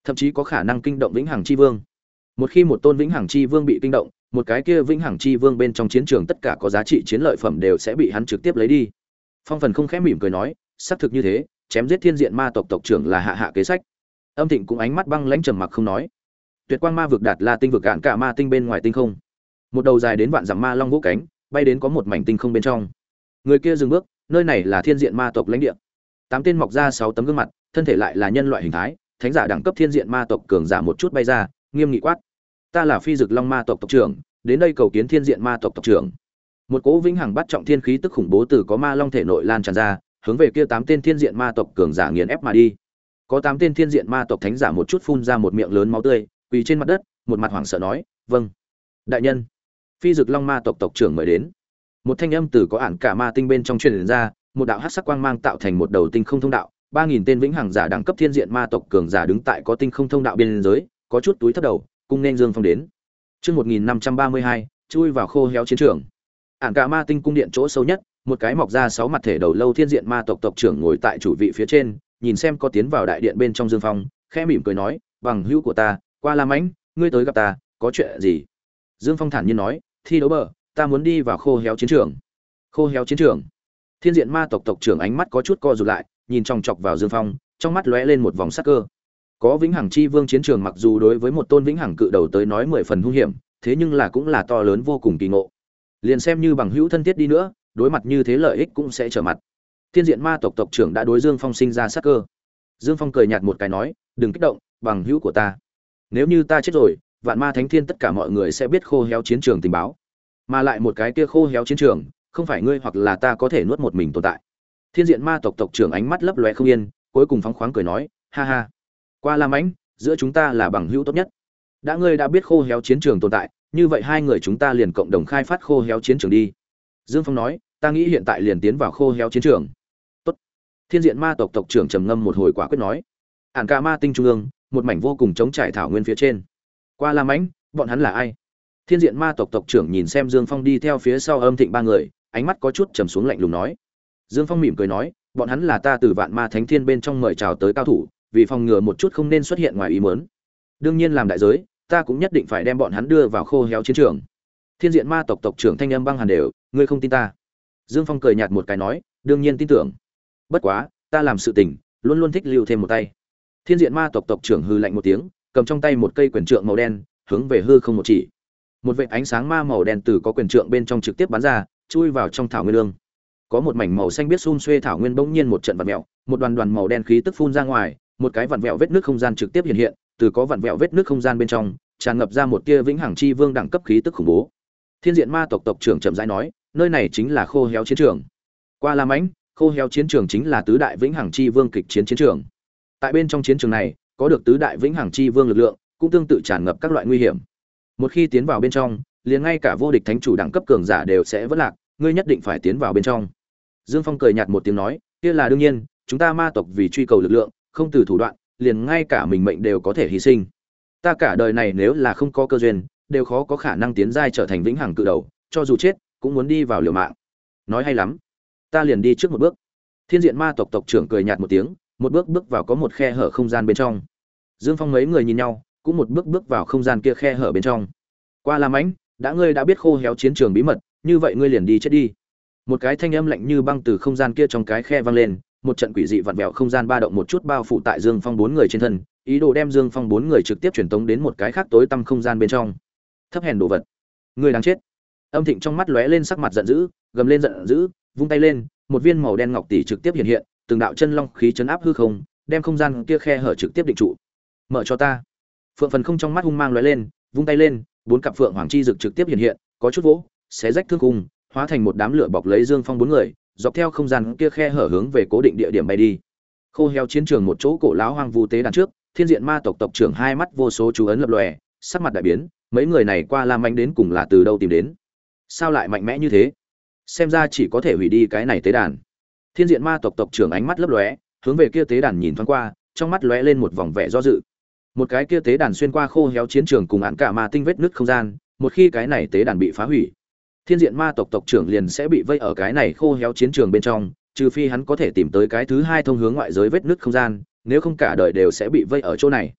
Speaker 1: thậm chí có khả năng kinh động vĩnh hằng chi vương. Một khi một tôn vĩnh hằng chi vương bị kinh động, một cái kia vĩnh hằng chi vương bên trong chiến trường tất cả có giá trị chiến lợi phẩm đều sẽ bị hắn trực tiếp lấy đi. Phong Phần không khẽ mỉm cười nói, xác thực như thế, chém giết thiên diện ma tộc tộc trưởng là hạ hạ kế sách. Âm Thịnh cũng ánh mắt băng lãnh trầm mặc không nói. Tuyệt quang ma vực đạt là tinh vực cạn cả ma tinh bên ngoài tinh không. Một đầu dài đến vạn dặm ma long vỗ cánh, bay đến có một mảnh tinh không bên trong. Người kia dừng bước, nơi này là thiên diện ma tộc lãnh địa. Tám tên mọc ra sáu tấm gương mặt, thân thể lại là nhân loại hình thái, thánh giả đẳng cấp thiên diện ma tộc cường giả một chút bay ra, nghiêm nghị quát: "Ta là Phi Dực Long ma tộc tộc trưởng, đến đây cầu kiến thiên diện ma tộc tộc trưởng." Một cỗ vĩnh hằng bắt trọng thiên khí tức khủng bố từ có ma long thể nội lan tràn ra, hướng về kia tám tên thiên diện ma tộc cường giả nghiền ép mà đi. Có tám tên thiên diện ma tộc thánh giả một chút phun ra một miệng lớn máu tươi, quỳ trên mặt đất, một mặt hoảng sợ nói: "Vâng, đại nhân." Phi Dực Long ma tộc tộc trưởng mời đến. Một thanh âm từ có ản cả ma tinh bên trong truyền ra, một đạo hắc sắc quang mang tạo thành một đầu tinh không thông đạo, ba nghìn tên vĩnh hằng giả đẳng cấp thiên diện ma tộc cường giả đứng tại có tinh không thông đạo biên giới, có chút túi thấp đầu, cung nên Dương Phong đến. Chương một nghìn năm trăm ba mươi hai, chui vào khô héo chiến trường. Ản cả ma tinh cung điện chỗ sâu nhất, một cái mọc ra sáu mặt thể đầu lâu thiên diện ma tộc tộc trưởng ngồi tại chủ vị phía trên, nhìn xem có tiến vào đại điện bên trong Dương Phong, khẽ mỉm cười nói: "Bằng hữu của ta, Qua La Mãnh, ngươi tới gặp ta, có chuyện gì?" Dương Phong thản nhiên nói: "Thi đấu bờ, ta muốn đi vào khô héo chiến trường." Khô héo chiến trường? Thiên diện ma tộc tộc trưởng ánh mắt có chút co rụt lại, nhìn chòng chọc vào Dương Phong, trong mắt lóe lên một vòng sắc cơ. Có vĩnh hằng chi vương chiến trường mặc dù đối với một tôn vĩnh hằng cự đầu tới nói mười phần hung hiểm, thế nhưng là cũng là to lớn vô cùng kỳ ngộ. Liền xem như bằng hữu thân thiết đi nữa, đối mặt như thế lợi ích cũng sẽ trở mặt. Thiên diện ma tộc tộc trưởng đã đối Dương Phong sinh ra sắc cơ. Dương Phong cười nhạt một cái nói: "Đừng kích động, bằng hữu của ta. Nếu như ta chết rồi, vạn ma thánh thiên tất cả mọi người sẽ biết khô héo chiến trường tình báo. Mà lại một cái kia khô héo chiến trường, không phải ngươi hoặc là ta có thể nuốt một mình tồn tại." Thiên diện ma tộc tộc trưởng ánh mắt lấp lóe không yên, cuối cùng phóng khoáng cười nói: "Ha ha, Qua La Mãnh, giữa chúng ta là bằng hữu tốt nhất. Đã ngươi đã biết khô héo chiến trường tồn tại, như vậy hai người chúng ta liền cộng đồng khai phát khô héo chiến trường đi." Dương Phong nói: "Ta nghĩ hiện tại liền tiến vào khô héo chiến trường." Tốt. Thiên diện ma tộc tộc trưởng trầm ngâm một hồi quả quyết nói. Ản Cả Ma tinh trung ương, một mảnh vô cùng trống trải thảo nguyên phía trên. Qua La Mãnh, bọn hắn là ai? Thiên diện ma tộc tộc trưởng nhìn xem Dương Phong đi theo phía sau Âm Thịnh ba người, ánh mắt có chút trầm xuống lạnh lùng nói. Dương Phong mỉm cười nói: "Bọn hắn là ta từ Vạn Ma Thánh Thiên bên trong mời chào tới cao thủ, vì phòng ngừa một chút không nên xuất hiện ngoài ý muốn. Đương nhiên làm đại giới, ta cũng nhất định phải đem bọn hắn đưa vào khô héo chiến trường." Thiên diện ma tộc tộc trưởng thanh âm băng hàn đều: "Ngươi không tin ta?" Dương Phong cười nhạt một cái nói: "Đương nhiên tin tưởng. Bất quá, ta làm sự tình, luôn luôn thích lưu thêm một tay." Thiên diện ma tộc tộc trưởng hừ lạnh một tiếng, cầm trong tay một cây quyền trượng màu đen, hướng về hư không một chỉ. Một vệt ánh sáng ma màu đen từ có quyền trượng bên trong trực tiếp bắn ra, chui vào trong thảo nguyên lương. Có một mảnh màu xanh biết sum xuê thảo nguyên bỗng nhiên một trận vặn vẹo, một đoàn đoàn màu đen khí tức phun ra ngoài, một cái vặn vẹo vết nước không gian trực tiếp hiện hiện, từ có vặn vẹo vết nước không gian bên trong, tràn ngập ra một tia vĩnh hằng chi vương đẳng cấp khí tức khủng bố. Thiên diện ma tộc tộc trưởng chậm rãi nói: "Nơi này chính là khô héo chiến trường." Qua La Mãnh, khô héo chiến trường chính là tứ đại vĩnh hằng chi vương kịch chiến chiến trường. Tại bên trong chiến trường này, có được tứ đại vĩnh hằng chi vương lực lượng, cũng tương tự tràn ngập các loại nguy hiểm. Một khi tiến vào bên trong, liền ngay cả vô địch thánh chủ đẳng cấp cường giả đều sẽ vỡ lạc, ngươi nhất định phải tiến vào bên trong. Dương Phong cười nhạt một tiếng nói: "Kia là đương nhiên, chúng ta ma tộc vì truy cầu lực lượng, không từ thủ đoạn, liền ngay cả mình mệnh đều có thể hy sinh. Ta cả đời này nếu là không có cơ duyên, đều khó có khả năng tiến giai trở thành vĩnh hằng cự đầu, cho dù chết, cũng muốn đi vào liều mạng." Nói hay lắm, ta liền đi trước một bước. Thiên diện ma tộc tộc trưởng cười nhạt một tiếng, một bước bước vào có một khe hở không gian bên trong. Dương Phong mấy người nhìn nhau, cũng một bước bước vào không gian kia khe hở bên trong. Qua La Mãnh, đã ngươi đã biết khô héo chiến trường bí mật, như vậy ngươi liền đi chết đi. Một cái thanh âm lạnh như băng từ không gian kia trong cái khe vang lên, một trận quỷ dị vặn vẹo không gian ba động một chút bao phủ tại Dương Phong bốn người trên thân, ý đồ đem Dương Phong bốn người trực tiếp truyền tống đến một cái khác tối tăm không gian bên trong. Thấp hèn đồ vật, ngươi đáng chết. Âm Thịnh trong mắt lóe lên sắc mặt giận dữ, gầm lên giận dữ, vung tay lên, một viên màu đen ngọc tỷ trực tiếp hiện hiện, từng đạo chân long khí chấn áp hư không, đem không gian kia khe hở trực tiếp định trụ. Mở cho ta. Phượng Phần không trong mắt hung mang lóe lên, vung tay lên, bốn cặp phượng hoàng chi dực trực tiếp hiện hiện, có chút vỗ, xé rách thương khung, hóa thành một đám lửa bọc lấy Dương Phong bốn người, dọc theo không gian kia khe hở hướng về cố định địa điểm bay đi. Khô héo chiến trường một chỗ cổ lão hoang vu tế đàn trước, Thiên diện ma tộc tộc trưởng hai mắt vô số chú ấn lập lòe, sắc mặt đại biến, mấy người này Qua La Mãnh đến cùng là từ đâu tìm đến? Sao lại mạnh mẽ như thế? Xem ra chỉ có thể hủy đi cái này tế đàn. Thiên diện ma tộc tộc trưởng ánh mắt lấp lóe, hướng về kia tế đàn nhìn thoáng qua, trong mắt lóe lên một vòng vẻ do dự. Một cái kia tế đàn xuyên qua khô héo chiến trường cùng Ản Cả Ma tinh vết nứt không gian, một khi cái này tế đàn bị phá hủy, Thiên diện ma tộc tộc trưởng liền sẽ bị vây ở cái này khô héo chiến trường bên trong, trừ phi hắn có thể tìm tới cái thứ hai thông hướng ngoại giới vết nứt không gian, nếu không cả đời đều sẽ bị vây ở chỗ này.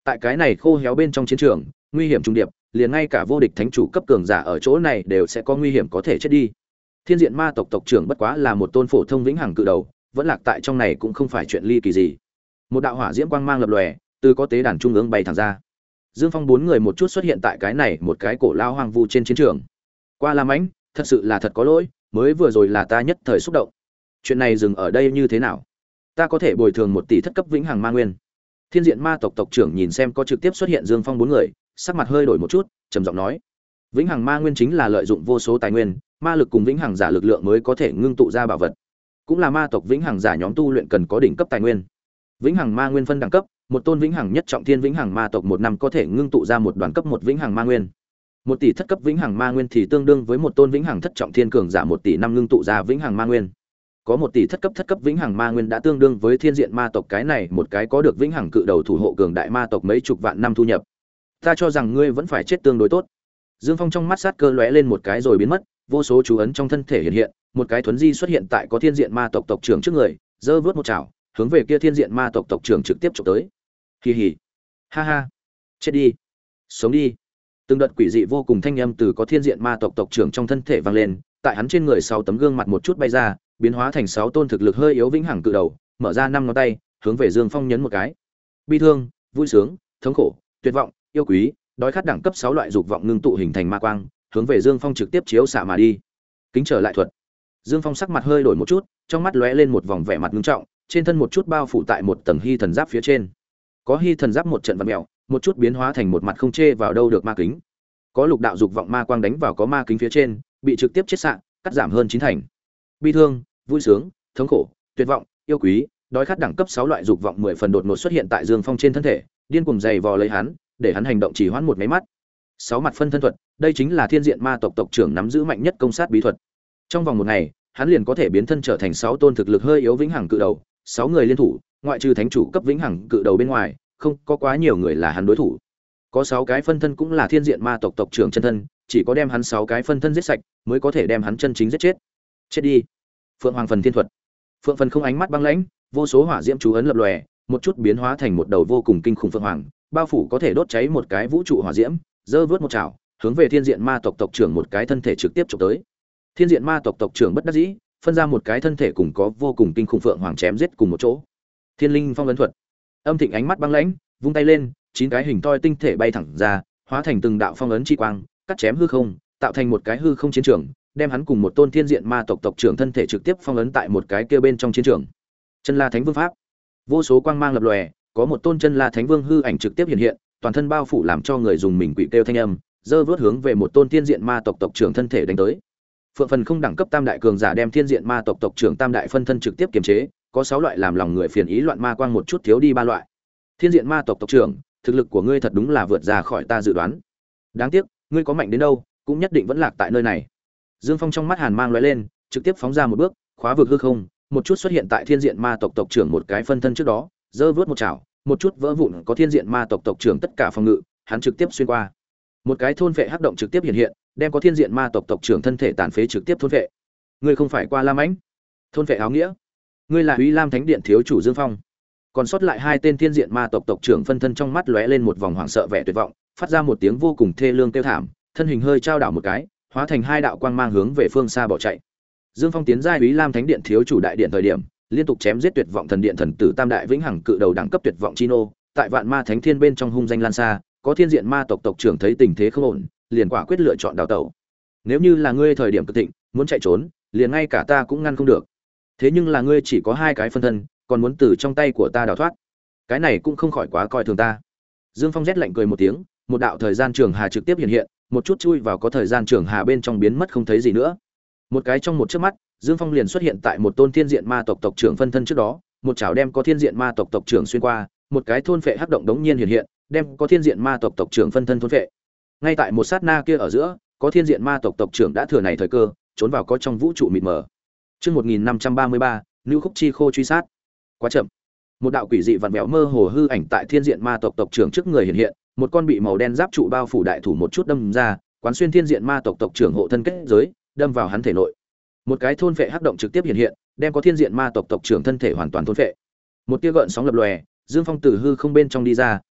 Speaker 1: Tại cái này khô héo bên trong chiến trường, nguy hiểm trùng điệp, liền ngay cả vô địch thánh chủ cấp cường giả ở chỗ này đều sẽ có nguy hiểm có thể chết đi. Thiên diện ma tộc tộc trưởng bất quá là một tôn phổ thông vĩnh hằng cự đầu, vẫn lạc tại trong này cũng không phải chuyện ly kỳ gì. Một đạo hỏa diễm quang mang lập lòe, từ có tế đàn trung ương bay thẳng ra. Dương Phong bốn người một chút xuất hiện tại cái này một cái cổ lao hoang vu trên chiến trường. Qua Lam Ánh, thật sự là thật có lỗi, mới vừa rồi là ta nhất thời xúc động. Chuyện này dừng ở đây như thế nào? Ta có thể bồi thường một tỷ thất cấp vĩnh hằng ma nguyên. Thiên diện ma tộc tộc trưởng nhìn xem có trực tiếp xuất hiện Dương Phong bốn người, sắc mặt hơi đổi một chút, trầm giọng nói: vĩnh hằng ma nguyên chính là lợi dụng vô số tài nguyên, ma lực cùng vĩnh hằng giả lực lượng mới có thể ngưng tụ ra bảo vật, cũng là ma tộc vĩnh hằng giả nhóm tu luyện cần có đỉnh cấp tài nguyên. Vĩnh hằng ma nguyên phân đẳng cấp, một tôn vĩnh hằng nhất trọng thiên vĩnh hằng ma tộc một năm có thể ngưng tụ ra một đoàn cấp một vĩnh hằng ma nguyên. Một tỷ thất cấp vĩnh hằng ma nguyên thì tương đương với một tôn vĩnh hằng thất trọng thiên cường giả một tỷ năm ngưng tụ ra vĩnh hằng ma nguyên. Có một tỷ thất cấp thất cấp vĩnh hằng ma nguyên đã tương đương với thiên diện ma tộc cái này một cái có được vĩnh hằng cự đầu thủ hộ cường đại ma tộc mấy chục vạn năm thu nhập. Ta cho rằng ngươi vẫn phải chết tương đối tốt. Dương Phong trong mắt sát cơ lóe lên một cái rồi biến mất, vô số chú ấn trong thân thể hiện hiện, một cái thuấn di xuất hiện tại có thiên diện ma tộc tộc trưởng trước người, giơ vớt một chảo, hướng về kia thiên diện ma tộc tộc trưởng trực tiếp chụp tới. Hì hì, ha ha, chết đi, sống đi. Từng đợt quỷ dị vô cùng thanh âm từ có thiên diện ma tộc tộc trưởng trong thân thể vang lên, tại hắn trên người sáu tấm gương mặt một chút bay ra, biến hóa thành sáu tôn thực lực hơi yếu vĩnh hằng cự đầu, mở ra năm ngón tay, hướng về Dương Phong nhấn một cái. Bi thương, vui sướng, thống khổ, tuyệt vọng, yêu quý, đói khát đẳng cấp sáu loại dục vọng ngưng tụ hình thành ma quang, hướng về Dương Phong trực tiếp chiếu xạ mà đi. Kính trở lại thuật. Dương Phong sắc mặt hơi đổi một chút, trong mắt lóe lên một vòng vẻ mặt nghiêm trọng, trên thân một chút bao phủ tại một tầng hy thần giáp phía trên. Có hy thần giáp một trận vặn mèo, một chút biến hóa thành một mặt không chê vào đâu được ma kính. Có lục đạo dục vọng ma quang đánh vào có ma kính phía trên, bị trực tiếp chết xạ, cắt giảm hơn chín thành. Bi thương, vui sướng, thống khổ, tuyệt vọng, yêu quý, đói khát đẳng cấp sáu loại dục vọng mười phần đột ngột xuất hiện tại Dương Phong trên thân thể, điên cuồng dày vò lấy hắn, để hắn hành động chỉ hoãn một mấy mắt. Sáu mặt phân thân thuật, đây chính là thiên diện ma tộc tộc trưởng nắm giữ mạnh nhất công sát bí thuật. Trong vòng một ngày, hắn liền có thể biến thân trở thành sáu tôn thực lực hơi yếu vĩnh hằng cự đầu, sáu người liên thủ, ngoại trừ thánh chủ cấp vĩnh hằng cự đầu bên ngoài, không có quá nhiều người là hắn đối thủ. Có sáu cái phân thân cũng là thiên diện ma tộc tộc trưởng chân thân, chỉ có đem hắn sáu cái phân thân giết sạch, mới có thể đem hắn chân chính giết chết. Chết đi. Phượng Hoàng phần thiên thuật. Phượng phần không ánh mắt băng lãnh, vô số hỏa diễm chú ấn lập lòe, một chút biến hóa thành một đầu vô cùng kinh khủng phượng hoàng, bao phủ có thể đốt cháy một cái vũ trụ hỏa diễm, giơ vớt một chảo, hướng về thiên diện ma tộc tộc trưởng một cái thân thể trực tiếp chụp tới. Thiên diện ma tộc tộc trưởng bất đắc dĩ, phân ra một cái thân thể cùng có vô cùng kinh khủng phượng hoàng chém giết cùng một chỗ. Thiên linh phong ấn thuật. Âm Thịnh ánh mắt băng lãnh, vung tay lên, chín cái hình toi tinh thể bay thẳng ra, hóa thành từng đạo phong ấn chi quang, cắt chém hư không, tạo thành một cái hư không chiến trường, đem hắn cùng một tôn thiên diện ma tộc tộc trưởng thân thể trực tiếp phong ấn tại một cái kia bên trong chiến trường. Chân La Thánh Vương pháp. Vô số quang mang lập lòe, có một tôn chân La Thánh Vương hư ảnh trực tiếp hiện hiện, toàn thân bao phủ làm cho người dùng mình quỷ kêu thanh âm, giơ vớt hướng về một tôn thiên diện ma tộc tộc trưởng thân thể đánh tới. Phượng phần không đẳng cấp tam đại cường giả đem thiên diện ma tộc tộc trưởng tam đại phân thân trực tiếp kiềm chế, có sáu loại làm lòng người phiền ý loạn ma quang một chút thiếu đi ba loại. Thiên diện ma tộc tộc trưởng, thực lực của ngươi thật đúng là vượt ra khỏi ta dự đoán. Đáng tiếc, ngươi có mạnh đến đâu, cũng nhất định vẫn lạc tại nơi này. Dương Phong trong mắt hàn mang lóe lên, trực tiếp phóng ra một bước, khóa vực hư không, một chút xuất hiện tại thiên diện ma tộc tộc trưởng một cái phân thân trước đó, giơ vớt một chảo, một chút vỡ vụn có thiên diện ma tộc tộc trưởng tất cả phòng ngự, hắn trực tiếp xuyên qua. Một cái thôn phệ hắc động trực tiếp hiện hiện, đem có thiên diện ma tộc tộc trưởng thân thể tàn phế trực tiếp thôn phệ. Ngươi không phải Qua Lam Ánh? Thôn phệ áo nghĩa? Ngươi là Úy Lam Thánh Điện thiếu chủ Dương Phong? Còn sót lại hai tên thiên diện ma tộc tộc trưởng phân thân trong mắt lóe lên một vòng hoảng sợ vẻ tuyệt vọng, phát ra một tiếng vô cùng thê lương kêu thảm, thân hình hơi trao đảo một cái, hóa thành hai đạo quang mang hướng về phương xa bỏ chạy. Dương Phong tiến giai Úy Lam Thánh Điện thiếu chủ đại điện thời điểm, liên tục chém giết tuyệt vọng thần điện thần tử tam đại vĩnh hằng cự đầu đẳng cấp tuyệt vọng Chino, tại Vạn Ma Thánh Thiên bên trong hung danh lan xa, có thiên diện ma tộc tộc trưởng thấy tình thế không ổn, liền quả quyết lựa chọn đào tẩu. Nếu như là ngươi thời điểm cực thịnh, muốn chạy trốn, liền ngay cả ta cũng ngăn không được. Thế nhưng là ngươi chỉ có hai cái phân thân, còn muốn từ trong tay của ta đào thoát, cái này cũng không khỏi quá coi thường ta. Dương Phong rét lạnh cười một tiếng, một đạo thời gian trường hà trực tiếp hiện hiện, một chút chui vào có thời gian trường hà bên trong biến mất không thấy gì nữa. Một cái trong một chớp mắt, Dương Phong liền xuất hiện tại một tôn thiên diện ma tộc tộc trưởng phân thân trước đó, một chảo đem có thiên diện ma tộc tộc trưởng xuyên qua, một cái thôn phệ hắc động đống nhiên hiện hiện, đem có thiên diện ma tộc tộc trưởng phân thân thôn phệ. Ngay tại một sát na kia ở giữa, có thiên diện ma tộc tộc trưởng đã thừa này thời cơ, trốn vào có trong vũ trụ mịt mờ. Chương một nghìn năm trăm ba mươi ba, Nưu Khúc Chi Khô truy sát. Quá chậm. Một đạo quỷ dị vặn vẹo mơ hồ hư ảnh tại thiên diện ma tộc tộc trưởng trước người hiện hiện, một con bị màu đen giáp trụ bao phủ đại thủ một chút đâm ra, quán xuyên thiên diện ma tộc tộc trưởng hộ thân kết giới, đâm vào hắn thể nội. Một cái thôn phệ hắc động trực tiếp hiện hiện, đem có thiên diện ma tộc tộc trưởng thân thể hoàn toàn thôn phệ. Một tia gợn sóng lập lòe, Dương Phong từ hư không bên trong đi ra,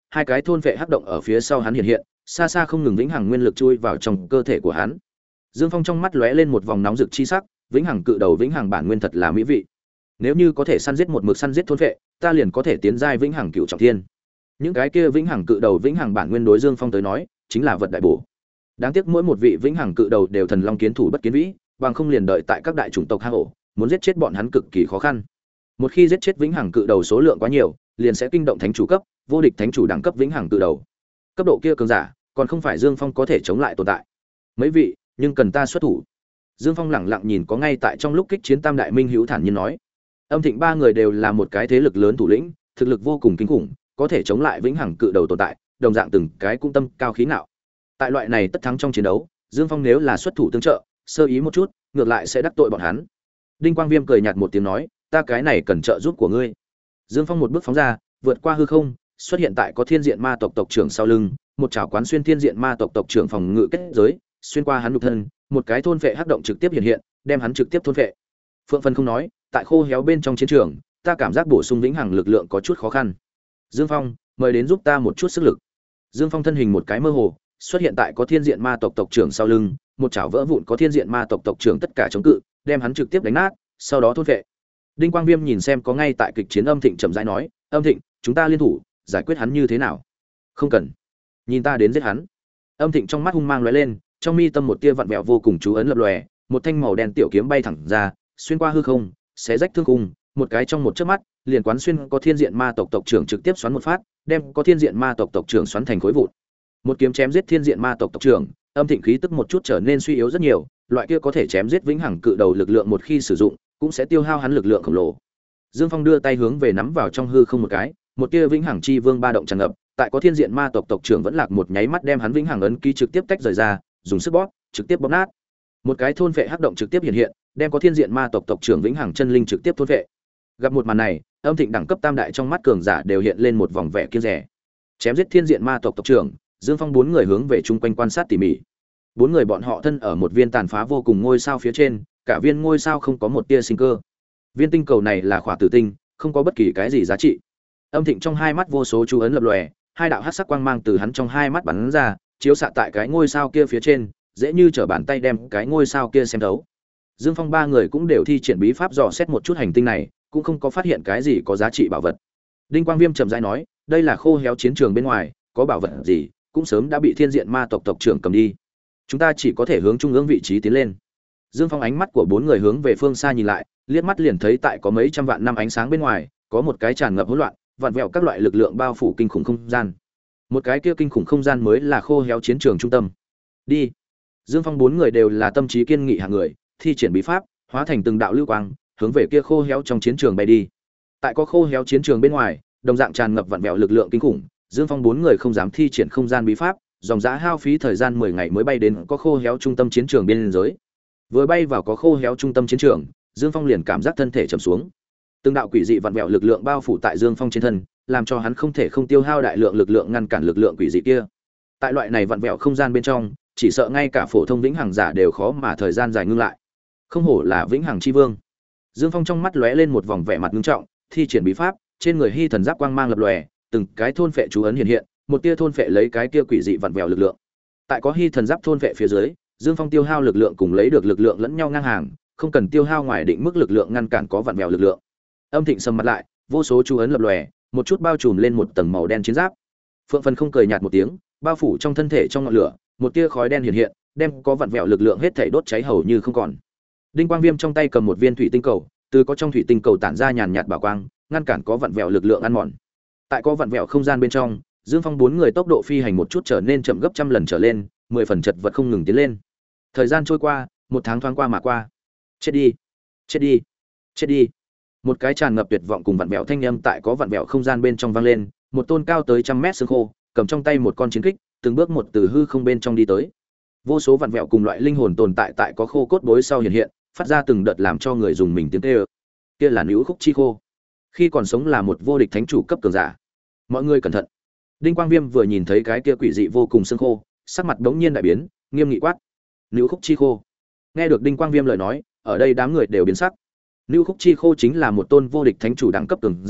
Speaker 1: hai cái thôn vệ hắc động ở phía sau hắn hiện hiện, xa xa không ngừng vĩnh hằng nguyên lực chui vào trong cơ thể của hắn. Dương Phong trong mắt lóe lên một vòng nóng rực chi sắc, vĩnh hằng cự đầu vĩnh hằng bản nguyên thật là mỹ vị. Nếu như có thể săn giết một mực săn giết thôn vệ, ta liền có thể tiến giai vĩnh hằng cựu trọng thiên. Những cái kia vĩnh hằng cự đầu vĩnh hằng bản nguyên đối Dương Phong tới nói, chính là vật đại bổ. Đáng tiếc mỗi một vị vĩnh hằng cự đầu đều thần long kiến thủ bất kiến vĩ, bằng không liền đợi tại các đại chủng tộc hang ổ, muốn giết chết bọn hắn cực kỳ khó khăn. Một khi giết chết vĩnh hằng cự đầu số lượng quá nhiều, liền sẽ kinh động thánh chủ cấp, vô địch thánh chủ đẳng cấp vĩnh hằng cự đầu. Cấp độ kia cường giả, còn không phải Dương Phong có thể chống lại tồn tại. Mấy vị, nhưng cần ta xuất thủ. Dương Phong lẳng lặng nhìn có ngay tại trong lúc kích chiến Tam đại minh hữu thản nhiên nói. Âm Thịnh ba người đều là một cái thế lực lớn thủ lĩnh, thực lực vô cùng kinh khủng, có thể chống lại vĩnh hằng cự đầu tồn tại, đồng dạng từng cái cũng tâm cao khí ngạo. Tại loại này tất thắng trong chiến đấu, Dương Phong nếu là xuất thủ tương trợ, sơ ý một chút, ngược lại sẽ đắc tội bọn hắn. Đinh Quang Viêm cười nhạt một tiếng nói, ta cái này cần trợ giúp của ngươi. Dương Phong một bước phóng ra, vượt qua hư không, xuất hiện tại có Thiên Diện Ma tộc tộc trưởng sau lưng, một chảo quán xuyên Thiên Diện Ma tộc tộc trưởng phòng ngự kết giới, xuyên qua hắn nhục thân, một cái thôn phệ hắc động trực tiếp hiện hiện, đem hắn trực tiếp thôn phệ. Phượng Phân không nói, tại khô héo bên trong chiến trường, ta cảm giác bổ sung vĩnh hằng lực lượng có chút khó khăn. Dương Phong, mời đến giúp ta một chút sức lực. Dương Phong thân hình một cái mơ hồ, xuất hiện tại có Thiên Diện Ma tộc tộc trưởng sau lưng, một chảo vỡ vụn có Thiên Diện Ma tộc tộc trưởng tất cả chống cự, đem hắn trực tiếp đánh nát, sau đó thôn phệ. Đinh Quang Viêm nhìn xem có ngay tại kịch chiến Âm Thịnh chậm rãi nói, "Âm Thịnh, chúng ta liên thủ, giải quyết hắn như thế nào?" "Không cần, nhìn ta đến giết hắn." Âm Thịnh trong mắt hung mang lóe lên, trong mi tâm một tia vặn vẹo vô cùng chú ấn lập lòe, một thanh màu đen tiểu kiếm bay thẳng ra, xuyên qua hư không, xé rách thương khung, một cái trong một chớp mắt, liền quán xuyên có Thiên Diện Ma tộc tộc trưởng trực tiếp xoắn một phát, đem có Thiên Diện Ma tộc tộc trưởng xoắn thành khối vụn. Một kiếm chém giết Thiên Diện Ma tộc tộc trưởng, Âm Thịnh khí tức một chút trở nên suy yếu rất nhiều, loại kia có thể chém giết vĩnh hằng cự đầu lực lượng một khi sử dụng, cũng sẽ tiêu hao hắn lực lượng khổng lồ. Dương Phong đưa tay hướng về nắm vào trong hư không một cái, một tia vĩnh hằng chi vương ba động tràn ngập, tại có Thiên Diện Ma tộc tộc trưởng vẫn lạc một nháy mắt đem hắn vĩnh hằng ấn ký trực tiếp tách rời ra, dùng sức bóp, trực tiếp bóp nát. Một cái thôn phệ hắc động trực tiếp hiện hiện, đem có Thiên Diện Ma tộc tộc trưởng vĩnh hằng chân linh trực tiếp thôn phệ. Gặp một màn này, Âm Thịnh đẳng cấp tam đại trong mắt cường giả đều hiện lên một vòng vẻ kiêng dè. Chém giết Thiên Diện Ma tộc tộc trưởng, Dương Phong bốn người hướng về chung quanh quan sát tỉ mỉ. Bốn người bọn họ thân ở một viên tàn phá vô cùng ngôi sao phía trên, cả viên ngôi sao không có một tia sinh cơ. Viên tinh cầu này là khỏa tử tinh, không có bất kỳ cái gì giá trị. Âm Thịnh trong hai mắt vô số chú ấn lập lòe, hai đạo hắc sắc quang mang từ hắn trong hai mắt bắn ra, chiếu xạ tại cái ngôi sao kia phía trên, dễ như trở bàn tay đem cái ngôi sao kia xem thấu. Dương Phong ba người cũng đều thi triển bí pháp dò xét một chút hành tinh này, cũng không có phát hiện cái gì có giá trị bảo vật. Đinh Quang Viêm trầm rãi nói, đây là khô héo chiến trường bên ngoài, có bảo vật gì, cũng sớm đã bị Thiên Diện Ma tộc tộc trưởng cầm đi. Chúng ta chỉ có thể hướng trung ương vị trí tiến lên. Dương Phong ánh mắt của bốn người hướng về phương xa nhìn lại, liếc mắt liền thấy tại có mấy trăm vạn năm ánh sáng bên ngoài, có một cái tràn ngập hỗn loạn, vặn vẹo các loại lực lượng bao phủ kinh khủng không gian. Một cái kia kinh khủng không gian mới là khô héo chiến trường trung tâm. Đi. Dương Phong bốn người đều là tâm trí kiên nghị hạng người, thi triển bí pháp, hóa thành từng đạo lưu quang, hướng về kia khô héo trong chiến trường bay đi. Tại có khô héo chiến trường bên ngoài, đồng dạng tràn ngập vặn vẹo lực lượng kinh khủng, Dương Phong bốn người không dám thi triển không gian bí pháp, dòng giá hao phí thời gian mười ngày mới bay đến có khô héo trung tâm chiến trường biên giới. Vừa bay vào có khô héo trung tâm chiến trường, Dương Phong liền cảm giác thân thể trầm xuống. Từng đạo quỷ dị vặn vẹo lực lượng bao phủ tại Dương Phong trên thân, làm cho hắn không thể không tiêu hao đại lượng lực lượng ngăn cản lực lượng quỷ dị kia. Tại loại này vặn vẹo không gian bên trong, chỉ sợ ngay cả phổ thông vĩnh hằng giả đều khó mà thời gian dài ngưng lại. Không hổ là vĩnh hằng chi vương. Dương Phong trong mắt lóe lên một vòng vẻ mặt nghiêm trọng, thi triển bí pháp, trên người hy thần giáp quang mang lập lòe, từng cái thôn phệ chú ấn hiện hiện, một tia thôn phệ lấy cái kia quỷ dị vặn vẹo lực lượng. Tại có hy thần giáp thôn phệ phía dưới, Dương Phong tiêu hao lực lượng cùng lấy được lực lượng lẫn nhau ngang hàng, không cần tiêu hao ngoài định mức lực lượng ngăn cản có vặn vẹo lực lượng. Âm Thịnh sầm mặt lại, vô số chú ấn lập lòe, một chút bao trùm lên một tầng màu đen chiến giáp. Phượng Phân không cười nhạt một tiếng, bao phủ trong thân thể trong ngọn lửa, một tia khói đen hiện hiện, đem có vặn vẹo lực lượng hết thảy đốt cháy hầu như không còn. Đinh Quang Viêm trong tay cầm một viên thủy tinh cầu, từ có trong thủy tinh cầu tản ra nhàn nhạt bảo quang, ngăn cản có vặn vẹo lực lượng ăn mòn. Tại có vặn vẹo không gian bên trong, Dương Phong bốn người tốc độ phi hành một chút trở nên chậm gấp trăm lần trở lên, mười phần chật vật không ngừng tiến lên. Thời gian trôi qua, một tháng thoáng qua mà qua. Chết đi, chết đi, chết đi. Một cái tràn ngập tuyệt vọng cùng vặn vẹo thanh âm tại có vặn vẹo không gian bên trong vang lên, một tôn cao tới trăm mét xương khô, cầm trong tay một con chiến kích, từng bước một từ hư không bên trong đi tới. Vô số vặn vẹo cùng loại linh hồn tồn tại tại có khô cốt bối sau hiện hiện, phát ra từng đợt làm cho người dùng mình tiếng kêu. Kia là Nữu Khúc Chi Khô. Khi còn sống là một vô địch thánh chủ cấp cường giả. Mọi người cẩn thận. Đinh Quang Viêm vừa nhìn thấy cái kia quỷ dị vô cùng xương khô, sắc mặt đống nhiên đại biến, nghiêm nghị quát: "Nữu Khúc Chi Khô!" Nghe được Đinh Quang Viêm lời nói, ở đây đám người đều biến sắc. Nữu Khúc Chi Khô chính là một tôn vô địch thánh chủ đẳng cấp cường giả,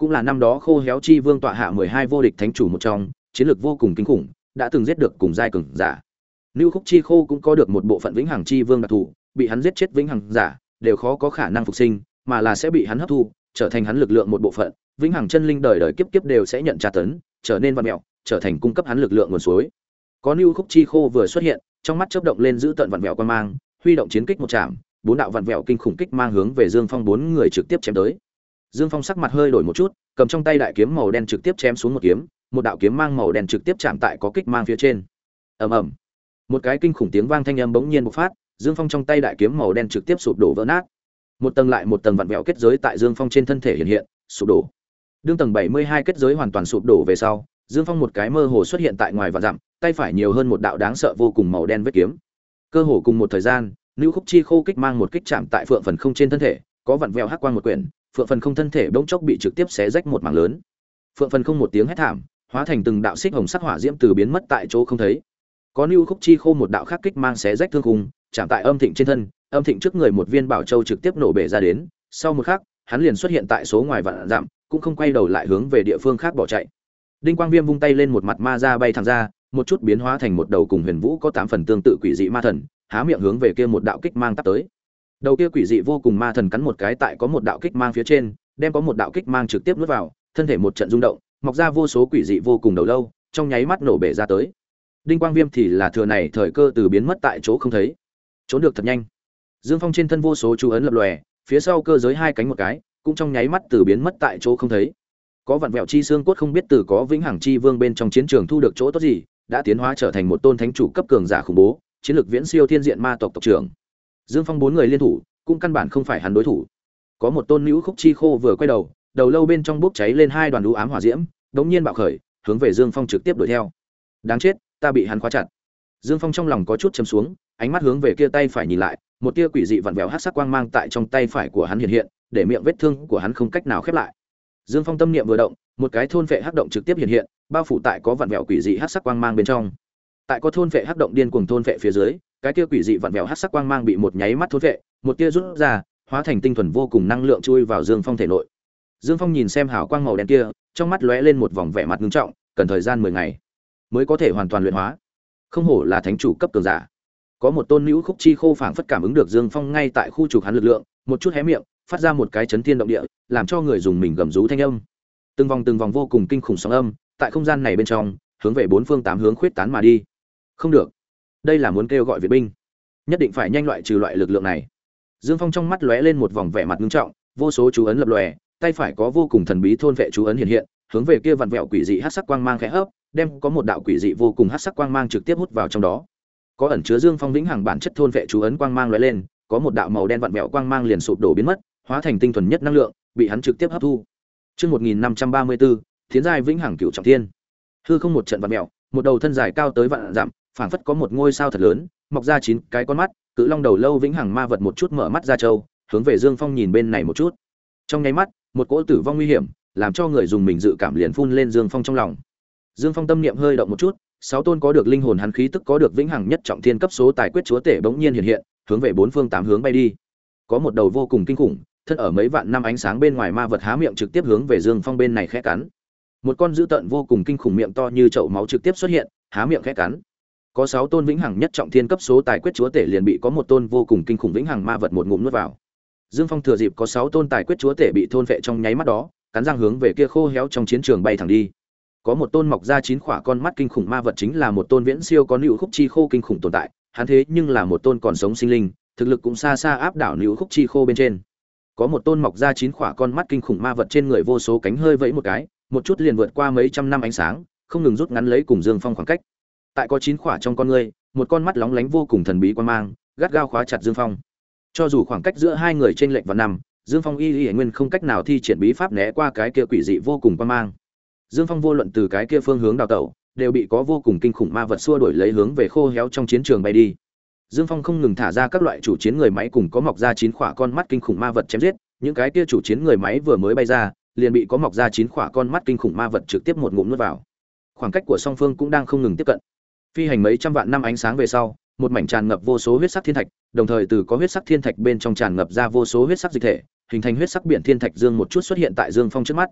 Speaker 1: cũng là năm đó Khô Héo Chi Vương tọa hạ mười hai vô địch thánh chủ một trong, chiến lược vô cùng kinh khủng, đã từng giết được cùng giai cường giả. Lưu Khúc Chi Khô cũng có được một bộ phận Vĩnh Hằng Chi Vương đặc thù, bị hắn giết chết Vĩnh Hằng giả, đều khó có khả năng phục sinh, mà là sẽ bị hắn hấp thu, trở thành hắn lực lượng một bộ phận. Vĩnh Hằng chân linh đời đời kiếp kiếp đều sẽ nhận tra tấn, trở nên vặn mèo, trở thành cung cấp hắn lực lượng nguồn suối. Có Lưu Khúc Chi Khô vừa xuất hiện, trong mắt chớp động lên giữ tận vặn vẹo quan mang, huy động chiến kích một chạm, bốn đạo vặn vẹo kinh khủng kích mang hướng về Dương Phong bốn người trực tiếp chém tới. Dương Phong sắc mặt hơi đổi một chút, cầm trong tay đại kiếm màu đen trực tiếp chém xuống một kiếm, một đạo kiếm mang màu đen trực tiếp chạm tại có kích mang phía trên. Ầm ầm. Một cái kinh khủng tiếng vang thanh âm bỗng nhiên bộc phát, Dương Phong trong tay đại kiếm màu đen trực tiếp sụp đổ vỡ nát. Một tầng lại một tầng vặn vẹo kết giới tại Dương Phong trên thân thể hiện hiện, sụp đổ. Đương tầng bảy mươi hai kết giới hoàn toàn sụp đổ về sau, Dương Phong một cái mơ hồ xuất hiện tại ngoài vạn dặm, tay phải nhiều hơn một đạo đáng sợ vô cùng màu đen vết kiếm. Cơ hồ cùng một thời gian, Lưu Khúc Chi Khô kích mang một kích chạm tại Phượng Phần Không trên thân thể, có vặn vẹo hắc quang một quyển, Phượng Phần Không thân thể bỗng chốc bị trực tiếp xé rách một mảng lớn. Phượng Phần Không một tiếng hét thảm, hóa thành từng đạo xích hồng sắc hỏa diễm từ biến mất tại chỗ không thấy. Có Lưu Khúc Chi Khô một đạo khắc kích mang xé rách thương khung, chạm tại Âm Thịnh trên thân, Âm Thịnh trước người một viên bảo châu trực tiếp nổ bể ra đến, sau một khắc, hắn liền xuất hiện tại số ngoài vạn dặm, cũng không quay đầu lại hướng về địa phương khác bỏ chạy. Đinh Quang Viêm vung tay lên một mặt ma ra bay thẳng ra, một chút biến hóa thành một đầu cùng Huyền Vũ có tám phần tương tự quỷ dị ma thần, há miệng hướng về kia một đạo kích mang tắp tới. Đầu kia quỷ dị vô cùng ma thần cắn một cái tại có một đạo kích mang phía trên, đem có một đạo kích mang trực tiếp nuốt vào, thân thể một trận rung động, mọc ra vô số quỷ dị vô cùng đầu lâu, trong nháy mắt nổ bể ra tới. Đinh Quang Viêm thì là thừa này thời cơ từ biến mất tại chỗ không thấy. Trốn được thật nhanh. Dương Phong trên thân vô số chú ấn lập lòe, phía sau cơ giới hai cánh một cái, cũng trong nháy mắt từ biến mất tại chỗ không thấy. Có vặn vẹo chi xương cốt không biết từ có Vĩnh Hằng Chi Vương bên trong chiến trường thu được chỗ tốt gì, đã tiến hóa trở thành một tôn thánh chủ cấp cường giả khủng bố, chiến lược viễn siêu thiên diện ma tộc tộc trưởng. Dương Phong bốn người liên thủ, cũng căn bản không phải hắn đối thủ. Có một tôn Lưu Khúc Chi Khô vừa quay đầu, đầu lâu bên trong bốc cháy lên hai đoàn u ám hỏa diễm, đống nhiên bạo khởi, hướng về Dương Phong trực tiếp đuổi theo. Đáng chết, ta bị hắn khóa chặt. Dương Phong trong lòng có chút trầm xuống, ánh mắt hướng về kia tay phải nhìn lại, một tia quỷ dị vặn vẹo hắc sắc quang mang tại trong tay phải của hắn hiện hiện, để miệng vết thương của hắn không cách nào khép lại. Dương Phong tâm niệm vừa động, một cái thôn phệ hắc động trực tiếp hiện hiện, bao phủ tại có vặn vẹo quỷ dị hắc sắc quang mang bên trong. Tại có thôn phệ hắc động điên cuồng thôn phệ phía dưới, cái tia quỷ dị vặn vẹo hắc sắc quang mang bị một nháy mắt thôn phệ, một tia rút ra, hóa thành tinh thuần vô cùng năng lượng chui vào Dương Phong thể nội. Dương Phong nhìn xem hào quang màu đen kia, trong mắt lóe lên một vòng vẻ mặt nghiêm trọng, cần thời gian mười ngày mới có thể hoàn toàn luyện hóa. Không hổ là thánh chủ cấp cường giả. Có một tôn Lưu Khúc Chi Khô phảng phất cảm ứng được Dương Phong ngay tại khu trục hắn lực lượng, một chút hé miệng, phát ra một cái chấn thiên động địa, làm cho người dùng mình gầm rú thanh âm. Từng vòng từng vòng vô cùng kinh khủng sóng âm, tại không gian này bên trong, hướng về bốn phương tám hướng khuyết tán mà đi. Không được, đây là muốn kêu gọi viện binh, nhất định phải nhanh loại trừ loại lực lượng này. Dương Phong trong mắt lóe lên một vòng vẻ mặt nghiêm trọng, vô số chú ấn lập lòe, tay phải có vô cùng thần bí thôn vệ chú ấn hiện hiện, hướng về kia vặn vẹo quỷ dị hắc sắc quang mang khẽ hấp, đem có một đạo quỷ dị vô cùng hắc sắc quang mang trực tiếp hút vào trong đó. Có ẩn chứa Dương Phong vĩnh hằng bản chất thôn vệ chú ấn quang mang lóe lên, có một đạo màu đen vặn vẹo quang mang liền sụp đổ biến mất, hóa thành tinh thuần nhất năng lượng, bị hắn trực tiếp hấp thu. Chương một nghìn năm trăm ba mươi tư, Thiến giai vĩnh hằng cửu trọng thiên. Hư không một trận vặn vẹo, một đầu thân dài cao tới vạn dặm, phảng phất có một ngôi sao thật lớn, mọc ra chín cái con mắt, cự long đầu lâu vĩnh hằng ma vật một chút mở mắt ra trâu, hướng về Dương Phong nhìn bên này một chút. Trong nháy mắt, một cỗ tử vong nguy hiểm, làm cho người dùng mình dự cảm liền phun lên Dương Phong trong lòng. Dương Phong tâm niệm hơi động một chút, sáu tôn có được linh hồn hắn khí tức có được vĩnh hằng nhất trọng thiên cấp số tài quyết chúa tể bỗng nhiên hiện hiện, hướng về bốn phương tám hướng bay đi. Có một đầu vô cùng kinh khủng, thân ở mấy vạn năm ánh sáng bên ngoài ma vật há miệng trực tiếp hướng về Dương Phong bên này khẽ cắn. Một con dữ tợn vô cùng kinh khủng miệng to như chậu máu trực tiếp xuất hiện, há miệng khẽ cắn. Có sáu tôn vĩnh hằng nhất trọng thiên cấp số tài quyết chúa tể liền bị có một tôn vô cùng kinh khủng vĩnh hằng ma vật một ngụm nuốt vào. Dương Phong thừa dịp có sáu tôn tài quyết chúa tể bị thôn phệ trong nháy mắt đó, cắn răng hướng về kia khô héo trong chiến trường bay thẳng đi. Có một tôn mọc ra chín khỏa con mắt kinh khủng ma vật chính là một tôn viễn siêu có Lưu Khúc Chi Khô kinh khủng tồn tại, hắn thế nhưng là một tôn còn sống sinh linh, thực lực cũng xa xa áp đảo Lưu Khúc Chi Khô bên trên. Có một tôn mọc ra chín khỏa con mắt kinh khủng ma vật trên người vô số cánh hơi vẫy một cái, một chút liền vượt qua mấy trăm năm ánh sáng, không ngừng rút ngắn lấy cùng Dương Phong khoảng cách. Tại có chín khỏa trong con ngươi, một con mắt lóng lánh vô cùng thần bí quan mang, gắt gao khóa chặt Dương Phong. Cho dù khoảng cách giữa hai người trên lệch vào năm, Dương Phong y y nguyên không cách nào thi triển bí pháp né qua cái kia quỷ dị vô cùng quan mang. Dương Phong vô luận từ cái kia phương hướng đào tẩu, đều bị có vô cùng kinh khủng ma vật xua đuổi lấy hướng về khô héo trong chiến trường bay đi. Dương Phong không ngừng thả ra các loại chủ chiến người máy cùng có mọc ra chín khỏa con mắt kinh khủng ma vật chém giết, những cái kia chủ chiến người máy vừa mới bay ra, liền bị có mọc ra chín khỏa con mắt kinh khủng ma vật trực tiếp một ngụm nuốt vào. Khoảng cách của song phương cũng đang không ngừng tiếp cận. Phi hành mấy trăm vạn năm ánh sáng về sau, một mảnh tràn ngập vô số huyết sắc thiên thạch, đồng thời từ có huyết sắc thiên thạch bên trong tràn ngập ra vô số huyết sắc dịch thể, hình thành huyết sắc biển thiên thạch dương một chút xuất hiện tại Dương Phong trước mắt.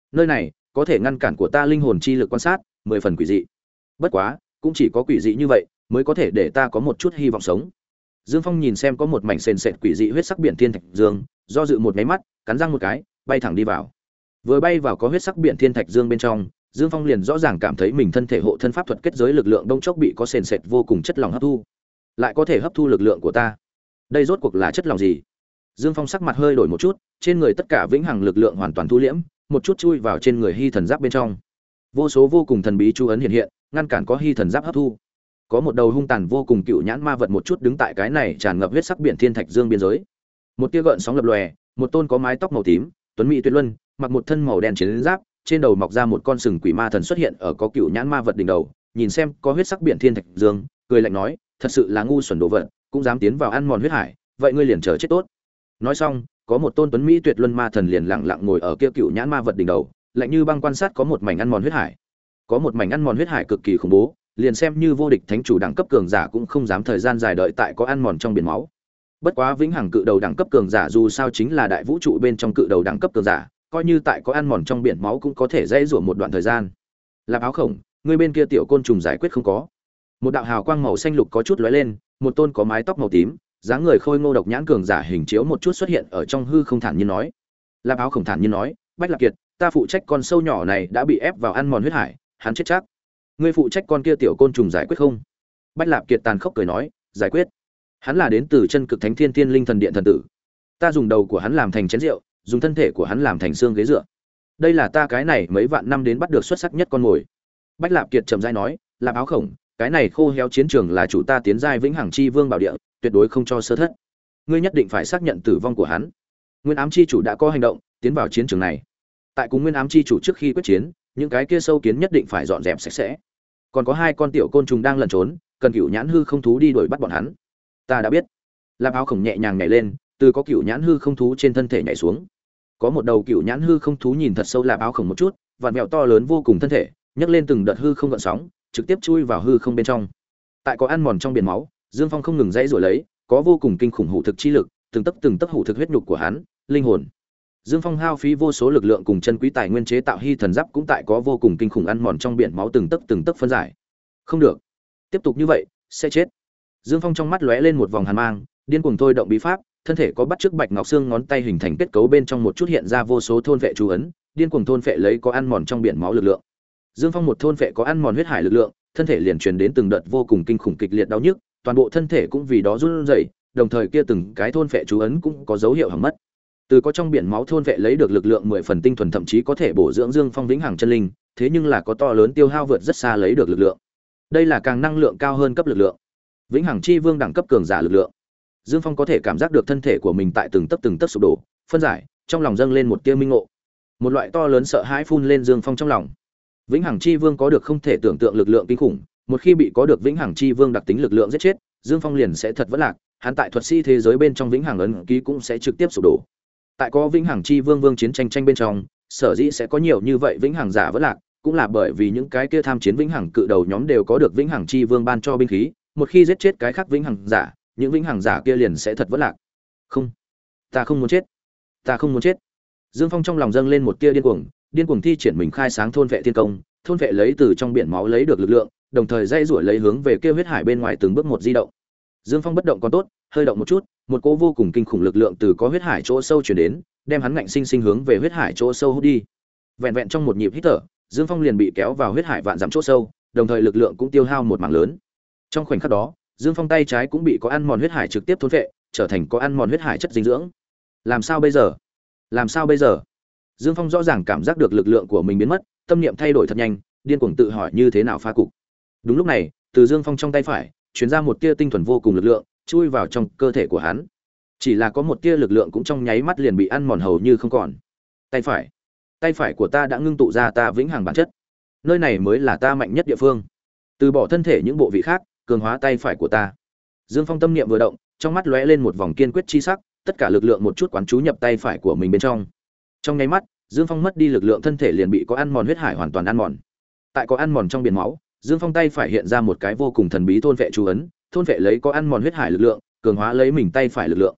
Speaker 1: nơi này có thể ngăn cản của ta linh hồn chi lực quan sát, mười phần quỷ dị. Bất quá, cũng chỉ có quỷ dị như vậy mới có thể để ta có một chút hy vọng sống. Dương Phong nhìn xem có một mảnh sền sệt quỷ dị huyết sắc biển thiên thạch dương, do dự một cái mắt, cắn răng một cái, bay thẳng đi vào. Vừa bay vào có huyết sắc biển thiên thạch dương bên trong, Dương Phong liền rõ ràng cảm thấy mình thân thể hộ thân pháp thuật kết giới lực lượng đông chốc bị có sền sệt vô cùng chất lỏng hấp thu, lại có thể hấp thu lực lượng của ta. Đây rốt cuộc là chất lỏng gì? Dương Phong sắc mặt hơi đổi một chút, trên người tất cả vĩnh hằng lực lượng hoàn toàn thu liễm, một chút chui vào trên người Hy Thần Giáp bên trong. Vô số vô cùng thần bí chú ấn hiện hiện, ngăn cản có Hy Thần Giáp hấp thu. Có một đầu hung tàn vô cùng cựu nhãn ma vật một chút đứng tại cái này tràn ngập huyết sắc biển thiên thạch dương biên giới. Một tia gợn sóng lập lòe, một tôn có mái tóc màu tím, tuấn mỹ tuyệt luân, mặc một thân màu đen chiến giáp, trên đầu mọc ra một con sừng quỷ ma thần xuất hiện ở có cựu nhãn ma vật đỉnh đầu, nhìn xem có huyết sắc biển thiên thạch dương, cười lạnh nói, thật sự là ngu xuẩn đồ vật, cũng dám tiến vào ăn mòn huyết hải, vậy ngươi liền chờ chết tốt. Nói xong, có một tôn tuấn mỹ tuyệt luân ma thần liền lặng lặng ngồi ở kia cựu nhãn ma vật đỉnh đầu, lạnh như băng quan sát có một mảnh ăn mòn huyết hải. Có một mảnh ăn mòn huyết hải cực kỳ khủng bố, liền xem như vô địch thánh chủ đẳng cấp cường giả cũng không dám thời gian dài đợi tại có ăn mòn trong biển máu. Bất quá vĩnh hằng cự đầu đẳng cấp cường giả dù sao chính là đại vũ trụ bên trong cự đầu đẳng cấp cường giả, coi như tại có ăn mòn trong biển máu cũng có thể dễ dụa một đoạn thời gian. Lạp Áo Khổng, ngươi bên kia tiểu côn trùng giải quyết không có? Một đạo hào quang màu xanh lục có chút lóe lên, một tôn có mái tóc màu tím, dáng người khôi ngô độc nhãn cường giả hình chiếu một chút xuất hiện ở trong hư không thản nhiên nói. Lạp Áo Khổng thản nhiên nói, Bách Lạp Kiệt, ta phụ trách con sâu nhỏ này đã bị ép vào ăn mòn huyết hải, hắn chết chắc. Ngươi phụ trách con kia tiểu côn trùng giải quyết không? Bách Lạp Kiệt tàn khốc cười nói, giải quyết. Hắn là đến từ chân cực thánh thiên tiên linh thần điện thần tử. Ta dùng đầu của hắn làm thành chén rượu, dùng thân thể của hắn làm thành xương ghế dựa. Đây là ta cái này mấy vạn năm đến bắt được xuất sắc nhất con mồi. Bách Lạp Kiệt trầm rãi nói, Lạp Áo Khổng, cái này khô héo chiến trường là chủ ta tiến giai vĩnh hằng chi vương bảo địa, tuyệt đối không cho sơ thất. Ngươi nhất định phải xác nhận tử vong của hắn. Nguyên ám chi chủ đã có hành động, tiến vào chiến trường này. Tại cùng Nguyên ám chi chủ trước khi quyết chiến, những cái kia sâu kiến nhất định phải dọn dẹp sạch sẽ. Còn có hai con tiểu côn trùng đang lẩn trốn, cần Cửu Nhãn hư không thú đi đuổi bắt bọn hắn. Ta đã biết. Lạp Áo Khổng nhẹ nhàng nhảy lên, từ có Cửu Nhãn hư không thú trên thân thể nhảy xuống. Có một đầu Cửu Nhãn hư không thú nhìn thật sâu Lạp Áo Khổng một chút, vặn vẹo to lớn vô cùng thân thể, nhấc lên từng đợt hư không gợn sóng, trực tiếp chui vào hư không bên trong. Tại có ăn mòn trong biển máu, Dương Phong không ngừng dãy rủa lấy, có vô cùng kinh khủng hủ thực chi lực, từng tấc từng tấc hủ thực huyết nhục của hắn, linh hồn. Dương Phong hao phí vô số lực lượng cùng chân quý tài nguyên chế tạo Hy Thần Giáp cũng tại có vô cùng kinh khủng ăn mòn trong biển máu từng tấc từng tấc phân giải. Không được, tiếp tục như vậy sẽ chết. Dương Phong trong mắt lóe lên một vòng hàn mang, điên cuồng thôi động bí pháp, thân thể có bắt chước bạch ngọc xương ngón tay hình thành kết cấu bên trong một chút hiện ra vô số thôn vệ chú ấn, điên cuồng thôn vệ lấy có ăn mòn trong biển máu lực lượng. Dương Phong một thôn vệ có ăn mòn huyết hải lực lượng, thân thể liền truyền đến từng đợt vô cùng kinh khủng kịch liệt đau nhức, toàn bộ thân thể cũng vì đó run rẩy, đồng thời kia từng cái thôn vệ chú ấn cũng có dấu hiệu hỏng mất. Từ có trong biển máu thôn vệ lấy được lực lượng mười phần tinh thuần, thậm chí có thể bổ dưỡng Dương Phong vĩnh hằng chân linh, thế nhưng là có to lớn tiêu hao vượt rất xa lấy được lực lượng. Đây là càng năng lượng cao hơn cấp lực lượng. Vĩnh hằng chi vương đẳng cấp cường giả lực lượng. Dương Phong có thể cảm giác được thân thể của mình tại từng tấc từng tấc sụp đổ, phân giải, trong lòng dâng lên một tia minh ngộ. Một loại to lớn sợ hãi phun lên Dương Phong trong lòng. Vĩnh hằng chi vương có được không thể tưởng tượng lực lượng kinh khủng, một khi bị có được vĩnh hằng chi vương đặc tính lực lượng giết chết, Dương Phong liền sẽ thật vất lạc, hắn tại thuật sĩ thế giới bên trong vĩnh hằng ấn ký cũng sẽ trực tiếp sụp đổ. Tại có vĩnh hằng chi vương vương chiến tranh tranh bên trong, sở dĩ sẽ có nhiều như vậy vĩnh hằng giả vất lạc, cũng là bởi vì những cái kia tham chiến vĩnh hằng cự đầu nhóm đều có được vĩnh hằng chi vương ban cho binh khí, một khi giết chết cái khác vĩnh hằng giả, những vĩnh hằng giả kia liền sẽ thật vất lạc. Không, ta không muốn chết, ta không muốn chết. Dương Phong trong lòng dâng lên một tia điên cuồng, điên cuồng thi triển mình khai sáng thôn vệ thiên công, thôn vệ lấy từ trong biển máu lấy được lực lượng, đồng thời dây rủi lấy hướng về kia huyết hải bên ngoài từng bước một di động. Dương Phong bất động còn tốt, hơi động một chút, một cỗ vô cùng kinh khủng lực lượng từ có huyết hải chỗ sâu truyền đến, đem hắn ngạnh sinh sinh hướng về huyết hải chỗ sâu hút đi. Vẹn vẹn trong một nhịp hít thở, Dương Phong liền bị kéo vào huyết hải vạn dặm chỗ sâu, đồng thời lực lượng cũng tiêu hao một mảng lớn. Trong khoảnh khắc đó, Dương Phong tay trái cũng bị có ăn mòn huyết hải trực tiếp thôn vệ, trở thành có ăn mòn huyết hải chất dinh dưỡng. Làm sao bây giờ? Làm sao bây giờ? Dương Phong rõ ràng cảm giác được lực lượng của mình biến mất, tâm niệm thay đổi thật nhanh, điên cuồng tự hỏi như thế nào phá cục. Đúng lúc này, từ Dương Phong trong tay phải truyền ra một tia tinh thuần vô cùng lực lượng, chui vào trong cơ thể của hắn. Chỉ là có một tia lực lượng cũng trong nháy mắt liền bị ăn mòn hầu như không còn. Tay phải, tay phải của ta đã ngưng tụ ra ta vĩnh hằng bản chất. Nơi này mới là ta mạnh nhất địa phương. Từ bỏ thân thể những bộ vị khác, cường hóa tay phải của ta. Dương Phong tâm niệm vừa động, trong mắt lóe lên một vòng kiên quyết chi sắc, tất cả lực lượng một chút quán chú nhập tay phải của mình bên trong. Trong nháy mắt, Dương Phong mất đi lực lượng, thân thể liền bị có ăn mòn huyết hải hoàn toàn ăn mòn. Tại có ăn mòn trong biển máu, Dương Phong tay phải hiện ra một cái vô cùng thần bí thôn vệ chú ấn, thôn vệ lấy có ăn mòn huyết hải lực lượng, cường hóa lấy mình tay phải lực lượng.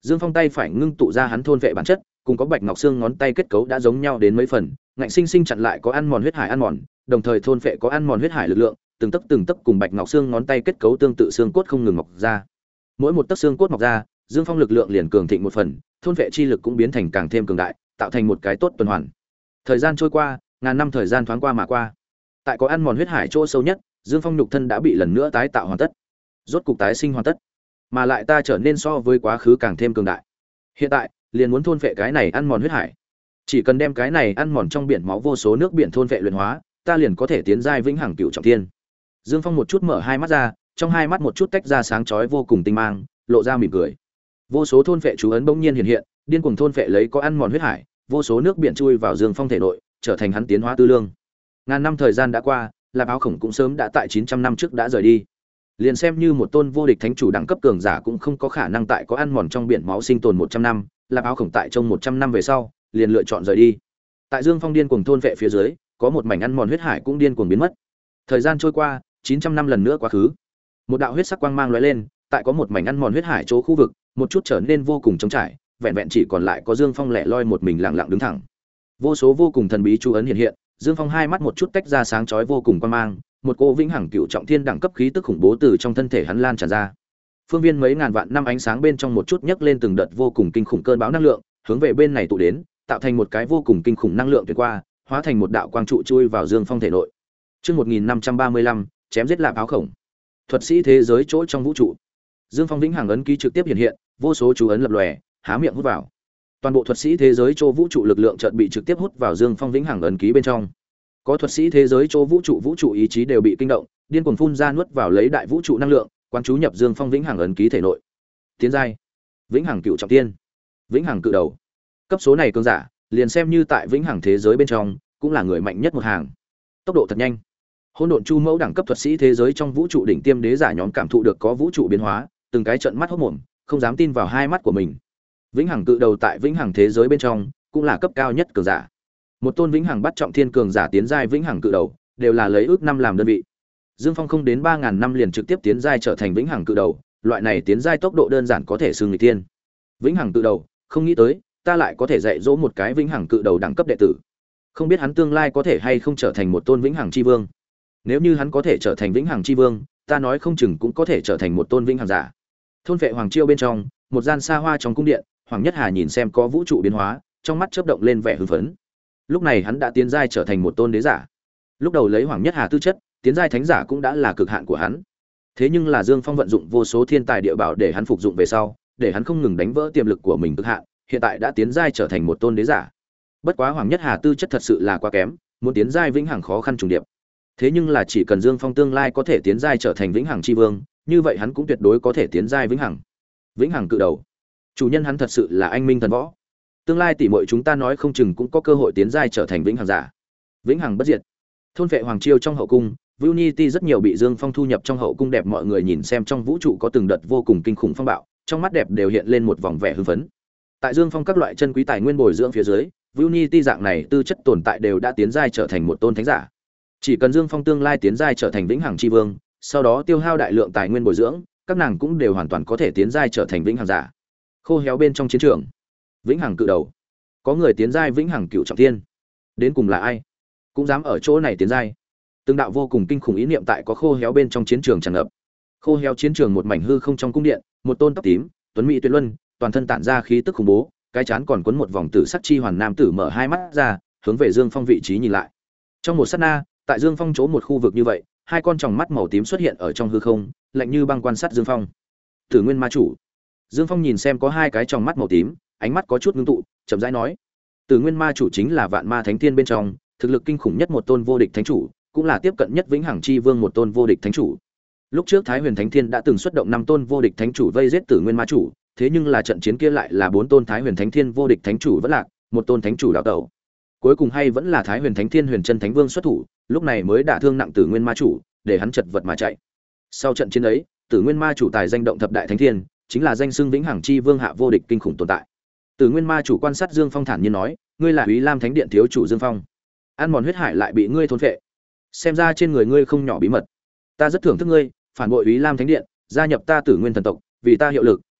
Speaker 1: Dương Phong tay phải ngưng tụ ra hắn thôn vệ bản chất, cùng có Bạch Ngọc xương ngón tay kết cấu đã giống nhau đến mấy phần, ngạnh sinh sinh chặn lại có ăn mòn huyết hải ăn mòn, đồng thời thôn vệ có ăn mòn huyết hải lực lượng, từng tấc từng tấc cùng Bạch Ngọc xương ngón tay kết cấu tương tự xương cốt không ngừng mọc ra. Mỗi một tấc xương cốt mọc ra, Dương Phong lực lượng liền cường thịnh một phần, thôn vệ chi lực cũng biến thành càng thêm cường đại, tạo thành một cái tốt tuần hoàn. Thời gian trôi qua, ngàn năm thời gian thoáng qua mà qua. Tại có ăn mòn huyết hải chỗ sâu nhất, Dương Phong nhục thân đã bị lần nữa tái tạo hoàn tất. Rốt cục tái sinh hoàn tất, mà lại ta trở nên so với quá khứ càng thêm cường đại. Hiện tại, liền muốn thôn vệ cái này ăn mòn huyết hải. Chỉ cần đem cái này ăn mòn trong biển máu vô số nước biển thôn vệ luyện hóa, ta liền có thể tiến giai vĩnh hằng cựu trọng thiên. Dương Phong một chút mở hai mắt ra, trong hai mắt một chút tách ra sáng chói vô cùng tinh mang, lộ ra mỉm cười. Vô số thôn vệ chú ấn bỗng nhiên hiện hiện, điên cuồng thôn vệ lấy có ăn mòn huyết hải, vô số nước biển chui vào Dương Phong thể nội, trở thành hắn tiến hóa tư lương. Ngàn năm thời gian đã qua, Lạp Áo Khổng cũng sớm đã tại chín trăm năm trước đã rời đi. Liền xem như một tôn vô địch thánh chủ đẳng cấp cường giả cũng không có khả năng tại có ăn mòn trong biển máu sinh tồn một trăm năm, Lạp Áo Khổng tại trong một trăm năm về sau, liền lựa chọn rời đi. Tại Dương Phong điên cuồng thôn vệ phía dưới, có một mảnh ăn mòn huyết hải cũng điên cuồng biến mất. Thời gian trôi qua, chín trăm năm lần nữa quá khứ. Một đạo huyết sắc quang mang lóe lên, tại có một mảnh ăn mòn huyết hải chỗ khu vực, một chút trở nên vô cùng trống trải, vẹn vẹn chỉ còn lại có Dương Phong lẻ loi một mình lặng lặng đứng thẳng. Vô số vô cùng thần bí chú ấn hiện hiện, Dương Phong hai mắt một chút tách ra sáng chói vô cùng quang mang, một cỗ vĩnh hằng cựu trọng thiên đẳng cấp khí tức khủng bố từ trong thân thể hắn lan tràn ra. Phương viên mấy ngàn vạn năm ánh sáng bên trong một chút nhấc lên từng đợt vô cùng kinh khủng cơn bão năng lượng, hướng về bên này tụ đến, tạo thành một cái vô cùng kinh khủng năng lượng tuyệt qua, hóa thành một đạo quang trụ chui vào Dương Phong thể nội. Chương một nghìn năm trăm ba mươi lăm, chém giết Lạp Áo Khổng. Thuật sĩ thế giới chỗ trong vũ trụ. Dương Phong vĩnh hằng ấn ký trực tiếp hiện hiện, vô số chú ấn lập lòe, há miệng hút vào. Toàn bộ thuật sĩ thế giới chỗ vũ trụ lực lượng chợt bị trực tiếp hút vào Dương Phong vĩnh hằng ấn ký bên trong. Có thuật sĩ thế giới chỗ vũ trụ vũ trụ ý chí đều bị kinh động, điên cuồng phun ra nuốt vào lấy đại vũ trụ năng lượng, quán chú nhập Dương Phong vĩnh hằng ấn ký thể nội. Tiến giai, vĩnh hằng cựu trọng tiên, vĩnh hằng cự đầu. Cấp số này cường giả, liền xem như tại vĩnh hằng thế giới bên trong, cũng là người mạnh nhất một hàng. Tốc độ thật nhanh. Hỗn độn chu mẫu đẳng cấp thuật sĩ thế giới trong vũ trụ đỉnh tiêm đế giả nhóm cảm thụ được có vũ trụ biến hóa, từng cái trợn mắt hốt mồm, không dám tin vào hai mắt của mình. Vĩnh hằng cự đầu tại vĩnh hằng thế giới bên trong, cũng là cấp cao nhất cường giả. Một tôn vĩnh hằng bắt trọng thiên cường giả tiến giai vĩnh hằng cự đầu, đều là lấy ước năm làm đơn vị. Dương Phong không đến ba ngàn năm liền trực tiếp tiến giai trở thành vĩnh hằng cự đầu, loại này tiến giai tốc độ đơn giản có thể xưng người tiên. Vĩnh hằng cự đầu, không nghĩ tới, ta lại có thể dạy dỗ một cái vĩnh hằng cự đầu đẳng cấp đệ tử. Không biết hắn tương lai có thể hay không trở thành một tôn vĩnh hằng chi vương. Nếu như hắn có thể trở thành vĩnh hằng chi vương, ta nói không chừng cũng có thể trở thành một tôn vĩnh hằng giả. Thôn vệ hoàng chiêu bên trong, một gian xa hoa trong cung điện, Hoàng Nhất Hà nhìn xem có vũ trụ biến hóa, trong mắt chớp động lên vẻ hưng phấn. Lúc này hắn đã tiến giai trở thành một tôn đế giả. Lúc đầu lấy Hoàng Nhất Hà tư chất, tiến giai thánh giả cũng đã là cực hạn của hắn. Thế nhưng là Dương Phong vận dụng vô số thiên tài địa bảo để hắn phục dụng về sau, để hắn không ngừng đánh vỡ tiềm lực của mình cực hạn, hiện tại đã tiến giai trở thành một tôn đế giả. Bất quá Hoàng Nhất Hà tư chất thật sự là quá kém, muốn tiến giai vĩnh hằng khó khăn trùng điệp. Thế nhưng là chỉ cần Dương Phong tương lai có thể tiến giai trở thành vĩnh hằng chi vương, như vậy hắn cũng tuyệt đối có thể tiến giai vĩnh hằng. Vĩnh hằng cự đầu. Chủ nhân hắn thật sự là anh minh thần võ. Tương lai tỷ muội chúng ta nói không chừng cũng có cơ hội tiến giai trở thành vĩnh hằng giả. Vĩnh hằng bất diệt. Thôn vệ hoàng chiêu trong hậu cung, Unity rất nhiều bị Dương Phong thu nhập trong hậu cung đẹp, mọi người nhìn xem trong vũ trụ có từng đợt vô cùng kinh khủng phong bạo, trong mắt đẹp đều hiện lên một vòng vẻ hưng phấn. Tại Dương Phong các loại chân quý tài nguyên bồi dưỡng phía dưới, Unity dạng này tư chất tồn tại đều đã tiến giai trở thành một tôn thánh giả. Chỉ cần Dương Phong tương lai tiến giai trở thành vĩnh hằng chi vương, sau đó tiêu hao đại lượng tài nguyên bồi dưỡng, các nàng cũng đều hoàn toàn có thể tiến giai trở thành vĩnh hằng giả. Khô héo bên trong chiến trường, vĩnh hằng cự đầu, có người tiến giai vĩnh hằng cựu trọng thiên. Đến cùng là ai cũng dám ở chỗ này tiến giai? Từng đạo vô cùng kinh khủng ý niệm tại có khô héo bên trong chiến trường tràn ngập. Khô héo chiến trường một mảnh hư không trong cung điện, một tôn tóc tím, tuấn mỹ tuyệt luân, toàn thân tản ra khí tức khủng bố, cái chán còn quấn một vòng tử sắc chi hoàn nam tử mở hai mắt ra, hướng về Dương Phong vị trí nhìn lại. Trong một sát na, tại Dương Phong chỗ một khu vực như vậy, hai con tròng mắt màu tím xuất hiện ở trong hư không, lạnh như băng quan sát Dương Phong. Tử Nguyên Ma chủ. Dương Phong nhìn xem có hai cái tròng mắt màu tím, ánh mắt có chút ngưng tụ, chậm rãi nói: Tử Nguyên Ma chủ chính là Vạn Ma Thánh Thiên bên trong, thực lực kinh khủng nhất một tôn vô địch thánh chủ, cũng là tiếp cận nhất vĩnh hằng chi vương một tôn vô địch thánh chủ. Lúc trước Thái Huyền Thánh Thiên đã từng xuất động năm tôn vô địch thánh chủ vây giết Tử Nguyên Ma chủ, thế nhưng là trận chiến kia lại là bốn tôn Thái Huyền Thánh Thiên vô địch thánh chủ vẫn lạc, một tôn thánh chủ đảo tẩu. Cuối cùng hay vẫn là Thái Huyền Thánh Thiên Huyền Chân Thánh Vương xuất thủ, lúc này mới đả thương nặng Tử Nguyên Ma chủ, để hắn chật vật mà chạy. Sau trận chiến ấy, Tử Nguyên Ma chủ tài danh động thập đại thánh thiên, chính là danh xưng vĩnh hằng chi vương hạ vô địch kinh khủng tồn tại. Tử Nguyên Ma chủ quan sát Dương Phong thản nhiên nói: "Ngươi là Úy Lam Thánh Điện thiếu chủ Dương Phong, ăn mòn huyết hải lại bị ngươi thôn phệ, xem ra trên người ngươi không nhỏ bí mật. Ta rất thưởng thức ngươi, phản bội Úy Lam Thánh Điện, gia nhập ta Tử Nguyên thần tộc, vì ta hiệu lực,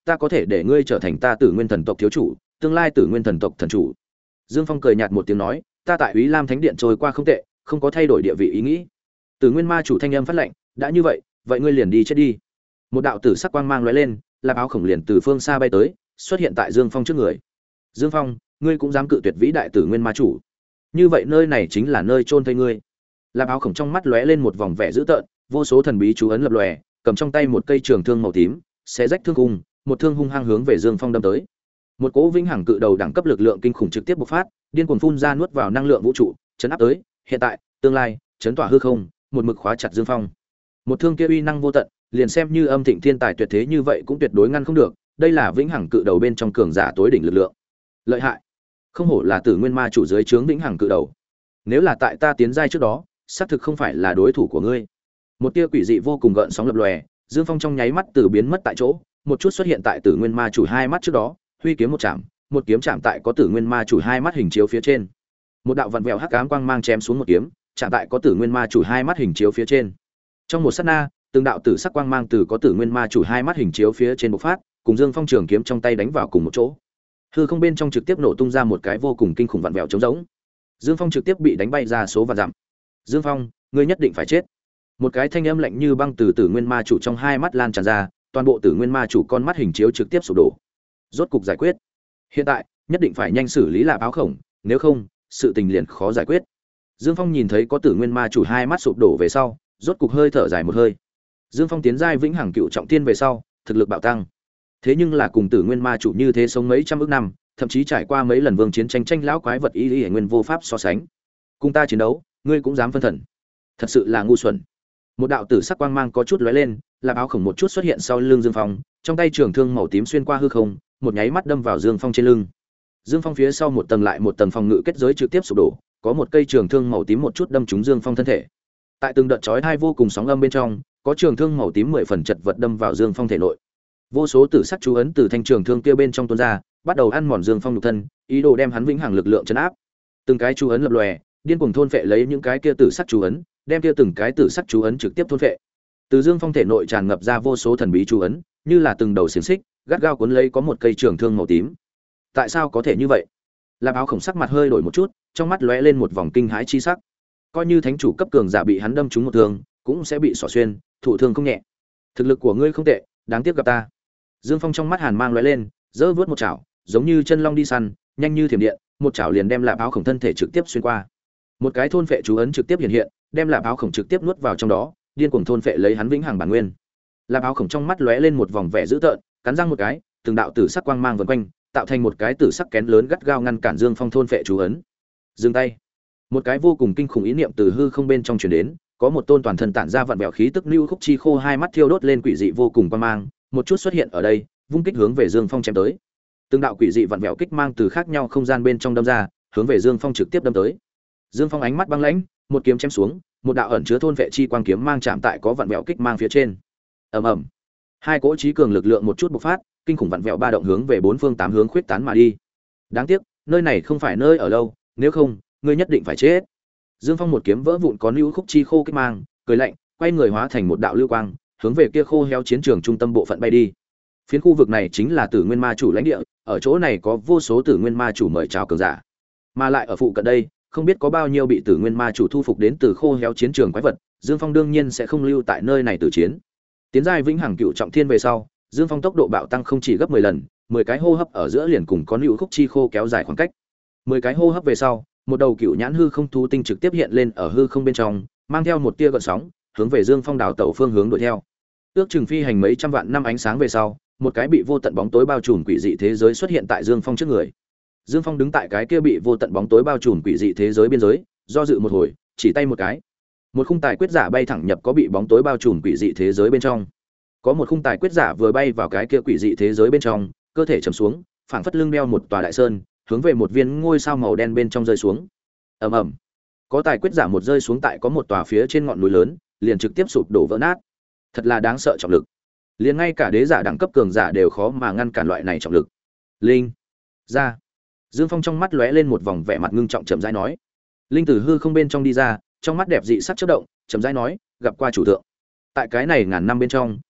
Speaker 1: ta có thể để ngươi trở thành ta Tử Nguyên thần tộc thiếu chủ, tương lai Tử Nguyên thần tộc thần chủ. Dương Phong cười nhạt một tiếng nói, ta tại Úy Lam Thánh Điện trôi qua không tệ, không có thay đổi địa vị ý nghĩ. Tử Nguyên ma chủ thanh âm phát lệnh, đã như vậy, vậy ngươi liền đi chết đi. Một đạo tử sắc quang mang lóe lên, Lạp Áo Khổng liền từ phương xa bay tới, xuất hiện tại Dương Phong trước người. Dương Phong, ngươi cũng dám cự tuyệt vĩ đại Tử Nguyên ma chủ? Như vậy nơi này chính là nơi chôn thây ngươi. Lạp Áo Khổng trong mắt lóe lên một vòng vẻ dữ tợn, vô số thần bí chú ấn lập lòe, cầm trong tay một cây trường thương màu tím, xé rách thương cung, một thương hung hăng hướng về Dương Phong đâm tới. Một cỗ vĩnh hằng cự đầu đẳng cấp lực lượng kinh khủng trực tiếp bộc phát, điên cuồng phun ra nuốt vào năng lượng vũ trụ, chấn áp tới, hiện tại, tương lai, chấn tỏa hư không, một mực khóa chặt Dương Phong. Một thương kia uy năng vô tận, liền xem như âm thịnh thiên tài tuyệt thế như vậy cũng tuyệt đối ngăn không được, đây là vĩnh hằng cự đầu bên trong cường giả tối đỉnh lực lượng. Lợi hại. Không hổ là Tử Nguyên ma chủ dưới trướng vĩnh hằng cự đầu. Nếu là tại ta tiến giai trước đó, xác thực không phải là đối thủ của ngươi. Một tia quỷ dị vô cùng gợn sóng lập lòe, Dương Phong trong nháy mắt từ biến mất tại chỗ, một chút xuất hiện tại Tử Nguyên ma chủ hai mắt trước đó, huy kiếm một chạm, một kiếm chạm tại có Tử Nguyên ma chủ hai mắt hình chiếu phía trên. Một đạo vặn vẹo hắc ám quang mang chém xuống một kiếm, chạm tại có Tử Nguyên ma chủ hai mắt hình chiếu phía trên. Trong một sát na, từng đạo tử sắc quang mang từ có Tử Nguyên ma chủ hai mắt hình chiếu phía trên bộc phát, cùng Dương Phong trường kiếm trong tay đánh vào cùng một chỗ. Hư không bên trong trực tiếp nổ tung ra một cái vô cùng kinh khủng vặn vẹo trống rỗng. Dương Phong trực tiếp bị đánh bay ra số vạn dặm. Dương Phong, ngươi nhất định phải chết. Một cái thanh âm lạnh như băng từ Tử Nguyên ma chủ trong hai mắt lan tràn ra, toàn bộ Tử Nguyên ma chủ con mắt hình chiếu trực tiếp sụp đổ. Rốt cục giải quyết. Hiện tại, nhất định phải nhanh xử lý Lạp Áo Khổng, nếu không, sự tình liền khó giải quyết. Dương Phong nhìn thấy có Tử Nguyên ma chủ hai mắt sụp đổ về sau, rốt cục hơi thở dài một hơi. Dương Phong tiến giai vĩnh hằng cựu trọng thiên về sau, thực lực bạo tăng. Thế nhưng là cùng Tử Nguyên ma chủ như thế sống mấy trăm ức năm, thậm chí trải qua mấy lần vương chiến tranh tranh lão quái vật ý lý nguyên vô pháp so sánh. Cùng ta chiến đấu, ngươi cũng dám phân thần. Thật sự là ngu xuẩn. Một đạo tử sắc quang mang có chút lóe lên, Lạp Áo Khổng một chút xuất hiện sau lưng Dương Phong, trong tay trường thương màu tím xuyên qua hư không, một nháy mắt đâm vào Dương Phong trên lưng. Dương Phong phía sau một tầng lại một tầng phòng ngự kết giới trực tiếp sụp đổ, có một cây trường thương màu tím một chút đâm trúng Dương Phong thân thể. Tại từng đợt chói tai vô cùng sóng âm bên trong, có trường thương màu tím mười phần chật vật đâm vào Dương Phong thể nội. Vô số tử sắc chú ấn từ thanh trường thương kia bên trong tuôn ra, bắt đầu ăn mòn Dương Phong nhục thân, ý đồ đem hắn vĩnh hằng lực lượng trấn áp. Từng cái chú ấn lập lòe, điên cuồng thôn phệ lấy những cái kia tử sắc chú ấn, đem kia từng cái tử sắc chú ấn trực tiếp thôn phệ. Từ Dương Phong thể nội tràn ngập ra vô số thần bí chú ấn, như là từng đầu xiềng xích, gắt gao cuốn lấy có một cây trường thương màu tím. Tại sao có thể như vậy? Lạp Áo Khổng sắc mặt hơi đổi một chút, trong mắt lóe lên một vòng kinh hãi chi sắc. Coi như thánh chủ cấp cường giả bị hắn đâm trúng một thương, cũng sẽ bị xỏ xuyên, thụ thương không nhẹ. Thực lực của ngươi không tệ, đáng tiếc gặp ta. Dương Phong trong mắt hàn mang lóe lên, giơ vớt một chảo, giống như chân long đi săn, nhanh như thiểm điện, một chảo liền đem Lạp Áo Khổng thân thể trực tiếp xuyên qua. Một cái thôn phệ chú ấn trực tiếp hiện hiện, đem Lạp Áo Khổng trực tiếp nuốt vào trong đó, điên cuồng thôn phệ lấy hắn vĩnh hằng bản nguyên. Lạp Áo Khổng trong mắt lóe lên một vòng vẻ dữ tợn, cắn răng một cái, từng đạo tử sắc quang mang vần quanh, tạo thành một cái tử sắc kén lớn gắt gao ngăn cản Dương Phong thôn phệ chú ấn. Dừng tay. Một cái vô cùng kinh khủng ý niệm từ hư không bên trong truyền đến, có một tôn toàn thân tản ra vặn vẹo khí tức lưu khúc chi khô hai mắt thiêu đốt lên quỷ dị vô cùng quang mang, một chút xuất hiện ở đây, vung kích hướng về Dương Phong chém tới. Từng đạo quỷ dị vặn vẹo kích mang từ khác nhau không gian bên trong đâm ra, hướng về Dương Phong trực tiếp đâm tới. Dương Phong ánh mắt băng lãnh, một kiếm chém xuống, một đạo ẩn chứa thôn vệ chi quang kiếm mang chạm tại có vặn vẹo kích mang phía trên. Ầm ầm. Hai cỗ chí cường lực lượng một chút bộc phát, kinh khủng vặn vẹo ba động hướng về bốn phương tám hướng khuyết tán mà đi. Đáng tiếc, nơi này không phải nơi ở lâu, nếu không, ngươi nhất định phải chết. Dương Phong một kiếm vỡ vụn có lưu khúc chi khô kích mang, cười lạnh, quay người hóa thành một đạo lưu quang, hướng về kia khô héo chiến trường trung tâm bộ phận bay đi. Phiến khu vực này chính là Tử Nguyên Ma chủ lãnh địa, ở chỗ này có vô số Tử Nguyên Ma chủ mời chào cường giả. Mà lại ở phụ cận đây, không biết có bao nhiêu bị Tử Nguyên Ma chủ thu phục đến từ khô héo chiến trường quái vật, Dương Phong đương nhiên sẽ không lưu tại nơi này tử chiến. Tiến giai vĩnh hằng cựu trọng thiên về sau, Dương Phong tốc độ bạo tăng không chỉ gấp mười lần, mười cái hô hấp ở giữa liền cùng có lưu khúc chi khô kéo dài khoảng cách. mười cái hô hấp về sau, một đầu cựu nhãn hư không thú tinh trực tiếp hiện lên ở hư không bên trong, mang theo một tia gợn sóng, hướng về Dương Phong đảo tẩu phương hướng đuổi theo. Ước chừng phi hành mấy trăm vạn năm ánh sáng về sau, một cái bị vô tận bóng tối bao trùm quỷ dị thế giới xuất hiện tại Dương Phong trước người. Dương Phong đứng tại cái kia bị vô tận bóng tối bao trùm quỷ dị thế giới biên giới, do dự một hồi, chỉ tay một cái. Một khung tài quyết giả bay thẳng nhập có bị bóng tối bao trùm quỷ dị thế giới bên trong. Có một khung tài quyết giả vừa bay vào cái kia quỷ dị thế giới bên trong, cơ thể trầm xuống, phảng phất lưng đeo một tòa đại sơn, hướng về một viên ngôi sao màu đen bên trong rơi xuống. Ầm ầm. Có tài quyết giả một rơi xuống tại có một tòa phía trên ngọn núi lớn, liền trực tiếp sụp đổ vỡ nát. Thật là đáng sợ trọng lực. Liền ngay cả đế giả đẳng cấp cường giả đều khó mà ngăn cản loại này trọng lực. Linh, ra. Dương Phong trong mắt lóe lên một vòng vẻ mặt ngưng trọng chậm rãi nói. Linh tử hư không bên trong đi ra, trong mắt đẹp dị sắc chớp động, chậm rãi nói, gặp qua chủ thượng. Tại cái này ngàn năm bên trong,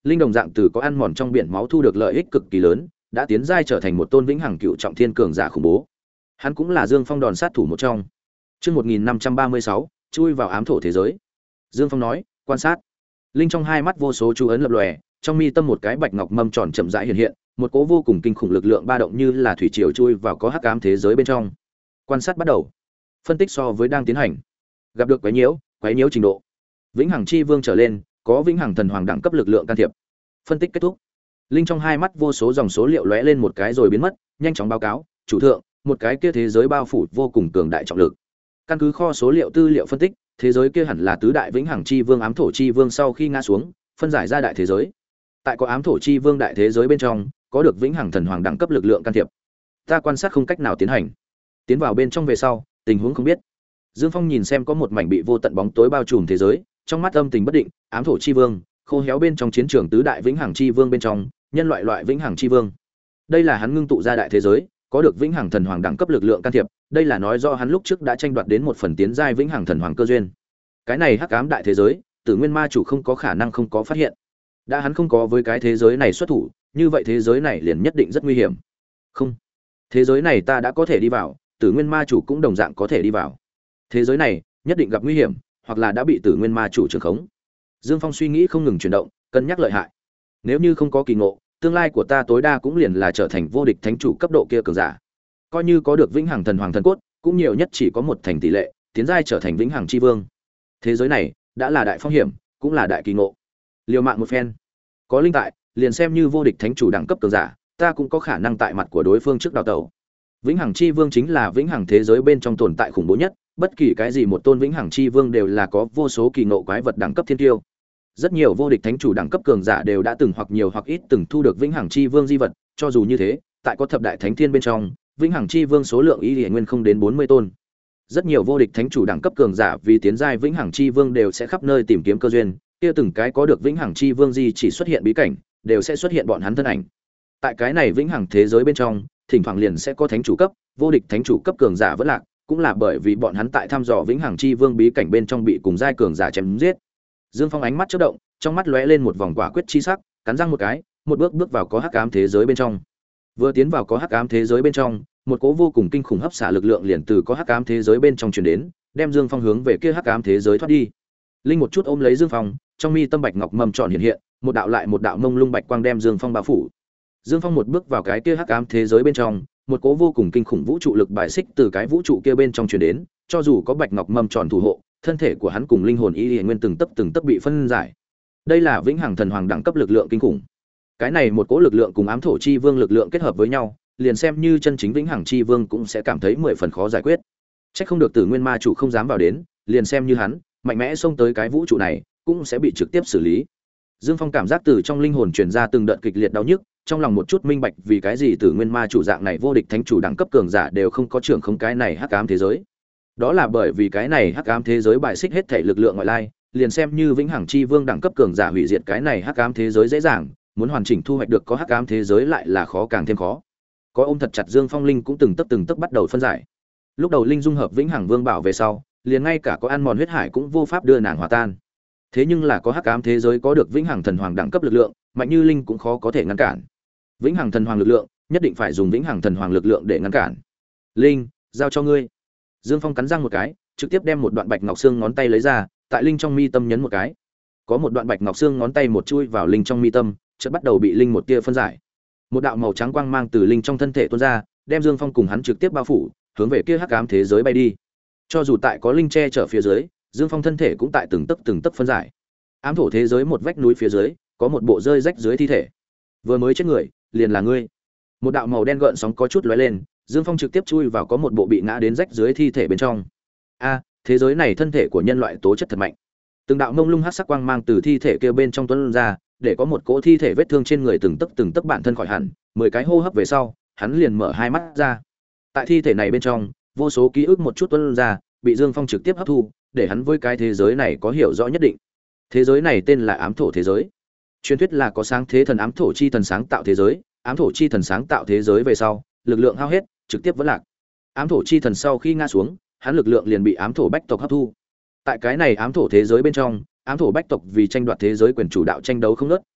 Speaker 1: linh đồng dạng từ có ăn mòn trong biển máu thu được lợi ích cực kỳ lớn, đã tiến giai trở thành một tôn vĩnh hằng cựu trọng thiên cường giả khủng bố. Hắn cũng là Dương Phong đòn sát thủ một trong. Chương một nghìn năm trăm ba mươi sáu, chui vào ám thổ thế giới. Dương Phong nói, quan sát. Linh trong hai mắt vô số chú ấn lập lòe, trong mi tâm một cái bạch ngọc mâm tròn chậm rãi hiện hiện, một cỗ vô cùng kinh khủng lực lượng ba động như là thủy triều chui vào có hắc ám thế giới bên trong. Quan sát bắt đầu. Phân tích so với đang tiến hành. Gặp được quấy nhiễu, quấy nhiễu trình độ. Vĩnh hằng chi vương trở lên, có vĩnh hằng thần hoàng đẳng cấp lực lượng can thiệp. Phân tích kết thúc. Linh trong hai mắt vô số dòng số liệu lóe lên một cái rồi biến mất, nhanh chóng báo cáo, chủ thượng, một cái kia thế giới bao phủ vô cùng cường đại trọng lực. Căn cứ kho số liệu tư liệu phân tích, thế giới kia hẳn là tứ đại vĩnh hằng chi vương ám thổ chi vương sau khi ngã xuống, phân giải ra đại thế giới. Tại có ám thổ chi vương đại thế giới bên trong, có được vĩnh hằng thần hoàng đẳng cấp lực lượng can thiệp. Ta quan sát không cách nào tiến hành. Tiến vào bên trong về sau, tình huống không biết. Dương Phong nhìn xem có một mảnh bị vô tận bóng tối bao trùm thế giới, trong mắt âm tình bất định, ám thổ chi vương, khô héo bên trong chiến trường tứ đại vĩnh hằng chi vương bên trong, nhân loại loại vĩnh hằng chi vương. Đây là hắn ngưng tụ ra đại thế giới, có được vĩnh hằng thần hoàng đẳng cấp lực lượng can thiệp, đây là nói do hắn lúc trước đã tranh đoạt đến một phần tiến giai vĩnh hằng thần hoàng cơ duyên. Cái này hắc ám đại thế giới, Tử Nguyên Ma chủ không có khả năng không có phát hiện. Đã hắn không có với cái thế giới này xuất thủ, như vậy thế giới này liền nhất định rất nguy hiểm. Không, thế giới này ta đã có thể đi vào, Tử Nguyên Ma chủ cũng đồng dạng có thể đi vào. Thế giới này nhất định gặp nguy hiểm, hoặc là đã bị Tử Nguyên Ma chủ trưởng khống. Dương Phong suy nghĩ không ngừng chuyển động, cân nhắc lợi hại. Nếu như không có kỳ ngộ, tương lai của ta tối đa cũng liền là trở thành vô địch thánh chủ cấp độ kia cường giả. Coi như có được vĩnh hằng thần hoàng thần cốt, cũng nhiều nhất chỉ có một thành tỷ lệ, tiến giai trở thành vĩnh hằng chi vương. Thế giới này đã là đại phong hiểm, cũng là đại kỳ ngộ. Liều mạng một phen, có linh tại, liền xem như vô địch thánh chủ đẳng cấp cường giả, ta cũng có khả năng tại mặt của đối phương trước đào tẩu. Vĩnh hằng chi vương chính là vĩnh hằng thế giới bên trong tồn tại khủng bố nhất, bất kỳ cái gì một tôn vĩnh hằng chi vương đều là có vô số kỳ ngộ quái vật đẳng cấp thiên tiêu. Rất nhiều vô địch thánh chủ đẳng cấp cường giả đều đã từng hoặc nhiều hoặc ít từng thu được vĩnh hằng chi vương di vật, cho dù như thế, tại có thập đại thánh thiên bên trong, vĩnh hằng chi vương số lượng y nguyên không đến bốn mươi tôn. Rất nhiều vô địch thánh chủ đẳng cấp cường giả vì tiến giai vĩnh hằng chi vương đều sẽ khắp nơi tìm kiếm cơ duyên, kia từng cái có được vĩnh hằng chi vương di chỉ xuất hiện bí cảnh, đều sẽ xuất hiện bọn hắn thân ảnh. Tại cái này vĩnh hằng thế giới bên trong, thỉnh thoảng liền sẽ có thánh chủ cấp, vô địch thánh chủ cấp cường giả vẫn lạc, cũng là bởi vì bọn hắn tại thăm dò vĩnh hằng chi vương bí cảnh bên trong bị cùng giai cường giả chém giết. Dương Phong ánh mắt chớp động, trong mắt lóe lên một vòng quả quyết chi sắc, cắn răng một cái, một bước bước vào có hắc ám thế giới bên trong. Vừa tiến vào có hắc ám thế giới bên trong, một cỗ vô cùng kinh khủng hấp xả lực lượng liền từ có hắc ám thế giới bên trong truyền đến, đem Dương Phong hướng về kia hắc ám thế giới thoát đi. Linh một chút ôm lấy Dương Phong, trong mi tâm bạch ngọc mầm tròn hiện hiện, một đạo lại một đạo mông lung bạch quang đem Dương Phong bao phủ. Dương Phong một bước vào cái kia hắc ám thế giới bên trong, một cỗ vô cùng kinh khủng vũ trụ lực bài xích từ cái vũ trụ kia bên trong truyền đến, cho dù có bạch ngọc mầm tròn thủ hộ, thân thể của hắn cùng linh hồn ý nguyên từng tấc từng tấc bị phân giải. Đây là vĩnh hằng thần hoàng đẳng cấp lực lượng kinh khủng. Cái này một cỗ lực lượng cùng ám thổ chi vương lực lượng kết hợp với nhau, liền xem như chân chính vĩnh hằng chi vương cũng sẽ cảm thấy mười phần khó giải quyết. Chắc không được Tử Nguyên Ma chủ không dám vào đến, liền xem như hắn, mạnh mẽ xông tới cái vũ trụ này, cũng sẽ bị trực tiếp xử lý. Dương Phong cảm giác từ trong linh hồn truyền ra từng đợt kịch liệt đau nhức, trong lòng một chút minh bạch vì cái gì Tử Nguyên Ma chủ dạng này vô địch thánh chủ đẳng cấp cường giả đều không có trưởng không cái này hắc ám thế giới. Đó là bởi vì cái này hắc ám thế giới bài xích hết thể lực lượng ngoại lai, liền xem như vĩnh hằng chi vương đẳng cấp cường giả hủy diệt cái này hắc ám thế giới dễ dàng, muốn hoàn chỉnh thu hoạch được có hắc ám thế giới lại là khó càng thêm khó. Có ôm thật chặt Dương Phong linh cũng từng tấc từng tấc bắt đầu phân giải. Lúc đầu linh dung hợp vĩnh hằng vương bảo về sau, liền ngay cả có ăn mòn huyết hải cũng vô pháp đưa nàng hòa tan. Thế nhưng là có hắc ám thế giới có được vĩnh hằng thần hoàng đẳng cấp lực lượng, mạnh như linh cũng khó có thể ngăn cản. Vĩnh hằng thần hoàng lực lượng, nhất định phải dùng vĩnh hằng thần hoàng lực lượng để ngăn cản. Linh, giao cho ngươi. Dương Phong cắn răng một cái, trực tiếp đem một đoạn bạch ngọc xương ngón tay lấy ra, tại linh trong mi tâm nhấn một cái. Có một đoạn bạch ngọc xương ngón tay một chui vào linh trong mi tâm, chợt bắt đầu bị linh một tia phân giải. Một đạo màu trắng quang mang từ linh trong thân thể tuôn ra, đem Dương Phong cùng hắn trực tiếp bao phủ, hướng về kia hắc ám thế giới bay đi. Cho dù tại có linh che chở phía dưới, Dương Phong thân thể cũng tại từng tấc từng tấc phân giải. Ám thổ thế giới một vách núi phía dưới, có một bộ rơi rách dưới thi thể. Vừa mới chết người, liền là ngươi. Một đạo màu đen gợn sóng có chút lóe lên, Dương Phong trực tiếp chui vào có một bộ bị ngã đến rách dưới thi thể bên trong. A, thế giới này thân thể của nhân loại tố chất thật mạnh. Từng đạo mông lung hắc sắc quang mang từ thi thể kia bên trong tuôn ra, để có một cỗ thi thể vết thương trên người từng tấc từng tấc bản thân khỏi hẳn, mười cái hô hấp về sau, hắn liền mở hai mắt ra. Tại thi thể này bên trong, vô số ký ức một chút tuôn ra, bị Dương Phong trực tiếp hấp thu, để hắn với cái thế giới này có hiểu rõ nhất định. Thế giới này tên là ám thổ thế giới. Truyền thuyết là có sáng thế thần ám thổ chi thần sáng tạo thế giới, ám thổ chi thần sáng tạo thế giới về sau, lực lượng hao hết, trực tiếp vẫn lạc. Ám thổ chi thần sau khi ngã xuống, hắn lực lượng liền bị ám thổ bách tộc hấp thu. Tại cái này ám thổ thế giới bên trong, ám thổ bách tộc vì tranh đoạt thế giới quyền chủ đạo tranh đấu không ngớt,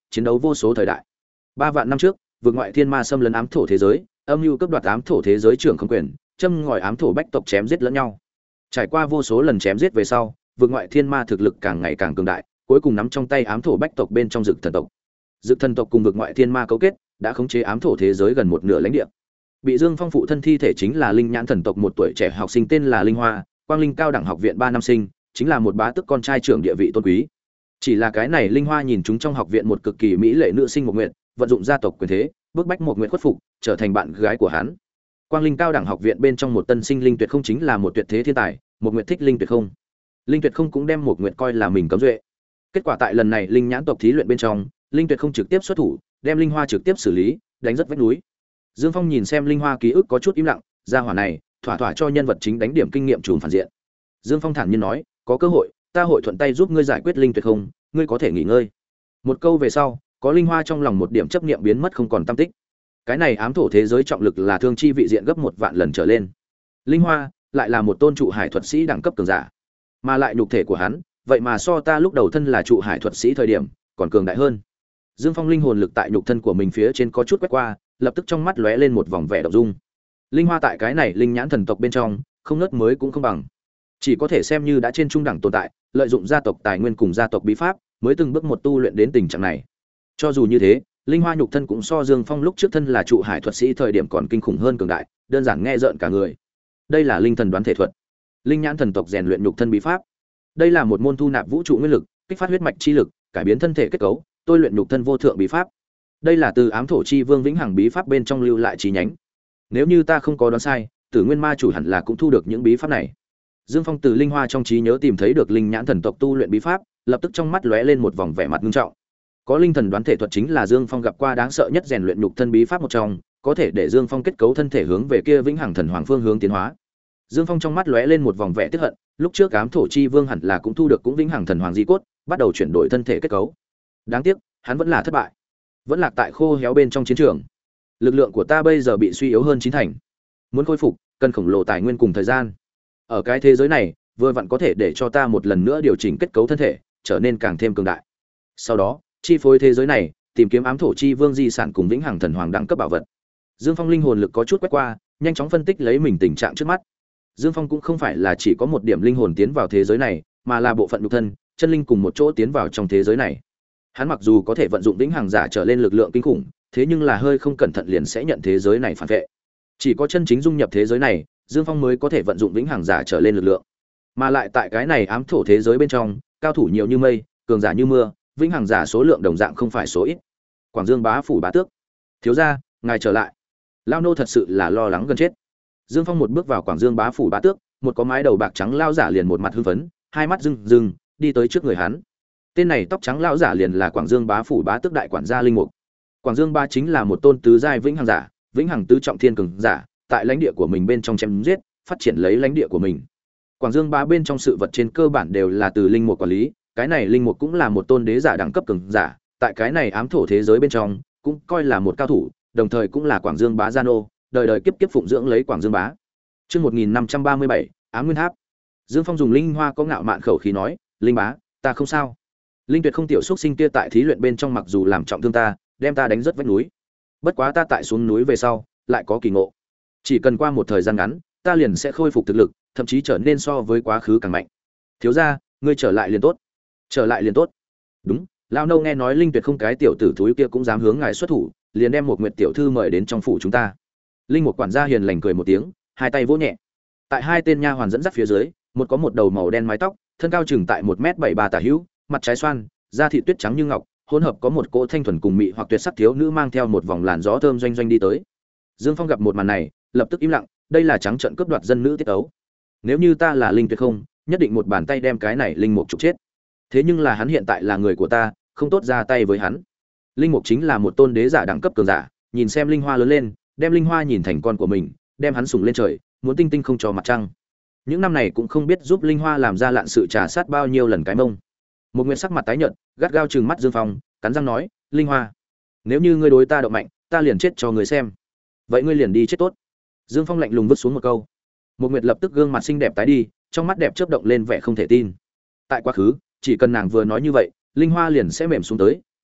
Speaker 1: chiến đấu vô số thời đại. Ba vạn năm trước, vượt ngoại thiên ma xâm lấn ám thổ thế giới, âm mưu cướp đoạt ám thổ thế giới trưởng không quyền, châm ngòi ám thổ bách tộc chém giết lẫn nhau. Trải qua vô số lần chém giết về sau, vượt ngoại thiên ma thực lực càng ngày càng cường đại, cuối cùng nắm trong tay ám thổ bách tộc bên trong Dực thần tộc. Dực thần tộc cùng vượt ngoại thiên ma cấu kết, đã khống chế ám thổ thế giới gần một nửa lãnh địa. Bị Dương Phong phụ thân thi thể chính là linh nhãn thần tộc một tuổi trẻ học sinh tên là Linh Hoa, Quang Linh cao đẳng học viện ba năm sinh, chính là một bá tước con trai trưởng địa vị tôn quý. Chỉ là cái này Linh Hoa nhìn chúng trong học viện một cực kỳ mỹ lệ nữ sinh Mộc Nguyệt, vận dụng gia tộc quyền thế, bức bách Mộc Nguyệt khuất phục, trở thành bạn gái của hắn. Quang Linh cao đẳng học viện bên trong một tân sinh linh tuyệt không chính là một tuyệt thế thiên tài, Mộc Nguyệt thích linh tuyệt không. Linh tuyệt không cũng đem Mộc Nguyệt coi là mình cấm duệ. Kết quả tại lần này linh nhãn tộc thí luyện bên trong, linh tuyệt không trực tiếp xuất thủ, đem Linh Hoa trực tiếp xử lý, đánh rất vách núi. Dương Phong nhìn xem Linh Hoa ký ức có chút im lặng, gia hỏa này, thỏa thỏa cho nhân vật chính đánh điểm kinh nghiệm trùm phản diện. Dương Phong thản nhiên nói, có cơ hội, ta hội thuận tay giúp ngươi giải quyết linh tuyệt không, ngươi có thể nghỉ ngơi. Một câu về sau, có Linh Hoa trong lòng một điểm chấp niệm biến mất không còn tăm tích. Cái này ám thổ thế giới trọng lực là thương chi vị diện gấp một vạn lần trở lên. Linh Hoa lại là một tôn trụ hải thuật sĩ đẳng cấp cường giả, mà lại nhục thể của hắn, vậy mà so ta lúc đầu thân là trụ hải thuật sĩ thời điểm còn cường đại hơn. Dương Phong linh hồn lực tại nhục thân của mình phía trên có chút quét qua, lập tức trong mắt lóe lên một vòng vẻ động dung. Linh Hoa tại cái này linh nhãn thần tộc bên trong, không nớt mới cũng không bằng, chỉ có thể xem như đã trên trung đẳng tồn tại, lợi dụng gia tộc tài nguyên cùng gia tộc bí pháp, mới từng bước một tu luyện đến tình trạng này. Cho dù như thế, Linh Hoa nhục thân cũng so Dương Phong lúc trước thân là trụ hải thuật sĩ thời điểm còn kinh khủng hơn cường đại, đơn giản nghe rợn cả người. Đây là linh thần đoán thể thuật, linh nhãn thần tộc rèn luyện nhục thân bí pháp. Đây là một môn thu nạp vũ trụ nguyên lực, kích phát huyết mạch chi lực, cải biến thân thể kết cấu, tôi luyện nhục thân vô thượng bí pháp. Đây là từ ám thổ chi vương vĩnh hằng bí pháp bên trong lưu lại chi nhánh. Nếu như ta không có đoán sai, Tử Nguyên ma chủ hẳn là cũng thu được những bí pháp này. Dương Phong từ Linh Hoa trong trí nhớ tìm thấy được linh nhãn thần tộc tu luyện bí pháp, lập tức trong mắt lóe lên một vòng vẻ mặt nghiêm trọng. Có linh thần đoán thể thuật chính là Dương Phong gặp qua đáng sợ nhất rèn luyện nhục thân bí pháp một trong, có thể để Dương Phong kết cấu thân thể hướng về kia vĩnh hằng thần hoàng phương hướng tiến hóa. Dương Phong trong mắt lóe lên một vòng vẻ tức hận, lúc trước ám thổ chi vương hẳn là cũng thu được cũng vĩnh hằng thần hoàng di cốt, bắt đầu chuyển đổi thân thể kết cấu. Đáng tiếc, hắn vẫn là thất bại, vẫn lạc tại khô héo bên trong chiến trường. Lực lượng của ta bây giờ bị suy yếu hơn chín thành, muốn khôi phục cần khổng lồ tài nguyên cùng thời gian. Ở cái thế giới này, vừa vặn có thể để cho ta một lần nữa điều chỉnh kết cấu thân thể, trở nên càng thêm cường đại. Sau đó, chi phối thế giới này, tìm kiếm ám thổ chi vương di sản cùng vĩnh hằng thần hoàng đẳng cấp bảo vật. Dương Phong linh hồn lực có chút quét qua, nhanh chóng phân tích lấy mình tình trạng trước mắt. Dương Phong cũng không phải là chỉ có một điểm linh hồn tiến vào thế giới này, mà là bộ phận nhục thân, chân linh cùng một chỗ tiến vào trong thế giới này. Hắn mặc dù có thể vận dụng vĩnh hằng giả trở lên lực lượng kinh khủng, thế nhưng là hơi không cẩn thận liền sẽ nhận thế giới này phản vệ. Chỉ có chân chính dung nhập thế giới này, Dương Phong mới có thể vận dụng vĩnh hằng giả trở lên lực lượng. Mà lại tại cái này ám thổ thế giới bên trong, cao thủ nhiều như mây, cường giả như mưa, vĩnh hằng giả số lượng đồng dạng không phải số ít. Quảng Dương bá phủ bá tước, thiếu gia, ngài trở lại. Lao nô thật sự là lo lắng gần chết. Dương Phong một bước vào Quảng Dương bá phủ bá tước, một có mái đầu bạc trắng lao giả liền một mặt hưng phấn, hai mắt rưng rưng, đi tới trước người hắn. Tên này tóc trắng lao giả liền là Quảng Dương bá phủ bá tước đại quản gia linh mục. Quảng Dương bá chính là một tôn tứ giai vĩnh hằng giả, vĩnh hằng tứ trọng thiên cường giả, tại lãnh địa của mình bên trong chém giết, phát triển lấy lãnh địa của mình. Quảng Dương bá bên trong sự vật trên cơ bản đều là từ linh mục quản lý, cái này linh mục cũng là một tôn đế giả đẳng cấp cường giả, tại cái này ám thổ thế giới bên trong, cũng coi là một cao thủ, đồng thời cũng là Quảng Dương bá gia nô, đời đời kiếp kiếp phụng dưỡng lấy Quảng Dương bá. Chương một nghìn năm trăm ba mươi bảy, Ám Nguyên Tháp. Dương Phong dùng linh hoa có ngạo mạn khẩu khí nói, "Linh bá, ta không sao. Linh Tuyệt không tiểu xúc sinh kia tại thí luyện bên trong mặc dù làm trọng thương ta, đem ta đánh rất vách núi. Bất quá ta tại xuống núi về sau, lại có kỳ ngộ. Chỉ cần qua một thời gian ngắn, ta liền sẽ khôi phục thực lực, thậm chí trở nên so với quá khứ càng mạnh. Thiếu gia, ngươi trở lại liền tốt. Trở lại liền tốt." "Đúng, lão nâu nghe nói Linh Tuyệt không cái tiểu tử thúi kia cũng dám hướng ngài xuất thủ, liền đem một Nguyệt tiểu thư mời đến trong phủ chúng ta." Linh Mục quản gia hiền lành cười một tiếng, hai tay vỗ nhẹ. Tại hai tên nha hoàn dẫn dắt phía dưới, một có một đầu màu đen mái tóc, thân cao chừng tại một mét bảy ba tả hữu, mặt trái xoan, da thịt tuyết trắng như ngọc, hỗn hợp có một cỗ thanh thuần cùng mị hoặc tuyệt sắc thiếu nữ mang theo một vòng làn gió thơm doanh doanh đi tới. Dương Phong gặp một màn này, lập tức im lặng, đây là trắng trợn cướp đoạt dân nữ tiết ấu. Nếu như ta là Linh Tuyệt không, nhất định một bàn tay đem cái này linh mục trục chết. Thế nhưng là hắn hiện tại là người của ta, không tốt ra tay với hắn. Linh mục chính là một tôn đế giả đẳng cấp cường giả, nhìn xem linh hoa lớn lên, đem linh hoa nhìn thành con của mình, đem hắn sủng lên trời, muốn tinh tinh không cho mặt trăng. Những năm này cũng không biết giúp linh hoa làm ra lạn sự trà sát bao nhiêu lần cái mông. Một Nguyệt sắc mặt tái nhợt, gắt gao trừng mắt Dương Phong, cắn răng nói, "Linh hoa, nếu như ngươi đối ta động mạnh, ta liền chết cho ngươi xem. Vậy ngươi liền đi chết tốt." Dương Phong lạnh lùng vứt xuống một câu. Một Nguyệt lập tức gương mặt xinh đẹp tái đi, trong mắt đẹp chớp động lên vẻ không thể tin. Tại quá khứ, chỉ cần nàng vừa nói như vậy, linh hoa liền sẽ mềm xuống tới,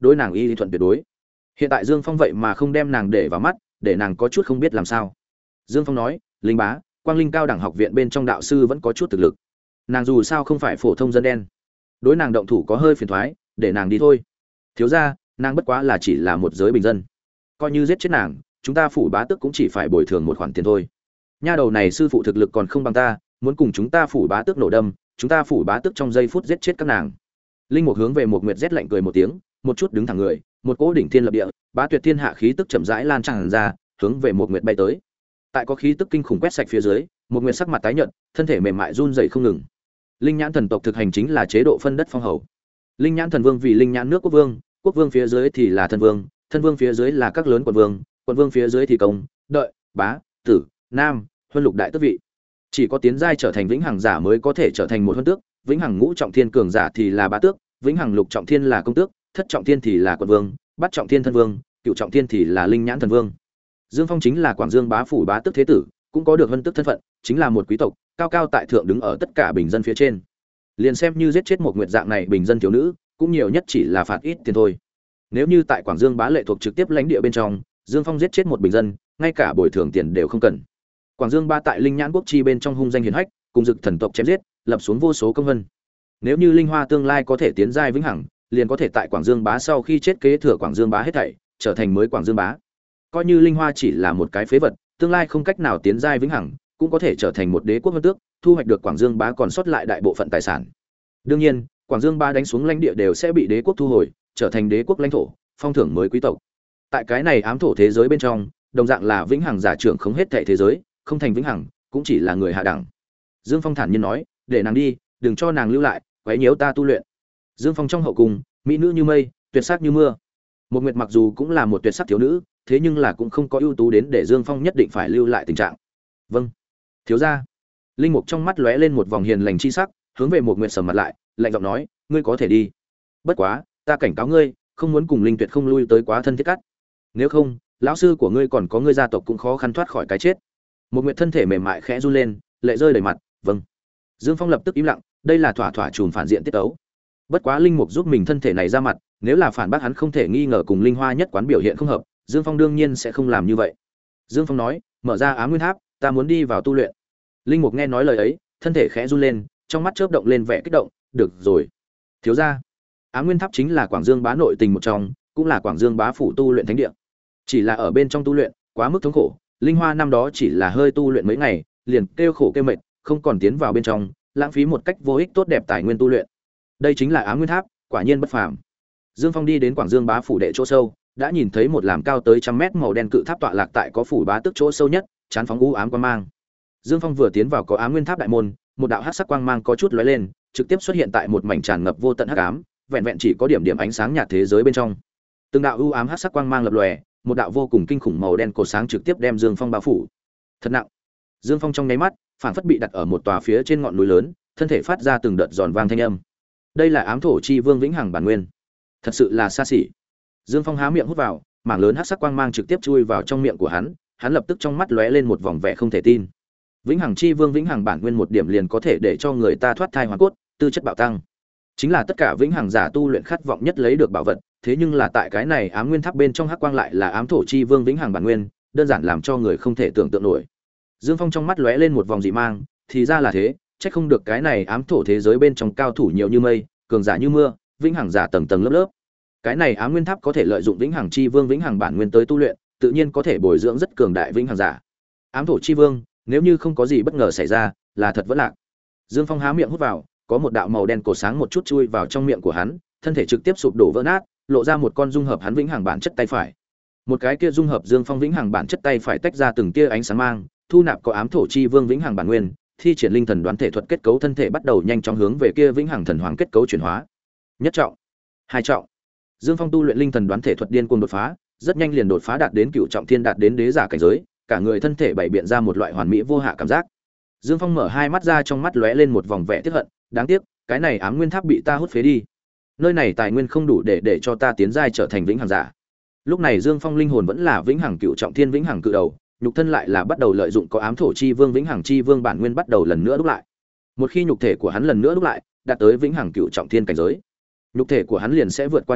Speaker 1: đối nàng y lý thuận tuyệt đối. Hiện tại Dương Phong vậy mà không đem nàng để vào mắt, để nàng có chút không biết làm sao. Dương Phong nói, Linh bá, Quang Linh cao đẳng học viện bên trong đạo sư vẫn có chút thực lực. Nàng dù sao không phải phổ thông dân đen, đối nàng động thủ có hơi phiền toái, để nàng đi thôi. Thiếu gia, nàng bất quá là chỉ là một giới bình dân, coi như giết chết nàng, chúng ta phủ bá tước cũng chỉ phải bồi thường một khoản tiền thôi. Nha đầu này sư phụ thực lực còn không bằng ta, muốn cùng chúng ta phủ bá tước nổ đâm, chúng ta phủ bá tước trong giây phút giết chết các nàng. Linh Mục hướng về một Nguyệt rét lạnh cười một tiếng, một chút đứng thẳng người, một cỗ đỉnh thiên lập địa, bá tuyệt thiên hạ khí tức chậm rãi lan tràn ra, hướng về một Nguyệt bay tới. Tại có khí tức kinh khủng quét sạch phía dưới, một Nguyệt sắc mặt tái nhợt, thân thể mềm mại run rẩy không ngừng. Linh nhãn thần tộc thực hành chính là chế độ phân đất phong hầu. Linh nhãn thần vương vì linh nhãn nước quốc vương, quốc vương phía dưới thì là thân vương, thân vương phía dưới là các lớn quận vương, quận vương phía dưới thì công, đợi, bá, tử, nam, huân lục đại tước vị. Chỉ có tiến giai trở thành vĩnh hằng giả mới có thể trở thành một huân tước, vĩnh hằng ngũ trọng thiên cường giả thì là bá tước, vĩnh hằng lục trọng thiên là công tước, thất trọng thiên thì là quận vương, bát trọng thiên thân vương, cửu trọng thiên thì là linh nhãn thần vương. Dương Phong chính là Quảng Dương bá phủ bá tước thế tử, cũng có được huân tước thân phận, chính là một quý tộc, cao cao tại thượng đứng ở tất cả bình dân phía trên. Liền xem như giết chết một nguyệt dạng này bình dân thiếu nữ, cũng nhiều nhất chỉ là phạt ít tiền thôi. Nếu như tại Quảng Dương bá lệ thuộc trực tiếp lãnh địa bên trong, Dương Phong giết chết một bình dân, ngay cả bồi thường tiền đều không cần. Quảng Dương bá tại linh nhãn quốc chi bên trong hung danh hiển hách, cùng dực thần tộc chém giết, lập xuống vô số công vân. Nếu như Linh Hoa tương lai có thể tiến giai vĩnh hằng, liền có thể tại Quảng Dương bá sau khi chết kế thừa Quảng Dương bá hết thảy, trở thành mới Quảng Dương bá. Coi như Linh Hoa chỉ là một cái phế vật, tương lai không cách nào tiến giai vĩnh hằng, cũng có thể trở thành một đế quốc vân tước, thu hoạch được Quảng Dương bá còn sót lại đại bộ phận tài sản. Đương nhiên, Quảng Dương bá đánh xuống lãnh địa đều sẽ bị đế quốc thu hồi, trở thành đế quốc lãnh thổ, phong thưởng mới quý tộc. Tại cái này ám thổ thế giới bên trong, đồng dạng là vĩnh hằng giả trưởng không hết thảy thế giới, không thành vĩnh hằng, cũng chỉ là người hạ đẳng. Dương Phong thản nhiên nói, để nàng đi, đừng cho nàng lưu lại, quấy nhiễu ta tu luyện. Dương Phong trong hậu cung, mỹ nữ như mây, tuyệt sắc như mưa. Một Nguyệt mặc dù cũng là một tuyệt sắc thiếu nữ, thế nhưng là cũng không có ưu tú đến để Dương Phong nhất định phải lưu lại tình trạng. Vâng, thiếu gia. Linh Mục trong mắt lóe lên một vòng hiền lành chi sắc, hướng về Một Nguyệt sầm mặt lại, lạnh giọng nói, ngươi có thể đi. Bất quá, ta cảnh cáo ngươi, không muốn cùng Linh Tuyệt không lui tới quá thân thiết cắt. Nếu không, lão sư của ngươi còn có ngươi gia tộc cũng khó khăn thoát khỏi cái chết. Một Nguyệt thân thể mềm mại khẽ run lên, lệ rơi đầy mặt, vâng. Dương Phong lập tức im lặng, đây là thỏa thỏa trùm phản diện tiết ấu. Bất quá Linh Mục giúp mình thân thể này ra mặt, nếu là phản bác hắn không thể nghi ngờ cùng Linh Hoa nhất quán biểu hiện không hợp, Dương Phong đương nhiên sẽ không làm như vậy. Dương Phong nói, mở ra Ám Nguyên Tháp, ta muốn đi vào tu luyện. Linh Mục nghe nói lời ấy, thân thể khẽ run lên, trong mắt chớp động lên vẻ kích động, được rồi. Thiếu gia, Ám Nguyên Tháp chính là Quảng Dương bá nội tình một trong, cũng là Quảng Dương bá phủ tu luyện thánh địa. Chỉ là ở bên trong tu luyện, quá mức thống khổ, Linh Hoa năm đó chỉ là hơi tu luyện mấy ngày, liền kêu khổ kêu mệt, không còn tiến vào bên trong, lãng phí một cách vô ích tốt đẹp tài nguyên tu luyện. Đây chính là Ám Nguyên Tháp, quả nhiên bất phàm. Dương Phong đi đến Quảng Dương bá phủ đệ chỗ sâu, đã nhìn thấy một làm cao tới trăm mét màu đen cự tháp tọa lạc tại có phủ bá tước chỗ sâu nhất, chán phóng u ám quang mang. Dương Phong vừa tiến vào có Ám Nguyên Tháp đại môn, một đạo hắc sắc quang mang có chút lóe lên, trực tiếp xuất hiện tại một mảnh tràn ngập vô tận hắc ám, vẹn vẹn chỉ có điểm điểm ánh sáng nhạt thế giới bên trong. Từng đạo u ám hắc sắc quang mang lập lòe, một đạo vô cùng kinh khủng màu đen cột sáng trực tiếp đem Dương Phong bao phủ. Thật nặng. Dương Phong trong nháy mắt, phản phất bị đặt ở một tòa phía trên ngọn núi lớn, thân thể phát ra từng đợt giòn vang thanh âm. Đây là ám thổ chi vương vĩnh hằng bản nguyên, thật sự là xa xỉ. Dương Phong há miệng hút vào, mảng lớn hắc sắc quang mang trực tiếp chui vào trong miệng của hắn, hắn lập tức trong mắt lóe lên một vòng vẻ không thể tin. Vĩnh hằng chi vương vĩnh hằng bản nguyên một điểm liền có thể để cho người ta thoát thai hóa cốt, tư chất bạo tăng. Chính là tất cả vĩnh hằng giả tu luyện khát vọng nhất lấy được bảo vật, thế nhưng là tại cái này ám nguyên tháp bên trong hắc quang lại là ám thổ chi vương vĩnh hằng bản nguyên, đơn giản làm cho người không thể tưởng tượng nổi. Dương Phong trong mắt lóe lên một vòng dị mang, thì ra là thế, chắc không được cái này ám thổ thế giới bên trong cao thủ nhiều như mây, cường giả như mưa, vĩnh hằng giả tầng tầng lớp lớp. Cái này ám nguyên tháp có thể lợi dụng vĩnh hằng chi vương vĩnh hằng bản nguyên tới tu luyện, tự nhiên có thể bồi dưỡng rất cường đại vĩnh hằng giả. Ám thổ chi vương, nếu như không có gì bất ngờ xảy ra, là thật vẫn lạc. Dương Phong há miệng hút vào, có một đạo màu đen cổ sáng một chút chui vào trong miệng của hắn, thân thể trực tiếp sụp đổ vỡ nát, lộ ra một con dung hợp hắn vĩnh hằng bản chất tay phải. Một cái kia dung hợp Dương Phong vĩnh hằng bản chất tay phải tách ra từng tia ánh sáng mang, thu nạp có ám thổ chi vương vĩnh hằng bản nguyên, thi triển linh thần đoán thể thuật kết cấu thân thể bắt đầu nhanh chóng hướng về kia vĩnh hằng thần hoàng kết cấu chuyển hóa. Nhất trọng, hai trọng. Dương Phong tu luyện linh thần đoán thể thuật điên cuồng đột phá, rất nhanh liền đột phá đạt đến cựu trọng thiên, đạt đến đế giả cảnh giới, cả người thân thể bày biện ra một loại hoàn mỹ vô hạ cảm giác. Dương Phong mở hai mắt ra, trong mắt lóe lên một vòng vẻ tiếc hận, đáng tiếc, cái này ám nguyên tháp bị ta hút phế đi. Nơi này tài nguyên không đủ để để cho ta tiến giai trở thành vĩnh hằng giả. Lúc này Dương Phong linh hồn vẫn là vĩnh hằng cựu trọng thiên vĩnh hằng cự đầu, nhục thân lại là bắt đầu lợi dụng có ám thổ chi vương vĩnh hằng chi vương bản nguyên bắt đầu lần nữa đúc lại. Một khi nhục thể của hắn lần nữa đúc lại, đạt tới vĩnh hằng cựu trọng thiên cảnh giới, nhục thể của hắn liền sẽ vượt qua đi,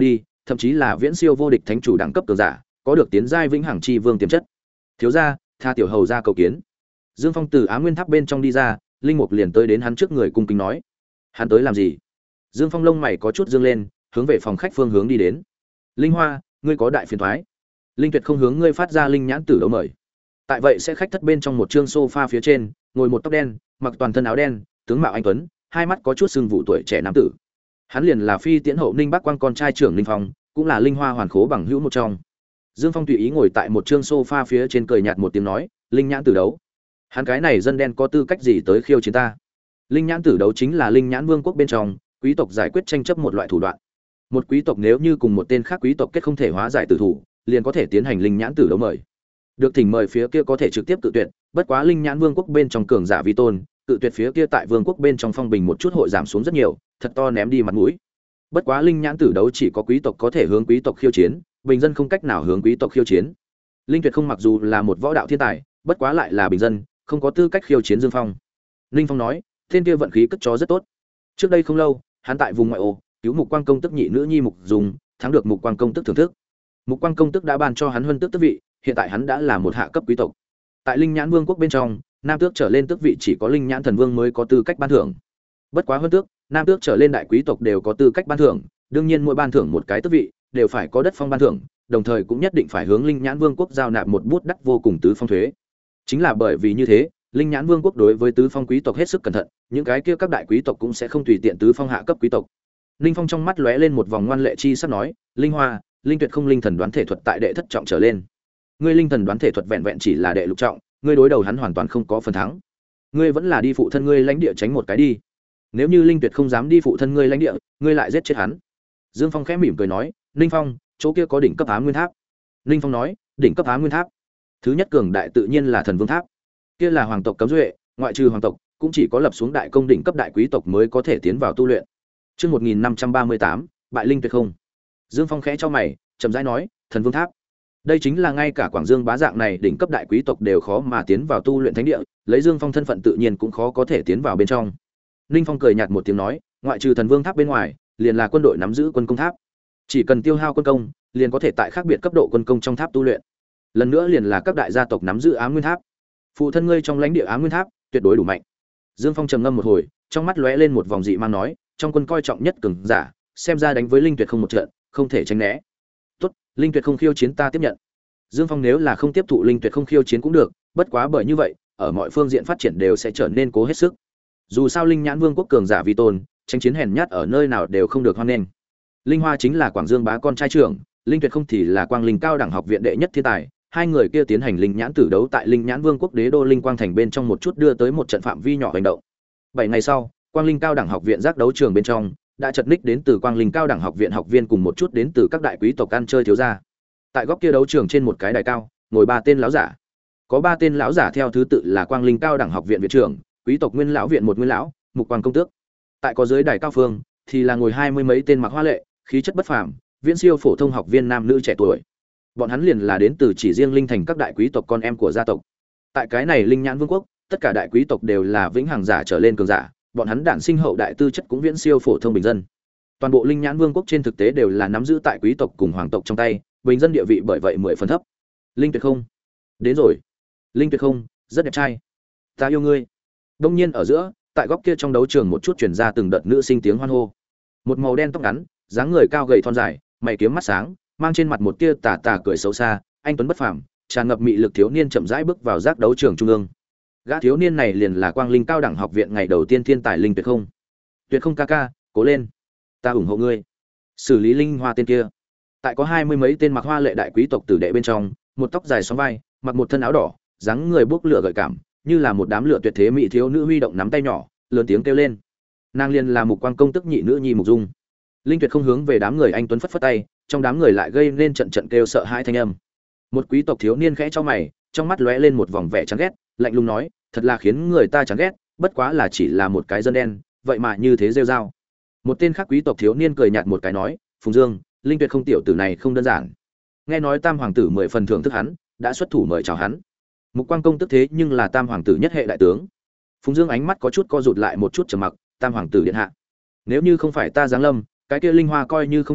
Speaker 1: thậm chí là viễn siêu vô địch thánh chủ đẳng cấp cường giả, có được tiến giai vĩnh hằng chi vương tiềm chất. Thiếu gia, tha tiểu hầu ra cầu kiến. Dương Phong từ Á Nguyên Tháp bên trong đi ra, linh mục liền tới đến hắn trước người cung kính nói: "Hắn tới làm gì?" Dương Phong lông mày có chút dương lên, hướng về phòng khách phương hướng đi đến. "Linh Hoa, ngươi có đại phiền toái." Linh Tuyệt không hướng ngươi phát ra linh nhãn tử đấu mời. Tại vậy sẽ khách thất bên trong một trương sofa phía trên, ngồi một tóc đen, mặc toàn thân áo đen, tướng mạo anh tuấn, hai mắt có chút sưng vụ tuổi trẻ nam tử. Hắn liền là Phi Tiễn hậu Ninh Bắc Quang con trai trưởng Linh Phong, cũng là Linh Hoa hoàn khố bằng hữu một trong. Dương Phong tùy ý ngồi tại một trương sofa phía trên cười nhạt một tiếng nói: "Linh nhãn tử đấu. Hắn cái này dân đen có tư cách gì tới khiêu chiến ta?" Linh nhãn tử đấu chính là Linh nhãn vương quốc bên trong, quý tộc giải quyết tranh chấp một loại thủ đoạn. Một quý tộc nếu như cùng một tên khác quý tộc kết không thể hóa giải tử thủ, liền có thể tiến hành linh nhãn tử đấu mời. Được thỉnh mời phía kia có thể trực tiếp cự tuyệt, bất quá Linh nhãn vương quốc bên trong cường giả vi tôn, cự tuyệt phía kia tại vương quốc bên trong phong bình một chút hội giảm xuống rất nhiều, thật to ném đi mặt mũi. Bất quá linh nhãn tử đấu chỉ có quý tộc có thể hướng quý tộc khiêu chiến, bình dân không cách nào hướng quý tộc khiêu chiến. Linh Tuyệt không mặc dù là một võ đạo thiên tài, bất quá lại là bình dân, không có tư cách khiêu chiến Dương Phong. Linh Phong nói, tên kia vận khí cất chó rất tốt. Trước đây không lâu, hắn tại vùng ngoại ô cứu Mục Quang công tức nhị nữ nhi Mục Dùng, thắng được Mục Quang công tức thưởng thức. Mục Quang công tức đã ban cho hắn huân tước tước vị, hiện tại hắn đã là một hạ cấp quý tộc. Tại Linh Nhãn Vương quốc bên trong, nam tước trở lên tước vị chỉ có Linh Nhãn Thần Vương mới có tư cách ban thưởng. Bất quá huân tước, nam tước trở lên đại quý tộc đều có tư cách ban thưởng, đương nhiên mỗi ban thưởng một cái tước vị, đều phải có đất phong ban thưởng, đồng thời cũng nhất định phải hướng Linh Nhãn Vương quốc giao nạp một bút đắt vô cùng tứ phong thuế. Chính là bởi vì như thế, Linh Nhãn Vương quốc đối với tứ phong quý tộc hết sức cẩn thận, những cái kia các đại quý tộc cũng sẽ không tùy tiện tứ phong hạ cấp quý tộc. Linh Phong trong mắt lóe lên một vòng ngoan lệ chi sắc nói, "Linh Hoa, Linh Tuyệt không linh thần đoán thể thuật tại đệ thất trọng trở lên. Ngươi linh thần đoán thể thuật vẹn vẹn chỉ là đệ lục trọng, ngươi đối đầu hắn hoàn toàn không có phần thắng. Ngươi vẫn là đi phụ thân ngươi lãnh địa tránh một cái đi. Nếu như Linh Tuyệt không dám đi phụ thân ngươi lãnh địa, ngươi lại giết chết hắn." Dương Phong khẽ mỉm cười nói, "Linh Phong, chỗ kia có đỉnh cấp Ám Nguyên Tháp." Linh Phong nói, "Đỉnh cấp Ám Nguyên Tháp? Thứ nhất cường đại tự nhiên là Thần Vương Tháp. Kia là hoàng tộc cấm duệ, ngoại trừ hoàng tộc, cũng chỉ có lập xuống đại công đỉnh cấp đại quý tộc mới có thể tiến vào tu luyện." Chương một nghìn năm trăm ba mươi tám, bại Linh Tuyệt không. Dương Phong khẽ cho mày, chậm rãi nói, "Thần Vương Tháp. Đây chính là ngay cả Quảng Dương bá dạng này đỉnh cấp đại quý tộc đều khó mà tiến vào tu luyện thánh địa, lấy Dương Phong thân phận tự nhiên cũng khó có thể tiến vào bên trong." Ninh Phong cười nhạt một tiếng nói, "Ngoại trừ Thần Vương Tháp bên ngoài, liền là quân đội nắm giữ quân công tháp. Chỉ cần tiêu hao quân công, liền có thể tại khác biệt cấp độ quân công trong tháp tu luyện. Lần nữa liền là các đại gia tộc nắm giữ Ám Nguyên Tháp. Phụ thân ngươi trong lãnh địa Ám Nguyên Tháp, tuyệt đối đủ mạnh." Dương Phong trầm ngâm một hồi, trong mắt lóe lên một vòng dị mang nói, "Trong quân coi trọng nhất cường giả, xem ra đánh với Linh Tuyệt không một trận, không thể tránh né." "Tốt, Linh Tuyệt không khiêu chiến ta tiếp nhận." Dương Phong nếu là không tiếp thụ Linh Tuyệt không khiêu chiến cũng được, bất quá bởi như vậy, ở mọi phương diện phát triển đều sẽ trở nên cố hết sức. Dù sao Linh Nhãn Vương quốc cường giả vi tôn, tranh chiến hèn nhát ở nơi nào đều không được hoan nghênh. Linh Hoa chính là Quảng Dương bá con trai trưởng, Linh Tuyệt không thì là Quang Linh cao đẳng học viện đệ nhất thiên tài, hai người kia tiến hành linh nhãn tử đấu tại Linh Nhãn Vương quốc đế đô Linh Quang thành bên trong một chút đưa tới một trận phạm vi nhỏ hành động. Bảy ngày sau, Quang Linh cao đẳng học viện giác đấu trường bên trong, đã chật ních đến từ Quang Linh cao đẳng học viện học viên cùng một chút đến từ các đại quý tộc ăn chơi thiếu gia. Tại góc kia đấu trường trên một cái đài cao, ngồi ba tên lão giả. Có ba tên lão giả theo thứ tự là Quang Linh cao đẳng học viện viện trưởng, quý tộc Nguyên lão viện một Nguyên lão, Mục Quang công tước. Tại có dưới đài cao phương thì là ngồi hai mươi mấy tên mặc hoa lệ, khí chất bất phàm, viễn siêu phổ thông học viên nam nữ trẻ tuổi. Bọn hắn liền là đến từ chỉ riêng Linh thành các đại quý tộc con em của gia tộc. Tại cái này Linh Nhãn Vương quốc, tất cả đại quý tộc đều là vĩnh hằng giả trở lên cường giả, bọn hắn đản sinh hậu đại tư chất cũng viễn siêu phổ thông bình dân. Toàn bộ Linh Nhãn Vương quốc trên thực tế đều là nắm giữ tại quý tộc cùng hoàng tộc trong tay, bình dân địa vị bởi vậy mười phần thấp. Linh Tuyệt không, đến rồi. Linh Tuyệt không, rất đẹp trai. Ta yêu ngươi. Đông nhiên ở giữa, tại góc kia trong đấu trường một chút truyền ra từng đợt nữ sinh tiếng hoan hô. Một màu đen tóc ngắn, dáng người cao gầy thon dài, mày kiếm mắt sáng, mang trên mặt một tia tà tà cười xấu xa, anh tuấn bất phàm, tràn ngập mị lực thiếu niên chậm rãi bước vào giác đấu trường trung ương. Gã thiếu niên này liền là Quang Linh cao đẳng học viện ngày đầu tiên thiên tài Linh Tuyệt không. Tuyệt không ca ca, cố lên, ta ủng hộ ngươi. Xử lý Linh Hoa tên kia. Tại có hai mươi mấy tên mặc hoa lệ đại quý tộc tử đệ bên trong, một tóc dài xóm vai, mặc một thân áo đỏ, dáng người bốc lửa gợi cảm, như là một đám lửa tuyệt thế mỹ thiếu nữ huy động nắm tay nhỏ, lớn tiếng kêu lên. Nàng liên là Mục Quang công tức nhị nữ nhi Mục Dung. Linh Tuyệt không hướng về đám người anh tuấn phất phất tay, trong đám người lại gây nên trận trận kêu sợ hãi thanh âm. Một quý tộc thiếu niên khẽ cho mày, trong mắt lóe lên một vòng vẻ chán ghét, lạnh lùng nói, thật là khiến người ta chán ghét, bất quá là chỉ là một cái dân đen, vậy mà như thế rêu rao. Một tên khác quý tộc thiếu niên cười nhạt một cái nói, Phùng Dương, Linh Tuyệt không tiểu tử này không đơn giản. Nghe nói Tam hoàng tử mười phần thưởng thức hắn, đã xuất thủ mời chào hắn. Mục Quang công tức thế nhưng là Tam hoàng tử nhất hệ đại tướng. Phùng Dương ánh mắt có chút co rụt lại một chút trầm mặc, Tam hoàng tử điện hạ, nếu như không phải ta giáng lâm, cái kia Linh Hoa coi như không chết,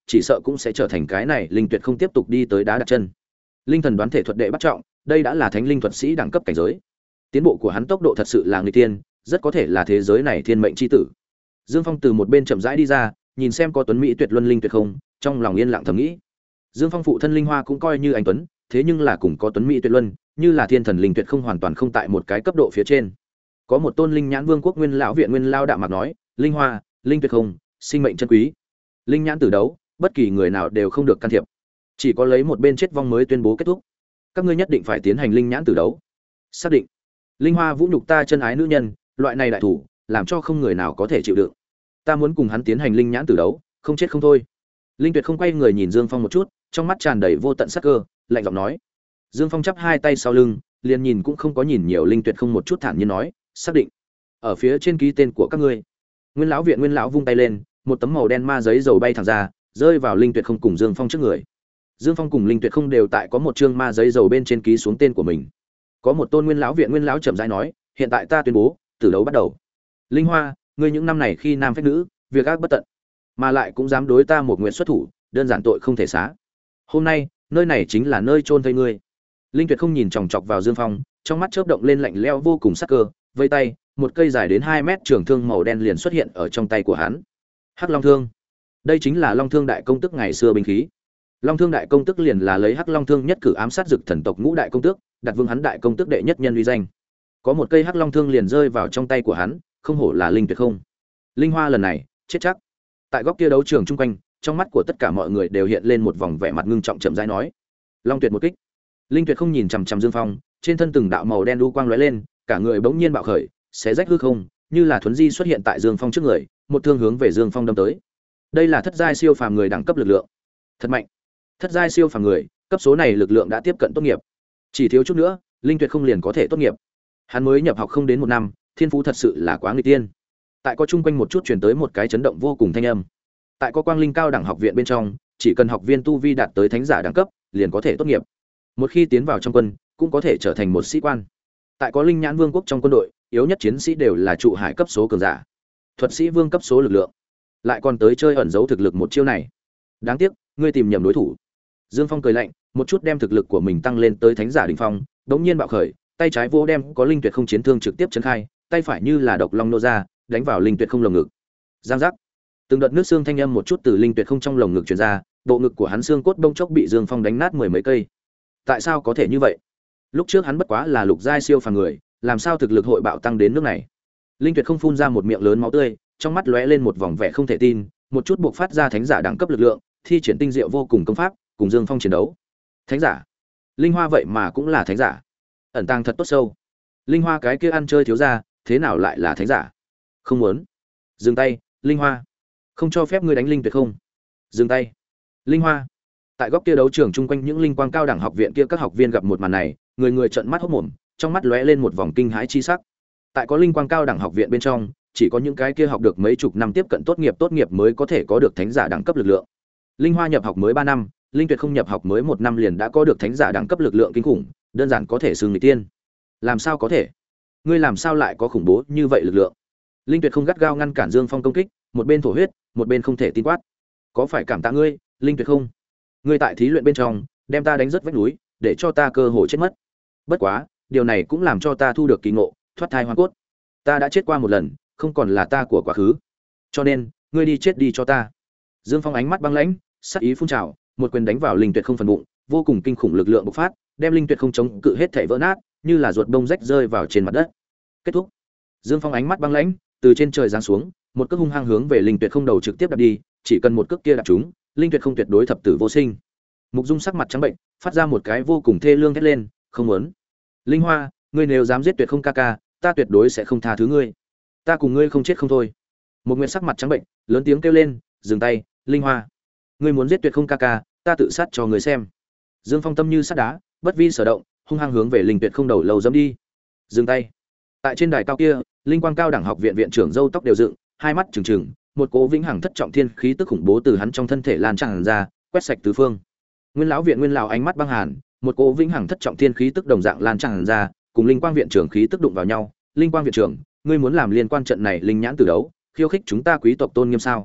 Speaker 1: chỉ sợ cũng sẽ trở thành cái này linh tuyệt không tiếp tục đi tới đá đặt chân. Linh thần đoán thể thuật đệ bắt trọng, đây đã là thánh linh thuật sĩ đẳng cấp cảnh giới. Tiến bộ của hắn tốc độ thật sự là người tiên, rất có thể là thế giới này thiên mệnh chi tử. Dương Phong từ một bên chậm rãi đi ra, nhìn xem có tuấn mỹ tuyệt luân linh tuyệt không, trong lòng yên lặng thầm nghĩ. Dương Phong phụ thân linh hoa cũng coi như anh tuấn, thế nhưng là cùng có tuấn mỹ tuyệt luân, như là thiên thần linh tuyệt không hoàn toàn không tại một cái cấp độ phía trên. Có một tôn linh nhãn vương quốc nguyên lão viện nguyên lao đạm mạc nói, linh hoa, linh tuyệt không, sinh mệnh chân quý. Linh nhãn tử đấu, bất kỳ người nào đều không được can thiệp. Chỉ có lấy một bên chết vong mới tuyên bố kết thúc. Các ngươi nhất định phải tiến hành linh nhãn tử đấu. Xác định. Linh hoa vũ nhục ta chân ái nữ nhân, loại này đại thủ, làm cho không người nào có thể chịu đựng. Ta muốn cùng hắn tiến hành linh nhãn tử đấu, không chết không thôi. Linh Tuyệt không quay người nhìn Dương Phong một chút, trong mắt tràn đầy vô tận sắc cơ, lạnh giọng nói. Dương Phong chắp hai tay sau lưng, liền nhìn cũng không có nhìn nhiều Linh Tuyệt không một chút, thản nhiên nói, xác định. Ở phía trên ký tên của các ngươi. Nguyên lão viện nguyên lão vung tay lên, một tấm màu đen ma giấy dầu bay thẳng ra, rơi vào Linh Tuyệt không cùng Dương Phong trước người. Dương Phong cùng Linh Tuyệt không đều tại có một chương ma giấy dầu bên trên ký xuống tên của mình. Có một tôn nguyên lão viện nguyên lão chậm rãi nói, hiện tại ta tuyên bố, tử đấu bắt đầu. Linh Hoa, ngươi những năm này khi nam phách nữ, việc ác bất tận, mà lại cũng dám đối ta một nguyện xuất thủ, đơn giản tội không thể xá. Hôm nay, nơi này chính là nơi chôn thây ngươi. Linh Tuyệt không nhìn chòng chọc vào Dương Phong, trong mắt chớp động lên lạnh lẽo vô cùng sắc cơ, vây tay, một cây dài đến hai mét trường thương màu đen liền xuất hiện ở trong tay của hắn. Hắc Long thương. Đây chính là Long Thương đại công tức ngày xưa binh khí. Long Thương đại công tức liền là lấy Hắc Long thương nhất cử ám sát dực thần tộc ngũ đại công tước, đặt vương hắn đại công tức đệ nhất nhân uy danh. Có một cây Hắc Long thương liền rơi vào trong tay của hắn, không hổ là Linh Tuyệt không. Linh Hoa lần này, chết chắc. Tại góc kia đấu trường chung quanh, trong mắt của tất cả mọi người đều hiện lên một vòng vẻ mặt ngưng trọng chậm rãi nói: Long Tuyệt một kích. Linh Tuyệt không nhìn chằm chằm Dương Phong, trên thân từng đạo màu đen u quang lóe lên, cả người bỗng nhiên bạo khởi, xé rách hư không, như là thuấn di xuất hiện tại Dương Phong trước người, một thương hướng về Dương Phong đâm tới. Đây là thất giai siêu phàm người đẳng cấp lực lượng, thật mạnh. Thất giai siêu phàm người, cấp số này lực lượng đã tiếp cận tốt nghiệp, chỉ thiếu chút nữa, Linh Tuyệt không liền có thể tốt nghiệp. Hắn mới nhập học không đến một năm, thiên phú thật sự là quá nghịch tiên. Tại có chung quanh một chút truyền tới một cái chấn động vô cùng thanh âm. Tại có quang linh cao đẳng học viện bên trong, chỉ cần học viên tu vi đạt tới thánh giả đẳng cấp, liền có thể tốt nghiệp. Một khi tiến vào trong quân, cũng có thể trở thành một sĩ quan. Tại có linh nhãn vương quốc trong quân đội, yếu nhất chiến sĩ đều là trụ hải cấp số cường giả, thuật sĩ vương cấp số lực lượng, lại còn tới chơi ẩn giấu thực lực một chiêu này. Đáng tiếc, ngươi tìm nhầm đối thủ. Dương Phong cười lạnh, một chút đem thực lực của mình tăng lên tới thánh giả đỉnh phong, đống nhiên bạo khởi, tay trái vô đem có linh tuyệt không chiến thương trực tiếp chấn khai, tay phải như là độc long nô ra, đánh vào linh tuyệt không lồng ngực. Giang giác. Từng đợt nước xương thanh âm một chút từ linh tuyệt không trong lồng ngực truyền ra, bộ ngực của hắn xương cốt bông chốc bị Dương Phong đánh nát mười mấy cây. Tại sao có thể như vậy? Lúc trước hắn bất quá là lục giai siêu phàm người, làm sao thực lực hội bạo tăng đến nước này? Linh tuyệt không phun ra một miệng lớn máu tươi, trong mắt lóe lên một vòng vẻ không thể tin, một chút buộc phát ra thánh giả đẳng cấp lực lượng, thi triển tinh diệu vô cùng công pháp, cùng Dương Phong chiến đấu. Thánh giả? Linh Hoa vậy mà cũng là thánh giả? Ẩn tàng thật tốt sâu. Linh Hoa cái kia ăn chơi thiếu gia, thế nào lại là thánh giả? Không muốn. Dừng tay, Linh Hoa. Không cho phép ngươi đánh Linh Tuyệt không. Dừng tay. Linh Hoa. Tại góc kia đấu trường chung quanh những linh quang cao đẳng học viện kia các học viên gặp một màn này, người người trợn mắt hốt mồm, trong mắt lóe lên một vòng kinh hãi chi sắc. Tại có linh quang cao đẳng học viện bên trong, chỉ có những cái kia học được mấy chục năm tiếp cận tốt nghiệp tốt nghiệp mới có thể có được thánh giả đẳng cấp lực lượng. Linh Hoa nhập học mới ba năm, Linh Tuyệt không nhập học mới một năm liền đã có được thánh giả đẳng cấp lực lượng kinh khủng, đơn giản có thể xưng người tiên. Làm sao có thể? Ngươi làm sao lại có khủng bố như vậy lực lượng? Linh Tuyệt không gắt gao ngăn cản Dương Phong công kích, một bên thổ huyết, một bên không thể tin quát. Có phải cảm tạ ngươi, Linh Tuyệt không? Ngươi tại thí luyện bên trong, đem ta đánh rất vách núi, để cho ta cơ hội chết mất. Bất quá, điều này cũng làm cho ta thu được kỳ ngộ, thoát thai hoàn cốt. Ta đã chết qua một lần, không còn là ta của quá khứ. Cho nên, ngươi đi chết đi cho ta. Dương Phong ánh mắt băng lãnh, sắc ý phun trào, một quyền đánh vào Linh Tuyệt không phần bụng, vô cùng kinh khủng lực lượng bộc phát, đem Linh Tuyệt không chống cự hết thảy vỡ nát, như là ruột bông rách rơi vào trên mặt đất. Kết thúc. Dương Phong ánh mắt băng lãnh, từ trên trời giáng xuống, một cước hung hăng hướng về Linh Tuyệt không đầu trực tiếp đạp đi, chỉ cần một cước kia đạp trúng, Linh Tuyệt không tuyệt đối thập tử vô sinh. Mục Dung sắc mặt trắng bệnh, phát ra một cái vô cùng thê lương thét lên, không muốn. Linh Hoa, ngươi nếu dám giết Tuyệt không ca ca, ta tuyệt đối sẽ không tha thứ ngươi. Ta cùng ngươi không chết không thôi. Một Nguyệt sắc mặt trắng bệnh, lớn tiếng kêu lên, dừng tay, Linh Hoa, ngươi muốn giết Tuyệt không ca ca, ta tự sát cho ngươi xem. Dương Phong tâm như sắt đá, bất vi sở động, hung hăng hướng về Linh Tuyệt không đầu lâu dẫm đi. Dừng tay. Tại trên đài cao kia, linh quang cao đẳng học viện viện trưởng râu tóc đều dựng, hai mắt trừng trừng, một cỗ vĩnh hằng thất trọng thiên khí tức khủng bố từ hắn trong thân thể lan tràn ra, quét sạch tứ phương. Nguyên lão viện nguyên lão ánh mắt băng hàn, một cỗ vĩnh hằng thất trọng thiên khí tức đồng dạng lan tràn ra, cùng linh quang viện trưởng khí tức đụng vào nhau. Linh quang viện trưởng, ngươi muốn làm liên quan trận này linh nhãn tử đấu, khiêu khích chúng ta quý tộc tôn nghiêm sao?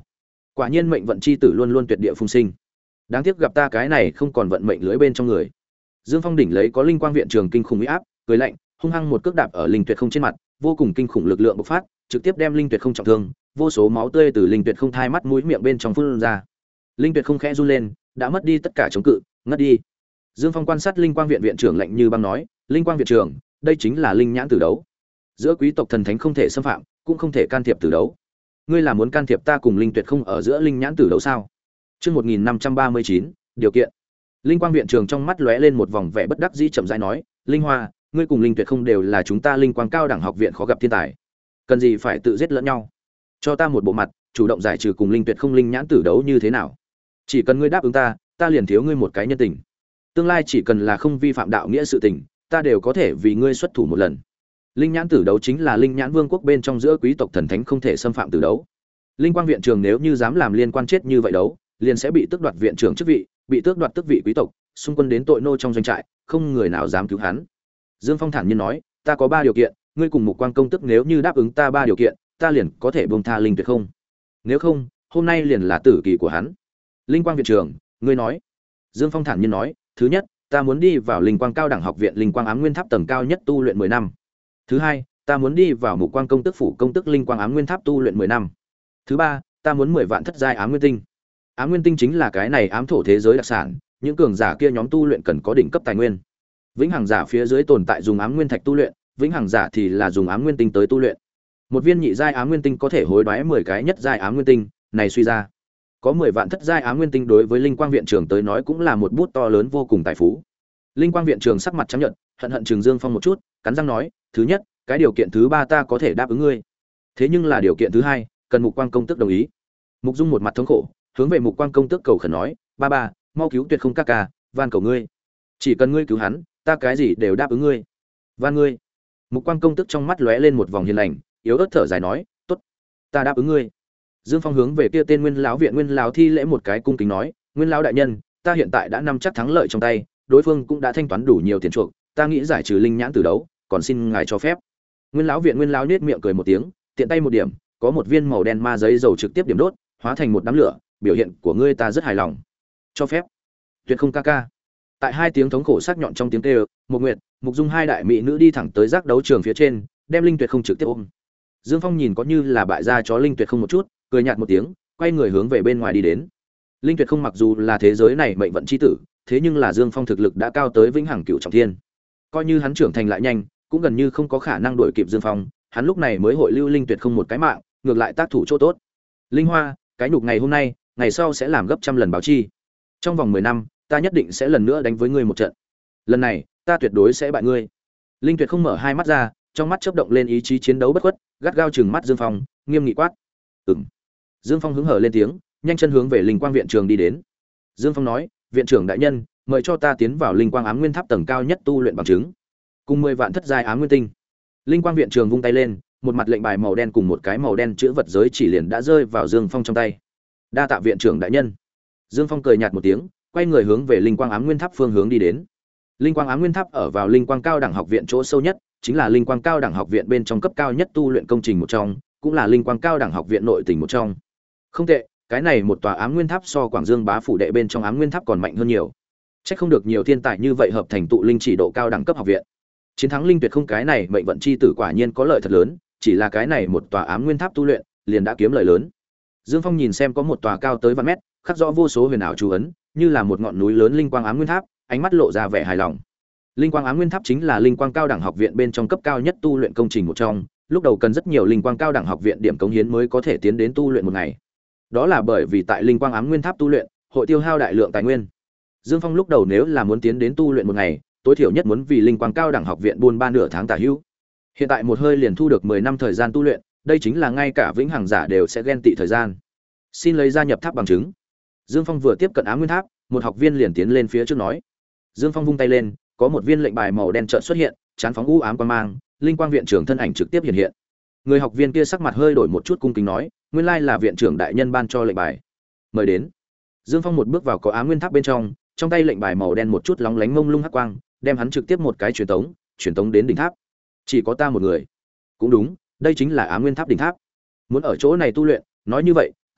Speaker 1: Quả nhiên mệnh vận chi tử luôn luôn tuyệt địa phùng sinh. Đáng tiếc gặp ta cái này không còn vận mệnh lưới bên trong người. Dương Phong đỉnh lấy có linh quang viện trường kinh khủng uy áp, cười lạnh, hung hăng một cước đạp ở linh tuyệt không trên mặt, vô cùng kinh khủng lực lượng bộc phát, trực tiếp đem linh tuyệt không trọng thương, vô số máu tươi từ linh tuyệt không thai mắt mũi miệng bên trong phun ra. Linh tuyệt không khẽ run lên, đã mất đi tất cả chống cự, ngất đi. Dương Phong quan sát linh quang viện viện trưởng lạnh như băng nói, linh quang viện trưởng, đây chính là linh nhãn tử đấu. Giữa quý tộc thần thánh không thể xâm phạm, cũng không thể can thiệp tử đấu. Ngươi là muốn can thiệp ta cùng linh tuyệt không ở giữa linh nhãn tử đấu sao? Chương một nghìn năm trăm ba mươi chín, điều kiện. Linh quang viện trưởng trong mắt lóe lên một vòng vẻ bất đắc dĩ chậm rãi nói, Linh Hoa, ngươi cùng linh tuyệt không đều là chúng ta linh quang cao đẳng học viện khó gặp thiên tài, cần gì phải tự giết lẫn nhau? Cho ta một bộ mặt, chủ động giải trừ cùng linh tuyệt không linh nhãn tử đấu như thế nào? Chỉ cần ngươi đáp ứng ta, ta liền thiếu ngươi một cái nhân tình. Tương lai chỉ cần là không vi phạm đạo nghĩa sự tình, ta đều có thể vì ngươi xuất thủ một lần. Linh nhãn tử đấu chính là linh nhãn vương quốc bên trong giữa quý tộc thần thánh không thể xâm phạm tử đấu. Linh quang viện trưởng nếu như dám làm liên quan chết như vậy đấu, liền sẽ bị tước đoạt viện trưởng chức vị, bị tước đoạt tước vị quý tộc, xung quân đến tội nô trong doanh trại, không người nào dám cứu hắn. Dương Phong thản nhiên nói, ta có ba điều kiện, ngươi cùng Mục Quang công tức nếu như đáp ứng ta ba điều kiện, ta liền có thể buông tha linh tuyệt không. Nếu không, hôm nay liền là tử kỳ của hắn. Linh quang viện trưởng, ngươi nói. Dương Phong thản nhiên nói, thứ nhất, ta muốn đi vào linh quang cao đẳng học viện linh quang ám nguyên tháp tầng cao nhất tu luyện mười năm. Thứ hai, ta muốn đi vào Mục Quang công tức phủ công tức linh quang ám nguyên tháp tu luyện mười năm. Thứ ba, ta muốn mười vạn thất giai ám nguyên tinh. Ám nguyên tinh chính là cái này ám thổ thế giới đặc sản, những cường giả kia nhóm tu luyện cần có đỉnh cấp tài nguyên. Vĩnh hằng giả phía dưới tồn tại dùng ám nguyên thạch tu luyện, vĩnh hằng giả thì là dùng ám nguyên tinh tới tu luyện. Một viên nhị giai ám nguyên tinh có thể hối đoái mười cái nhất giai ám nguyên tinh, này suy ra, có mười vạn thất giai ám nguyên tinh đối với linh quang viện trưởng tới nói cũng là một bút to lớn vô cùng tài phú. Linh quang viện trưởng sắc mặt trắng nhợt, hận hận Trường Dương Phong một chút, cắn răng nói, thứ nhất, cái điều kiện thứ ba ta có thể đáp ứng ngươi. Thế nhưng là điều kiện thứ hai, cần Mục Quang công tức đồng ý. Mục Dung một mặt thống khổ, hướng về Mục Quang công tức cầu khẩn nói, ba ba, mau cứu Tuyệt Không ca ca, van cầu ngươi. Chỉ cần ngươi cứu hắn, ta cái gì đều đáp ứng ngươi. Van ngươi. Mục Quang công tức trong mắt lóe lên một vòng hiền lành, yếu ớt thở dài nói, tốt, ta đáp ứng ngươi. Dương Phong hướng về kia tên Nguyên lão viện Nguyên lão thi lễ một cái cung kính nói, Nguyên lão đại nhân, ta hiện tại đã nắm chắc thắng lợi trong tay, đối phương cũng đã thanh toán đủ nhiều tiền chuộc, ta nghĩ giải trừ linh nhãn từ đấu, còn xin ngài cho phép. Nguyên lão viện Nguyên lão nhếch miệng cười một tiếng, tiện tay một điểm, có một viên màu đen ma giấy dầu trực tiếp điểm đốt, hóa thành một đám lửa, biểu hiện của ngươi ta rất hài lòng. Cho phép. Tuyệt Không ca ca. Tại hai tiếng thống khổ sắc nhọn trong tiếng kêu, Mục Nguyệt, Mục Dung hai đại mỹ nữ đi thẳng tới giác đấu trường phía trên, đem Linh Tuyệt Không trực tiếp ôm. Dương Phong nhìn có như là bại gia chó Linh Tuyệt Không một chút, cười nhạt một tiếng, quay người hướng về bên ngoài đi đến. Linh Tuyệt Không mặc dù là thế giới này mệnh vận chi tử, thế nhưng là Dương Phong thực lực đã cao tới vĩnh hằng cửu trọng thiên. Coi như hắn trưởng thành lại nhanh, cũng gần như không có khả năng đuổi kịp Dương Phong, hắn lúc này mới hội lưu Linh Tuyệt Không một cái mạng, ngược lại tác thủ chỗ tốt. Linh Hoa, cái nhục ngày hôm nay, ngày sau sẽ làm gấp trăm lần báo chi. Trong vòng mười năm, ta nhất định sẽ lần nữa đánh với ngươi một trận. Lần này, ta tuyệt đối sẽ bại ngươi. Linh Tuyệt Không mở hai mắt ra, trong mắt chớp động lên ý chí chiến đấu bất khuất, gắt gao trừng mắt Dương Phong, nghiêm nghị quát. Ừm. Dương Phong hứng hở lên tiếng, nhanh chân hướng về Linh Quang viện trường đi đến. Dương Phong nói, viện trưởng đại nhân, mời cho ta tiến vào Linh Quang ám nguyên tháp tầng cao nhất tu luyện bằng chứng. Cùng mười vạn thất giai ám nguyên tinh. Linh Quang viện trường vung tay lên, một mặt lệnh bài màu đen cùng một cái màu đen chữ vật giới chỉ liền đã rơi vào Dương Phong trong tay. Đa tạ viện trưởng đại nhân. Dương Phong cười nhạt một tiếng, quay người hướng về Linh Quang ám nguyên tháp phương hướng đi đến. Linh Quang ám nguyên tháp ở vào Linh Quang cao đẳng học viện chỗ sâu nhất, chính là Linh Quang cao đẳng học viện bên trong cấp cao nhất tu luyện công trình một trong, cũng là Linh Quang cao đẳng học viện nội tỉnh một trong. Không tệ, cái này một tòa ám nguyên tháp so Quảng Dương bá phủ đệ bên trong ám nguyên tháp còn mạnh hơn nhiều. Chắc không được nhiều thiên tài như vậy hợp thành tụ linh chỉ độ cao đẳng cấp học viện. Chiến thắng Linh Tuyệt Không cái này mệnh vận chi tử quả nhiên có lợi thật lớn, chỉ là cái này một tòa ám nguyên tháp tu luyện, liền đã kiếm lợi lớn. Dương Phong nhìn xem có một tòa cao tới vạn mét, khắc rõ vô số huyền ảo chú ấn, như là một ngọn núi lớn Linh Quang ám nguyên tháp, ánh mắt lộ ra vẻ hài lòng. Linh Quang ám nguyên tháp chính là Linh Quang cao đẳng học viện bên trong cấp cao nhất tu luyện công trình một trong, lúc đầu cần rất nhiều Linh Quang cao đẳng học viện điểm cống hiến mới có thể tiến đến tu luyện một ngày. Đó là bởi vì tại Linh Quang ám nguyên tháp tu luyện, hội tiêu hao đại lượng tài nguyên. Dương Phong lúc đầu nếu là muốn tiến đến tu luyện một ngày, tối thiểu nhất muốn vì Linh Quang cao đẳng học viện buôn ba nửa tháng tả hữu. Hiện tại một hơi liền thu được mười năm thời gian tu luyện, đây chính là ngay cả vĩnh hằng giả đều sẽ ghen tị thời gian. Xin lấy gia nhập tháp bằng chứng. Dương Phong vừa tiếp cận ám nguyên tháp, một học viên liền tiến lên phía trước nói. Dương Phong vung tay lên, có một viên lệnh bài màu đen chợt xuất hiện, chán phóng u ám quang mang, Linh Quang viện trưởng thân ảnh trực tiếp hiện hiện. Người học viên kia sắc mặt hơi đổi một chút cung kính nói, nguyên lai là viện trưởng đại nhân ban cho lệnh bài. Mời đến. Dương Phong một bước vào có ám nguyên tháp bên trong, trong tay lệnh bài màu đen một chút lóng lánh mông lung hắc quang, đem hắn trực tiếp một cái truyền tống, truyền tống đến đỉnh tháp. Chỉ có ta một người. Cũng đúng, đây chính là ám nguyên tháp đỉnh tháp. Muốn ở chỗ này tu luyện, nói như vậy, cần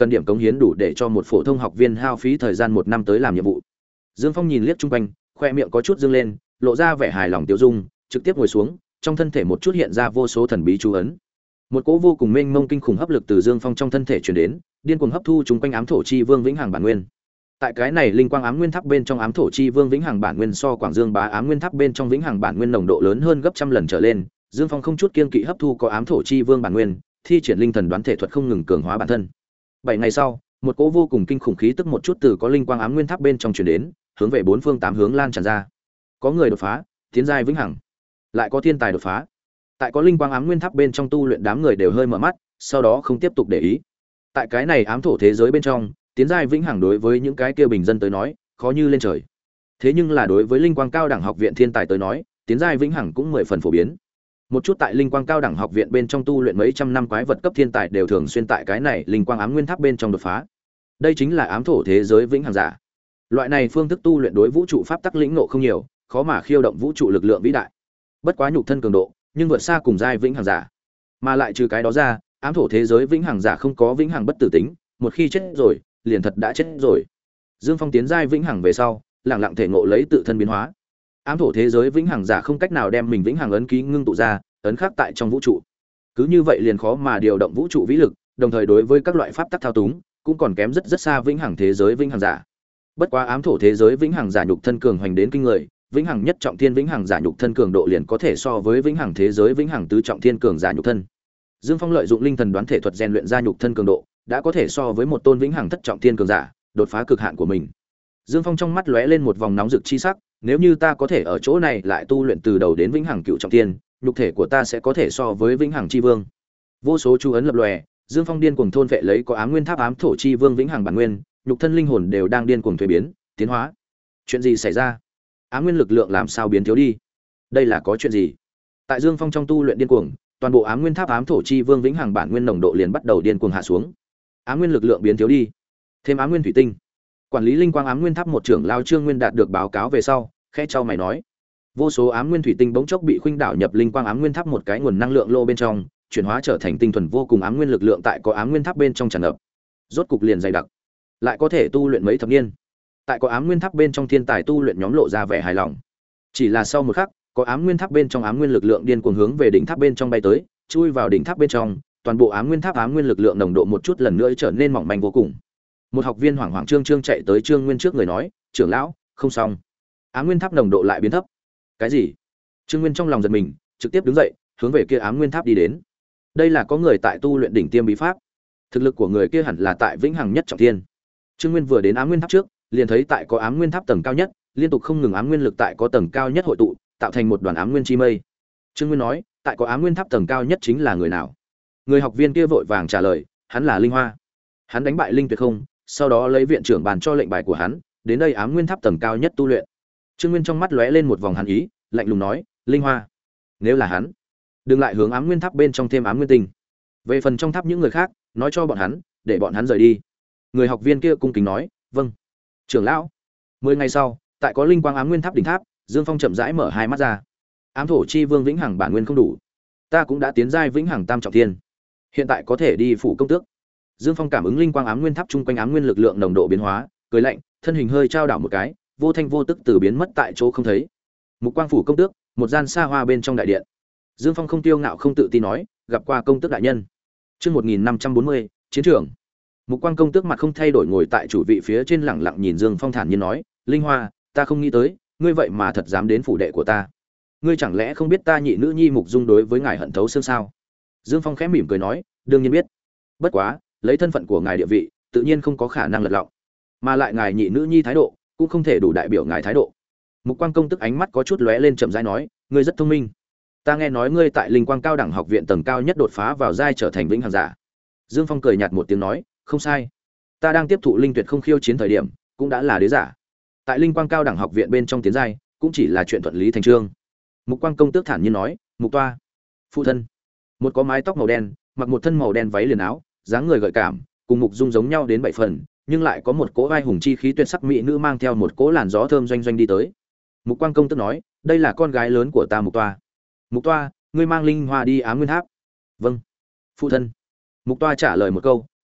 Speaker 1: cần điểm cống hiến đủ để cho một phổ thông học viên hao phí thời gian một năm tới làm nhiệm vụ. Dương Phong nhìn liếc chung quanh, khoe miệng có chút dương lên, lộ ra vẻ hài lòng tiêu dung, trực tiếp ngồi xuống, trong thân thể một chút hiện ra vô số thần bí chú ấn. Một cỗ vô cùng mênh mông kinh khủng hấp lực từ Dương Phong trong thân thể truyền đến, điên cuồng hấp thu chúng quanh ám thổ chi vương vĩnh hằng bản nguyên. Tại cái này linh quang ám nguyên tháp bên trong ám thổ chi vương vĩnh hằng bản nguyên so Quảng Dương bá ám nguyên tháp bên trong vĩnh hằng bản nguyên nồng độ lớn hơn gấp trăm lần trở lên, Dương Phong không chút kiêng kỵ hấp thu có ám thổ chi vương bản nguyên, thi triển linh thần đoán thể thuật không ngừng cường hóa bản thân. Bảy ngày sau, một cỗ vô cùng kinh khủng khí tức một chút từ có linh quang ám nguyên tháp bên trong truyền đến, hướng về bốn phương tám hướng lan tràn ra. Có người đột phá, tiến giai vĩnh hằng, lại có thiên tài đột phá. Tại có linh quang ám nguyên tháp bên trong tu luyện đám người đều hơi mở mắt, sau đó không tiếp tục để ý. Tại cái này ám thổ thế giới bên trong, tiến giai vĩnh hằng đối với những cái kia bình dân tới nói, khó như lên trời. Thế nhưng là đối với linh quang cao đẳng học viện thiên tài tới nói, tiến giai vĩnh hằng cũng mười phần phổ biến. Một chút tại linh quang cao đẳng học viện bên trong tu luyện mấy trăm năm quái vật cấp thiên tài đều thường xuyên tại cái này linh quang ám nguyên tháp bên trong đột phá. Đây chính là ám thổ thế giới vĩnh hằng giả. Loại này phương thức tu luyện đối vũ trụ pháp tắc lĩnh ngộ không nhiều, khó mà khiêu động vũ trụ lực lượng vĩ đại. Bất quá nhục thân cường độ, nhưng vượt xa cùng giai vĩnh hằng giả. Mà lại trừ cái đó ra, ám thổ thế giới vĩnh hằng giả không có vĩnh hằng bất tử tính, một khi chết rồi, liền thật đã chết rồi. Dương Phong tiến giai vĩnh hằng về sau, lặng lặng thể ngộ lấy tự thân biến hóa. Ám thổ thế giới vĩnh hằng giả không cách nào đem mình vĩnh hằng ấn ký ngưng tụ ra, ấn khắc tại trong vũ trụ. Cứ như vậy liền khó mà điều động vũ trụ vĩ lực, đồng thời đối với các loại pháp tắc thao túng, cũng còn kém rất rất xa vĩnh hằng thế giới vĩnh hằng giả. Bất quá ám thổ thế giới vĩnh hằng giả nhục thân cường hoành đến kinh người, vĩnh hằng nhất trọng thiên vĩnh hằng giả nhục thân cường độ liền có thể so với vĩnh hằng thế giới vĩnh hằng tứ trọng thiên cường giả nhục thân. Dương Phong lợi dụng linh thần đoán thể thuật rèn luyện ra nhục thân cường độ, đã có thể so với một tôn vĩnh hằng thất trọng thiên cường giả, đột phá cực hạn của mình. Dương Phong trong mắt lóe lên một vòng nóng rực chi sắc, nếu như ta có thể ở chỗ này lại tu luyện từ đầu đến vĩnh hằng cựu trọng thiên, nhục thể của ta sẽ có thể so với vĩnh hằng chi vương. Vô số chú ấn lập lòe, Dương Phong điên cuồng thôn vệ lấy có ám nguyên tháp ám thổ chi vương vĩnh hằng bản nguyên, nhục thân linh hồn đều đang điên cuồng thuế biến, tiến hóa. Chuyện gì xảy ra? Ám nguyên lực lượng làm sao biến thiếu đi? Đây là có chuyện gì? Tại Dương Phong trong tu luyện điên cuồng, toàn bộ ám nguyên tháp ám thổ chi vương vĩnh hằng bản nguyên nồng độ liền bắt đầu điên cuồng hạ xuống. Ám nguyên lực lượng biến thiếu đi. Thêm ám nguyên thủy tinh. Quản lý linh quang ám nguyên tháp một trưởng lao Trương Nguyên đạt được báo cáo về sau, khẽ chau mày nói: vô số ám nguyên thủy tinh bỗng chốc bị khuynh đảo nhập linh quang ám nguyên tháp một cái nguồn năng lượng lô bên trong, chuyển hóa trở thành tinh thuần vô cùng ám nguyên lực lượng tại có ám nguyên tháp bên trong tràn ngập. Rốt cục liền dày đặc, lại có thể tu luyện mấy thập niên. Tại có ám nguyên tháp bên trong thiên tài tu luyện nhóm lộ ra vẻ hài lòng. Chỉ là sau một khắc, có ám nguyên tháp bên trong ám nguyên lực lượng điên cuồng hướng về đỉnh tháp bên trong bay tới, chui vào đỉnh tháp bên trong, toàn bộ ám nguyên tháp ám nguyên lực lượng nồng độ một chút lần nữa trở nên mỏng manh vô cùng. Một học viên hoảng hoảng trương trương chạy tới Trương Nguyên trước người nói: "Trưởng lão, không xong, ám nguyên tháp nồng độ lại biến thấp." "Cái gì?" Trương Nguyên trong lòng giật mình, trực tiếp đứng dậy, hướng về kia ám nguyên tháp đi đến. Đây là có người tại tu luyện đỉnh tiêm bí pháp, thực lực của người kia hẳn là tại vĩnh hằng nhất trọng thiên. Trương Nguyên vừa đến ám nguyên tháp trước, liền thấy tại có ám nguyên tháp tầng cao nhất, liên tục không ngừng ám nguyên lực tại có tầng cao nhất hội tụ, tạo thành một đoàn ám nguyên chi mây. Trương Nguyên nói: "Tại có ám nguyên tháp tầng cao nhất chính là người nào?" Người học viên kia vội vàng trả lời: "Hắn là Linh Hoa." Hắn đánh bại Linh Tuyệt Không, sau đó lấy viện trưởng bàn cho lệnh bài của hắn, đến đây ám nguyên tháp tầng cao nhất tu luyện. Trương Nguyên trong mắt lóe lên một vòng hàn ý, lạnh lùng nói: "Linh Hoa, nếu là hắn, đừng lại hướng ám nguyên tháp bên trong thêm ám nguyên tinh. Về phần trong tháp những người khác, nói cho bọn hắn, để bọn hắn rời đi." Người học viên kia cung kính nói: "Vâng, trưởng lão." Mười ngày sau, tại có linh quang ám nguyên tháp đỉnh tháp, Dương Phong chậm rãi mở hai mắt ra. Ám thổ chi vương vĩnh hằng bản nguyên không đủ, ta cũng đã tiến giai vĩnh hằng tam trọng thiên, hiện tại có thể đi phủ công tước. Dương Phong cảm ứng linh quang ám nguyên tháp chung quanh ám nguyên lực lượng nồng độ biến hóa, cười lạnh, thân hình hơi trao đảo một cái, vô thanh vô tức từ biến mất tại chỗ không thấy. Mục quang phủ công tước, một gian xa hoa bên trong đại điện. Dương Phong không tiêu ngạo không tự tin nói: "Gặp qua công tước đại nhân." Chương một nghìn năm trăm bốn mươi, chiến trường. Mục quang công tước mặt không thay đổi ngồi tại chủ vị phía trên lẳng lặng nhìn Dương Phong thản nhiên nói: "Linh Hoa, ta không nghĩ tới, ngươi vậy mà thật dám đến phủ đệ của ta. Ngươi chẳng lẽ không biết ta nhị nữ nhi Mục Dung đối với ngài hận thấu xương sao?" Dương Phong khẽ mỉm cười nói: "Đương nhiên biết. Bất quá, lấy thân phận của ngài địa vị, tự nhiên không có khả năng lật lọng, mà lại ngài nhị nữ nhi thái độ, cũng không thể đủ đại biểu ngài thái độ." Mục quang công tức ánh mắt có chút lóe lên chậm rãi nói: "Ngươi rất thông minh. Ta nghe nói ngươi tại Linh Quang Cao đẳng học viện tầng cao nhất đột phá vào giai trở thành vĩnh hằng giả." Dương Phong cười nhạt một tiếng nói: "Không sai. Ta đang tiếp thụ linh tuyệt không khiêu chiến thời điểm, cũng đã là đế giả. Tại Linh Quang Cao đẳng học viện bên trong tiến giai, cũng chỉ là chuyện thuận lý thành trương." Mục quang công tước thản nhiên nói: "Mục toa, phụ thân." Một có mái tóc màu đen, mặc một thân màu đen váy liền áo, dáng người gợi cảm, cùng Mục Dung giống nhau đến bảy phần, nhưng lại có một cỗ vai hùng chi khí tuyệt sắc mỹ nữ mang theo một cỗ làn gió thơm doanh doanh đi tới. Mục quang công tức nói: "Đây là con gái lớn của ta Mục toa. Mục toa, ngươi mang Linh Hoa đi Ám Nguyên Tháp." "Vâng, phụ thân." Mục toa trả lời một câu,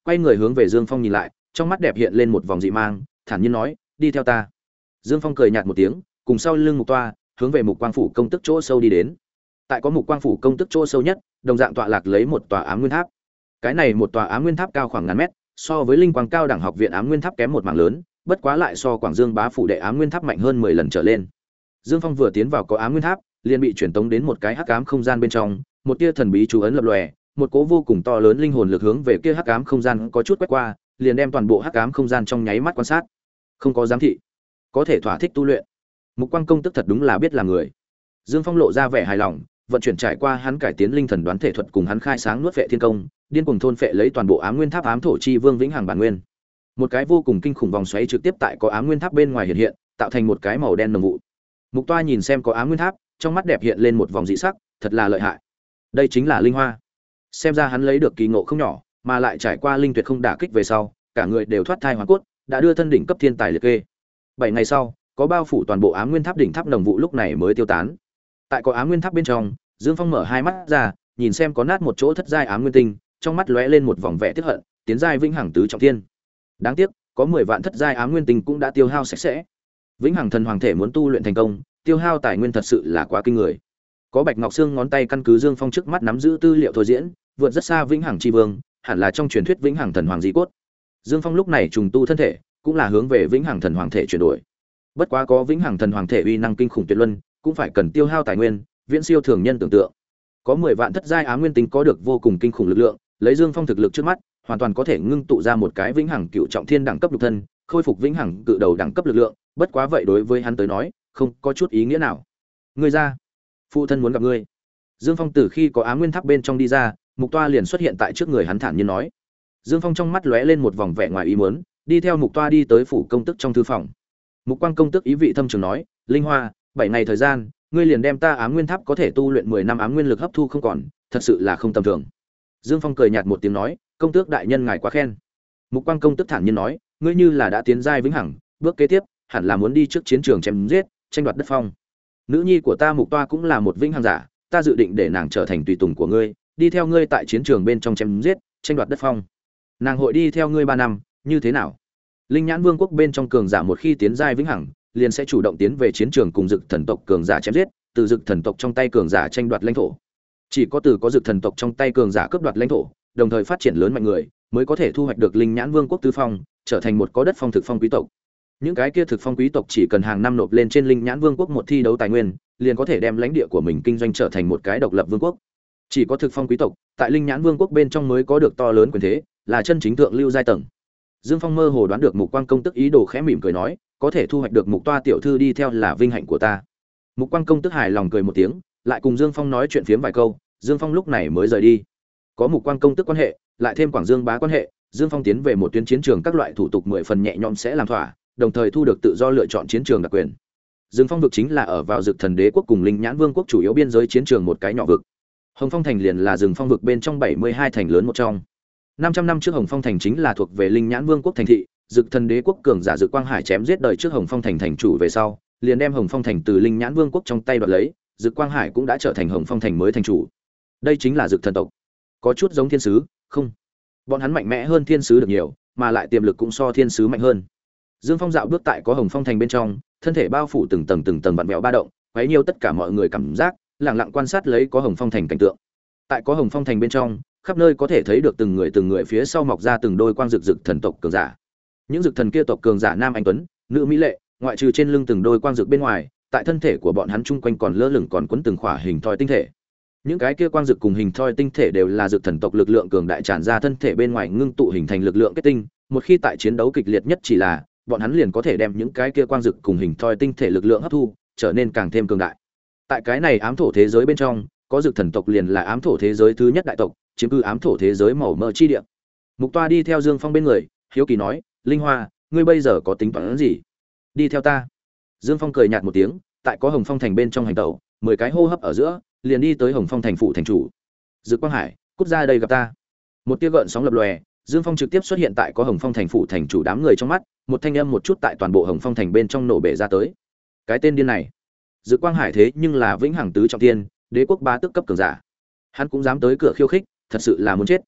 Speaker 1: quay người hướng về Dương Phong nhìn lại, trong mắt đẹp hiện lên một vòng dị mang, thản nhiên nói, đi theo ta. Dương Phong cười nhạt một tiếng, cùng sau lưng Mục Toa, hướng về Mục Quang phủ công tức chỗ sâu đi đến. Tại có Mục Quang phủ công tức chỗ sâu nhất, đồng dạng tọa lạc lấy một tòa ám nguyên tháp. Cái này một tòa ám nguyên tháp cao khoảng ngàn mét, so với Linh Quang cao đẳng học viện ám nguyên tháp kém một mảng lớn, bất quá lại so Quảng Dương bá phủ đệ ám nguyên tháp mạnh hơn mười lần trở lên. Dương Phong vừa tiến vào có ám nguyên tháp, liền bị chuyển tống đến một cái hắc ám không gian bên trong, một tia thần bí chú ấn lập lòe, một cỗ vô cùng to lớn linh hồn lực hướng về kia hắc ám không gian có chút quét qua, liền đem toàn bộ hắc ám không gian trong nháy mắt quan sát. Không có giám thị, có thể thỏa thích tu luyện. Mục Quang công tức thật đúng là biết làm người. Dương Phong lộ ra vẻ hài lòng, vận chuyển trải qua hắn cải tiến linh thần đoán thể thuật cùng hắn khai sáng nuốt vệ thiên công, điên cuồng thôn phệ lấy toàn bộ ám nguyên tháp ám thổ chi vương vĩnh hằng bản nguyên. Một cái vô cùng kinh khủng vòng xoáy trực tiếp tại có ám nguyên tháp bên ngoài hiện hiện, tạo thành một cái màu đen nồng vụ. Mục Toa nhìn xem có ám nguyên tháp, trong mắt đẹp hiện lên một vòng dị sắc, thật là lợi hại. Đây chính là linh hoa. Xem ra hắn lấy được kỳ ngộ không nhỏ, mà lại trải qua linh tuyệt không đả kích về sau, cả người đều thoát thai hóa cốt, đã đưa thân đỉnh cấp thiên tài liệt kê. Bảy ngày sau, có bao phủ toàn bộ ám nguyên tháp đỉnh tháp nồng vụ lúc này mới tiêu tán. Tại có ám nguyên tháp bên trong, Dương Phong mở hai mắt ra, nhìn xem có nát một chỗ thất giai ám nguyên tinh, trong mắt lóe lên một vòng vẻ tiếc hận, tiến giai vĩnh hằng tứ trọng thiên. Đáng tiếc, có mười vạn thất giai ám nguyên tinh cũng đã tiêu hao sạch sẽ. Vĩnh hằng thần hoàng thể muốn tu luyện thành công, tiêu hao tài nguyên thật sự là quá kinh người. Có Bạch Ngọc Xương ngón tay căn cứ Dương Phong trước mắt nắm giữ tư liệu thôi diễn, vượt rất xa vĩnh hằng chi vương, hẳn là trong truyền thuyết vĩnh hằng thần hoàng di cốt. Dương Phong lúc này trùng tu thân thể, cũng là hướng về vĩnh hằng thần hoàng thể chuyển đổi. Bất quá có vĩnh hằng thần hoàng thể uy năng kinh khủng tuyệt luân, cũng phải cần tiêu hao tài nguyên, viễn siêu thường nhân tưởng tượng. Có mười vạn thất giai ám nguyên tinh có được vô cùng kinh khủng lực lượng, lấy Dương Phong thực lực trước mắt, hoàn toàn có thể ngưng tụ ra một cái vĩnh hằng cựu trọng thiên đẳng cấp lục thân, khôi phục vĩnh hằng cự đầu đẳng cấp lực lượng, bất quá vậy đối với hắn tới nói, không có chút ý nghĩa nào. Ngươi ra, phụ thân muốn gặp ngươi. Dương Phong từ khi có ám nguyên tháp bên trong đi ra, Mục Toa liền xuất hiện tại trước người hắn thản nhiên nói. Dương Phong trong mắt lóe lên một vòng vẻ ngoài ý muốn, đi theo Mục Toa đi tới phủ công tức trong thư phòng. Mục Quang công tức ý vị thâm trường nói, Linh Hoa, bảy ngày thời gian, ngươi liền đem ta ám nguyên tháp có thể tu luyện mười năm ám nguyên lực hấp thu không còn, thật sự là không tầm thường. Dương Phong cười nhạt một tiếng nói, công tước đại nhân ngài quá khen. Mục Quang công tức thản nhiên nói, ngươi như là đã tiến giai vĩnh hằng, bước kế tiếp hẳn là muốn đi trước chiến trường chém giết, tranh đoạt đất phong. Nữ nhi của ta Mục Toa cũng là một vĩnh hằng giả, ta dự định để nàng trở thành tùy tùng của ngươi, đi theo ngươi tại chiến trường bên trong chém giết, tranh đoạt đất phong. Nàng hội đi theo ngươi ba năm, như thế nào? Linh Nhãn Vương quốc bên trong cường giả một khi tiến giai vĩnh hằng, liền sẽ chủ động tiến về chiến trường cùng Dực thần tộc cường giả chém giết, từ Dực thần tộc trong tay cường giả tranh đoạt lãnh thổ. Chỉ có từ có Dực thần tộc trong tay cường giả cướp đoạt lãnh thổ, đồng thời phát triển lớn mạnh người, mới có thể thu hoạch được Linh Nhãn Vương quốc tứ phong, trở thành một có đất phong thực phong quý tộc. Những cái kia thực phong quý tộc chỉ cần hàng năm nộp lên trên Linh Nhãn Vương quốc một thi đấu tài nguyên, liền có thể đem lãnh địa của mình kinh doanh trở thành một cái độc lập vương quốc. Chỉ có thực phong quý tộc, tại Linh Nhãn Vương quốc bên trong mới có được to lớn quyền thế, là chân chính thượng lưu giai tầng. Dương Phong mơ hồ đoán được Mục Quang công tức ý đồ, khẽ mỉm cười nói, có thể thu hoạch được Mục Toa tiểu thư đi theo là vinh hạnh của ta. Mục Quang công tức hài lòng cười một tiếng, lại cùng Dương Phong nói chuyện phiếm vài câu, Dương Phong lúc này mới rời đi. Có Mục Quang công tức quan hệ, lại thêm Quảng Dương bá quan hệ, Dương Phong tiến về một tuyến chiến trường các loại thủ tục mười phần nhẹ nhõm sẽ làm thỏa, đồng thời thu được tự do lựa chọn chiến trường đặc quyền. Dương Phong vực chính là ở vào Dực Thần Đế quốc cùng Linh Nhãn Vương quốc chủ yếu biên giới chiến trường một cái nhỏ vực. Hồng Phong thành liền là Dương Phong vực bên trong bảy mươi hai thành lớn một trong. năm trăm năm trước Hồng Phong thành chính là thuộc về Linh Nhãn Vương quốc thành thị, Dực Thần Đế quốc cường giả Dực Quang Hải chém giết đời trước Hồng Phong thành thành chủ về sau, liền đem Hồng Phong thành từ Linh Nhãn Vương quốc trong tay đoạt lấy, Dực Quang Hải cũng đã trở thành Hồng Phong thành mới thành chủ. Đây chính là Dực thần tộc. Có chút giống thiên sứ, không? Bọn hắn mạnh mẽ hơn thiên sứ được nhiều, mà lại tiềm lực cũng so thiên sứ mạnh hơn. Dương Phong dạo bước tại có Hồng Phong thành bên trong, thân thể bao phủ từng tầng từng tầng vặn vẹo ba động, quấy nhiều tất cả mọi người cảm giác, lặng lặng quan sát lấy có Hồng Phong thành cảnh tượng. Tại có Hồng Phong thành bên trong, khắp nơi có thể thấy được từng người từng người phía sau mọc ra từng đôi quang rực rực thần tộc cường giả. Những rực thần kia tộc cường giả nam anh tuấn, nữ mỹ lệ, ngoại trừ trên lưng từng đôi quang rực bên ngoài, tại thân thể của bọn hắn chung quanh còn lơ lửng còn quấn từng khỏa hình thoi tinh thể. Những cái kia quang rực cùng hình thoi tinh thể đều là rực thần tộc lực lượng cường đại tràn ra thân thể bên ngoài ngưng tụ hình thành lực lượng kết tinh, một khi tại chiến đấu kịch liệt nhất chỉ là, bọn hắn liền có thể đem những cái kia quang rực cùng hình thoi tinh thể lực lượng hấp thu, trở nên càng thêm cường đại. Tại cái này ám thổ thế giới bên trong, có rực thần tộc liền là ám thổ thế giới thứ nhất đại tộc, chiếm cư ám thổ thế giới màu mỡ chi địa. Mục Toa đi theo Dương Phong bên người, hiếu kỳ nói, Linh Hoa, ngươi bây giờ có tính toán gì? Đi theo ta. Dương Phong cười nhạt một tiếng, tại có Hồng Phong thành bên trong hành tẩu, mười cái hô hấp ở giữa, liền đi tới Hồng Phong thành phủ thành chủ. Dực Quang Hải, cút ra đây gặp ta. Một tia gợn sóng lập lòe, Dương Phong trực tiếp xuất hiện tại có Hồng Phong thành phủ thành chủ đám người trong mắt, một thanh âm một chút tại toàn bộ Hồng Phong thành bên trong nổ bể ra tới. Cái tên điên này, Dực Quang Hải thế nhưng là vĩnh hằng tứ trọng thiên, đế quốc bá tước cấp cường giả. Hắn cũng dám tới cửa khiêu khích, thật sự là muốn chết.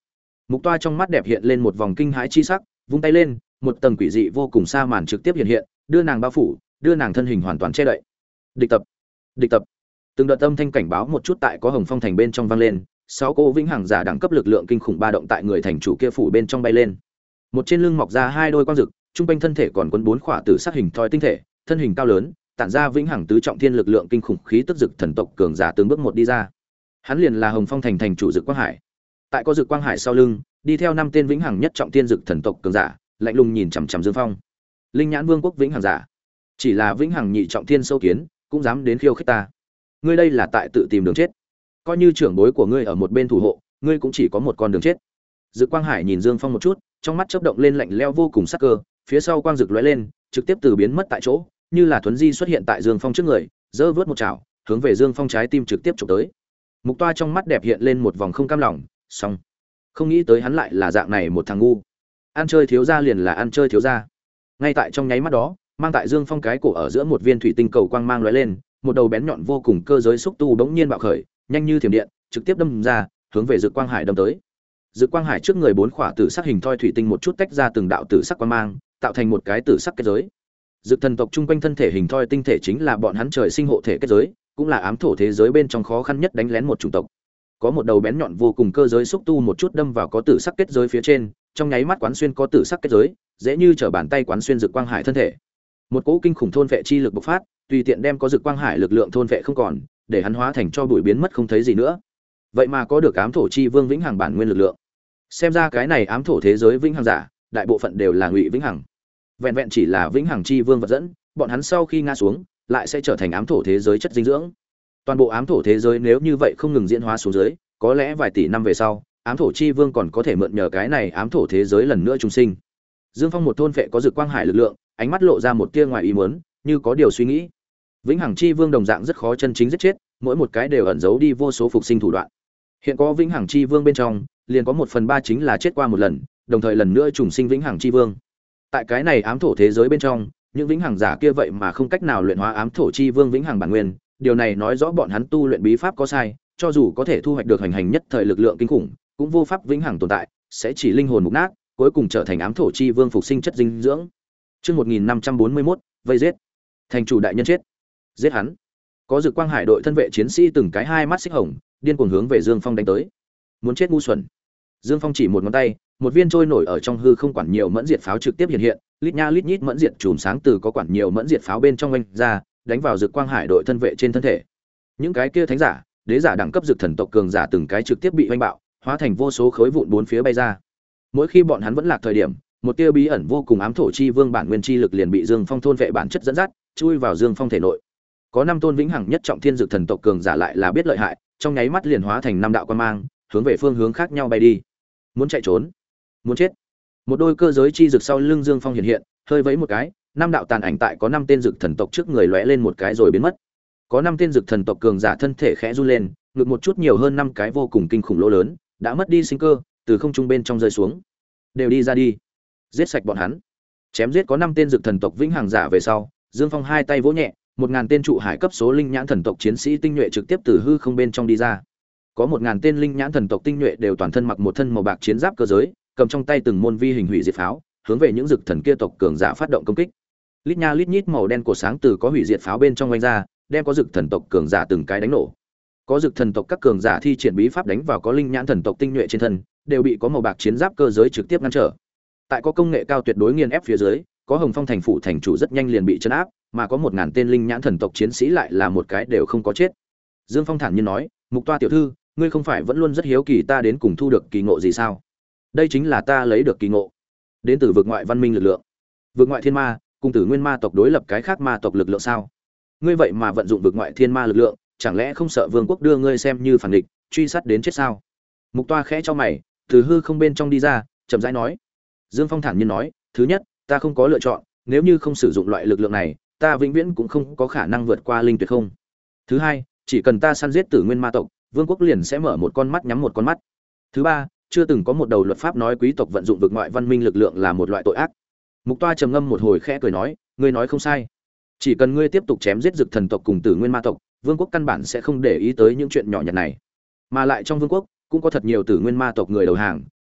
Speaker 1: Mục Toa trong mắt đẹp hiện lên một vòng kinh hãi chi sắc, vung tay lên, một tầng quỷ dị vô cùng sa màn trực tiếp hiện hiện, đưa nàng bao phủ, đưa nàng thân hình hoàn toàn che đậy. Địch tập, địch tập. Từng đợt âm thanh cảnh báo một chút tại có Hồng Phong thành bên trong vang lên, sáu cô vĩnh hằng giả đẳng cấp lực lượng kinh khủng ba động tại người thành chủ kia phủ bên trong bay lên. Một trên lưng mọc ra hai đôi quang rực, trung quanh thân thể còn quấn bốn khỏa tử sắc hình thoi tinh thể, thân hình cao lớn, tản ra vĩnh hằng tứ trọng thiên lực lượng kinh khủng khí tức dực thần tộc cường giả từng bước một đi ra. Hắn liền là Hồng Phong thành thành chủ Dực Quang Hải. Tại có Dực Quang Hải sau lưng, đi theo năm tên vĩnh hằng nhất trọng thiên dực thần tộc cường giả, lạnh lùng nhìn chằm chằm Dương Phong. Linh Nhãn Vương quốc vĩnh hằng giả, chỉ là vĩnh hằng nhị trọng thiên sâu kiến, cũng dám đến khiêu khích ta. Ngươi đây là tại tự tìm đường chết. Coi như trưởng bối của ngươi ở một bên thủ hộ, ngươi cũng chỉ có một con đường chết. Dực Quang Hải nhìn Dương Phong một chút, trong mắt chớp động lên lạnh lẽo vô cùng sắc cơ, phía sau quang rực lóe lên, trực tiếp từ biến mất tại chỗ, như là thuấn di xuất hiện tại Dương Phong trước người, giơ vớt một chảo, hướng về Dương Phong trái tim trực tiếp chụp tới. Mục Toa trong mắt đẹp hiện lên một vòng không cam lòng, xong, không nghĩ tới hắn lại là dạng này một thằng ngu. Ăn chơi thiếu gia liền là ăn chơi thiếu gia. Ngay tại trong nháy mắt đó, mang tại Dương Phong cái cổ ở giữa một viên thủy tinh cầu quang mang lóe lên, một đầu bén nhọn vô cùng cơ giới xúc tu bỗng nhiên bạo khởi, nhanh như thiểm điện, trực tiếp đâm ra, hướng về Dực Quang Hải đâm tới. Dực Quang Hải trước người bốn khỏa tử sắc hình thoi thủy tinh một chút tách ra từng đạo tử sắc quang mang, tạo thành một cái tử sắc kết giới. Dực thần tộc chung quanh thân thể hình thoi tinh thể chính là bọn hắn trời sinh hộ thể kết giới, cũng là ám thổ thế giới bên trong khó khăn nhất đánh lén một chủng tộc. Có một đầu bén nhọn vô cùng cơ giới xúc tu một chút đâm vào có tử sắc kết giới phía trên, trong nháy mắt quán xuyên có tử sắc kết giới, dễ như trở bàn tay quán xuyên Dực Quang Hải thân thể. Một cỗ kinh khủng thôn vệ chi lực bộc phát, tùy tiện đem có Dực Quang Hải lực lượng thôn vệ không còn, để hắn hóa thành cho bụi biến mất không thấy gì nữa. Vậy mà có được ám thổ chi vương vĩnh hằng bản nguyên lực lượng. Xem ra cái này ám thổ thế giới vĩnh hằng giả, đại bộ phận đều là ngụy vĩnh hằng. Vẹn vẹn chỉ là vĩnh hằng chi vương vật dẫn, bọn hắn sau khi ngã xuống, lại sẽ trở thành ám thổ thế giới chất dinh dưỡng. Toàn bộ ám thổ thế giới nếu như vậy không ngừng diễn hóa xuống dưới, có lẽ vài tỷ năm về sau, ám thổ chi vương còn có thể mượn nhờ cái này ám thổ thế giới lần nữa trùng sinh. Dương Phong một thôn vệ có Dực Quang Hải lực lượng, ánh mắt lộ ra một tia ngoài ý muốn, như có điều suy nghĩ. Vĩnh hằng chi vương đồng dạng rất khó chân chính giết chết, mỗi một cái đều ẩn giấu đi vô số phục sinh thủ đoạn. Hiện có vĩnh hằng chi vương bên trong, liền có một phần ba chính là chết qua một lần, đồng thời lần nữa trùng sinh vĩnh hằng chi vương. Tại cái này ám thổ thế giới bên trong, những vĩnh hằng giả kia vậy mà không cách nào luyện hóa ám thổ chi vương vĩnh hằng bản nguyên, điều này nói rõ bọn hắn tu luyện bí pháp có sai, cho dù có thể thu hoạch được hành hành nhất thời lực lượng kinh khủng, cũng vô pháp vĩnh hằng tồn tại, sẽ chỉ linh hồn mục nát, cuối cùng trở thành ám thổ chi vương phục sinh chất dinh dưỡng. Chương một nghìn năm trăm bốn mươi mốt, vây giết. Thành chủ đại nhân chết. Giết hắn. Có Dực Quang Hải đội thân vệ chiến sĩ từng cái hai mắt xích hồng, điên cuồng hướng về Dương Phong đánh tới. Muốn chết ngu xuẩn. Dương Phong chỉ một ngón tay, một viên trôi nổi ở trong hư không quản nhiều mẫn diệt pháo trực tiếp hiện hiện, lít nha lít nhít mẫn diệt chùm sáng từ có quản nhiều mẫn diệt pháo bên trong anh ra, đánh vào Dực Quang Hải đội thân vệ trên thân thể. Những cái kia thánh giả, đế giả đẳng cấp dực thần tộc cường giả từng cái trực tiếp bị oanh bạo, hóa thành vô số khối vụn bốn phía bay ra. Mỗi khi bọn hắn vẫn lạc thời điểm, một tia bí ẩn vô cùng ám thổ chi vương bản nguyên chi lực liền bị Dương Phong thôn vệ bản chất dẫn dắt, chui vào Dương Phong thể nội. Có năm tôn vĩnh hằng nhất trọng thiên dực thần tộc cường giả lại là biết lợi hại, trong nháy mắt liền hóa thành năm đạo quan mang, hướng về phương hướng khác nhau bay đi. Muốn chạy trốn, muốn chết. Một đôi cơ giới chi dực sau lưng Dương Phong hiện hiện, hơi vẫy một cái, năm đạo tàn ảnh tại có năm tên dực thần tộc trước người lóe lên một cái rồi biến mất. Có năm tên dực thần tộc cường giả thân thể khẽ run lên, ngực một chút nhiều hơn năm cái vô cùng kinh khủng lỗ lớn, đã mất đi sinh cơ, từ không trung bên trong rơi xuống. Đều đi ra đi, giết sạch bọn hắn. Chém giết có năm tên dực thần tộc vĩnh hằng giả về sau, Dương Phong hai tay vỗ nhẹ, một ngàn tên trụ hải cấp số linh nhãn thần tộc chiến sĩ tinh nhuệ trực tiếp từ hư không bên trong đi ra. Có một ngàn tên linh nhãn thần tộc tinh nhuệ đều toàn thân mặc một thân màu bạc chiến giáp cơ giới, cầm trong tay từng môn vi hình hủy diệt pháo, hướng về những dực thần kia tộc cường giả phát động công kích. Lít nha lít nhít màu đen của sáng từ có hủy diệt pháo bên trong vang ra, đem có dực thần tộc cường giả từng cái đánh nổ. Có dực thần tộc các cường giả thi triển bí pháp đánh vào có linh nhãn thần tộc tinh nhuệ trên thân, đều bị có màu bạc chiến giáp cơ giới trực tiếp ngăn trở. Tại có công nghệ cao tuyệt đối nghiền ép phía dưới, có Hồng Phong thành phủ thành chủ rất nhanh liền bị trấn áp, mà có một ngàn tên linh nhãn thần tộc chiến sĩ lại là một cái đều không có chết. Dương Phong thản nhiên nói, "Mục Toa tiểu thư, ngươi không phải vẫn luôn rất hiếu kỳ ta đến cùng thu được kỳ ngộ gì sao? Đây chính là ta lấy được kỳ ngộ, đến từ vực ngoại văn minh lực lượng. Vực ngoại thiên ma, cùng tử nguyên ma tộc đối lập cái khác ma tộc lực lượng sao? Ngươi vậy mà vận dụng vực ngoại thiên ma lực lượng, chẳng lẽ không sợ vương quốc đưa ngươi xem như phản địch, truy sát đến chết sao?" Mục Toa khẽ cho mày, từ hư không bên trong đi ra, chậm rãi nói. Dương Phong thản nhiên nói, "Thứ nhất, ta không có lựa chọn, nếu như không sử dụng loại lực lượng này, ta vĩnh viễn cũng không có khả năng vượt qua linh tuyệt không. Thứ hai, chỉ cần ta săn giết tử nguyên ma tộc, vương quốc liền sẽ mở một con mắt nhắm một con mắt. Thứ ba, chưa từng có một đầu luật pháp nói quý tộc vận dụng vực ngoại văn minh lực lượng là một loại tội ác." Mục Toa trầm ngâm một hồi khẽ cười nói, "Ngươi nói không sai. Chỉ cần ngươi tiếp tục chém giết dực thần tộc cùng tử nguyên ma tộc, vương quốc căn bản sẽ không để ý tới những chuyện nhỏ nhặt này. Mà lại trong vương quốc cũng có thật nhiều tử nguyên ma tộc người đầu hàng,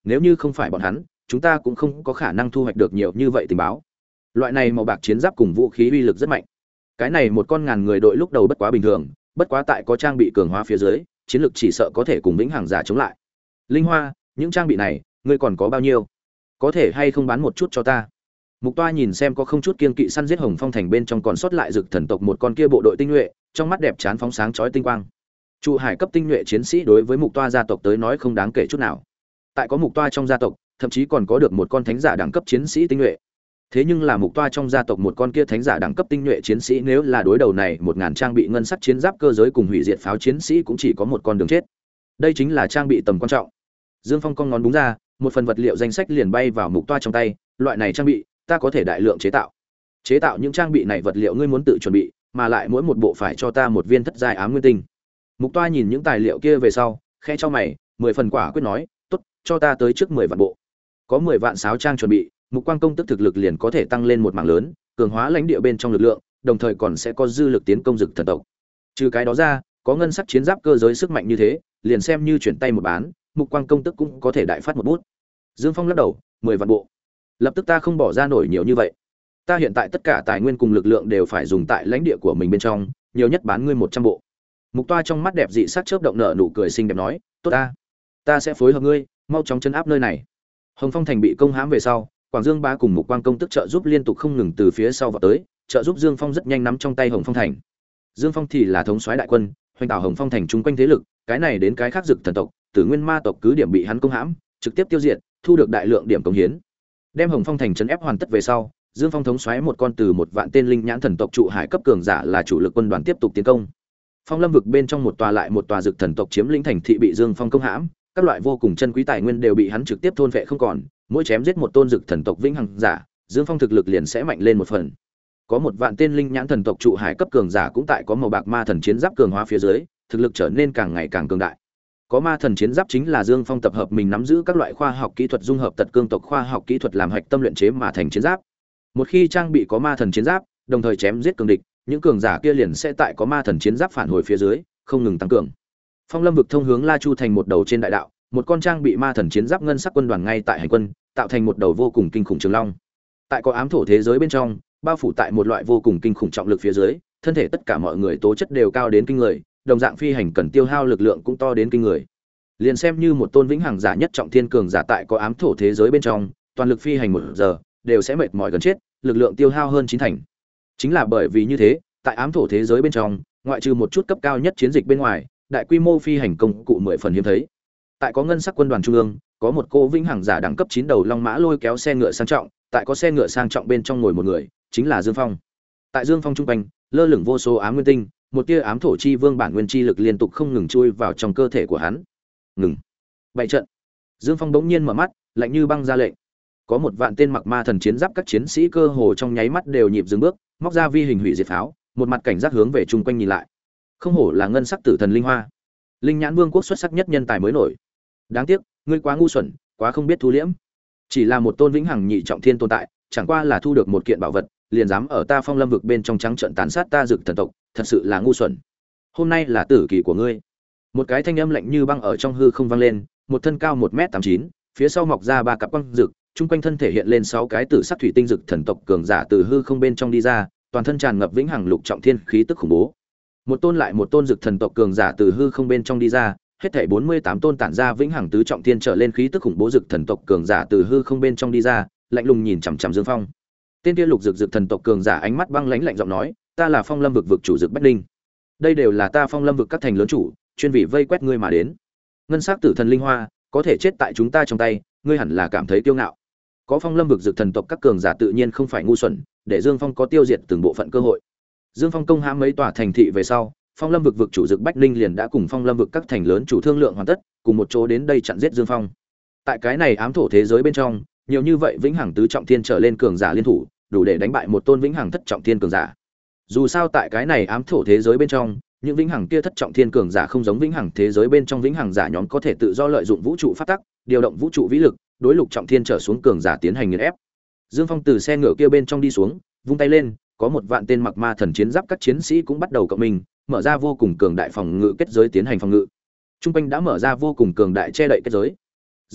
Speaker 1: nếu như không phải bọn hắn, chúng ta cũng không có khả năng thu hoạch được nhiều như vậy tình báo. Loại này màu bạc chiến giáp cùng vũ khí uy lực rất mạnh. Cái này một con ngàn người đội lúc đầu bất quá bình thường, bất quá tại có trang bị cường hóa phía dưới, chiến lực chỉ sợ có thể cùng vĩnh hằng giả chống lại. Linh Hoa, những trang bị này, ngươi còn có bao nhiêu? Có thể hay không bán một chút cho ta? Mục Toa nhìn xem có không chút kiên kỵ săn giết Hồng Phong thành bên trong còn sót lại Dực thần tộc một con kia bộ đội tinh nhuệ, trong mắt đẹp chán phóng sáng chói tinh quang. Trụ hải cấp tinh nhuệ chiến sĩ đối với Mục Toa gia tộc tới nói không đáng kể chút nào. Tại có Mục Toa trong gia tộc, thậm chí còn có được một con thánh giả đẳng cấp chiến sĩ tinh nhuệ. Thế nhưng là Mục Toa trong gia tộc một con kia thánh giả đẳng cấp tinh nhuệ chiến sĩ nếu là đối đầu này một ngàn trang bị ngân sắc chiến giáp cơ giới cùng hủy diệt pháo chiến sĩ cũng chỉ có một con đường chết. Đây chính là trang bị tầm quan trọng. Dương Phong cong ngón búng ra, một phần vật liệu danh sách liền bay vào Mục Toa trong tay, loại này trang bị, ta có thể đại lượng chế tạo. Chế tạo những trang bị này vật liệu ngươi muốn tự chuẩn bị, mà lại mỗi một bộ phải cho ta một viên thất giai ám nguyên tinh. Mục Toa nhìn những tài liệu kia về sau, khẽ cho mày, mười phần quả quyết nói, "Tốt, cho ta tới trước mười vạn bộ." Có mười vạn sáo trang chuẩn bị, Mục Quang công tức thực lực liền có thể tăng lên một mảng lớn, cường hóa lãnh địa bên trong lực lượng, đồng thời còn sẽ có dư lực tiến công Dực thần tộc. Trừ cái đó ra, có ngân sắc chiến giáp cơ giới sức mạnh như thế, liền xem như chuyển tay một bán, Mục Quang công tức cũng có thể đại phát một bút. Dương Phong lắc đầu, mười vạn bộ. Lập tức ta không bỏ ra nổi nhiều như vậy. Ta hiện tại tất cả tài nguyên cùng lực lượng đều phải dùng tại lãnh địa của mình bên trong, nhiều nhất bán ngươi một trăm bộ. Mục Toa trong mắt đẹp dị sắc chớp động nở nụ cười xinh đẹp nói, "Tốt ta, ta sẽ phối hợp ngươi, mau chóng trấn áp nơi này." Hồng Phong thành bị công hãm về sau, Quảng Dương Bá cùng Mục Quang công tức trợ giúp liên tục không ngừng từ phía sau vào tới, trợ giúp Dương Phong rất nhanh nắm trong tay Hồng Phong thành. Dương Phong thì là thống soái đại quân, hoành tạo Hồng Phong thành chung quanh thế lực, cái này đến cái khác Dực thần tộc, Tử Nguyên ma tộc cứ điểm bị hắn công hãm, trực tiếp tiêu diệt, thu được đại lượng điểm công hiến. Đem Hồng Phong thành trấn ép hoàn tất về sau, Dương Phong thống soái một con từ một vạn tên linh nhãn thần tộc trụ hải cấp cường giả là chủ lực quân đoàn tiếp tục tiến công. Phong Lâm vực bên trong một tòa lại một tòa Dực thần tộc chiếm lĩnh thành thị bị Dương Phong công hãm, các loại vô cùng chân quý tài nguyên đều bị hắn trực tiếp thôn phệ không còn, mỗi chém giết một tôn Dực thần tộc vĩnh hằng giả, Dương Phong thực lực liền sẽ mạnh lên một phần. Có một vạn tên linh nhãn thần tộc trụ hải cấp cường giả cũng tại có màu bạc ma thần chiến giáp cường hóa phía dưới, thực lực trở nên càng ngày càng cường đại. Có ma thần chiến giáp chính là Dương Phong tập hợp mình nắm giữ các loại khoa học kỹ thuật dung hợp tật cương tộc khoa học kỹ thuật làm hạch tâm luyện chế mà thành chiến giáp. Một khi trang bị có ma thần chiến giáp, đồng thời chém giết cường địch, những cường giả kia liền sẽ tại có ma thần chiến giáp phản hồi phía dưới, không ngừng tăng cường. Phong Lâm vực thông hướng La Chu thành một đầu trên đại đạo, một con trang bị ma thần chiến giáp ngân sắc quân đoàn ngay tại hành quân, tạo thành một đầu vô cùng kinh khủng trường long. Tại có ám thổ thế giới bên trong, bao phủ tại một loại vô cùng kinh khủng trọng lực phía dưới, thân thể tất cả mọi người tố chất đều cao đến kinh người, đồng dạng phi hành cần tiêu hao lực lượng cũng to đến kinh người. Liền xem như một tôn vĩnh hằng giả nhất trọng thiên cường giả tại có ám thổ thế giới bên trong, toàn lực phi hành một giờ, đều sẽ mệt mỏi gần chết, lực lượng tiêu hao hơn chín thành. Chính là bởi vì như thế, tại ám thổ thế giới bên trong, ngoại trừ một chút cấp cao nhất chiến dịch bên ngoài, đại quy mô phi hành công cụ mười phần hiếm thấy. Tại có ngân sắc quân đoàn trung ương, có một cô vĩnh hằng giả đẳng cấp chín đầu long mã lôi kéo xe ngựa sang trọng, tại có xe ngựa sang trọng bên trong ngồi một người, chính là Dương Phong. Tại Dương Phong trung quanh, lơ lửng vô số ám nguyên tinh, một tia ám thổ chi vương bản nguyên chi lực liên tục không ngừng chui vào trong cơ thể của hắn. Ngừng. Bại trận. Dương Phong bỗng nhiên mở mắt, lạnh như băng ra lệnh. Có một vạn tên mặc ma thần chiến giáp các chiến sĩ cơ hồ trong nháy mắt đều nhịp dừng bước, móc ra vi hình hủy diệt pháo, một mặt cảnh giác hướng về chung quanh nhìn lại. Không hổ là ngân sắc tử thần linh hoa, linh nhãn vương quốc xuất sắc nhất nhân tài mới nổi. Đáng tiếc, ngươi quá ngu xuẩn, quá không biết thu liễm. Chỉ là một tôn vĩnh hằng nhị trọng thiên tồn tại, chẳng qua là thu được một kiện bảo vật, liền dám ở ta Phong Lâm vực bên trong trắng trợn tàn sát ta Dực thần tộc, thật sự là ngu xuẩn. Hôm nay là tử kỳ của ngươi. Một cái thanh âm lạnh như băng ở trong hư không vang lên, một thân cao một mét tám chín, phía sau mọc ra ba cặp quang rực, chung quanh thân thể hiện lên sáu cái tử sắc thủy tinh Dực thần tộc cường giả từ hư không bên trong đi ra, toàn thân tràn ngập vĩnh hằng lục trọng thiên khí tức khủng bố. Một tôn lại một tôn Dực thần tộc cường giả từ hư không bên trong đi ra, hết thảy bốn mươi tám tôn tản ra vĩnh hằng tứ trọng thiên trở lên khí tức khủng bố Dực thần tộc cường giả từ hư không bên trong đi ra, lạnh lùng nhìn chằm chằm Dương Phong. Tên kia lục dực dực thần tộc cường giả ánh mắt băng lãnh lạnh giọng nói, ta là Phong Lâm vực vực chủ Dực Bách Linh. Đây đều là ta Phong Lâm vực các thành lớn chủ, chuyên vì vây quét ngươi mà đến. Ngân sắc tử thần linh hoa, có thể chết tại chúng ta trong tay, ngươi hẳn là cảm thấy kiêu ngạo. Có Phong Lâm vực Dực thần tộc các cường giả tự nhiên không phải ngu xuẩn, để Dương Phong có tiêu diệt từng bộ phận cơ hội. Dương Phong công hãm mấy tòa thành thị về sau, Phong Lâm vực vực chủ Dực Bách Linh liền đã cùng Phong Lâm vực các thành lớn chủ thương lượng hoàn tất, cùng một chỗ đến đây chặn giết Dương Phong. Tại cái này ám thổ thế giới bên trong, nhiều như vậy vĩnh hằng tứ trọng thiên trở lên cường giả liên thủ, đủ để đánh bại một tôn vĩnh hằng thất trọng thiên cường giả. Dù sao tại cái này ám thổ thế giới bên trong, những vĩnh hằng kia thất trọng thiên cường giả không giống vĩnh hằng thế giới bên trong vĩnh hằng giả nhóm có thể tự do lợi dụng vũ trụ pháp tắc, điều động vũ trụ vĩ lực, đối lục trọng thiên trở xuống cường giả tiến hành nghiền ép. Dương Phong từ xe ngựa kia bên trong đi xuống, vung tay lên, có một vạn tên mặc ma thần chiến giáp các chiến sĩ cũng bắt đầu cộng mình, mở ra vô cùng cường đại phòng ngự kết giới tiến hành phòng ngự. Trung quanh đã mở ra vô cùng cường đại che đậy kết giới. Rất tốt,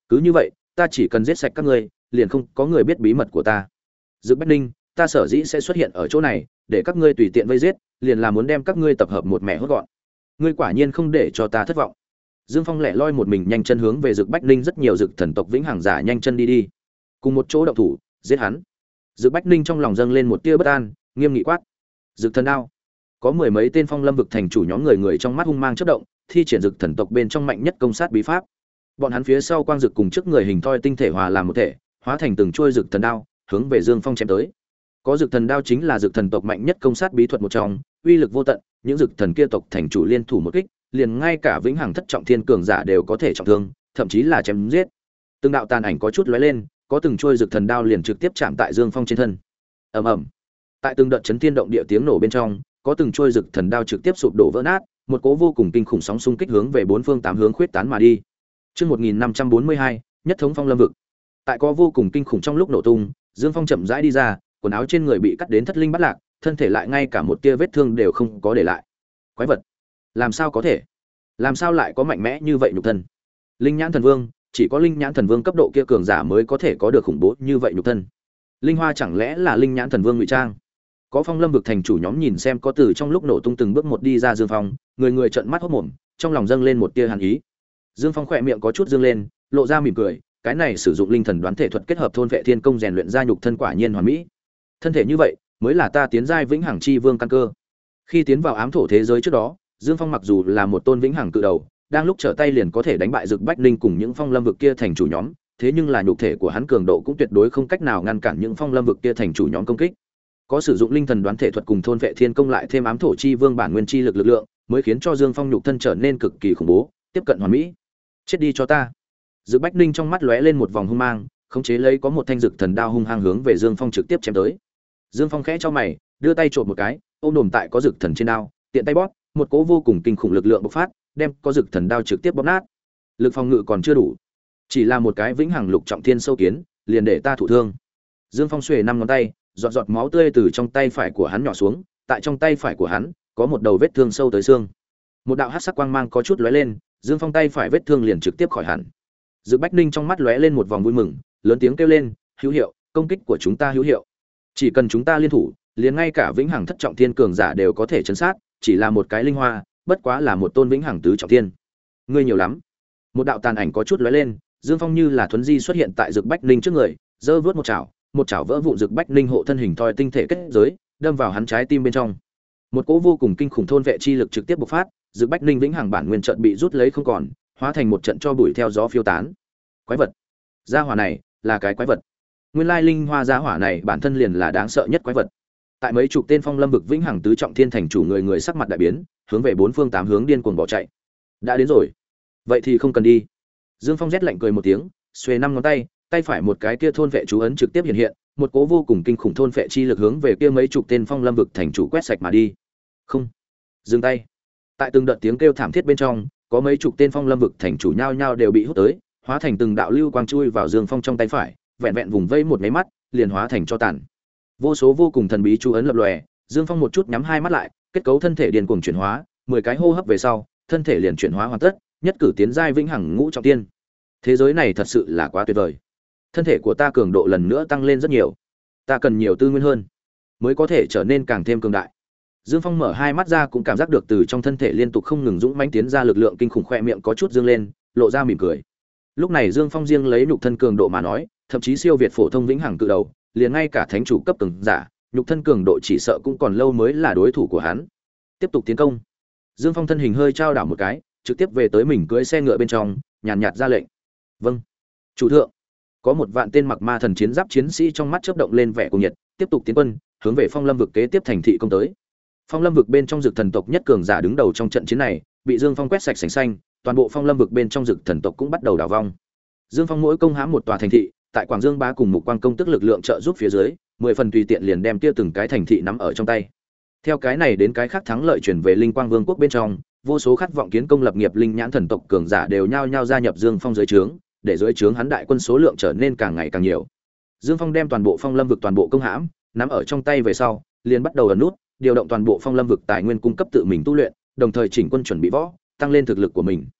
Speaker 1: Cứ như vậy, ta chỉ cần giết sạch các ngươi, liền không có người biết bí mật của ta. Dự Bách Ninh, ta sở dĩ sẽ xuất hiện ở chỗ này, để các ngươi tùy tiện vây giết, liền là muốn đem các ngươi tập hợp một mẻ hốt gọn. Ngươi quả nhiên không để cho ta thất vọng. Dương Phong lẻ loi một mình nhanh chân hướng về Dực Bách Ninh rất nhiều Dực thần tộc vĩnh hằng giả nhanh chân đi đi. Cùng một chỗ động thủ, giết hắn. Dực Bách Ninh trong lòng dâng lên một tia bất an, nghiêm nghị quát: Dực thần đao. Có mười mấy tên phong lâm vực thành chủ nhóm người người trong mắt hung mang chớp động, thi triển Dực thần tộc bên trong mạnh nhất công sát bí pháp. Bọn hắn phía sau quang dực cùng trước người hình thoi tinh thể hòa làm một thể, hóa thành từng chuôi Dực thần đao, hướng về Dương Phong chém tới. Có Dực thần đao chính là Dực thần tộc mạnh nhất công sát bí thuật một trong, uy lực vô tận, những Dực thần kia tộc thành chủ liên thủ một kích, liền ngay cả vĩnh hằng thất trọng thiên cường giả đều có thể trọng thương, thậm chí là chém giết. Từng đạo tàn ảnh có chút lóe lên, có từng trôi Dực thần đao liền trực tiếp chạm tại Dương Phong trên thân. Ầm ầm. Tại từng đợt chấn thiên động địa tiếng nổ bên trong, có từng trôi Dực thần đao trực tiếp sụp đổ vỡ nát, một cỗ vô cùng kinh khủng sóng xung kích hướng về bốn phương tám hướng khuyết tán mà đi. Chương một nghìn năm trăm bốn mươi hai, nhất thống phong lâm vực. Tại có vô cùng kinh khủng trong lúc nổ tung, Dương Phong chậm rãi đi ra, quần áo trên người bị cắt đến thất linh bắt lạc, thân thể lại ngay cả một tia vết thương đều không có để lại. Quái vật, làm sao có thể? Làm sao lại có mạnh mẽ như vậy nhục thân? Linh nhãn thần vương, chỉ có linh nhãn thần vương cấp độ kia cường giả mới có thể có được khủng bố như vậy nhục thân. Linh hoa chẳng lẽ là linh nhãn thần vương ngụy trang? Có phong lâm vực thành chủ nhóm nhìn xem có từ trong lúc nổ tung từng bước một đi ra Dương Phong, người người trợn mắt hốt mồm, trong lòng dâng lên một tia hàn ý. Dương Phong khỏe miệng có chút dương lên, lộ ra mỉm cười, cái này sử dụng linh thần đoán thể thuật kết hợp thôn vệ thiên công rèn luyện ra nhục thân quả nhiên hoàn mỹ. Thân thể như vậy, mới là ta tiến giai vĩnh hằng chi vương căn cơ. Khi tiến vào ám thổ thế giới trước đó, Dương Phong mặc dù là một tôn vĩnh hằng cự đầu, đang lúc trở tay liền có thể đánh bại Dực Bách Ninh cùng những phong lâm vực kia thành chủ nhóm, thế nhưng là nhục thể của hắn cường độ cũng tuyệt đối không cách nào ngăn cản những phong lâm vực kia thành chủ nhóm công kích. Có sử dụng linh thần đoán thể thuật cùng thôn vệ thiên công lại thêm ám thổ chi vương bản nguyên chi lực lực lượng, mới khiến cho Dương Phong nhục thân trở nên cực kỳ khủng bố, tiếp cận hoàn mỹ. Chết đi cho ta. Dực Bách Ninh trong mắt lóe lên một vòng hung mang, khống chế lấy có một thanh dực thần đao hung hăng hướng về Dương Phong trực tiếp chém tới. Dương Phong khẽ cho mày, đưa tay trộm một cái, ôm đồm tại có dực thần trên đao, tiện tay bóp, một cỗ vô cùng kinh khủng lực lượng bộc phát, đem có dực thần đao trực tiếp bóp nát. Lực phòng ngự còn chưa đủ, chỉ là một cái vĩnh hằng lục trọng thiên sâu kiến, liền để ta thụ thương. Dương Phong xuề năm ngón tay, giọt giọt máu tươi từ trong tay phải của hắn nhỏ xuống, tại trong tay phải của hắn có một đầu vết thương sâu tới xương. Một đạo hắc sắc quang mang có chút lóe lên, Dương Phong tay phải vết thương liền trực tiếp khỏi hẳn. Dực Bách Ninh trong mắt lóe lên một vòng vui mừng, lớn tiếng kêu lên, hữu hiệu, công kích của chúng ta hữu hiệu. Chỉ cần chúng ta liên thủ, liền ngay cả vĩnh hằng thất trọng thiên cường giả đều có thể chấn sát, chỉ là một cái linh hoa, bất quá là một tôn vĩnh hằng tứ trọng thiên. Ngươi nhiều lắm. Một đạo tàn ảnh có chút lóe lên, Dương Phong như là thuấn di xuất hiện tại Dực Bách Ninh trước người, giơ vớt một chảo, một chảo vỡ vụn Dực Bách Ninh hộ thân hình thoi tinh thể kết giới, đâm vào hắn trái tim bên trong. Một cỗ vô cùng kinh khủng thôn vệ chi lực trực tiếp bộc phát, Dực Bách Ninh vĩnh hằng bản nguyên trận bị rút lấy không còn, hóa thành một trận cho bụi theo gió phiêu tán. Quái vật, gia hỏa này là cái quái vật. Nguyên lai linh hoa gia hỏa này bản thân liền là đáng sợ nhất quái vật. Tại mấy chục tên phong lâm vực vĩnh hằng tứ trọng thiên thành chủ người người sắc mặt đại biến, hướng về bốn phương tám hướng điên cuồng bỏ chạy. Đã đến rồi, vậy thì không cần đi. Dương Phong rét lạnh cười một tiếng, xuề năm ngón tay, tay phải một cái kia thôn vệ chú ấn trực tiếp hiện hiện, một cỗ vô cùng kinh khủng thôn vệ chi lực hướng về kia mấy chục tên phong lâm vực thành chủ quét sạch mà đi. Không, dừng tay. Tại từng đợt tiếng kêu thảm thiết bên trong, có mấy chục tên phong lâm vực thành chủ nhao nhao đều bị hút tới, hóa thành từng đạo lưu quang chui vào Dương Phong trong tay phải, vẹn vẹn vùng vây một mấy mắt, liền hóa thành cho tàn. Vô số vô cùng thần bí chú ấn lập lòe, Dương Phong một chút nhắm hai mắt lại, kết cấu thân thể điên cuồng chuyển hóa, mười cái hô hấp về sau, thân thể liền chuyển hóa hoàn tất, nhất cử tiến giai vĩnh hằng ngũ trọng thiên. Thế giới này thật sự là quá tuyệt vời. Thân thể của ta cường độ lần nữa tăng lên rất nhiều. Ta cần nhiều tư nguyên hơn, mới có thể trở nên càng thêm cường đại. Dương Phong mở hai mắt ra cũng cảm giác được từ trong thân thể liên tục không ngừng dũng mãnh tiến ra lực lượng kinh khủng, khoe miệng có chút dương lên, lộ ra mỉm cười. Lúc này Dương Phong riêng lấy nhục thân cường độ mà nói, thậm chí siêu việt phổ thông vĩnh hằng cự đầu, liền ngay cả thánh chủ cấp cường giả, nhục thân cường độ chỉ sợ cũng còn lâu mới là đối thủ của hắn. Tiếp tục tiến công. Dương Phong thân hình hơi trao đảo một cái, trực tiếp về tới mình cưỡi xe ngựa bên trong, nhàn nhạt ra lệnh. Vâng, chủ thượng. Có một vạn tên mặc ma thần chiến giáp chiến sĩ trong mắt chớp động lên vẻ cuồng nhiệt, tiếp tục tiến quân, hướng về Phong Lâm vực kế tiếp thành thị công tới. Phong Lâm vực bên trong Dực thần tộc nhất cường giả đứng đầu trong trận chiến này, bị Dương Phong quét sạch sành xanh, toàn bộ Phong Lâm vực bên trong Dực thần tộc cũng bắt đầu đảo vong. Dương Phong mỗi công hãm một tòa thành thị, tại Quảng Dương Bá cùng Mục Quang công tức lực lượng trợ giúp phía dưới, mười phần tùy tiện liền đem kia từng cái thành thị nắm ở trong tay. Theo cái này đến cái khác thắng lợi chuyển về Linh Quang Vương quốc bên trong, vô số khát vọng kiến công lập nghiệp linh nhãn thần tộc cường giả đều nhao nhao gia nhập Dương Phong dưới trướng, để dưới trướng hắn đại quân số lượng trở nên càng ngày càng nhiều. Dương Phong đem toàn bộ Phong Lâm vực toàn bộ công hãm, nắm ở trong tay về sau, liền bắt đầu ẩn nút, điều động toàn bộ Phong Lâm vực tài nguyên cung cấp tự mình tu luyện, đồng thời chỉnh quân chuẩn bị võ, tăng lên thực lực của mình.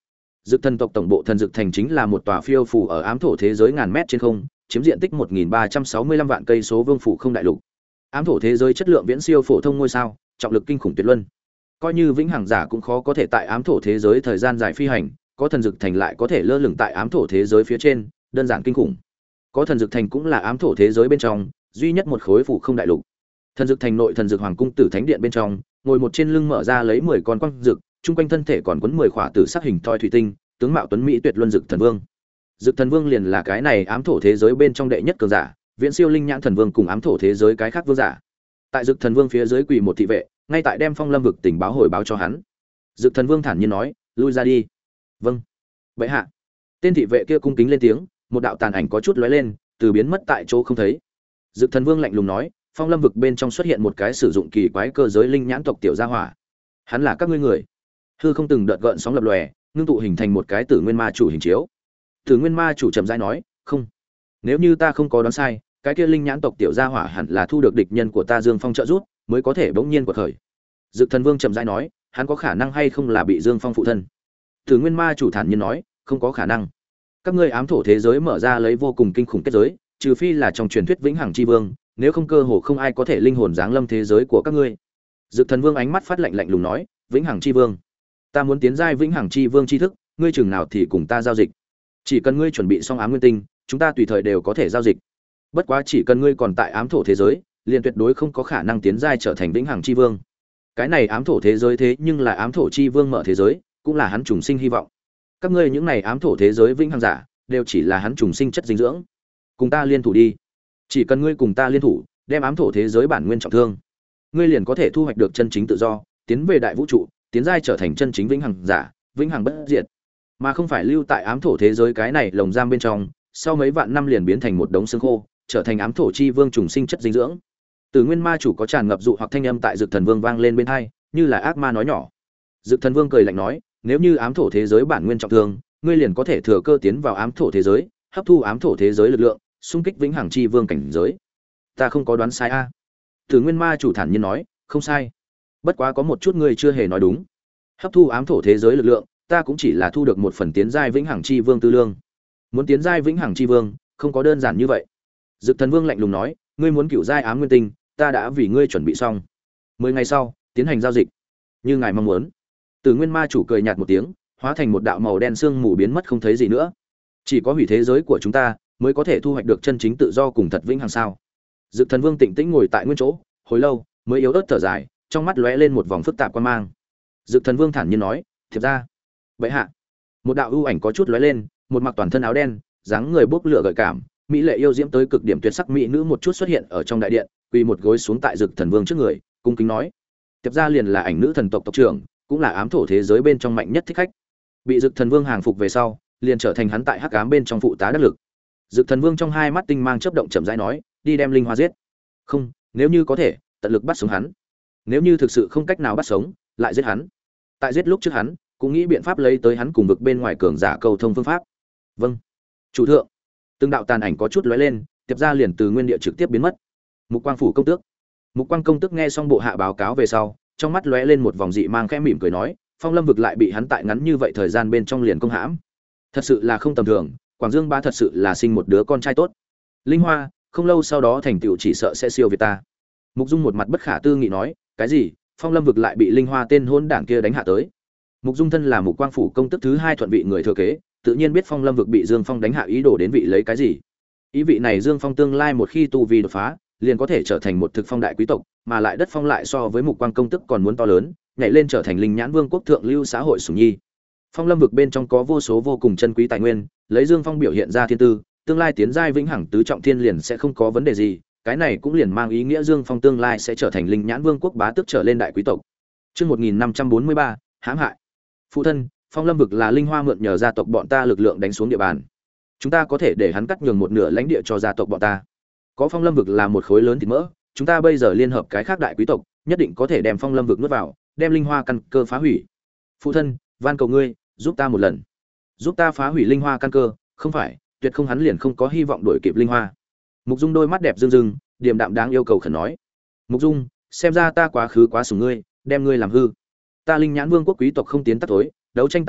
Speaker 1: Dực thần tộc tổng bộ thần dực thành chính là một tòa phiêu phủ ở ám thổ thế giới ngàn mét trên không, chiếm diện tích một nghìn ba trăm sáu mươi lăm vạn cây số vương phủ không đại lục. Ám thổ thế giới chất lượng viễn siêu phổ thông ngôi sao, trọng lực kinh khủng tuyệt luân. Coi như vĩnh hằng giả cũng khó có thể tại ám thổ thế giới thời gian dài phi hành, có thần dực thành lại có thể lơ lửng tại ám thổ thế giới phía trên, đơn giản kinh khủng. Có thần dực thành cũng là ám thổ thế giới bên trong duy nhất một khối phủ không đại lục. Thần dực thành nội thần dực hoàng cung tử thánh điện bên trong, ngồi một trên lưng mở ra lấy mười con quang dực, chung quanh thân thể còn quấn mười khỏa tử sắc hình thoi thủy tinh, tướng mạo tuấn mỹ tuyệt luân dực thần vương. Dực thần vương liền là cái này ám thổ thế giới bên trong đệ nhất cường giả, viễn siêu linh nhãn thần vương cùng ám thổ thế giới cái khác vương giả. Tại dực thần vương phía dưới quỳ một thị vệ, ngay tại đem phong lâm vực tình báo hồi báo cho hắn. Dực thần vương thản nhiên nói, lui ra đi. Vâng, bệ hạ. Tên thị vệ kia cung kính lên tiếng, một đạo tàn ảnh có chút lóe lên, từ biến mất tại chỗ không thấy. Dực thần vương lạnh lùng nói, phong lâm vực bên trong xuất hiện một cái sử dụng kỳ quái cơ giới linh nhãn tộc tiểu gia hỏa. Hắn là các ngươi người. Hư không từng đợt gợn sóng lập lòe, ngưng tụ hình thành một cái tử nguyên ma chủ hình chiếu. Tử nguyên ma chủ trầm rãi nói, không, nếu như ta không có đoán sai, cái kia linh nhãn tộc tiểu gia hỏa hẳn là thu được địch nhân của ta Dương Phong trợ giúp, mới có thể bỗng nhiên quật khởi. Dực thần vương trầm rãi nói, hắn có khả năng hay không là bị Dương Phong phụ thân? Tử nguyên ma chủ thản nhiên nói, không có khả năng. Các ngươi ám thổ thế giới mở ra lấy vô cùng kinh khủng kết giới, trừ phi là trong truyền thuyết vĩnh hằng chi vương, nếu không cơ hồ không ai có thể linh hồn giáng lâm thế giới của các ngươi. Dực thần vương ánh mắt phát lạnh lạnh lùng nói, vĩnh hằng chi vương, ta muốn tiến giai vĩnh hằng chi vương chi thức, ngươi chừng nào thì cùng ta giao dịch. Chỉ cần ngươi chuẩn bị xong ám nguyên tinh, chúng ta tùy thời đều có thể giao dịch. Bất quá chỉ cần ngươi còn tại ám thổ thế giới, liền tuyệt đối không có khả năng tiến giai trở thành vĩnh hằng chi vương. Cái này ám thổ thế giới thế nhưng là ám thổ chi vương mở thế giới, cũng là hắn trùng sinh hy vọng. Các ngươi những này ám thổ thế giới vĩnh hằng giả, đều chỉ là hắn trùng sinh chất dinh dưỡng. Cùng ta liên thủ đi. Chỉ cần ngươi cùng ta liên thủ, đem ám thổ thế giới bản nguyên trọng thương, ngươi liền có thể thu hoạch được chân chính tự do, tiến về đại vũ trụ, tiến giai trở thành chân chính vĩnh hằng giả, vĩnh hằng bất diệt, mà không phải lưu tại ám thổ thế giới cái này lồng giam bên trong, sau mấy vạn năm liền biến thành một đống xương khô, trở thành ám thổ chi vương trùng sinh chất dinh dưỡng. Từ nguyên ma chủ có tràn ngập dụ hoặc thanh âm tại Dực thần vương vang lên bên tai, như là ác ma nói nhỏ. Dực thần vương cười lạnh nói, nếu như ám thổ thế giới bản nguyên trọng thương, ngươi liền có thể thừa cơ tiến vào ám thổ thế giới, hấp thu ám thổ thế giới lực lượng, xung kích vĩnh hằng chi vương cảnh giới. Ta không có đoán sai a? À? Từ nguyên ma chủ thản nhiên nói, không sai. Bất quá có một chút ngươi chưa hề nói đúng. Hấp thu ám thổ thế giới lực lượng, ta cũng chỉ là thu được một phần tiến giai vĩnh hằng chi vương tư lương. Muốn tiến giai vĩnh hằng chi vương, không có đơn giản như vậy. Dực thần vương lạnh lùng nói, ngươi muốn cựu giai ám nguyên tinh, ta đã vì ngươi chuẩn bị xong. Mười ngày sau, tiến hành giao dịch. Như ngài mong muốn. Từ nguyên ma chủ cười nhạt một tiếng, hóa thành một đạo màu đen sương mù biến mất không thấy gì nữa. Chỉ có hủy thế giới của chúng ta, mới có thể thu hoạch được chân chính tự do cùng thật vĩnh hằng sao? Dực thần vương tĩnh tĩnh ngồi tại nguyên chỗ, hồi lâu mới yếu ớt thở dài, trong mắt lóe lên một vòng phức tạp quan mang. Dực thần vương thản nhiên nói, thiệp ra, bệ hạ. Một đạo ưu ảnh có chút lóe lên, một mặc toàn thân áo đen, dáng người bốc lửa gợi cảm, mỹ lệ yêu diễm tới cực điểm tuyệt sắc mỹ nữ một chút xuất hiện ở trong đại điện, quỳ một gối xuống tại Dực thần vương trước người, cung kính nói, thiệp ra liền là ảnh nữ thần tộc tộc trưởng, cũng là ám thổ thế giới bên trong mạnh nhất thích khách. Bị Dực thần vương hàng phục về sau, liền trở thành hắn tại hắc ám bên trong phụ tá đắc lực. Dực thần vương trong hai mắt tinh mang chớp động chậm rãi nói, đi đem linh hoa giết. Không, nếu như có thể, tận lực bắt sống hắn. Nếu như thực sự không cách nào bắt sống, lại giết hắn. Tại giết lúc trước hắn, cũng nghĩ biện pháp lấy tới hắn cùng vực bên ngoài cường giả cầu thông phương pháp. Vâng, chủ thượng. Từng đạo tàn ảnh có chút lóe lên, tiếp ra liền từ nguyên địa trực tiếp biến mất. Mục Quang phủ công tước. Mục Quang công tước nghe xong bộ hạ báo cáo về sau, trong mắt lóe lên một vòng dị mang khẽ mỉm cười nói, Phong Lâm vực lại bị hắn tại ngắn như vậy thời gian bên trong liền công hãm. Thật sự là không tầm thường, Quảng Dương Bá thật sự là sinh một đứa con trai tốt. Linh Hoa, không lâu sau đó thành tựu chỉ sợ sẽ siêu việt ta. Mục Dung một mặt bất khả tư nghị nói, cái gì? Phong Lâm vực lại bị Linh Hoa tên hôn đảng kia đánh hạ tới. Mục Dung thân là Mục Quang phủ công tức thứ hai thuận vị người thừa kế, tự nhiên biết Phong Lâm vực bị Dương Phong đánh hạ ý đồ đến vị lấy cái gì. Ý vị này Dương Phong tương lai một khi tu vi đột phá, liền có thể trở thành một thực phong đại quý tộc, mà lại đất phong lại so với Mục Quang công tức còn muốn to lớn, nhảy lên trở thành Linh Nhãn Vương quốc thượng lưu xã hội sủng nhi. Phong Lâm vực bên trong có vô số vô cùng chân quý tài nguyên, lấy Dương Phong biểu hiện ra thiên tư, tương lai tiến giai vĩnh hằng tứ trọng thiên liền sẽ không có vấn đề gì, cái này cũng liền mang ý nghĩa Dương Phong tương lai sẽ trở thành Linh Nhãn Vương quốc bá tước trở lên đại quý tộc. Chương một nghìn năm trăm bốn mươi ba, hãm hại. Phụ thân, Phong Lâm vực là Linh Hoa mượn nhờ gia tộc bọn ta lực lượng đánh xuống địa bàn. Chúng ta có thể để hắn cắt nhường một nửa lãnh địa cho gia tộc bọn ta. Có Phong Lâm vực là một khối lớn thịt mỡ, chúng ta bây giờ liên hợp cái khác đại quý tộc, nhất định có thể đem Phong Lâm vực nuốt vào, đem Linh Hoa căn cơ phá hủy. Phụ thân, van cầu ngươi, giúp ta một lần. Giúp ta phá hủy Linh Hoa căn cơ, không phải, tuyệt không hắn liền không có hy vọng đuổi kịp Linh Hoa. Mục Dung đôi mắt đẹp rưng rưng, điềm đạm đáng yêu cầu khẩn nói. Mục Dung, xem ra ta quá khứ quá sủng ngươi, đem ngươi làm hư. Ta Linh Nhãn Vương quốc quý tộc không tiến tắt tối, đấu tranh tàn khốc,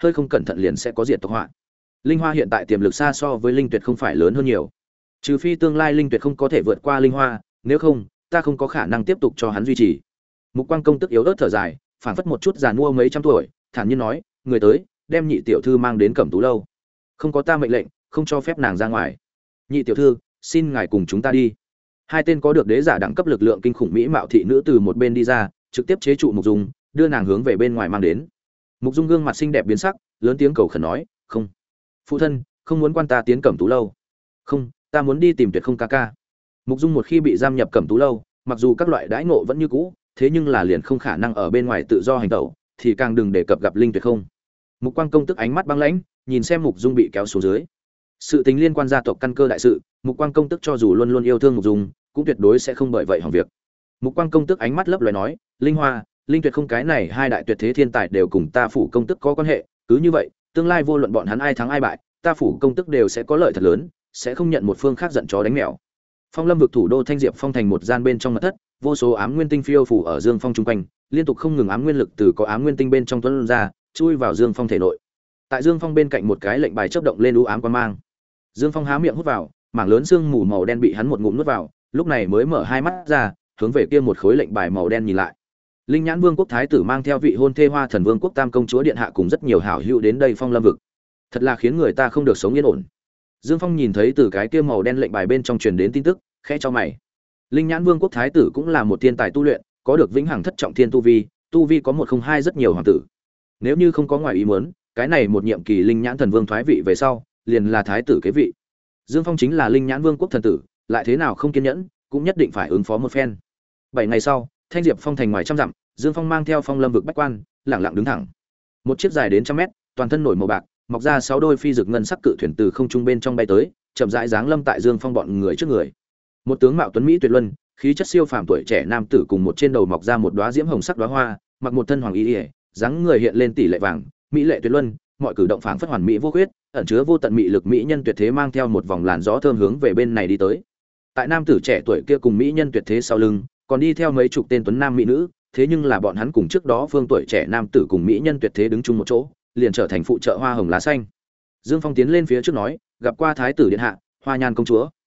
Speaker 1: hơi không cẩn thận liền sẽ có diệt tộc họa. Linh Hoa hiện tại tiềm lực xa so với Linh Tuyệt không phải lớn hơn nhiều, trừ phi tương lai Linh Tuyệt không có thể vượt qua Linh Hoa, nếu không ta không có khả năng tiếp tục cho hắn duy trì. Mục Quang công tức yếu ớt thở dài, phảng phất một chút già nua mấy trăm tuổi, thản nhiên nói, người tới, đem nhị tiểu thư mang đến Cẩm Tú lâu. Không có ta mệnh lệnh, không cho phép nàng ra ngoài. Nhị tiểu thư, xin ngài cùng chúng ta đi. Hai tên có được đế giả đẳng cấp lực lượng kinh khủng mỹ mạo thị nữ từ một bên đi ra, trực tiếp chế trụ Mục Dung, đưa nàng hướng về bên ngoài mang đến. Mục Dung gương mặt xinh đẹp biến sắc, lớn tiếng cầu khẩn nói, "Không, phụ thân, không muốn quan ta tiến Cẩm Tú lâu. Không, ta muốn đi tìm Tuyệt Không ca ca." Mục Dung một khi bị giam nhập Cẩm Tú lâu, mặc dù các loại đãi ngộ vẫn như cũ, thế nhưng là liền không khả năng ở bên ngoài tự do hành tẩu, thì càng đừng đề cập gặp Linh Tuyệt Không. Mục Quang công tức ánh mắt băng lãnh, nhìn xem Mục Dung bị kéo xuống dưới. Sự tình liên quan gia tộc căn cơ đại sự, Mục Quang công tức cho dù luôn luôn yêu thương Mục Dung, cũng tuyệt đối sẽ không bởi vậy hỏng việc. Mục Quang công tức ánh mắt lấp loé nói, "Linh Hoa, Linh Tuyệt Không cái này hai đại tuyệt thế thiên tài đều cùng ta phủ công tức có quan hệ, cứ như vậy, tương lai vô luận bọn hắn ai thắng ai bại, ta phủ công tức đều sẽ có lợi thật lớn, sẽ không nhận một phương khác giận chó đánh mèo." Phong Lâm vực thủ đô Thanh Diệp Phong thành một gian bên trong mật thất, vô số ám nguyên tinh phiêu phủ ở Dương Phong trung quanh, liên tục không ngừng ám nguyên lực từ có ám nguyên tinh bên trong tuôn ra, chui vào Dương Phong thể nội. Tại Dương Phong bên cạnh một cái lệnh bài chớp động lên u ám quang mang. Dương Phong há miệng hút vào, mảng lớn xương mù màu đen bị hắn một ngụm nuốt vào, lúc này mới mở hai mắt ra, hướng về kia một khối lệnh bài màu đen nhìn lại. Linh Nhãn Vương quốc thái tử mang theo vị hôn thê Hoa Thần Vương quốc tam công chúa điện hạ cùng rất nhiều hảo hữu đến đây Phong Lâm vực. Thật là khiến người ta không được sống yên ổn. Dương Phong nhìn thấy từ cái kia màu đen lệnh bài bên trong truyền đến tin tức, khẽ cho mày. Linh Nhãn Vương quốc thái tử cũng là một thiên tài tu luyện, có được vĩnh hằng thất trọng thiên tu vi, tu vi có một không hai rất nhiều hoàng tử. Nếu như không có ngoài ý muốn, cái này một nhiệm kỳ Linh Nhãn Thần Vương thoái vị về sau, liền là thái tử kế vị. Dương Phong chính là Linh Nhãn Vương quốc thần tử, lại thế nào không kiên nhẫn, cũng nhất định phải ứng phó một phen. Bảy ngày sau, Thanh Diệp Phong thành ngoài trăm dặm, Dương Phong mang theo Phong Lâm vực bách quan, lẳng lặng đứng thẳng. Một chiếc dài đến trăm mét, toàn thân nổi màu bạc, mọc ra sáu đôi phi dực ngân sắc cự thuyền từ không trung bên trong bay tới, chậm rãi giáng lâm tại Dương Phong bọn người trước người. Một tướng mạo tuấn mỹ tuyệt luân, khí chất siêu phàm tuổi trẻ nam tử cùng một trên đầu mọc ra một đóa diễm hồng sắc đóa hoa, mặc một thân hoàng y, dáng người hiện lên tỷ lệ vàng, mỹ lệ tuyệt luân, mọi cử động phảng phất hoàn mỹ vô khuyết, ẩn chứa vô tận mỹ lực mỹ nhân tuyệt thế mang theo một vòng làn gió thơm hướng về bên này đi tới. Tại nam tử trẻ tuổi kia cùng mỹ nhân tuyệt thế sau lưng, còn đi theo mấy chục tên tuấn nam mỹ nữ, thế nhưng là bọn hắn cùng trước đó phương tuổi trẻ nam tử cùng mỹ nhân tuyệt thế đứng chung một chỗ, liền trở thành phụ trợ hoa hồng lá xanh. Dương Phong tiến lên phía trước nói, gặp qua thái tử điện hạ, Hoa Nhan công chúa.